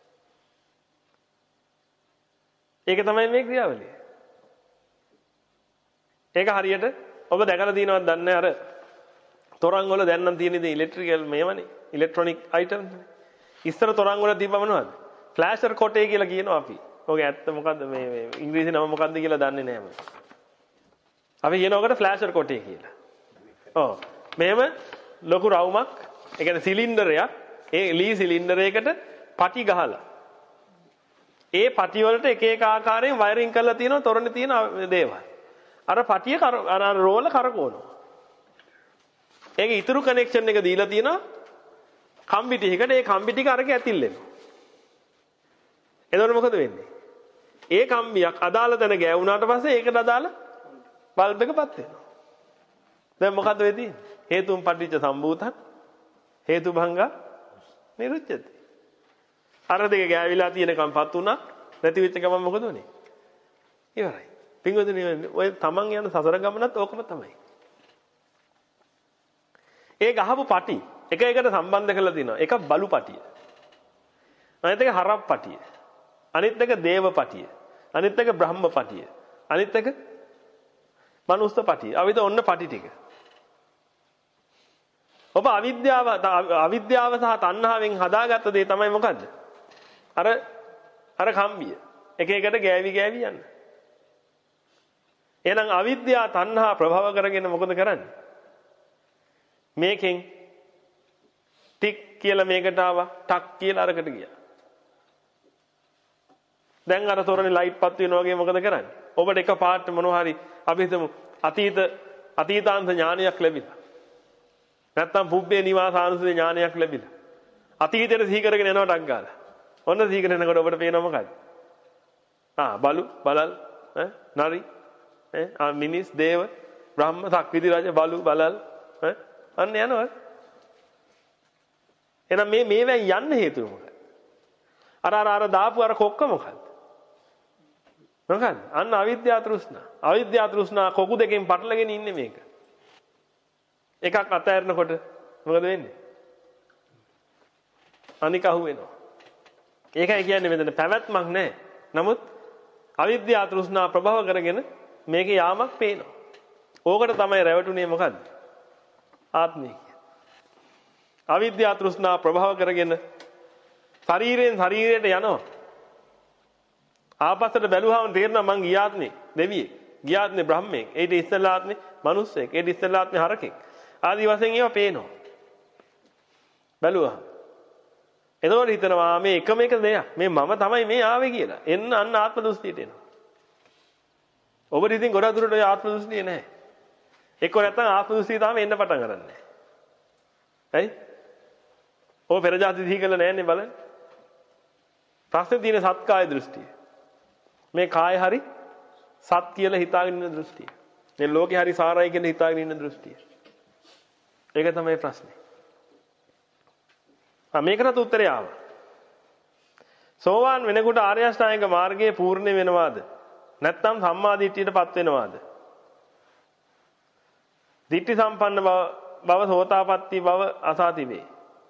ඒක තමයි මේ ක්‍රියාවලිය. ඒක හරියට ඔබ දැකලා තියෙනවද දන්නේ නැහැ අර තොරන් වල දැන් නම් තියෙන ඉතින් ඉලෙක්ට්‍රිකල් මේවනේ ඉලෙක්ට්‍රොනික අයිටම් නේ. ඉස්සර තොරන් වල තිබ්බ මොනවද? ෆ්ලෑෂර් කොටේ කියලා කියනවා අපි. ඔගේ ඇත්ත මොකද්ද මේ මේ ඉංග්‍රීසි නම මොකද්ද කියලා දන්නේ නැහැ මම. අපි කියනකොට ෆ්ලෑෂර් කොටේ කියලා. ඔව්. මෙහෙම ලොකු රවුමක් ඒ කියන්නේ සිලින්ඩරයක් ඒ ලී සිලින්ඩරයකට පටි ගහලා ඒ පටි වලට එක එක ආකාරයෙන් වයරින් කරලා තියෙනවා තොරණේ තියෙන දේවල්. අර පටිය අර අර රෝල කරකවනවා. ඒක ඉතුරු කනෙක්ෂන් එක දීලා තියෙනවා කම්බි ටිකකට ඒ කම්බි ටික අරක ඇතිල්ලෙනවා. එතකොට මොකද වෙන්නේ? ඒ කම්බියක් අදාළ තැන ගෑවුනාට පස්සේ ඒකට අදාළ බල්බ් එකපත් වෙනවා. දැන් මොකද වෙන්නේ? හේතුන් පටිච්ච සම්භූතං හේතු භංග නිරුච්ඡති. අර දෙක ගෑවිලා තියෙනකම්පත් උනා නැති වෙච්ච ගමන් මොකද උනේ? ඉවරයි. පින්වතුනි ඔය තමන් යන සසර ගමනත් ඕකම තමයි. ඒ ගහපු පටි එක එකට සම්බන්ධ කරලා තිනවා. එක බලු පටිය. අනිත් එක හරප් පටිය. අනිත් එක දේව පටිය. අනිත් එක බ්‍රහ්ම පටිය. අනිත් එක මනුස්ස පටිය. අවිත ඔන්න පටි ටික. ඔබ අවිද්‍යාව අවිද්‍යාව සහ තණ්හාවෙන් හදාගත්ත දේ තමයි මොකද්ද? අර අර කම්බිය. එක එකට ගෑවි ගෑවි යන්න. එහෙනම් අවිද්‍යාව තණ්හා ප්‍රභව කරගෙන මොකද කරන්නේ? මේකෙන් ටික් කියලා මේකට ආවා, ටක් කියලා අරකට ගියා. දැන් අර තොරණේ ලයිට් පත් වෙනවා වගේ මොකද කරන්නේ? ඔබට එක පාට මොනවා හරි අපි හිතමු අතීත අතීතාන්ත ඥානයක් ලැබිලා. නැත්තම් පුබ්බේ නිවාසානුසය ඥානයක් ලැබිලා. අතීතයට සිහි කරගෙන යනවා ටක් ගාලා. ඔන්න සිහි කරගෙන යනකොට ඔබට පේනවා මොකද්ද? ආ බලු බලල් ඈ නරි ඈ මිනිස් දේව බ්‍රහ්ම සක්විති රජ බලු බලල් ඈ අන්න යනවා. එහෙනම් මේ මේවෙන් යන්න හේතුව මොකක්ද? අර අර අර දාපු අර කොක්ක මොකක්ද? මොකක්ද? අන්න අවිද්‍යාව තෘෂ්ණා. අවිද්‍යාව තෘෂ්ණා කොකු දෙකෙන් පටලගෙන ඉන්නේ මේක. එකක් අතහැරනකොට මොකද වෙන්නේ? අනික අහු වෙනවා. ඒකයි කියන්නේ මෙතන පැවැත්මක් නැහැ. නමුත් අවිද්‍යාව තෘෂ්ණා ප්‍රභව කරගෙන මේකේ යාමක් පේනවා. ඕකට තමයි රැවටුනේ මොකද්ද? ආත්මය. අවිද්‍යාව තෘෂ්ණා ප්‍රභව කරගෙන ශරීරයෙන් ශරීරයට යනවා. ආපස්සට බැලුවාම තේරෙනවා මං ගියාත්නේ දෙවියෙක්. ගියාත්නේ බ්‍රහ්මයෙක්. ඊට ඉස්සෙල්ලා ආත්නේ මිනිස්සෙක්. ඊට ඉස්සෙල්ලා ආත්නේ හරකෙක්. ආදි වශයෙන් ඒවා පේනවා. බැලුවා. එතකොට හිතනවා මේ එකම එක දෙයක්. මේ මම තමයි මේ ආවේ කියලා. එන්න අන්න ආත්ම දෘෂ්ටියට එනවා. ඔබට ඉතින් ගොඩක් දුරට ඔය ආත්ම දෘෂ්ටිය නැහැ. එක්ක නැත්තම් ආත්ම දෘෂ්ටිය තමයි එන්න පටන් ගන්නන්නේ. හරි? ඔබ පෙර જાති දිහි කළා නෑනේ බලන්න. ප්‍රශ්නේ තියෙන සත්කාය දෘෂ්ටිය. මේ කාය හරි සත් කියලා හිතාගෙන ඉන්න දෘෂ්ටිය. මේ ලෝකේ හරි සාරයි කියලා හිතාගෙන ඉන්න දෘෂ්ටිය. ඒක තමයි ප්‍රශ්නේ. ආ මේකට උත්තරය ආවා. සෝවාන් වෙනකොට ආර්ය අෂ්ටාංගික මාර්ගයේ පූර්ණ වෙනවාද? නැත්නම් සම්මා දිට්ඨියටපත් වෙනවාද? දිට්ඨි සම්පන්න බව බව සෝතාපට්ටි බව අසා තිබේ.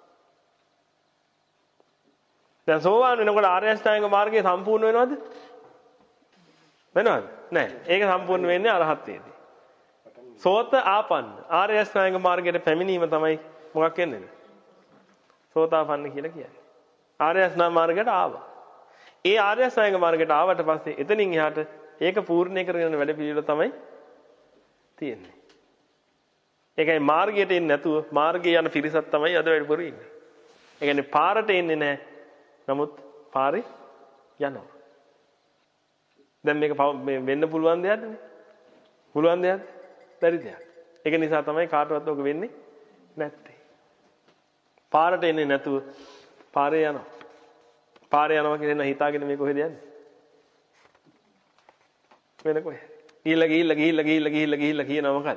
දැන් සෝවාන් වෙනකොට ආර්ය අෂ්ටාංගික මාර්ගය සම්පූර්ණ වෙනවද? වෙනවද? නැහැ. ඒක සම්පූර්ණ වෙන්නේ අරහත්ත්වයේදී. සෝත ආපන්න ආර්ය අෂ්ටාංගික මාර්ගයට පැමිණීම තමයි මොකක් වෙන්නේ? සෝතාපන්න කියලා කියන්නේ. ආර්ය අෂ්ටාංගික මාර්ගයට ආවා. ඒ ආර්ය අෂ්ටාංගික මාර්ගයට ආවට පස්සේ එතනින් එහාට ඒක පූර්ණ කරගෙන වැඩ පිළිවෙල තමයි තියෙන්නේ. ඒකයි මාර්ගයට එන්නේ නැතුව මාර්ගයේ යන පිරිසක් තමයි අද වැඩිපුර ඉන්නේ. ඒ කියන්නේ පාරට එන්නේ නැහැ. නමුත් පාරේ යනවා. දැන් මේක වෙන්න පුළුවන් දෙයක්ද මේ? පුළුවන් දෙයක්ද? බැරි දෙයක්. ඒක නිසා තමයි කාටවත් ඔක වෙන්නේ නැත්තේ. පාරට එන්නේ නැතුව පාරේ යනවා. පාරේ යනවා කියන හිතාගෙන මේ කොහෙද යන්නේ? වෙන කොහෙද? ගිහිල්ලා ගිහිල්ලා ගිහිල්ලා ගිහිල්ලා ගිහිල්ලා ගිහිල්ලා කියනවා මොකද?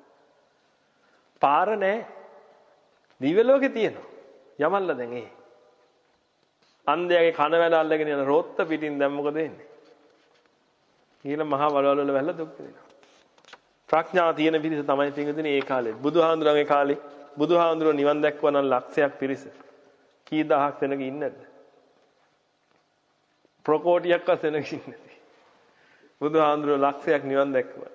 පාර නැහැ. දිව්‍ය ලෝකේ තියෙනවා. යමල්ල දැන් ඒ. අන්ධයාගේ කන වැල අල්ලගෙන යන රොත්ත පිටින් දැන් මොකද වෙන්නේ? ඊළ මහා වලවල් වල වැල්ල දුක් වෙනවා. ප්‍රඥාව තියෙන පිරිස තමයි පින්විතනේ ඒ කාලේ. බුදුහාඳුරන්ගේ කාලේ බුදුහාඳුරෝ නිවන් දැක්වා නම් ලක්ෂයක් පිරිස. කී දහයක් වෙනක ඉන්නද? ප්‍රකෝටියක්වත් වෙනක ඉන්නේ. බුදුහාඳුරෝ ලක්ෂයක් නිවන් දැක්වා.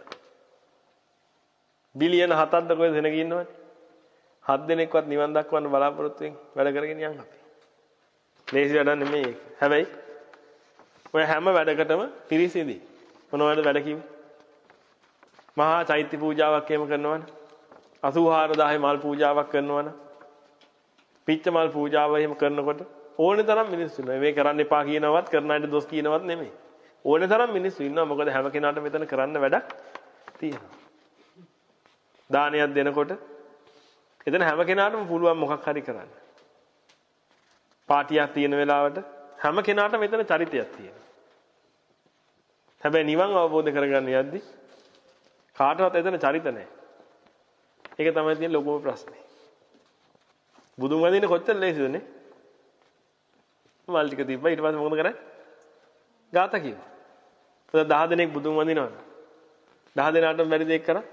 බිලියන හතක්ද කොහෙද වෙනක ඉන්නවද? හත් දෙනෙක්වත් නිවන් දක්වන්න බලාපොරොත්තු වෙන් වැඩ කරගෙන යන්න අපි. ලේසි වැඩක් නෙමෙයි. හැබැයි ඔය හැම වැඩකටම පිරිසිදී මොනවද වැඩ කිව්වේ? මහා චෛත්‍ය පූජාවක් එහෙම කරනවනේ. අසූහාර දාහේ මල් පූජාවක් කරනවනේ. පිච්ච මල් පූජාව එහෙම කරනකොට ඕනේ තරම් මිනිස්සු ඉන්නවා. මේ කරන්න එපා කියනවත් කරන අයට දොස් කියනවත් නෙමෙයි. ඕනේ තරම් මිනිස්සු ඉන්නවා. මොකද හැම කෙනාටම මෙතන කරන්න වැඩක් තියෙනවා. දානයක් දෙනකොට එතන හැම කෙනාටම පුළුවන් මොකක් හරි කරන්න. පාටියක් තියෙන වෙලාවට හැම කෙනාටම මෙතන චරිතයක් තියෙනවා. හැබැයි නිවන් අවබෝධ කරගන්න යද්දි කාටවත් එතන චරිත නැහැ. ඒක තමයි තියෙන ලොකුම ප්‍රශ්නේ. බුදුන් වදින්න කොච්චර ලේසිද නේ? මල් ටික තිබ්බා ඊට පස්සේ මොකද කරන්නේ? ගාථා කියනවා. ඒත් දහ දෙනෙක් බුදුන් වඳිනවනේ. දහ දෙනාටම බැරි දෙයක් කරා.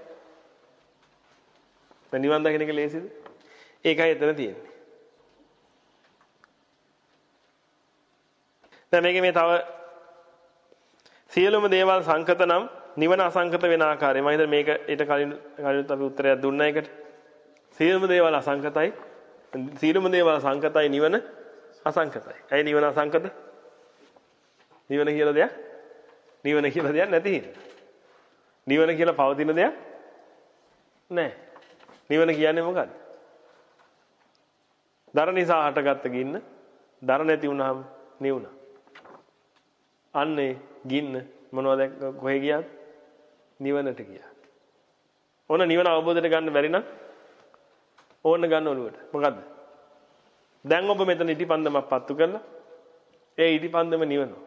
මම නිවන් දකින්න එක ලේසිද? ඒකයි එතන තියෙන්නේ. දැන් මේකේ මේ තව සියලුම දේවල් සංකත නම් නිවන අසංකත වෙන ආකාරය. මම හිතන්නේ මේක ඊට කලින් කලින්ත් අපි උත්තරයක් දුන්නා ඒකට. සියලුම දේවල් අසංකතයි. සියලුම දේවල් සංකතයි නිවන අසංකතයි. ඇයි නිවන අසංකත? නිවන කියලා දෙයක් නිවන කියලා දෙයක් නැති හින්දා. නිවන කියලා පවතින දෙයක් නැහැ. නිවන කියන්නේ මොකක්ද? දර නිසා හටගත්ත ගින්න දර නැති වුනහම නිවුණා. අන්නේ ගින්න මොනවද කොහෙ ගියාද? නිවනට ගියා. ඕන නිවන අවබෝධයට ගන්න බැරි නම් ඕන්න ගන්න ඔළුවට. මොකද්ද? දැන් ඔබ මෙතන ඉටිපන්දමක් පත්තු කරලා ඒ ඉටිපන්දම නිවනවා.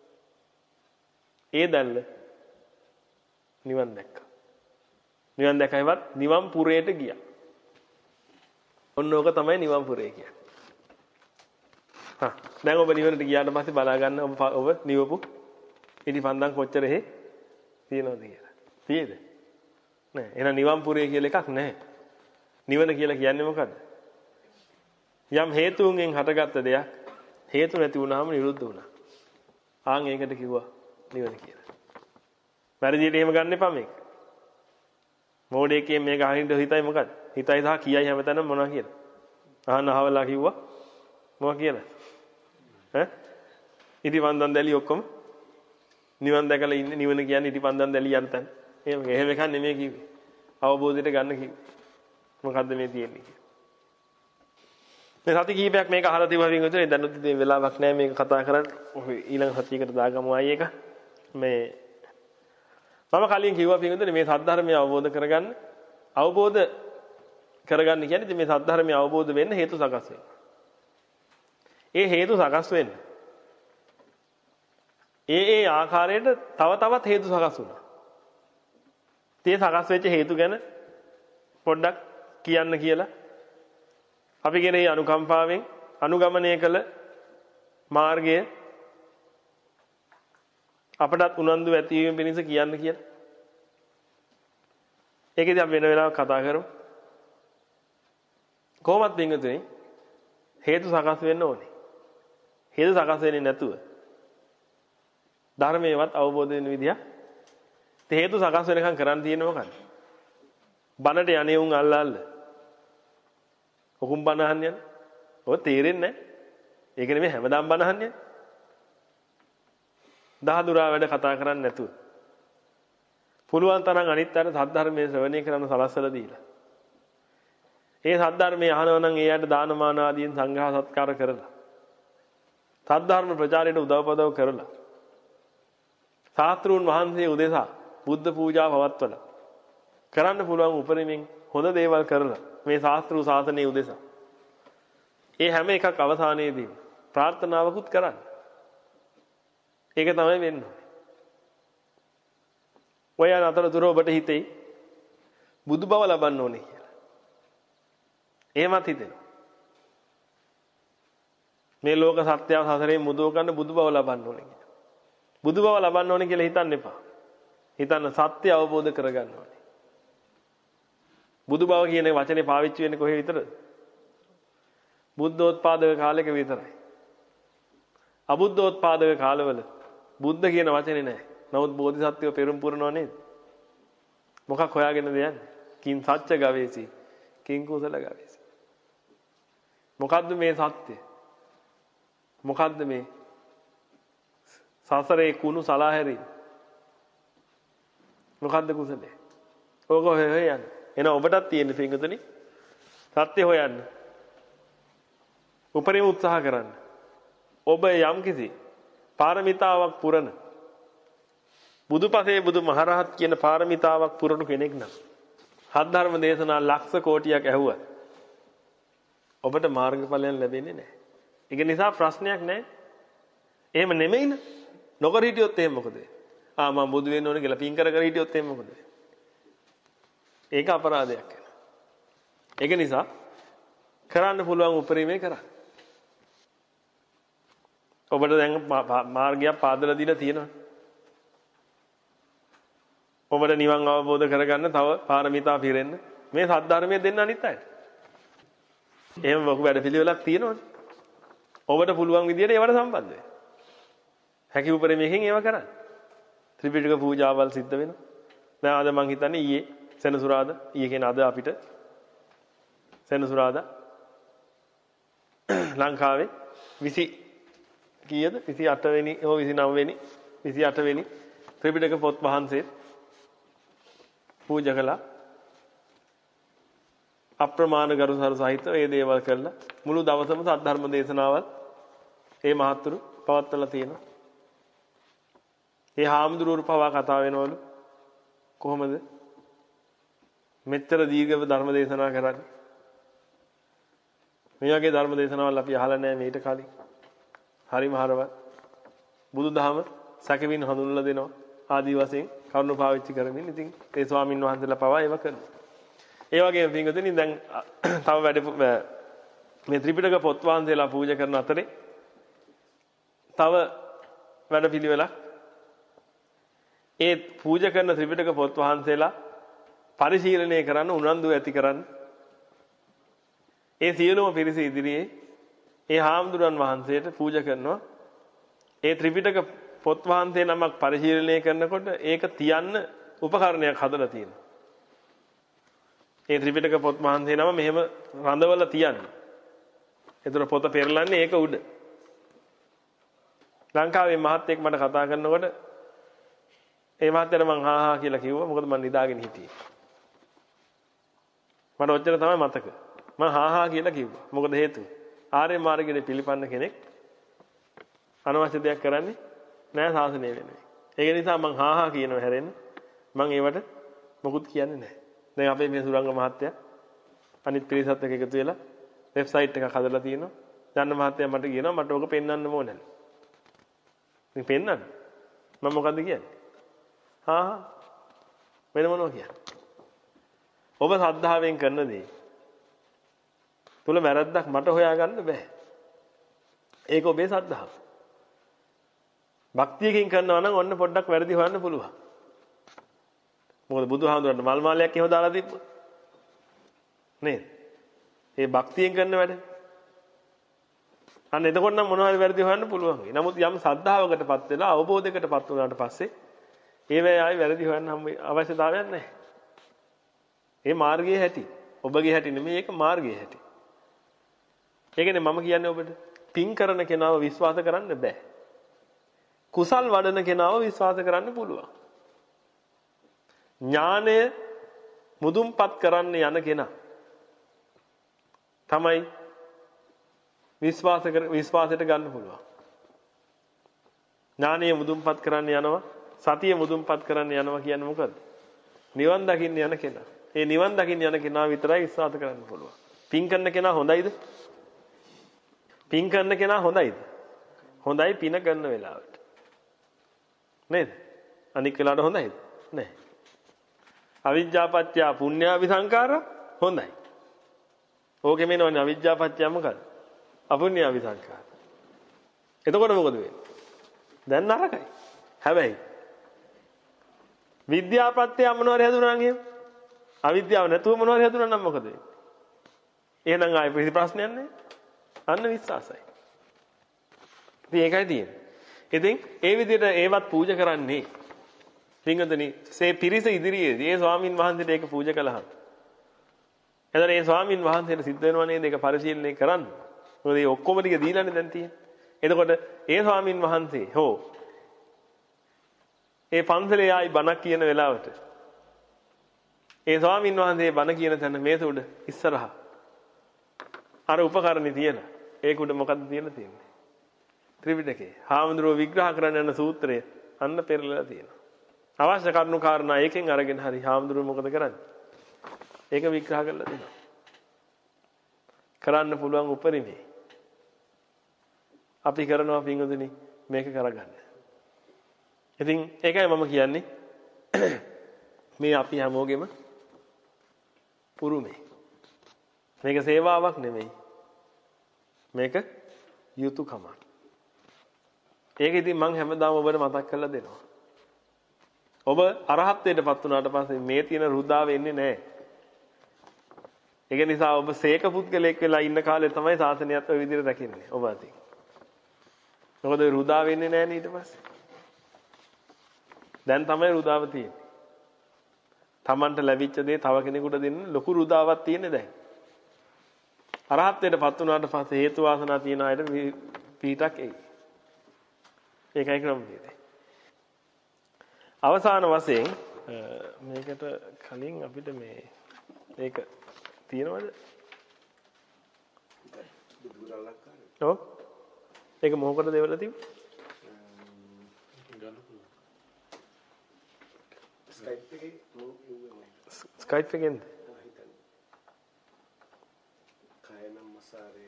ඒ දැල්ල නිවන් දැක්කා. නිවන් දැකයිවත් නිවන් පුරයට ගියා. ඔන්න ඕක තමයි නිවන් පුරේ කියන්නේ. හා දැන් ඔබ නිවනට ගියාට පස්සේ බලා ගන්න ඔබ ඔබ නිවපු ඉටිපන්දම් කොච්චර එහෙ තියෙනවද කියලා. තියෙද? නෑ. එහෙනම් නිවන් පුරේ කියලා එකක් නැහැ. නිවන කියලා කියන්නේ මොකද්ද? යම් හේතුන්ගෙන් හටගත්ත දෙයක් හේතු නැති වුනහම නිරුද්ධ වුණා. ආන් ඒකට කිව්වා නිවන කියලා. වැරදියට එහෙම ගන්න එපා මේක. මොඩේකේ මේක අහින්න හිතයි මොකද්ද? හිතයි සහ කියයි හැමතැනම මොනවා කියලා. අහන්න අහවලා කිව්වා මොනවා කියලා? ඈ? ඉටිපන්දම් දැලි ඔක්කොම නිවන් දැකලා ඉන්නේ නිවන කියන්නේ ඉටිපන්දම් දැලි යන තැන. එහෙම එහෙම එකක් නෙමෙයි කිව්වේ. අවබෝධයට ගන්න කිව්වේ. මොකද්ද මේ තියෙන්නේ කියලා. මේ සති කීපයක් මේක අහලා තිබුණා වින්ගොතේ දැනුත් ඉතින් වෙලාවක් නැහැ මේක කතා කරන්න. ඔය ඊළඟ සතියකට දාගමු ආයේ එක. මේ මම කලින් කිව්වා වින්ගොතේ මේ සද්ධර්මය අවබෝධ කරගන්න අවබෝධ කරගන්න කියන්නේ මේ සද්ධර්මය අවබෝධ වෙන්න හේතු සකස් වෙන්න. ඒ හේතු සකස් වෙන්න. ඒ ඒ ආකාරයට තව තවත් හේතු සකස් වුණා. ඒ සකස් වෙච්ච හේතු ගැන පොඩ්ඩක් කියන්න කියලා අපි කියන්නේ අනුකම්පාවෙන් අනුගමනය කළ මාර්ගය අපටත් උනන්දු ඇති වීම පිණිස කියන්න කියලා. ඒකෙදි අපි වෙන වෙලාවක කතා කරමු. කොහොමත් පින්වතුනි හේතු සකස් වෙන්න ඕනේ. හේතු සකස් වෙන්නේ නැතුව ධර්මයේවත් අවබෝධ වෙන විදිහ තේ හේතු සකස් වෙනකන් කරන්න තියෙන්නේ මොකක්ද? බනට යන්නේ උන් අල්ල අල්ල. ඔකුම් බන අහන්න යන. ඔය තේරෙන්නේ නැහැ. ඒක නෙමෙයි හැමදාම බන අහන්නේ. දහදුරා වැඩ කතා කරන්නේ නැතුව. පුළුවන් තරම් අනිත් අර සද්ධර්මයේ ශ්‍රවණය කරන සලස්සලා දීලා. ඒ සද්ධර්මයේ අහනවා නම් එයාට දානමාන ආදීන් සංඝා සත්කාර කරලා. සද්ධර්ම ප්‍රචාරයට උදව්පදව් කරලා. ශාස්ත්‍රූන් වහන්සේ උදෙසා බුද්ධ පූජා පවත්වලා. කරන්න පුළුවන් උපරිමෙන් හොඳ දේවල් කරලා මේ ශාස්ත්‍රීය ශාසනයේ උදෙසා. ඒ හැම එකක් අවසානයේදී ප්‍රාර්ථනාවකුත් කරන්න. ඒක තමයි වෙන්නේ. ඔය අතරතුර ඔබට හිතෙයි බුදු බව ලබන්න ඕනේ කියලා. එහෙමත් හිතෙනවා. මේ ලෝක සත්‍යය සසරේ මුදව ගන්න බුදු බව ලබන්න ඕනේ කියලා. බුදු බව ලබන්න ඕනේ කියලා හිතන්න එපා. හිතන්න සත්‍ය අවබෝධ කරගන්න ඕනේ. බුදු බව කියන වචනේ පාවිච්චි වෙන්නේ කොහේ විතරද? බුද්ධෝත්පාදක කාලෙක විතරයි. අබුද්ධෝත්පාදක කාලවල බුද්ධ කියන වචනේ නැහැ. නමුත් බෝධිසත්වෝ පෙරම් පුරනවා නේද? මොකක් හොයාගෙනද යන්නේ? කිං සත්‍ය ගවේසි කිං කුසල ගවේසි. මොකද්ද මේ සත්‍ය? මොකද්ද මේ සසරේ කුණු සලාහැරි? මොකද්ද කුසලේ? ඕක හොය හොය යන්න. එහෙනම් ඔබටත් තියෙන පිංගුතුනි සත්‍ය හොයන්න. උපරිම උත්සාහ කරන්න. ඔබ යම්කිසි පාරමිතාවක් පුරන බුදුපසේ බුදු මහරහත් කියන පාරමිතාවක් පුරන කෙනෙක් නම් හත් ධර්ම දේශනා ලක්ෂ කෝටියක් ඇහුවා. ඔබට මාර්ගඵලයන් ලැබෙන්නේ නැහැ. ඒක නිසා ප්‍රශ්නයක් නැහැ. එහෙම නෙමෙයින. නොකර හිටියොත් එහෙම මොකද? ආ මම බුදු වෙන්න ඕනේ කියලා පින් කර කර හිටියොත් එහෙම මොකද? ඒක අපරාධයක් වෙනවා. ඒක නිසා කරන්න පුළුවන් උපරිමේ කරන්න. ඔබට දැන් මාර්ගයක් පාදලා දීලා තියෙනවා. ඔබට නිවන් අවබෝධ කරගන්න තව පාරමිතා පිරෙන්න මේ සද්ධර්මයේ දෙන්න අනිත් අයට. එහෙම මොකක් වැඩ පිළිවෙලක් තියෙනවනේ. ඔබට පුළුවන් විදියට ඒවට සම්බන්ධ වෙන්න. හැකි උපරිමයෙන් ඒව කරන්න. ත්‍රිපිටක පූජාවල් සිද්ධ වෙනවා. දැන් අද මං හිතන්නේ ඊයේ සෙනසුරාදා ඊයේ කියන අද අපිට සෙනසුරාදා ලංකාවේ විසි කීයද විසි අට වෙනි හෝ විසි නව වෙනි විසි අට වෙනි ත්‍රිපිටක පොත් වහන්සේ පූජා කළා. අප්‍රමාණ ගරු සරු සහිතව මේ දේවල් කළා. මුළු දවසම සද්ධර්ම දේශනාවල් ඒ මහත්තුරු පවත්වලා තියෙනවා. ඒ හාමුදුරුවෝ පවා කතා වෙනවලු කොහොමද මෙච්චර දීර්ඝව ධර්ම දේශනා කරන්නේ? මේ වගේ ධර්ම දේශනාවල් අපි අහලා නැහැ මීට කලින්. හරිම හරවත්. බුදුදහම සැකවින් හඳුන්වලා දෙනවා. ආදි වශයෙන් කරුණු පාවිච්චි කරමින් ඉතින් ඒ ස්වාමින් වහන්සේලා පවා ඒව කරනවා. ඒ වගේම පින්වතුනි දැන් තව වැඩ මේ ත්‍රිපිටක පොත් වහන්සේලා පූජා කරන අතරේ තව වැඩ පිළිවෙලක් ඒ පූජා කරන ත්‍රිපිටක පොත් වහන්සේලා පරිශීලනය කරන්න උනන්දු ඇති කරන්න ඒ සියලුම පිරිස ඉදිරියේ ඒ හාමුදුරන් වහන්සේට පූජා කරනවා. ඒ ත්‍රිපිටක පොත් වහන්සේ නමක් පරිශීලනය කරනකොට ඒක තියන්න උපකරණයක් හදලා තියෙනවා. ඒ ත්‍රිපිටක පොත් වහන්සේ නම මෙහෙම රඳවලා තියන්නේ. ඒතර පොත පෙරලන්නේ ඒක උඩ. ලංකාවේ මහත්තයෙක් මට කතා කරනකොට ඒ මහත්තයාට මං හා හා කියලා කිව්වා. මොකද මං නිදාගෙන හිටියේ. මට ඔච්චර තමයි මතක. මං හා හා කියලා කිව්වා. මොකද හේතුව? ආර්ය මාර්ගයේ පිළිපන්න කෙනෙක් අනවශ්‍ය දෙයක් කරන්නේ නෑ සාසනය වෙනුවෙන්. ඒක නිසා මං හා හා කියනවා හැරෙන්න. මං ඒවට මොකුත් කියන්නේ නෑ. දැන් අපේ මේ සුරංග මහත්තයා අනිත් පිරිසත් එක්ක එකතු වෙලා වෙබ්සයිට් එකක් හදලා තියෙනවා. යන්න මහත්තයා මට කියනවා මට ඕක පෙන්වන්න ඕනලු. ඉතින් පෙන්වන්න. මම මොකද්ද කියන්නේ? හා හා වෙන මොනවා කියන්නේ? ඔබ ශ්‍රද්ධාවෙන් කරන දේ තුල වැරද්දක් මට හොයාගන්න බෑ. ඒක ඔබේ ශ්‍රද්ධාව. භක්තියකින් කරනවා නම් ඔන්න පොඩ්ඩක් වැරදි හොයන්න පුළුවන්. මොකද බුදුහාමුදුරන්ට මල් මාලයක් එහෙම දාලා තිබ්බා. නේද? ඒ භක්තියෙන් කරන වැඩ. අන්න එතකොට නම් මොනවද වැරදි හොයන්න පුළුවන් වෙයි. නමුත් යම් ශ්‍රද්ධාවකටපත් වෙලා අවබෝධයකටපත් වුණාට පස්සේ ඒවැය ආයි වැරදි හොයන්න අවශ්‍යතාවයක් නැහැ. ඒ මාර්ගයේ හැටි. ඔබගේ හැටි නෙමෙයි ඒක මාර්ගයේ හැටි. ඒකනේ මම කියන්නේ ඔබට පින් කරන කෙනාව විශ්වාස කරන්න බෑ. කුසල් වඩන කෙනාව විශ්වාස කරන්න පුළුවන්. ඥානය මුදුන්පත් කරන්න යන කෙනා තමයි විශ්වාස කර විශ්වාසයට ගන්න පුළුවන්. ඥානය මුදුන්පත් කරන්න යනවා සතිය මුදුන්පත් කරන්න යනවා කියන්නේ මොකද්ද? නිවන් දකින්න යන කෙනා. ඒ නිවන් දකින්න යන කෙනා විතරයි විශ්වාස කරන්න පුළුවන්. පින් කරන කෙනා හොඳයිද? පින් කරන කෙනා හොඳයිද? හොඳයි පින කරන වෙලාවට. නේද? අනික් වෙලාවට හොඳයිද? නැහැ. අවිජ්ජාපත්‍ය පුඤ්ඤාවි සංඛාර හොඳයි. ඕකෙ මේනවනේ අවිජ්ජාපත්‍ය මොකද? අපුඤ්ඤාවි සංඛාර. එතකොට මොකද වෙන්නේ? දැන් නරකයි. හැබැයි විද්‍යාපත්‍ය මොනවාරි හදුනා නම් එහෙම අවිද්‍යාව නැතුව මොනවාරි හදුනා නම් මොකද වෙන්නේ? එහෙනම් ආයෙ කිසි ප්‍රශ්නයක් නැහැ. අන්න විශ්වාසයි. ඉතින් ඒකයි තියෙන්නේ. ඉතින් ඒ විදිහට ඒවත් පූජා කරන්නේ පින්වතුනි සේ පිරිස ඉදිරියේදී ඒ ස්වාමින් වහන්සේට ඒක පූජා කළාම එතන ඒ ස්වාමින් වහන්සේට සිද්ධ වෙනව නේද ඒක පරිශීලනය කරන්න. මොකද මේ ඔක්කොම ටික දීලානේ දැන් තියෙන්නේ. එතකොට ඒ ස්වාමින් වහන්සේ හෝ ඒ පන්සලේ ආයි බණක් කියන වෙලාවට ඒ ස්වාමින් වහන්සේ බණ කියන තැන මේස උඩ ඉස්සරහා අර උපකරණේ තියලා ඒක උඩ මොකද්ද තියලා තියෙන්නේ? ත්‍රිපිටකේ. හාමුදුරුවෝ විග්‍රහ කරන්න යන සූත්‍රය අන්න පෙරලලා තියෙනවා. අවශ්‍ය කරුණු කාරණා එකෙන් අරගෙන හරි හාමුදුරුවෝ මොකද කරන්නේ? ඒක විග්‍රහ කරලා දෙනවා. කරන්න පුළුවන් උපරිමේ. අපි කරනවා පින්වතුනි මේක කරගන්න. ඉතින් ඒකයි මම කියන්නේ මේ අපි හැමෝගෙම පුරුමේ. මේක සේවාවක් නෙමෙයි. මේක යුතුයකමක්. ඒක ඉතින් මම හැමදාම ඔබට මතක් කරලා දෙනවා. ඔබ අරහත්ත්වයටපත් වුණාට පස්සේ මේ තියෙන රුදාව එන්නේ නැහැ. ඒක නිසා ඔබ සීක පුද්ගලයෙක් වෙලා ඉන්න කාලේ තමයි සාසනයත් ඔය විදිහට රැකෙන්නේ ඔබ අතින්. මොකද රුදාව එන්නේ නැහැ ඊට පස්සේ. දැන් තමයි රුදාව තියෙන්නේ. Tamanට ලැබිච්ච දේ තව කෙනෙකුට දෙන්න ලොකු රුදාවක් තියෙන්නේ දැන්. අරහත්ත්වයටපත් වුණාට පස්සේ හේතු වාසනා තියන අයට පීඩක් එයි. ඒකයි ක්‍රමවේදය. අවසාන වශයෙන් මේකට කලින් අපිට මේ ඒක තියෙනවද? ඔව්. ඒක මොකටද දෙවලා තිබ්බේ? ස්කයිප් එකේ ස්කයිප් එකෙන්ද? කායනම් මසාරය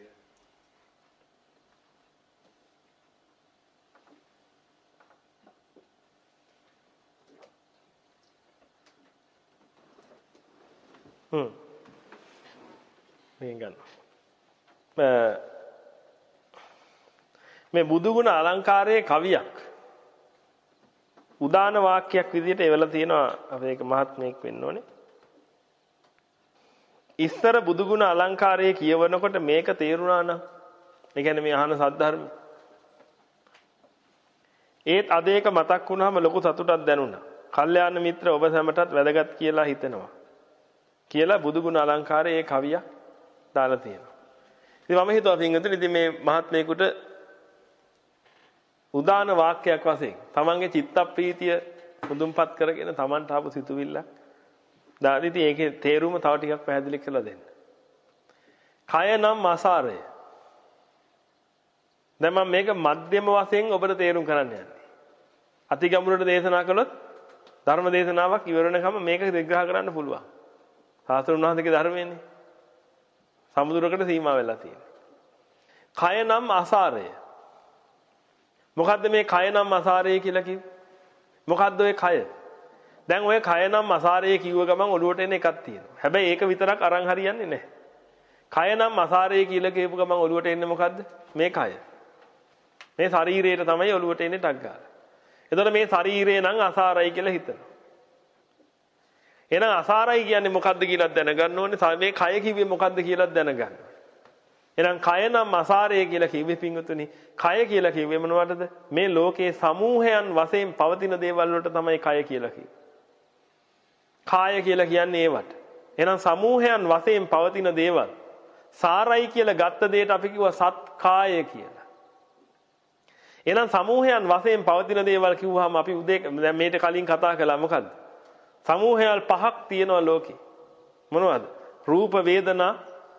හ්ම් මේ ගන්න මේ බුදුගුණ අලංකාරයේ කවියක් උදාන වාක්‍යයක් විදිහට එවලා තියෙනවා අපේ එක මහත්මයෙක් වෙන්න ඕනේ. ඉස්සර බුදුගුණ අලංකාරයේ කියවනකොට මේක තේරුණා නම් ඒ කියන්නේ මේ අහන සද්ධර්ම ඒත් අද ඒක මතක් වුණාම ලොකු සතුටක් දැනුණා. කල්යාණ මිත්‍ර ඔබ සැමටත් වැදගත් කියලා හිතෙනවා කියලා බුදුගුණ අලංකාරයේ ඒ කවිය දාලා තියෙනවා. ඉතින් මම හිතුවා පින්වතුනි ඉතින් මේ මහත්මයෙකුට උදාන වාක්‍යයක් වශයෙන් තමන්ගේ චිත්ත ප්‍රීතිය මුදුන්පත් කරගෙන තමන්ට ආපු සිතුවිල්ල දාලා ඉතින් ඒකේ තේරුම තව ටිකක් පැහැදිලි කරලා දෙන්න. කය නම් අසාරය. දැන් මම මේක මධ්‍යම වශයෙන් ඔබට තේරුම් කරන්න යන්නේ. අති ගැඹුරට දේශනා කළොත් ධර්ම දේශනාවක් ඉවර වෙනකම් මේක විග්‍රහ කරන්න පුළුවන්. සාස්ත්‍රුන් වහන්සේගේ ධර්මයේනේ. සමුදුරකට සීමා වෙලා තියෙන්නේ. කය නම් අසාරය. මොකද්ද මේ කය නම් අසාරය කියලා කිව්වේ? මොකද්ද ඔය කය? දැන් ඔය කය නම් අසාරය කිව්ව ගමන් ඔළුවට එන එකක් තියෙනවා. හැබැයි ඒක විතරක් අරන් හරියන්නේ නැහැ. කය නම් අසාරය කියලා කියපු ගමන් ඔළුවට එන්නේ මොකද්ද? මේ කය. මේ ශරීරයට තමයි ඔළුවට එන්නේ ටක් ගාලා. එතකොට මේ ශරීරය නම් අසාරයි කියලා හිතනවා. එහෙනම් අසාරයි කියන්නේ මොකද්ද කියලා දැනගන්න ඕනේ. මේ කය කිව්වේ මොකද්ද කියලා දැනගන්න ඕනේ. එහෙනම් කය නම් අසාරය කියලා කිව්වේ පින්වතුනි. කය කියලා කිව්වේ මොනවටද? මේ ලෝකේ සමූහයන් වශයෙන් පවතින දේවල් වලට තමයි කය කියලා කිව්වේ. කාය කියලා කියන්නේ ඒවට. එහෙනම් සමූහයන් වශයෙන් පවතින දේවල් සාරයි කියලා ගත්ත දෙයට අපි කිව්වා සත්කාය කියලා. එහෙනම් සමූහයන් වශයෙන් පවතින දේවල් කිව්වහම අපි උදේ දැන් මේට කලින් කතා කළා මොකද්ද? සමූහයල් පහක් තියෙනවා ලෝකේ. මොනවද? රූප වේදනා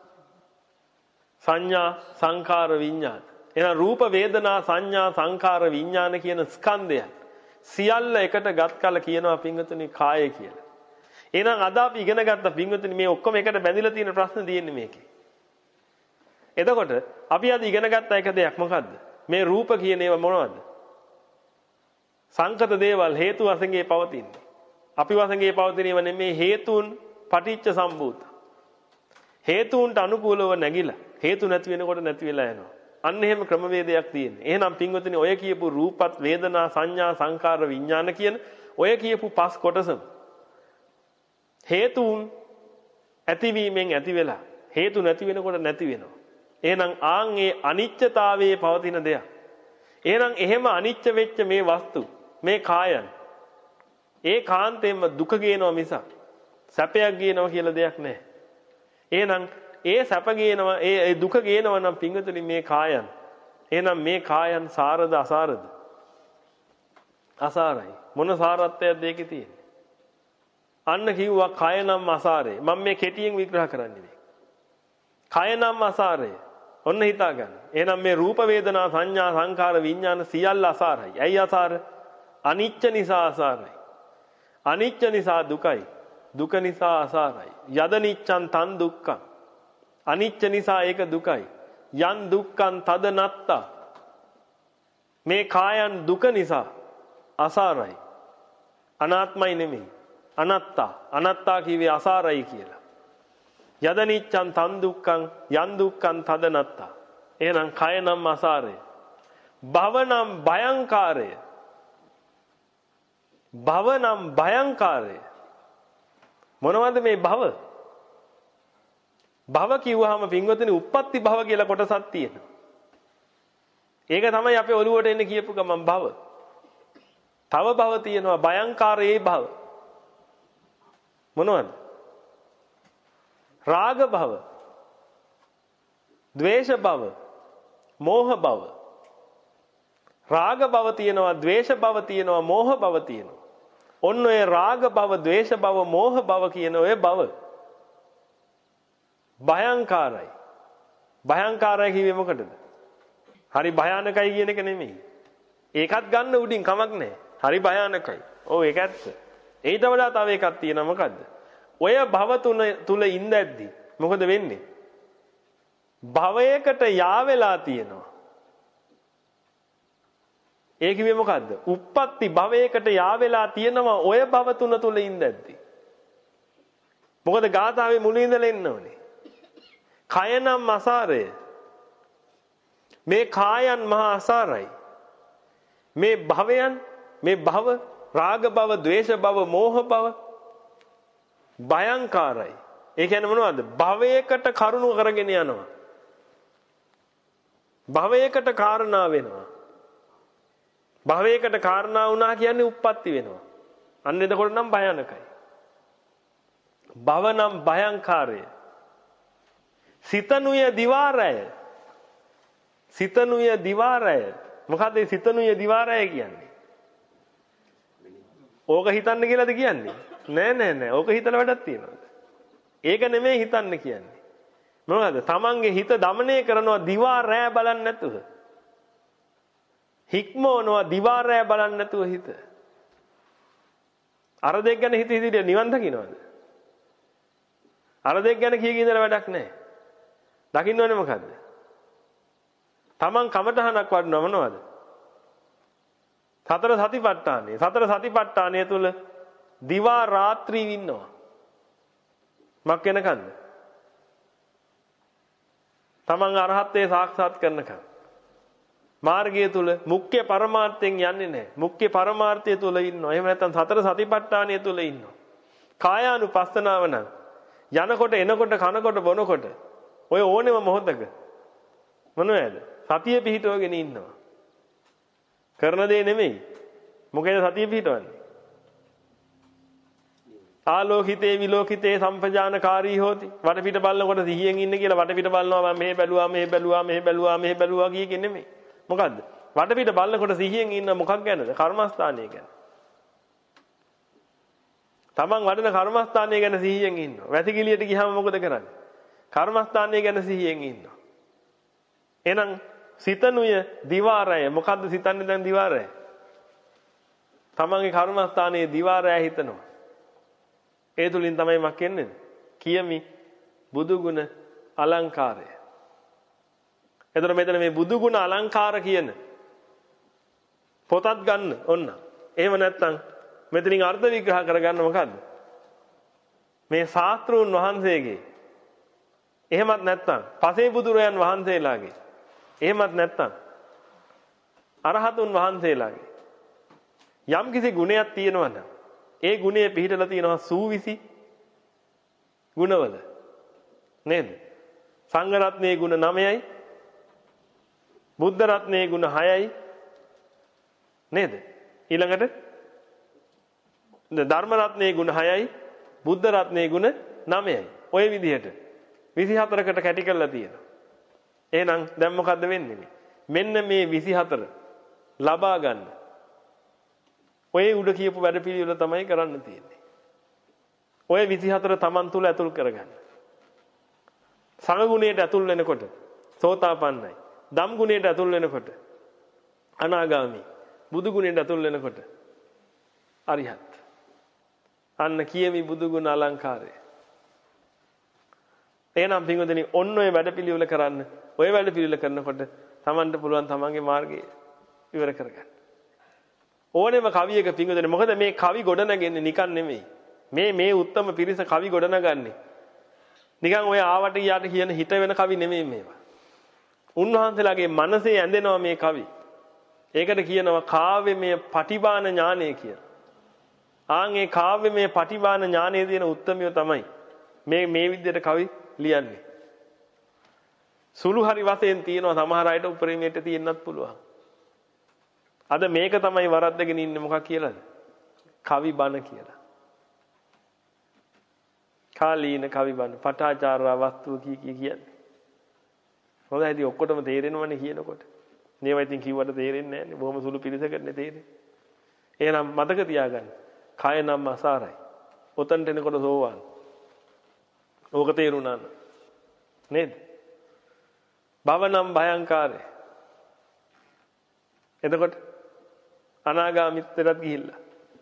සංඥා සංකාර විඥාන. එහෙනම් රූප වේදනා සංඥා සංකාර විඥාන කියන ස්කන්ධයන් සියල්ල එකට ගත් කල කියනවා පින්වතුනි කාය කියලා. එහෙනම් අද අපි ඉගෙන ගත්ත පින්වතුනි මේ ඔක්කොම එකට බැඳිලා තියෙන ප්‍රශ්න තියෙන්නේ මේකේ. එතකොට අපි අද ඉගෙන ගත්ත එක දෙයක් මොකද්ද? මේ රූප කියන ඒවා මොනවද? සංකත දේවල් හේතු වශයෙන් පවතින්නේ. අපි වශයෙන් පවතින ඒවා නෙමේ හේතුන් පටිච්ච සම්භූත. හේතුන්ට අනුකූලව නැగిලා හේතු නැති වෙනකොට නැති වෙලා යනවා. අන්න එහෙම ක්‍රමවේදයක් තියෙනවා. එහෙනම් පින්වතුනි ඔය කියපු රූපත් වේදනා සංඥා සංකාර විඥාන කියන ඔය කියපු පස් කොටසම හේතුන් ඇතිවීමෙන් ඇති වෙලා හේතු නැති වෙනකොට නැති වෙනවා. එහෙනම් ආන් ඒ අනිත්‍යතාවයේ පවතින දෙයක්. එහෙනම් එහෙම අනිත්‍ය වෙච්ච මේ වස්තු මේ කායන් ඒ කාන්තේම දුක ගේනවා මිසක් සැපයක් ගේනවා කියලා දෙයක් නැහැ. එහෙනම් ඒ සැප ගේනවා ඒ දුක ගේනවා නම් පිංගුතුනි මේ කායන්. එහෙනම් මේ කායන් සාරද අසාරද? අසාරයි. මොන සාරත්වයක්ද ඒකේ තියෙන්නේ? අන්න කිව්වා කය නම් අසාරේ. මම මේ කෙටියෙන් විග්‍රහ කරන්නේ මේ. කය නම් අසාරය. ඔන්න හිතා ගන්න. එහෙනම් මේ රූප වේදනා සංඥා සංකාර විඥාන සියල්ල අසාරයි. ඇයි අසාර? අනිච්ච නිසා අසාරයි. අනිච්ච නිසා දුකයි. දුක නිසා අසාරයි. යද නිච්ඡන් තන් දුක්ඛං. අනිච්ච නිසා ඒක දුකයි. යන් දුක්ඛං තද නත්තා. මේ කායන් දුක නිසා අසාරයි. අනාත්මයි නෙමෙයි. අනත්තා. අනත්තා කිව්වේ අසාරයි කියලා. යද නිච්ඡන් තන් දුක්ඛං යන් දුක්ඛං තද නත්තා. එහෙනම් කය නම් අසාරය. භව නම් භයංකාරය. භව නම් භයංකාරය. මොනවද මේ භව? භව කිව්වහම පින්වතුනි උප්පත්ති භව කියලා කොටසක් තියෙනවා. ඒක තමයි අපේ ඔළුවට එන්නේ කියපු ගමන් භව. තව භව තියෙනවා භයංකාරයේ භව. මොනවද? රාග භව, ද්වේෂ භව, මෝහ භව. රාග භව තියෙනවා, ද්වේෂ භව තියෙනවා, මෝහ භව තියෙනවා. ඔන්න ඔය රාග භව, ද්වේෂ භව, මෝහ භව කියන ඔය භව භයංකාරයි. භයංකාරයි කිව්වේ මොකටද? හරි භයානකයි කියන එක නෙමෙයි. ඒකත් ගන්න උඩින් කමක් නැහැ. හරි භයානකයි. ඔව් ඒක ඇත්ත. ඊට වඩා තව එකක් තියෙනවා මොකද්ද? ඔය භව තුන තුල ඉඳද්දි මොකද වෙන්නේ? භවයකට යා වෙලා තියෙනවා. ඒ කිව්වේ මොකද්ද? උප්පත්ති භවයකට යා වෙලා තියෙනවා ඔය භව තුන තුල ඉඳද්දි. මොකද ගාථාවේ මුලින් ඉඳලා එන්න ඕනේ. කයනම් අසාරය. මේ කායන් මහා අසාරයි. මේ භවයන් මේ භව රාග භව, ද්වේෂ භව, මෝහ භව භයංකාරයි. ඒ කියන්නේ මොනවද? භවයකට කරුණු කරගෙන යනවා. භවයකට කාරණා වෙනවා. භවයකට කාරණා වුණා කියන්නේ උප්පත්ති වෙනවා. අන්න එතකොට නම් භයානකයි. භව නම් භයංකාරය. සිතනුය දිවාරය. සිතනුය දිවාරය. මොකද්ද මේ සිතනුය දිවාරය කියන්නේ? ඕක හිතන්න කියලාද කියන්නේ? නෑ නෑ නෑ. ඕක හිතලා වැඩක් තියනවාද? ඒක නෙමෙයි හිතන්න කියන්නේ. මොනවද? තමන්ගේ හිත দমনය කරනවා දිවා රෑ බලන්නේ නැතුව. හික්මවනවා දිවා රෑ බලන්නේ නැතුව හිත. අර දෙක ගැන හිත හිතේ නිවන් දකින්නවද? අර දෙක ගැන කී කී ඉඳලා වැඩක් නැහැ. දකින්න ඕනේ මොකද්ද? තමන් කමටහනක් වඩනව මොනවද? සතර සතිපට්ඨානය. සතර සතිපට්ඨානය තුල දිවා රාත්‍රී ඉන්නවා. මක් වෙනකන්ද? තමන් අරහත්ත්වයේ සාක්ෂාත් කරනකම්. මාර්ගය තුල මුඛ්‍ය පරමාර්ථයෙන් යන්නේ නැහැ. මුඛ්‍ය පරමාර්ථය තුල ඉන්නවා. එහෙම නැත්නම් සතර සතිපට්ඨානය තුල ඉන්නවා. කායානුපස්සනාව නම් යනකොට එනකොට කනකොට බොනකොට ඔය ඕනෙම මොහොතක මොනවද? සතිය පිහිටවගෙන ඉන්නවා. කරන දේ නෙමෙයි. මොකේද සතිය පිහිටවන්නේ? ආලෝකිතේ විලෝකිතේ සම්පජානකාරී හෝති. වටපිට බලනකොට සිහියෙන් ඉන්න කියලා වටපිට බලනවා මම මෙහෙ බැලුවා මෙහෙ බැලුවා මෙහෙ බැලුවා මෙහෙ බැලුවා කිය නෙමෙයි. මොකද්ද? වටපිට බලනකොට සිහියෙන් ඉන්න මොකක් ගැනද? කර්මස්ථානය ගැන. තමන් වඩන කර්මස්ථානය ගැන සිහියෙන් ඉන්නවා. වැසිකිළියට ගියාම මොකද කරන්නේ? කර්මස්ථානය ගැන සිහියෙන් ඉන්නවා. එහෙනම් සිතනුය දිවාරය. මොකද්ද සිතන්නේ දැන් දිවාරය? තමන්ගේ කර්මස්ථානයේ දිවාරය හිතනවා. ඒ තුලින් තමයි මක් කියන්නේ. කියමි බුදු ගුණ අලංකාරය. එතකොට මෙතන මේ බුදු ගුණ අලංකාර කියන පොතත් ගන්න ඕන. එහෙම නැත්නම් මෙතනින් අර්ථ විග්‍රහ කරගන්න මොකද්ද? මේ ශාස්ත්‍රූන් වහන්සේගේ එහෙමත් නැත්නම් පසේ බුදුරයන් වහන්සේලාගේ එහෙමත් නැත්නම් අරහතුන් වහන්සේලාගේ යම් කිසි ගුණයක් තියෙනවා නම් ඒ ගුණය පිළිහිටලා තියෙනවා සූවිසි ගුණවල නේද? සංඝ රත්නයේ ගුණ නවයයි බුද්ධ රත්නයේ ගුණ හයයි නේද? ඊළඟට ධර්ම රත්නයේ ගුණ හයයි බුද්ධ රත්නයේ ගුණ නවයයි. ඔය විදිහට විසිහතරකට කැටි කරලා තියෙනවා. එහෙනම් දැන් මොකද්ද වෙන්නේ? මෙන්න මේ විසිහතර ලබා ගන්න. ඔය උඩ කියපු වැඩපිළිවෙල තමයි කරන්න තියෙන්නේ. ඔය විසිහතර Taman තුල ඇතුල් කරගන්න. සංඝ ගුණයට ඇතුල් වෙනකොට සෝතාපන්නයි. ධම් ගුණයට ඇතුල් වෙනකොට අනාගාමි. බුදු ගුණයට ඇතුල් වෙනකොට අරිහත්. අන්න කියමි බුදු ගුණ අලංකාරය. එහෙනම් පින්වතුනි ඔන්න ඔය වැඩපිළිවෙල කරන්න. ඔය වැඩපිළිවෙල කරනකොට Tamanට පුළුවන් Tamanගේ මාර්ගය ඉවර කරගන්න. ඕනෙම කවියක පින්වතුනි මොකද මේ කවි ගොඩනගන්නේ නිකන් නෙමෙයි. මේ මේ උත්තම පිරිස කවි ගොඩනගන්නේ. නිකන් ඔය ආවට ගියාට කියන හිත වෙන කවි නෙමෙයි මේවා. උන්වහන්සේලාගේ මනසේ ඇඳෙනවා මේ කවි. ඒකට කියනවා කාව්‍යමය පටිභාන ඥානය කියලා. ආන් ඒ කාව්‍යමය පටිභාන ඥානයේ තියෙන උත්තරමිය තමයි මේ මේ විදිහට කවි ලියන්නේ. සුළු හරි වශයෙන් තියෙනවා සමහර අයට උපරිමයට තියෙන්නත් පුළුවන්. අද මේක තමයි වරද්දගෙන ඉන්නේ මොකක් කියලාද? කවි බණ කියලා. කාලීන කවි බණ පටාචාරා වස්තු කී කී කියන්නේ. හොඳයි ඉතින් ඔක්කොටම තේරෙනවනේ කියනකොට. මේවා ඉතින් කිව්වට තේරෙන්නේ නැහැ නේ. බොහොම සුළු පිළිසකටනේ තේරෙන්නේ. එහෙනම් මතක තියාගන්න. කය නම් අසාරයි. ඔතනට එනකොට සෝවාන්. ඕක තේරුණා නේද? භව නම් භයංකාරයි. එතකොට අනාගාමිත්වයට ගිහිල්ලා.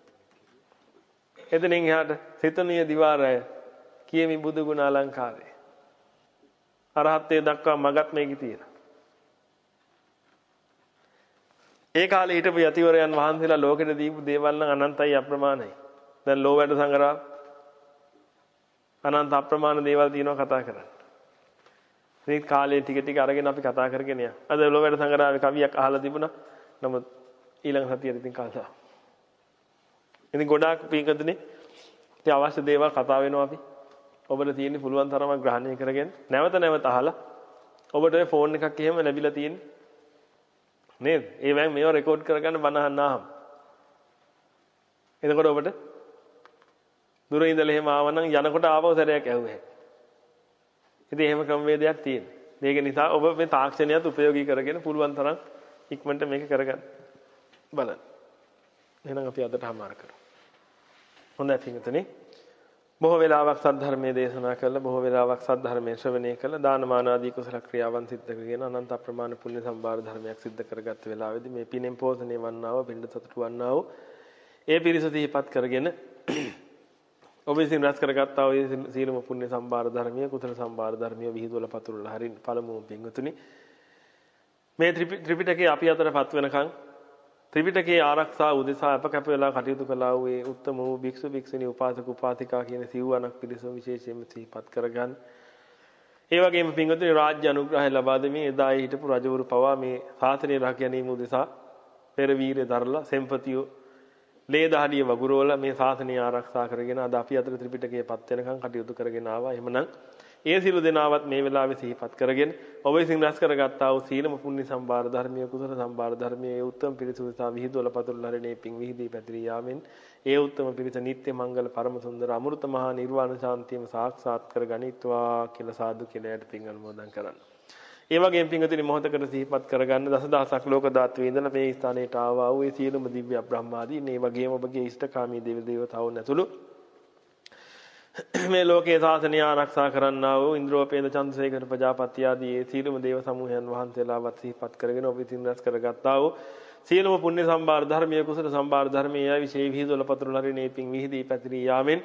එතනින් එහාට සිතනිය දිවාරය කියමි බුදු ගුණ අලංකාරය. අරහත්ත්වයට දක්වා මගත් මේකේ තියෙනවා. ඒ කාලේ හිටපු යතිවරයන් වහන්සේලා ලෝකෙට දීපු දේවල් නම් අනන්තයි අප්‍රමාණයි. දැන් ලෝ වැඩ සංග්‍රහ අනන්ත අප්‍රමාණ දේවල් තියෙනවා කතා කරන්න. මේ කාලේ ටික ටික අරගෙන අපි කතා කරගෙන යනවා. අද ලෝ වැඩ සංග්‍රහයේ කවියක් අහලා තිබුණා. නමුත් ඊළඟ සතියේ ඉතින් කතා. ඉතින් ගොඩාක් පින්කතුනේ ඉතින් අවශ්‍ය දේවල් කතා වෙනවා අපි. ඔබට තියෙන්නේ පුළුවන් තරම ග්‍රහණය කරගෙන නැවත නැවත අහලා ඔබට ඔය ෆෝන් එකක් එහෙම ලැබිලා තියෙන්නේ නේද? ඒ වගේ මේවා රෙකෝඩ් කරගන්න බණ අහන්න ආවම. එතකොට ඔබට දුර ඉඳලා එහෙම ආවනම් යනකොට ආවව සැරයක් ඇහුවේ. ඉතින් එහෙම ක්‍රමවේදයක් තියෙනවා. මේක නිසා ඔබ මේ තාක්ෂණයත් ප්‍රයෝගී කරගෙන පුළුවන් තරම් ඉක්මනට මේක කරගන්න බලන්න. එහෙනම් අපි අදට හමාර කරමු. හොඳයි පින්වතුනි. බොහෝ වෙලාවක් සද්ධර්මයේ දේශනා කළා, බොහෝ වෙලාවක් සද්ධර්මයේ ශ්‍රවණය කළා, දානමාන ආදී කුසල ක්‍රියාවන් සිද්ධ කරගෙන අනන්ත අප්‍රමාණ පුණ්‍ය සම්භාර ධර්මයක් සිද්ධ කරගත් වෙලාවේදී මේ පිනෙන් පෝෂණය වන්නා වූ පින්ඩ සතුටු වන්නා වූ ඒ පිරිස සිහිපත් කරගෙන ඔබ විසින් රැස් කරගත්තා වූ සීලම පුණ්‍ය සම්භාර ධර්මයේ කුසල සම්භාර ධර්මයේ විහිදුවල පතුරලා හරින් පළමුව පින්වතුනි මේ ත්‍රිපිටකයේ අපි අතරපත් වෙනකන් ත්‍රිපිටකයේ ආරක්ෂා උදෙසා අපකැප වෙලා කටයුතු කළා වූ ඒ උත්තම වූ භික්ෂු භික්ෂුණී උපාසක උපාසිකා කියන සිව්වණක් පිරිස විශේෂයෙන්ම සිහිපත් කරගන්න. ඒ වගේම පින්වතුනි රාජ්‍ය අනුග්‍රහය ලබා දෙමින් එදා හිටපු රජවරු පවා මේ ශාසනය රැක ගැනීම උදෙසා පෙර වීරය දරලා සෙම්පතියෝ ලේ දහඩිය වගුරවල මේ ශාසනය ආරක්ෂා කරගෙන අද අපි අතර ත්‍රිපිටකයේ පත් වෙනකන් කටයුතු කරගෙන ආවා. එහෙමනම් ඒ සිළු දෙනාවත් මේ වෙලාවේ සිහිපත් කරගෙන ඔබ විසින් රැස් කරගත්තා වූ සීලම පුණ්‍ය සම්භාර ධර්මයේ කුසල සම්භාර ධර්මයේ උත්තම පිරිසුසා විහිදුවල පතුරුලා හරිනේ පිං විහිදී පැතිරී යාමෙන් ඒ උත්තම පිරිස නිත්‍ය මංගල පරම සුන්දර අමෘත මහා නිර්වාණ ශාන්තියම සාක්ෂාත් කර ගනිත්වා කියලා සාදු කියලා යට පිං අනුමෝදන් කරන්න. ඒ වගේම පිංගතුනි මොහොතකට සිහිපත් කරගන්න දසදහසක් ලෝක ධාතුවේ ඉඳලා මේ ස්ථානයට ආවා වූ ඒ සියලුම දිව්‍ය බ්‍රහ්මාදී මේ වගේම ඔබගේ ඉෂ්ඨකාමී දේව දේවතාවුන් ඇතුළු මේ ලෝකේ ශාසනය ආරක්ෂා කරන්නා වූ ඉන්ද්‍රෝපේන්ද්‍ර චන්ද්‍රසේකර ප්‍රජාපති ආදී ඒ සියලුම දේව සමූහයන් වහන්සේලාවත් සිහිපත් කරගෙන ඔබ විසින් රැස් කරගත්තා වූ සියලුම පුණ්‍ය සම්භාර ධර්මයේ කුසල සම්භාර ධර්මයේ විශේෂ විහිදුවල පතුරුලා හරිනේ පිං විහිදී පැතිරී යාමෙන්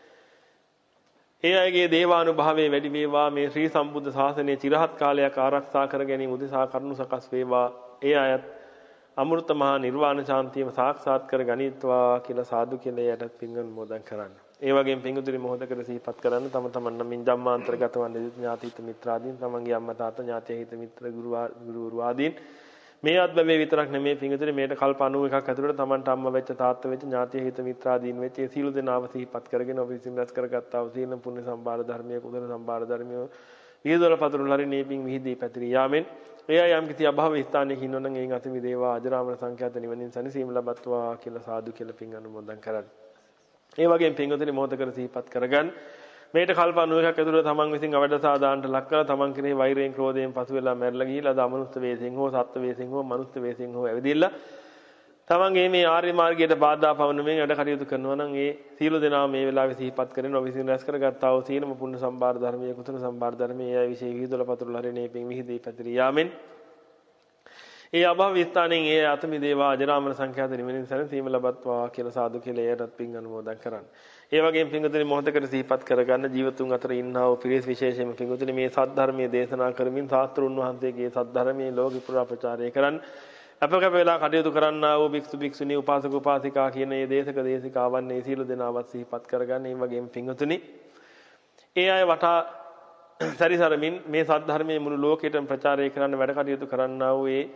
ඒ අයගේ දේවානුභාවයේ වැඩි වේවා මේ ශ්‍රී සම්බුද්ධ ශාසනය চিරහත් කාලයක් ආරක්ෂා කර ගැනීම උදෙසා කරුණු සකස් වේවා ඒ අයත් අමෘත මහා නිර්වාණ ශාන්තියම සාක්ෂාත් කර ගනිත්වා කියලා සාදු කියලා යටත් පිං අනුමෝදන් කරන්න. ඒ වගේම පිංගුතුනි මොහොතකට සිහිපත් කරන්න තම තමන් නමින් ජම්මාන්තරගත වන්නේ ඥාතිත මිත්‍රාදීන් තමන්ගේ අම්මා තාත්තා ඥාතිය හිත මිත්‍ර ගුරු ගුරු ආදීන් මේ අත්බැවේ විතරක් නෙමෙයි පිංගුතුනි මේට කල්ප අනූවකක් ඇතුළත තමන්ට අම්මා වෙච්ච තාත්තා වෙච්ච ඥාතිය හිත මිත්‍රාදීන් වෙච්ච ඒ සීල දෙනාව සිහිපත් කරගෙන ඔබ විසින් රැස් කරගත්තා වූ සීල පුණ්‍ය සම්භාර ධර්මයේ කුසල සම්භාර ධර්මයේ විහිදුවල පතුරුලා හරි නේපින් විහිදී පැතිරී යාමෙන් ඒ අය යම් කිසි අභාව ස්ථානයක ඉන්නොනම් එයින් අත මිදේවා අජරාමර සංඛ්‍යාත නිවනින් සැනසීම ලබත්වා කියලා සාදු කියලා පිං අනුමෝදන් කරන්න. ඒ වගේම පින්වතුනි මොහොතකට සිහිපත් කරගන්න මේට කල්ප අනූවකක් ඇතුළත තමන් විසින් අවඩ සාදාන්ට ලක් කරලා තමන් කෙරෙහි වෛරයෙන් ක්‍රෝධයෙන් පසු වෙලා මැරලා ගිහිලා අමනුෂ්‍ය වේසෙන් හෝ සත්ත්ව වේසෙන් හෝ මනුෂ්‍ය වේසෙන් හෝ ඇවිදින්න තමන්ගේ මේ ආර්ය මාර්ගයට බාධා පවනුමින් වැඩ කටයුතු කරනවා නම් ඒ සීල දෙනා මේ වෙලාවේ සිහිපත් කරගෙන ඔබ විසින් රැස් කරගත්තා වූ සීලම පුණ්‍ය සම්භාර ධර්මයේ කුසල සම්භාර ධර්මයේ ඒ විශේෂ විහිදුවල පතුරුලා හරිනේ පිං විහිදී පැතිරී යාමෙන් ඒ අභව ස්ථානයෙන් ඒ අතමි දේවා අජරාමර සංඛ්‍යාත නිවනින් සැනසීම ලබත්වා කියලා සාදු කියලා එයටත් පිං අනුමෝදන් කරන්න. ඒ වගේම පිංගුතුනි මොහොතකට සිහිපත් කරගන්න ජීවතුන් අතර ඉන්නා වූ පිරිස් විශේෂයෙන්ම පිංගුතුනි මේ සද්ධර්මයේ දේශනා කරමින් ශාස්ත්‍රුන් වහන්සේගේ සද්ධර්මයේ ලෝක පුරා ප්‍රචාරය කරන්න අපකප වෙලා කටයුතු කරන්නා වූ භික්ෂු භික්ෂුණී උපාසක උපාසිකා කියන මේ දේශක දේශිකාවන් මේ සීල දෙනාවත් සිහිපත් කරගන්න. ඒ වගේම පිංගුතුනි ඒ අය වටා සැරිසරමින් මේ සද්ධර්මයේ මුළු ලෝකෙටම ප්‍රචාරය කරන්න වැඩ කටයුතු කරන්නා වූ ඒ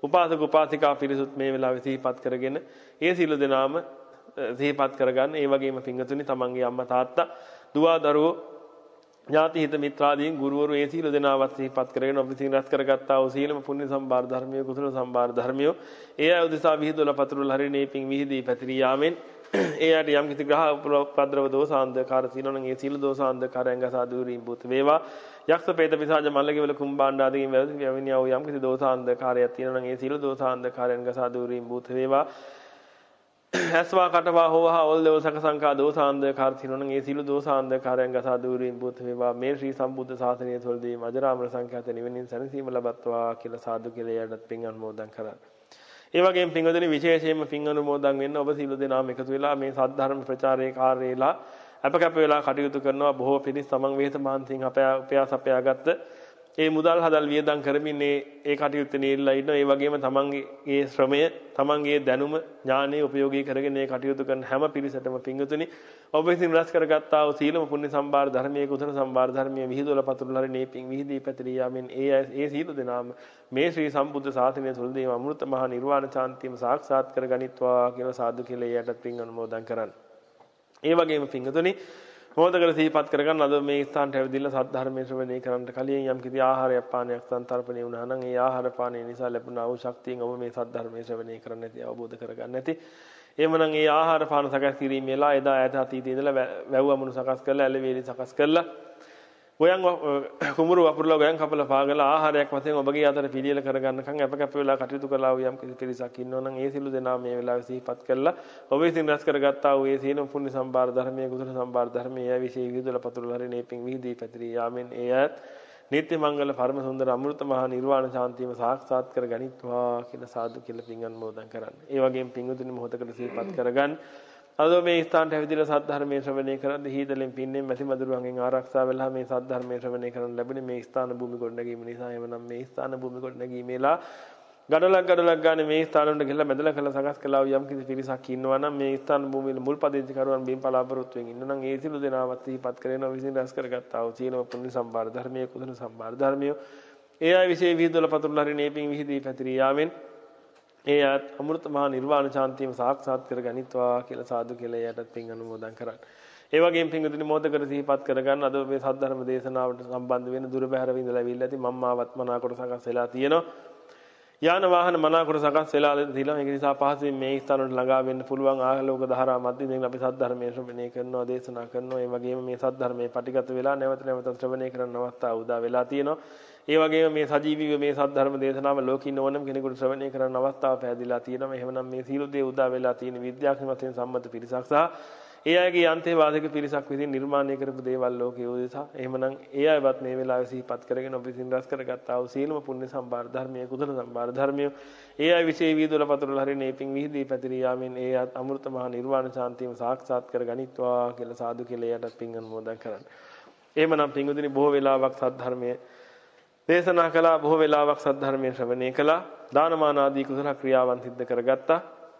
උපාසක උපාසිකා පිරිසුත් මේ වෙලාවේ සිහිපත් කරගෙන ඒ සීල දෙනාම සිහිපත් කරගන්න. ඒ වගේම පිංගතුනි තමන්ගේ අම්මා තාත්තා දුව දරුවෝ ඥාති හිත මිත්‍රාදීන් ගුරුවරු ඒ සීල දෙනාවත් සිහිපත් කරගෙන ඔබ විසින් රැස් කරගත්තා වූ සීලම පුණ්‍ය සම්භාර ධර්මිය කුසල සම්භාර ධර්මිය ඒ අය උදෙසා විහිදුවලා පතුරුල් හරිනේ පිං විහිදී පැතිරී යාමෙන් ඒ අයට යම් කිසි ග්‍රහ උපද්‍රව දෝසාන්ධකාර තියෙනවා නම් ඒ සීල දෝසාන්ධකාරයන් ගසා දුරීම් භූත වේවා. යක්ෂ ප්‍රේත පිසාච මල්ලකේවල කුම්භාණ්ඩ ආදීන් වැවිනියා වූ යම් කිසි දෝසාන්ධකාරයක් තියෙනවා නම් ඒ සීල දෝසාන්ධකාරයන් ගසා දුරීම් භූත වේවා. ඇස්වා කටවා හෝවා ඔල්දව සකසංකා දෝසාන්ධකාර තියෙනවා නම් ඒ සීල දෝසාන්ධකාරයන් ගසා දුරීම් භූත වේවා. මේ ශ්‍රී සම්බුද්ධ ශාසනය තුළදී අජරාමර සංඛ්‍යාත නිවෙනින් සැනසීම ලබත්වා කියලා සාදු කියලා යටත් පින් අනුමෝදන් කරා. ඒ වගේම පින්වතුනි විශේෂයෙන්ම පින් අනුමෝදන් වෙන්න ඔබ සීල දෙනාම එකතු වෙලා මේ සද්ධර්ම ප්‍රචාරයේ කාර්යයලා අපකප වෙලා කටයුතු කරනවා. බොහෝ පිරිස් තමන් වේත මහන්සියෙන් අපයාස අපයාගත්ත ඒ මුදල් හදල් වියදම් කරමින් මේ ඒ කටයුත්තේ නිරලා ඉන්නවා. ඒ වගේම තමන්ගේ ඒ ශ්‍රමය තමන්ගේ දැනුම ඥානය උපයෝගී කරගෙන මේ කටයුතු කරන හැම පිරිසටම පින්වතුනි ඔබ විසින් රැස් කරගත්තා වූ සීලම පුණ්‍ය සම්භාර ධර්මයේ කුසල සම්භාර ධර්මයේ විහිදුවල පතුරුල හරිනේ පින් විහිදී පැතිරී යාමෙන් ඒ ඒ සීල දෙනාම මේ ශ්‍රී සම්බුද්ධ ශාසනය තුළදී අමෘත මහා නිර්වාණ ශාන්තියම සාක්ෂාත් කරගනිත්වා කියලා සාදු කියලා එයට පින් අනුමෝදන් කරන්න. ඒ වගේම පින්වතුනි මොහොතකට සිහිපත් කරගන්න අද මේ ස්ථානට ඇවිදilla සද්ධර්මයේ ශ්‍රවණය කරන්නට කලින් යම් කිසි ආහාරයක් පානයක් සන්තරපණය වුණා නම් ඒ ආහාර පානය නිසා ලැබුණා වූ ශක්තියෙන් ඔබ මේ සද්ධර්මයේ ශ්‍රවණය කරන්න ඇති අවබෝධ කරගන්න ඇති. එහෙමනම් ඒ ආහාර පාන සකස් කිරීමේලා එදා ඈත අතීතයේ ඉඳලා වැව්වමුණු සකස් කරලා ඇලවේලි සකස් කරලා ගොයන් කුඹුරු වපුරලා ගොයන් කපලා පාගලා ආහාරයක් වශයෙන් ඔබගේ අතට පිළියෙල කරගන්නකම් අප කැප වෙලා කටයුතු කළා වූ යම් කිසි පිරිසක් ඉන්නවා නම් ඒ සිළු දෙනා මේ වෙලාවේ සිහිපත් කරලා ඔබ විසින් රැස් කරගත්තා වූ ඒ සීලම් පුණ්‍ය සම්භාර ධර්මයේ කුසල සම්භාර ධර්මයේ විශේෂ විදුල පතුරුල හරිනේ පිං විහිදී පැතිරී යාමෙන් එයත් නිත්‍ය මංගල පරම සුන්දර අමෘත මහා නිර්වාණ ශාන්තියම සාක්ෂාත් කර ගනිත්වා කියලා සාදු කියලා පින් අනුමෝදන් කරන්න. ඒ වගේම පින්වතුනි මොහොතකට සිහිපත් කරගන්න. අද මේ ස්ථානට ඇවිදලා සද්ධර්මයේ ශ්‍රවණය කරද්දී හීතලෙන් පින්නේ මැසි මදුරුවන්ගෙන් ආරක්ෂා වෙලා මේ සද්ධර්මයේ ශ්‍රවණය කරන්න ලැබුණේ මේ ස්ථාන භූමි ගොඩනැගීම නිසා. එවනම් මේ ස්ථාන භූමි ගොඩනැගීමේලා ගඩොලක් ගඩොලක් ගන්න මේ ස්ථාන වලට ගිහලා මැදලා කළ සකස් කළා යම් කිසි පිරිසක් ඉන්නවා නම් මේ ස්ථාන භූමියේ මුල් පදිංචි කරුවන් බිම් බලාපොරොත්තුෙන් ඉන්නවා නම් ඒ සිළු දෙනාවත් සිහිපත් කරගෙන විසින් රැස් කරගත්තා වූ සීලම පුණ්‍ය සම්භාර ධර්මයේ කුසල සම්භාර ධර්මයේ ඒ ආ විශේෂ විහිදුවල පතුරුල හරිනේ පිං විහිදී පැතිරී යාමෙන් ඒ ආත් අමෘත මහා නිර්වාණ ශාන්තියම සාක්ෂාත් කර ගනිත්වා කියලා සාදු කියලා එයටත් පින් අනුමෝදන් කරන්න. ඒ වගේම පින්වතුනි මොහොතකට සිහිපත් කරගන්න අද මේ සද්ධර්ම දේශනාවට සම්බන්ධ වෙන දුර බැහැර විඳලා ඇවිල්ලා ඇති මම්මාවත් මනාකොට සකස් වෙලා තියෙනවා. යාන වාහන මනාකොට සකස් වෙලා තියෙනවා. ඒක නිසා පහසුවෙන් මේ ස්ථානවලට ළඟා වෙන්න පුළුවන් ආලෝක ධාරා මැදින් අපි සද්ධර්මයේ ශ්‍රවණය කරනවා දේශනා කරනවා. ඒ වගේම මේ සද්ධර්මයේ පටිගත වෙලා නැවත නැවත ශ්‍රවණය කරන්න අවස්ථාව උදා වෙලා තියෙනවා. ඒ වගේම මේ සජීවීව මේ සද්ධර්ම දේශනාව ලෝකින් ඕනම කෙනෙකුට ශ්‍රවණය කරන්න අවස්ථාව පැහැදිලා තියෙනවා. එහෙමනම් මේ සීල දේ උදා වෙලා තියෙන විද්‍යාත්මක වශයෙන් සම්මත පිරිසක් සහ ඒ අයගේ අන්තේවාදික පිරිසක් විසින් නිර්මාණය කරපු දේවල් ලෝකයේ උදෙසා. එහෙමනම් ඒ අයවත් මේ වෙලාවේ සිහිපත් කරගෙන ඔබ විසින් රැස් කරගත්තා වූ සීලම පුණ්‍ය සම්භාර ධර්මයේ කුසල සම්භාර ධර්මයේ ඒ අය විශේෂ වීදුල පතුරුල හරිනේ පිං විහිදී පැතිරී යාමෙන් ඒ අමෘත මහා නිර්වාණ ශාන්තියම සාක්ෂාත් කර ගනිත්වා කියලා සාදු කියලා එයට පිං අනුමෝදන් කරන්න. එහෙමනම් පිංගුදිනේ බොහෝ වෙලාවක් සද්ධර්මයේ දේශනා කළා, බොහෝ වෙලාවක් සද්ධර්මයේ ශ්‍රවණය කළා, දානමාන ආදී කුසල ක්‍රියාවන් සිද්ධ කරගත්තා.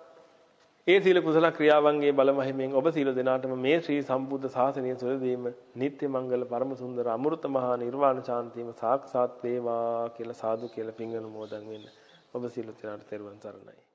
ඒ සීල කුසල ක්‍රියාවන්ගේ බල මහිමෙන් ඔබ සීල දෙනාටම මේ ශ්‍රී සම්බුද්ධ ශාසනය තුළදීම නිත්‍ය මංගල පරම සුන්දර අමෘත මහා නිර්වාණ ශාන්තියම සාක්ෂාත් වේවා කියලා සාදු කියලා පින් අනුමෝදන් වෙන්න. ඔබ සීල දෙනාට තෙරුවන් සරණයි.